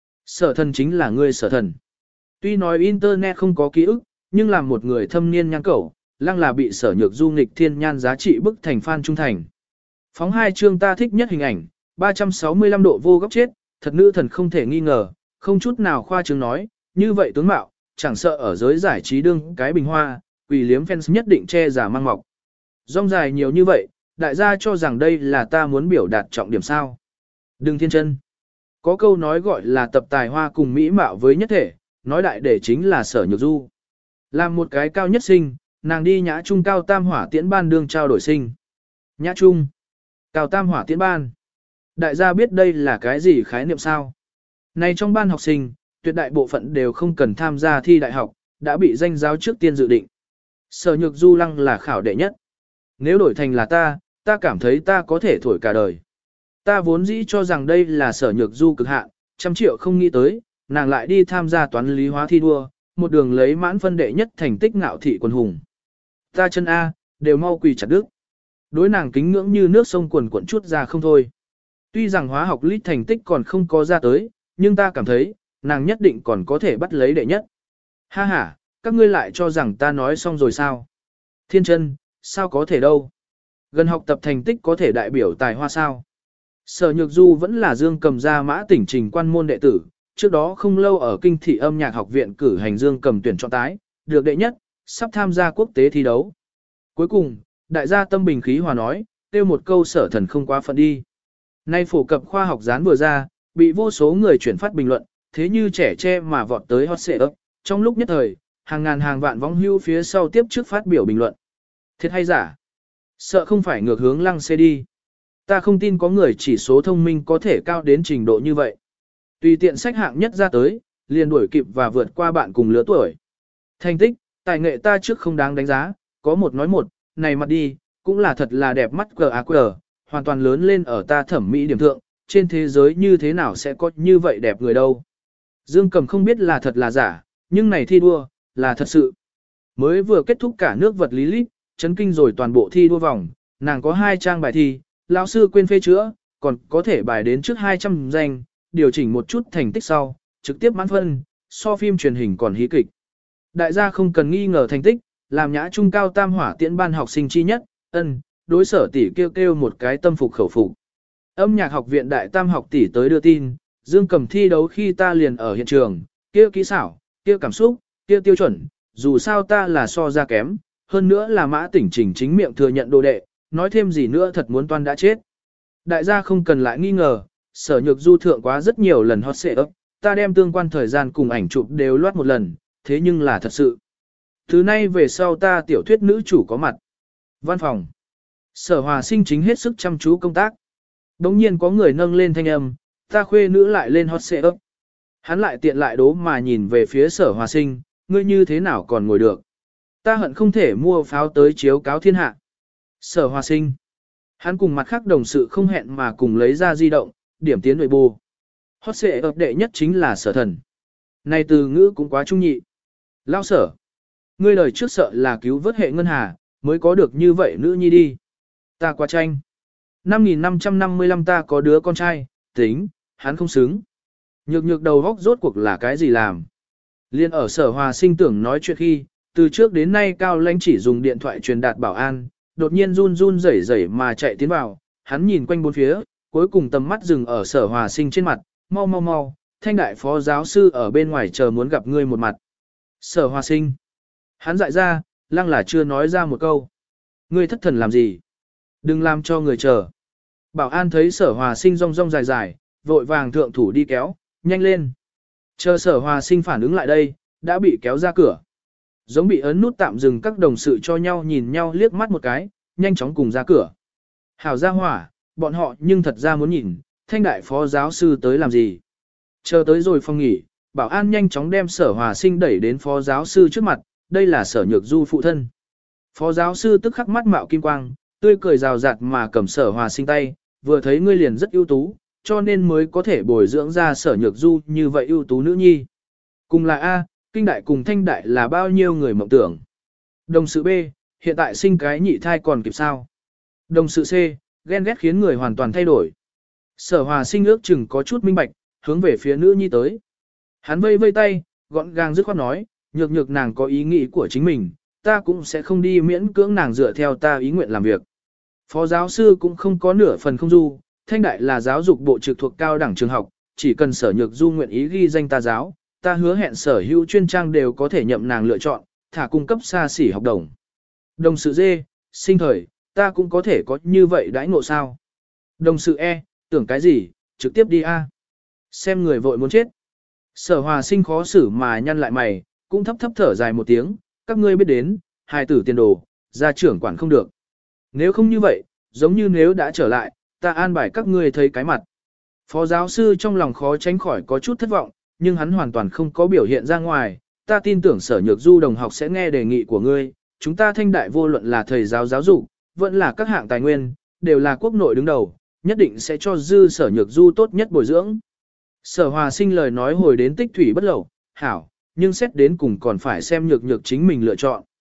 Sở Thần chính là ngươi Sở Thần. Tuy nói internet không có ký ức, nhưng làm một người thâm niên nhan cẩu, lăng là bị Sở Nhược Du nghịch thiên nhan giá trị bức thành fan trung thành. Phóng hai chương ta thích nhất hình ảnh, ba trăm sáu mươi lăm độ vô góc chết, thật nữ thần không thể nghi ngờ, không chút nào khoa trương nói, như vậy tướng mạo, chẳng sợ ở giới giải trí đương cái bình hoa, quỷ liếm fans nhất định che giả mang mọc. Rong dài nhiều như vậy, đại gia cho rằng đây là ta muốn biểu đạt trọng điểm sao. Đừng thiên chân. Có câu nói gọi là tập tài hoa cùng mỹ mạo với nhất thể, nói đại để chính là Sở Nhược Du. Làm một cái cao nhất sinh, nàng đi nhã trung cao tam hỏa tiễn ban đương trao đổi sinh. Nhã trung, cao tam hỏa tiễn ban. Đại gia biết đây là cái gì khái niệm sao? Này trong ban học sinh, tuyệt đại bộ phận đều không cần tham gia thi đại học, đã bị danh giáo trước tiên dự định. Sở Nhược Du lăng là khảo đệ nhất. Nếu đổi thành là ta, ta cảm thấy ta có thể thổi cả đời. Ta vốn dĩ cho rằng đây là Sở Nhược Du cực hạn, trăm triệu không nghĩ tới, nàng lại đi tham gia toán lý hóa thi đua, một đường lấy mãn phân đệ nhất thành tích ngạo thị quần hùng. Ta chân A, đều mau quỳ chặt đứt. Đối nàng kính ngưỡng như nước sông quần cuộn chút ra không thôi. Tuy rằng hóa học lít thành tích còn không có ra tới, nhưng ta cảm thấy, nàng nhất định còn có thể bắt lấy đệ nhất. Ha ha, các ngươi lại cho rằng ta nói xong rồi sao? Thiên chân, sao có thể đâu? Gần học tập thành tích có thể đại biểu tài hoa sao? Sở Nhược Du vẫn là Dương Cầm gia mã tỉnh trình quan môn đệ tử, trước đó không lâu ở kinh thị âm nhạc học viện cử hành Dương Cầm tuyển chọn tái, được đệ nhất, sắp tham gia quốc tế thi đấu. Cuối cùng, đại gia tâm bình khí hòa nói, kêu một câu Sở Thần không quá phận đi. Nay phổ cập khoa học gián vừa ra, bị vô số người chuyển phát bình luận, thế như trẻ tre mà vọt tới hot xệ ấp. Trong lúc nhất thời, hàng ngàn hàng vạn vong hưu phía sau tiếp trước phát biểu bình luận. Thiệt hay giả? Sợ không phải ngược hướng lăng xê đi. Ta không tin có người chỉ số thông minh có thể cao đến trình độ như vậy. Tùy tiện sách hạng nhất ra tới, liền đuổi kịp và vượt qua bạn cùng lứa tuổi. Thành tích, tài nghệ ta trước không đáng đánh giá, có một nói một, này mặt đi, cũng là thật là đẹp mắt cờ á cờ, hoàn toàn lớn lên ở ta thẩm mỹ điểm thượng, trên thế giới như thế nào sẽ có như vậy đẹp người đâu. Dương Cầm không biết là thật là giả, nhưng này thi đua, là thật sự. Mới vừa kết thúc cả nước vật lý lít, chấn kinh rồi toàn bộ thi đua vòng, nàng có hai trang bài thi, lão sư quên phê chữa, còn có thể bài đến trước hai trăm danh, điều chỉnh một chút thành tích sau, trực tiếp mãn phân, so phim truyền hình còn hí kịch. Đại gia không cần nghi ngờ thành tích, làm nhã trung cao tam hỏa tiễn ban học sinh chi nhất, ân, đối sở tỷ kêu kêu một cái tâm phục khẩu phục. Âm nhạc học viện đại tam học tỷ tới đưa tin, Dương Cầm thi đấu khi ta liền ở hiện trường, kia kỹ xảo, kia cảm xúc, kia tiêu chuẩn, dù sao ta là so ra kém, hơn nữa là mã tỉnh trình chính miệng thừa nhận đồ đệ, nói thêm gì nữa thật muốn toan đã chết. Đại gia không cần lại nghi ngờ, sở nhược du thượng quá rất nhiều lần hot xệ ấp, ta đem tương quan thời gian cùng ảnh chụp đều loát một lần, thế nhưng là thật sự. Thứ nay về sau ta tiểu thuyết nữ chủ có mặt. Văn phòng. Sở Hòa Sinh chính hết sức chăm chú công tác. Đống nhiên có người nâng lên thanh âm, ta khuê nữ lại lên hot xệ ấp. Hắn lại tiện lại đố mà nhìn về phía Sở Hòa Sinh, ngươi như thế nào còn ngồi được. Ta hận không thể mua pháo tới chiếu cáo thiên hạ. Sở Hòa Sinh. Hắn cùng mặt khác đồng sự không hẹn mà cùng lấy ra di động, điểm tiến nội bù. Hot xệ ấp đệ nhất chính là sở thần. Này từ ngữ cũng quá trung nhị. Lao sở. Ngươi đời trước sợ là cứu vớt hệ ngân hà, mới có được như vậy nữ nhi đi. Ta quá tranh. năm nghìn năm trăm năm mươi lăm ta có đứa con trai, tính, hắn không xứng. Nhược nhược đầu góc rốt cuộc là cái gì làm. Liên ở Sở Hòa Sinh tưởng nói chuyện khi, từ trước đến nay Cao Lãnh chỉ dùng điện thoại truyền đạt bảo an, đột nhiên run run rẩy rẩy mà chạy tiến vào, hắn nhìn quanh bốn phía, cuối cùng tầm mắt dừng ở Sở Hòa Sinh trên mặt, mau mau mau, Thanh đại phó giáo sư ở bên ngoài chờ muốn gặp ngươi một mặt. Sở Hòa Sinh. Hắn dại ra, lăng là chưa nói ra một câu. Ngươi thất thần làm gì? Đừng làm cho người chờ. Bảo an thấy Sở Hòa Sinh rong rong dài dài, vội vàng thượng thủ đi kéo, nhanh lên. Chờ Sở Hòa Sinh phản ứng lại đây, đã bị kéo ra cửa. Giống bị ấn nút tạm dừng các đồng sự cho nhau nhìn nhau liếc mắt một cái, nhanh chóng cùng ra cửa. Hảo ra hỏa, bọn họ nhưng thật ra muốn nhìn, Thanh đại phó giáo sư tới làm gì. Chờ tới rồi phòng nghỉ, bảo an nhanh chóng đem Sở Hòa Sinh đẩy đến phó giáo sư trước mặt, đây là Sở Nhược Du phụ thân. Phó giáo sư tức khắc mắt mạo kim quang, tươi cười rào rạt mà cầm Sở Hòa Sinh tay, vừa thấy ngươi liền rất ưu tú, cho nên mới có thể bồi dưỡng ra Sở Nhược Du như vậy ưu tú nữ nhi. Cùng là A, kinh đại cùng thanh đại là bao nhiêu người mộng tưởng. Đồng sự B, hiện tại sinh cái nhị thai còn kịp sao. Đồng sự C, ghen ghét khiến người hoàn toàn thay đổi. Sở Hòa Sinh ước chừng có chút minh bạch, hướng về phía nữ nhi tới. Hắn vây vây tay, gọn gàng dứt khoát nói, nhược nhược nàng có ý nghĩ của chính mình, ta cũng sẽ không đi miễn cưỡng nàng dựa theo ta ý nguyện làm việc. Phó giáo sư cũng không có nửa phần không du, thanh đại là giáo dục bộ trực thuộc cao đẳng trường học, chỉ cần Sở Nhược Du nguyện ý ghi danh ta giáo, ta hứa hẹn sở hữu chuyên trang đều có thể nhậm nàng lựa chọn, thả cung cấp xa xỉ học đồng. Đồng sự D, sinh thời, ta cũng có thể có như vậy đãi ngộ sao. Đồng sự E, tưởng cái gì, trực tiếp đi A. Xem người vội muốn chết. Sở Hòa Sinh khó xử mà nhăn lại mày, cũng thấp thấp thở dài một tiếng, các ngươi biết đến, hài tử tiền đồ, gia trưởng quản không được. Nếu không như vậy, giống như nếu đã trở lại, ta an bài các ngươi thấy cái mặt. Phó giáo sư trong lòng khó tránh khỏi có chút thất vọng, nhưng hắn hoàn toàn không có biểu hiện ra ngoài, ta tin tưởng Sở Nhược Du đồng học sẽ nghe đề nghị của ngươi, chúng ta thanh đại vô luận là thầy giáo giáo dục, vẫn là các hạng tài nguyên, đều là quốc nội đứng đầu, nhất định sẽ cho dư Sở Nhược Du tốt nhất bồi dưỡng. Sở Hòa Sinh lời nói hồi đến tích thủy bất lậu, hảo, nhưng xét đến cùng còn phải xem Nhược Nhược chính mình lựa chọn.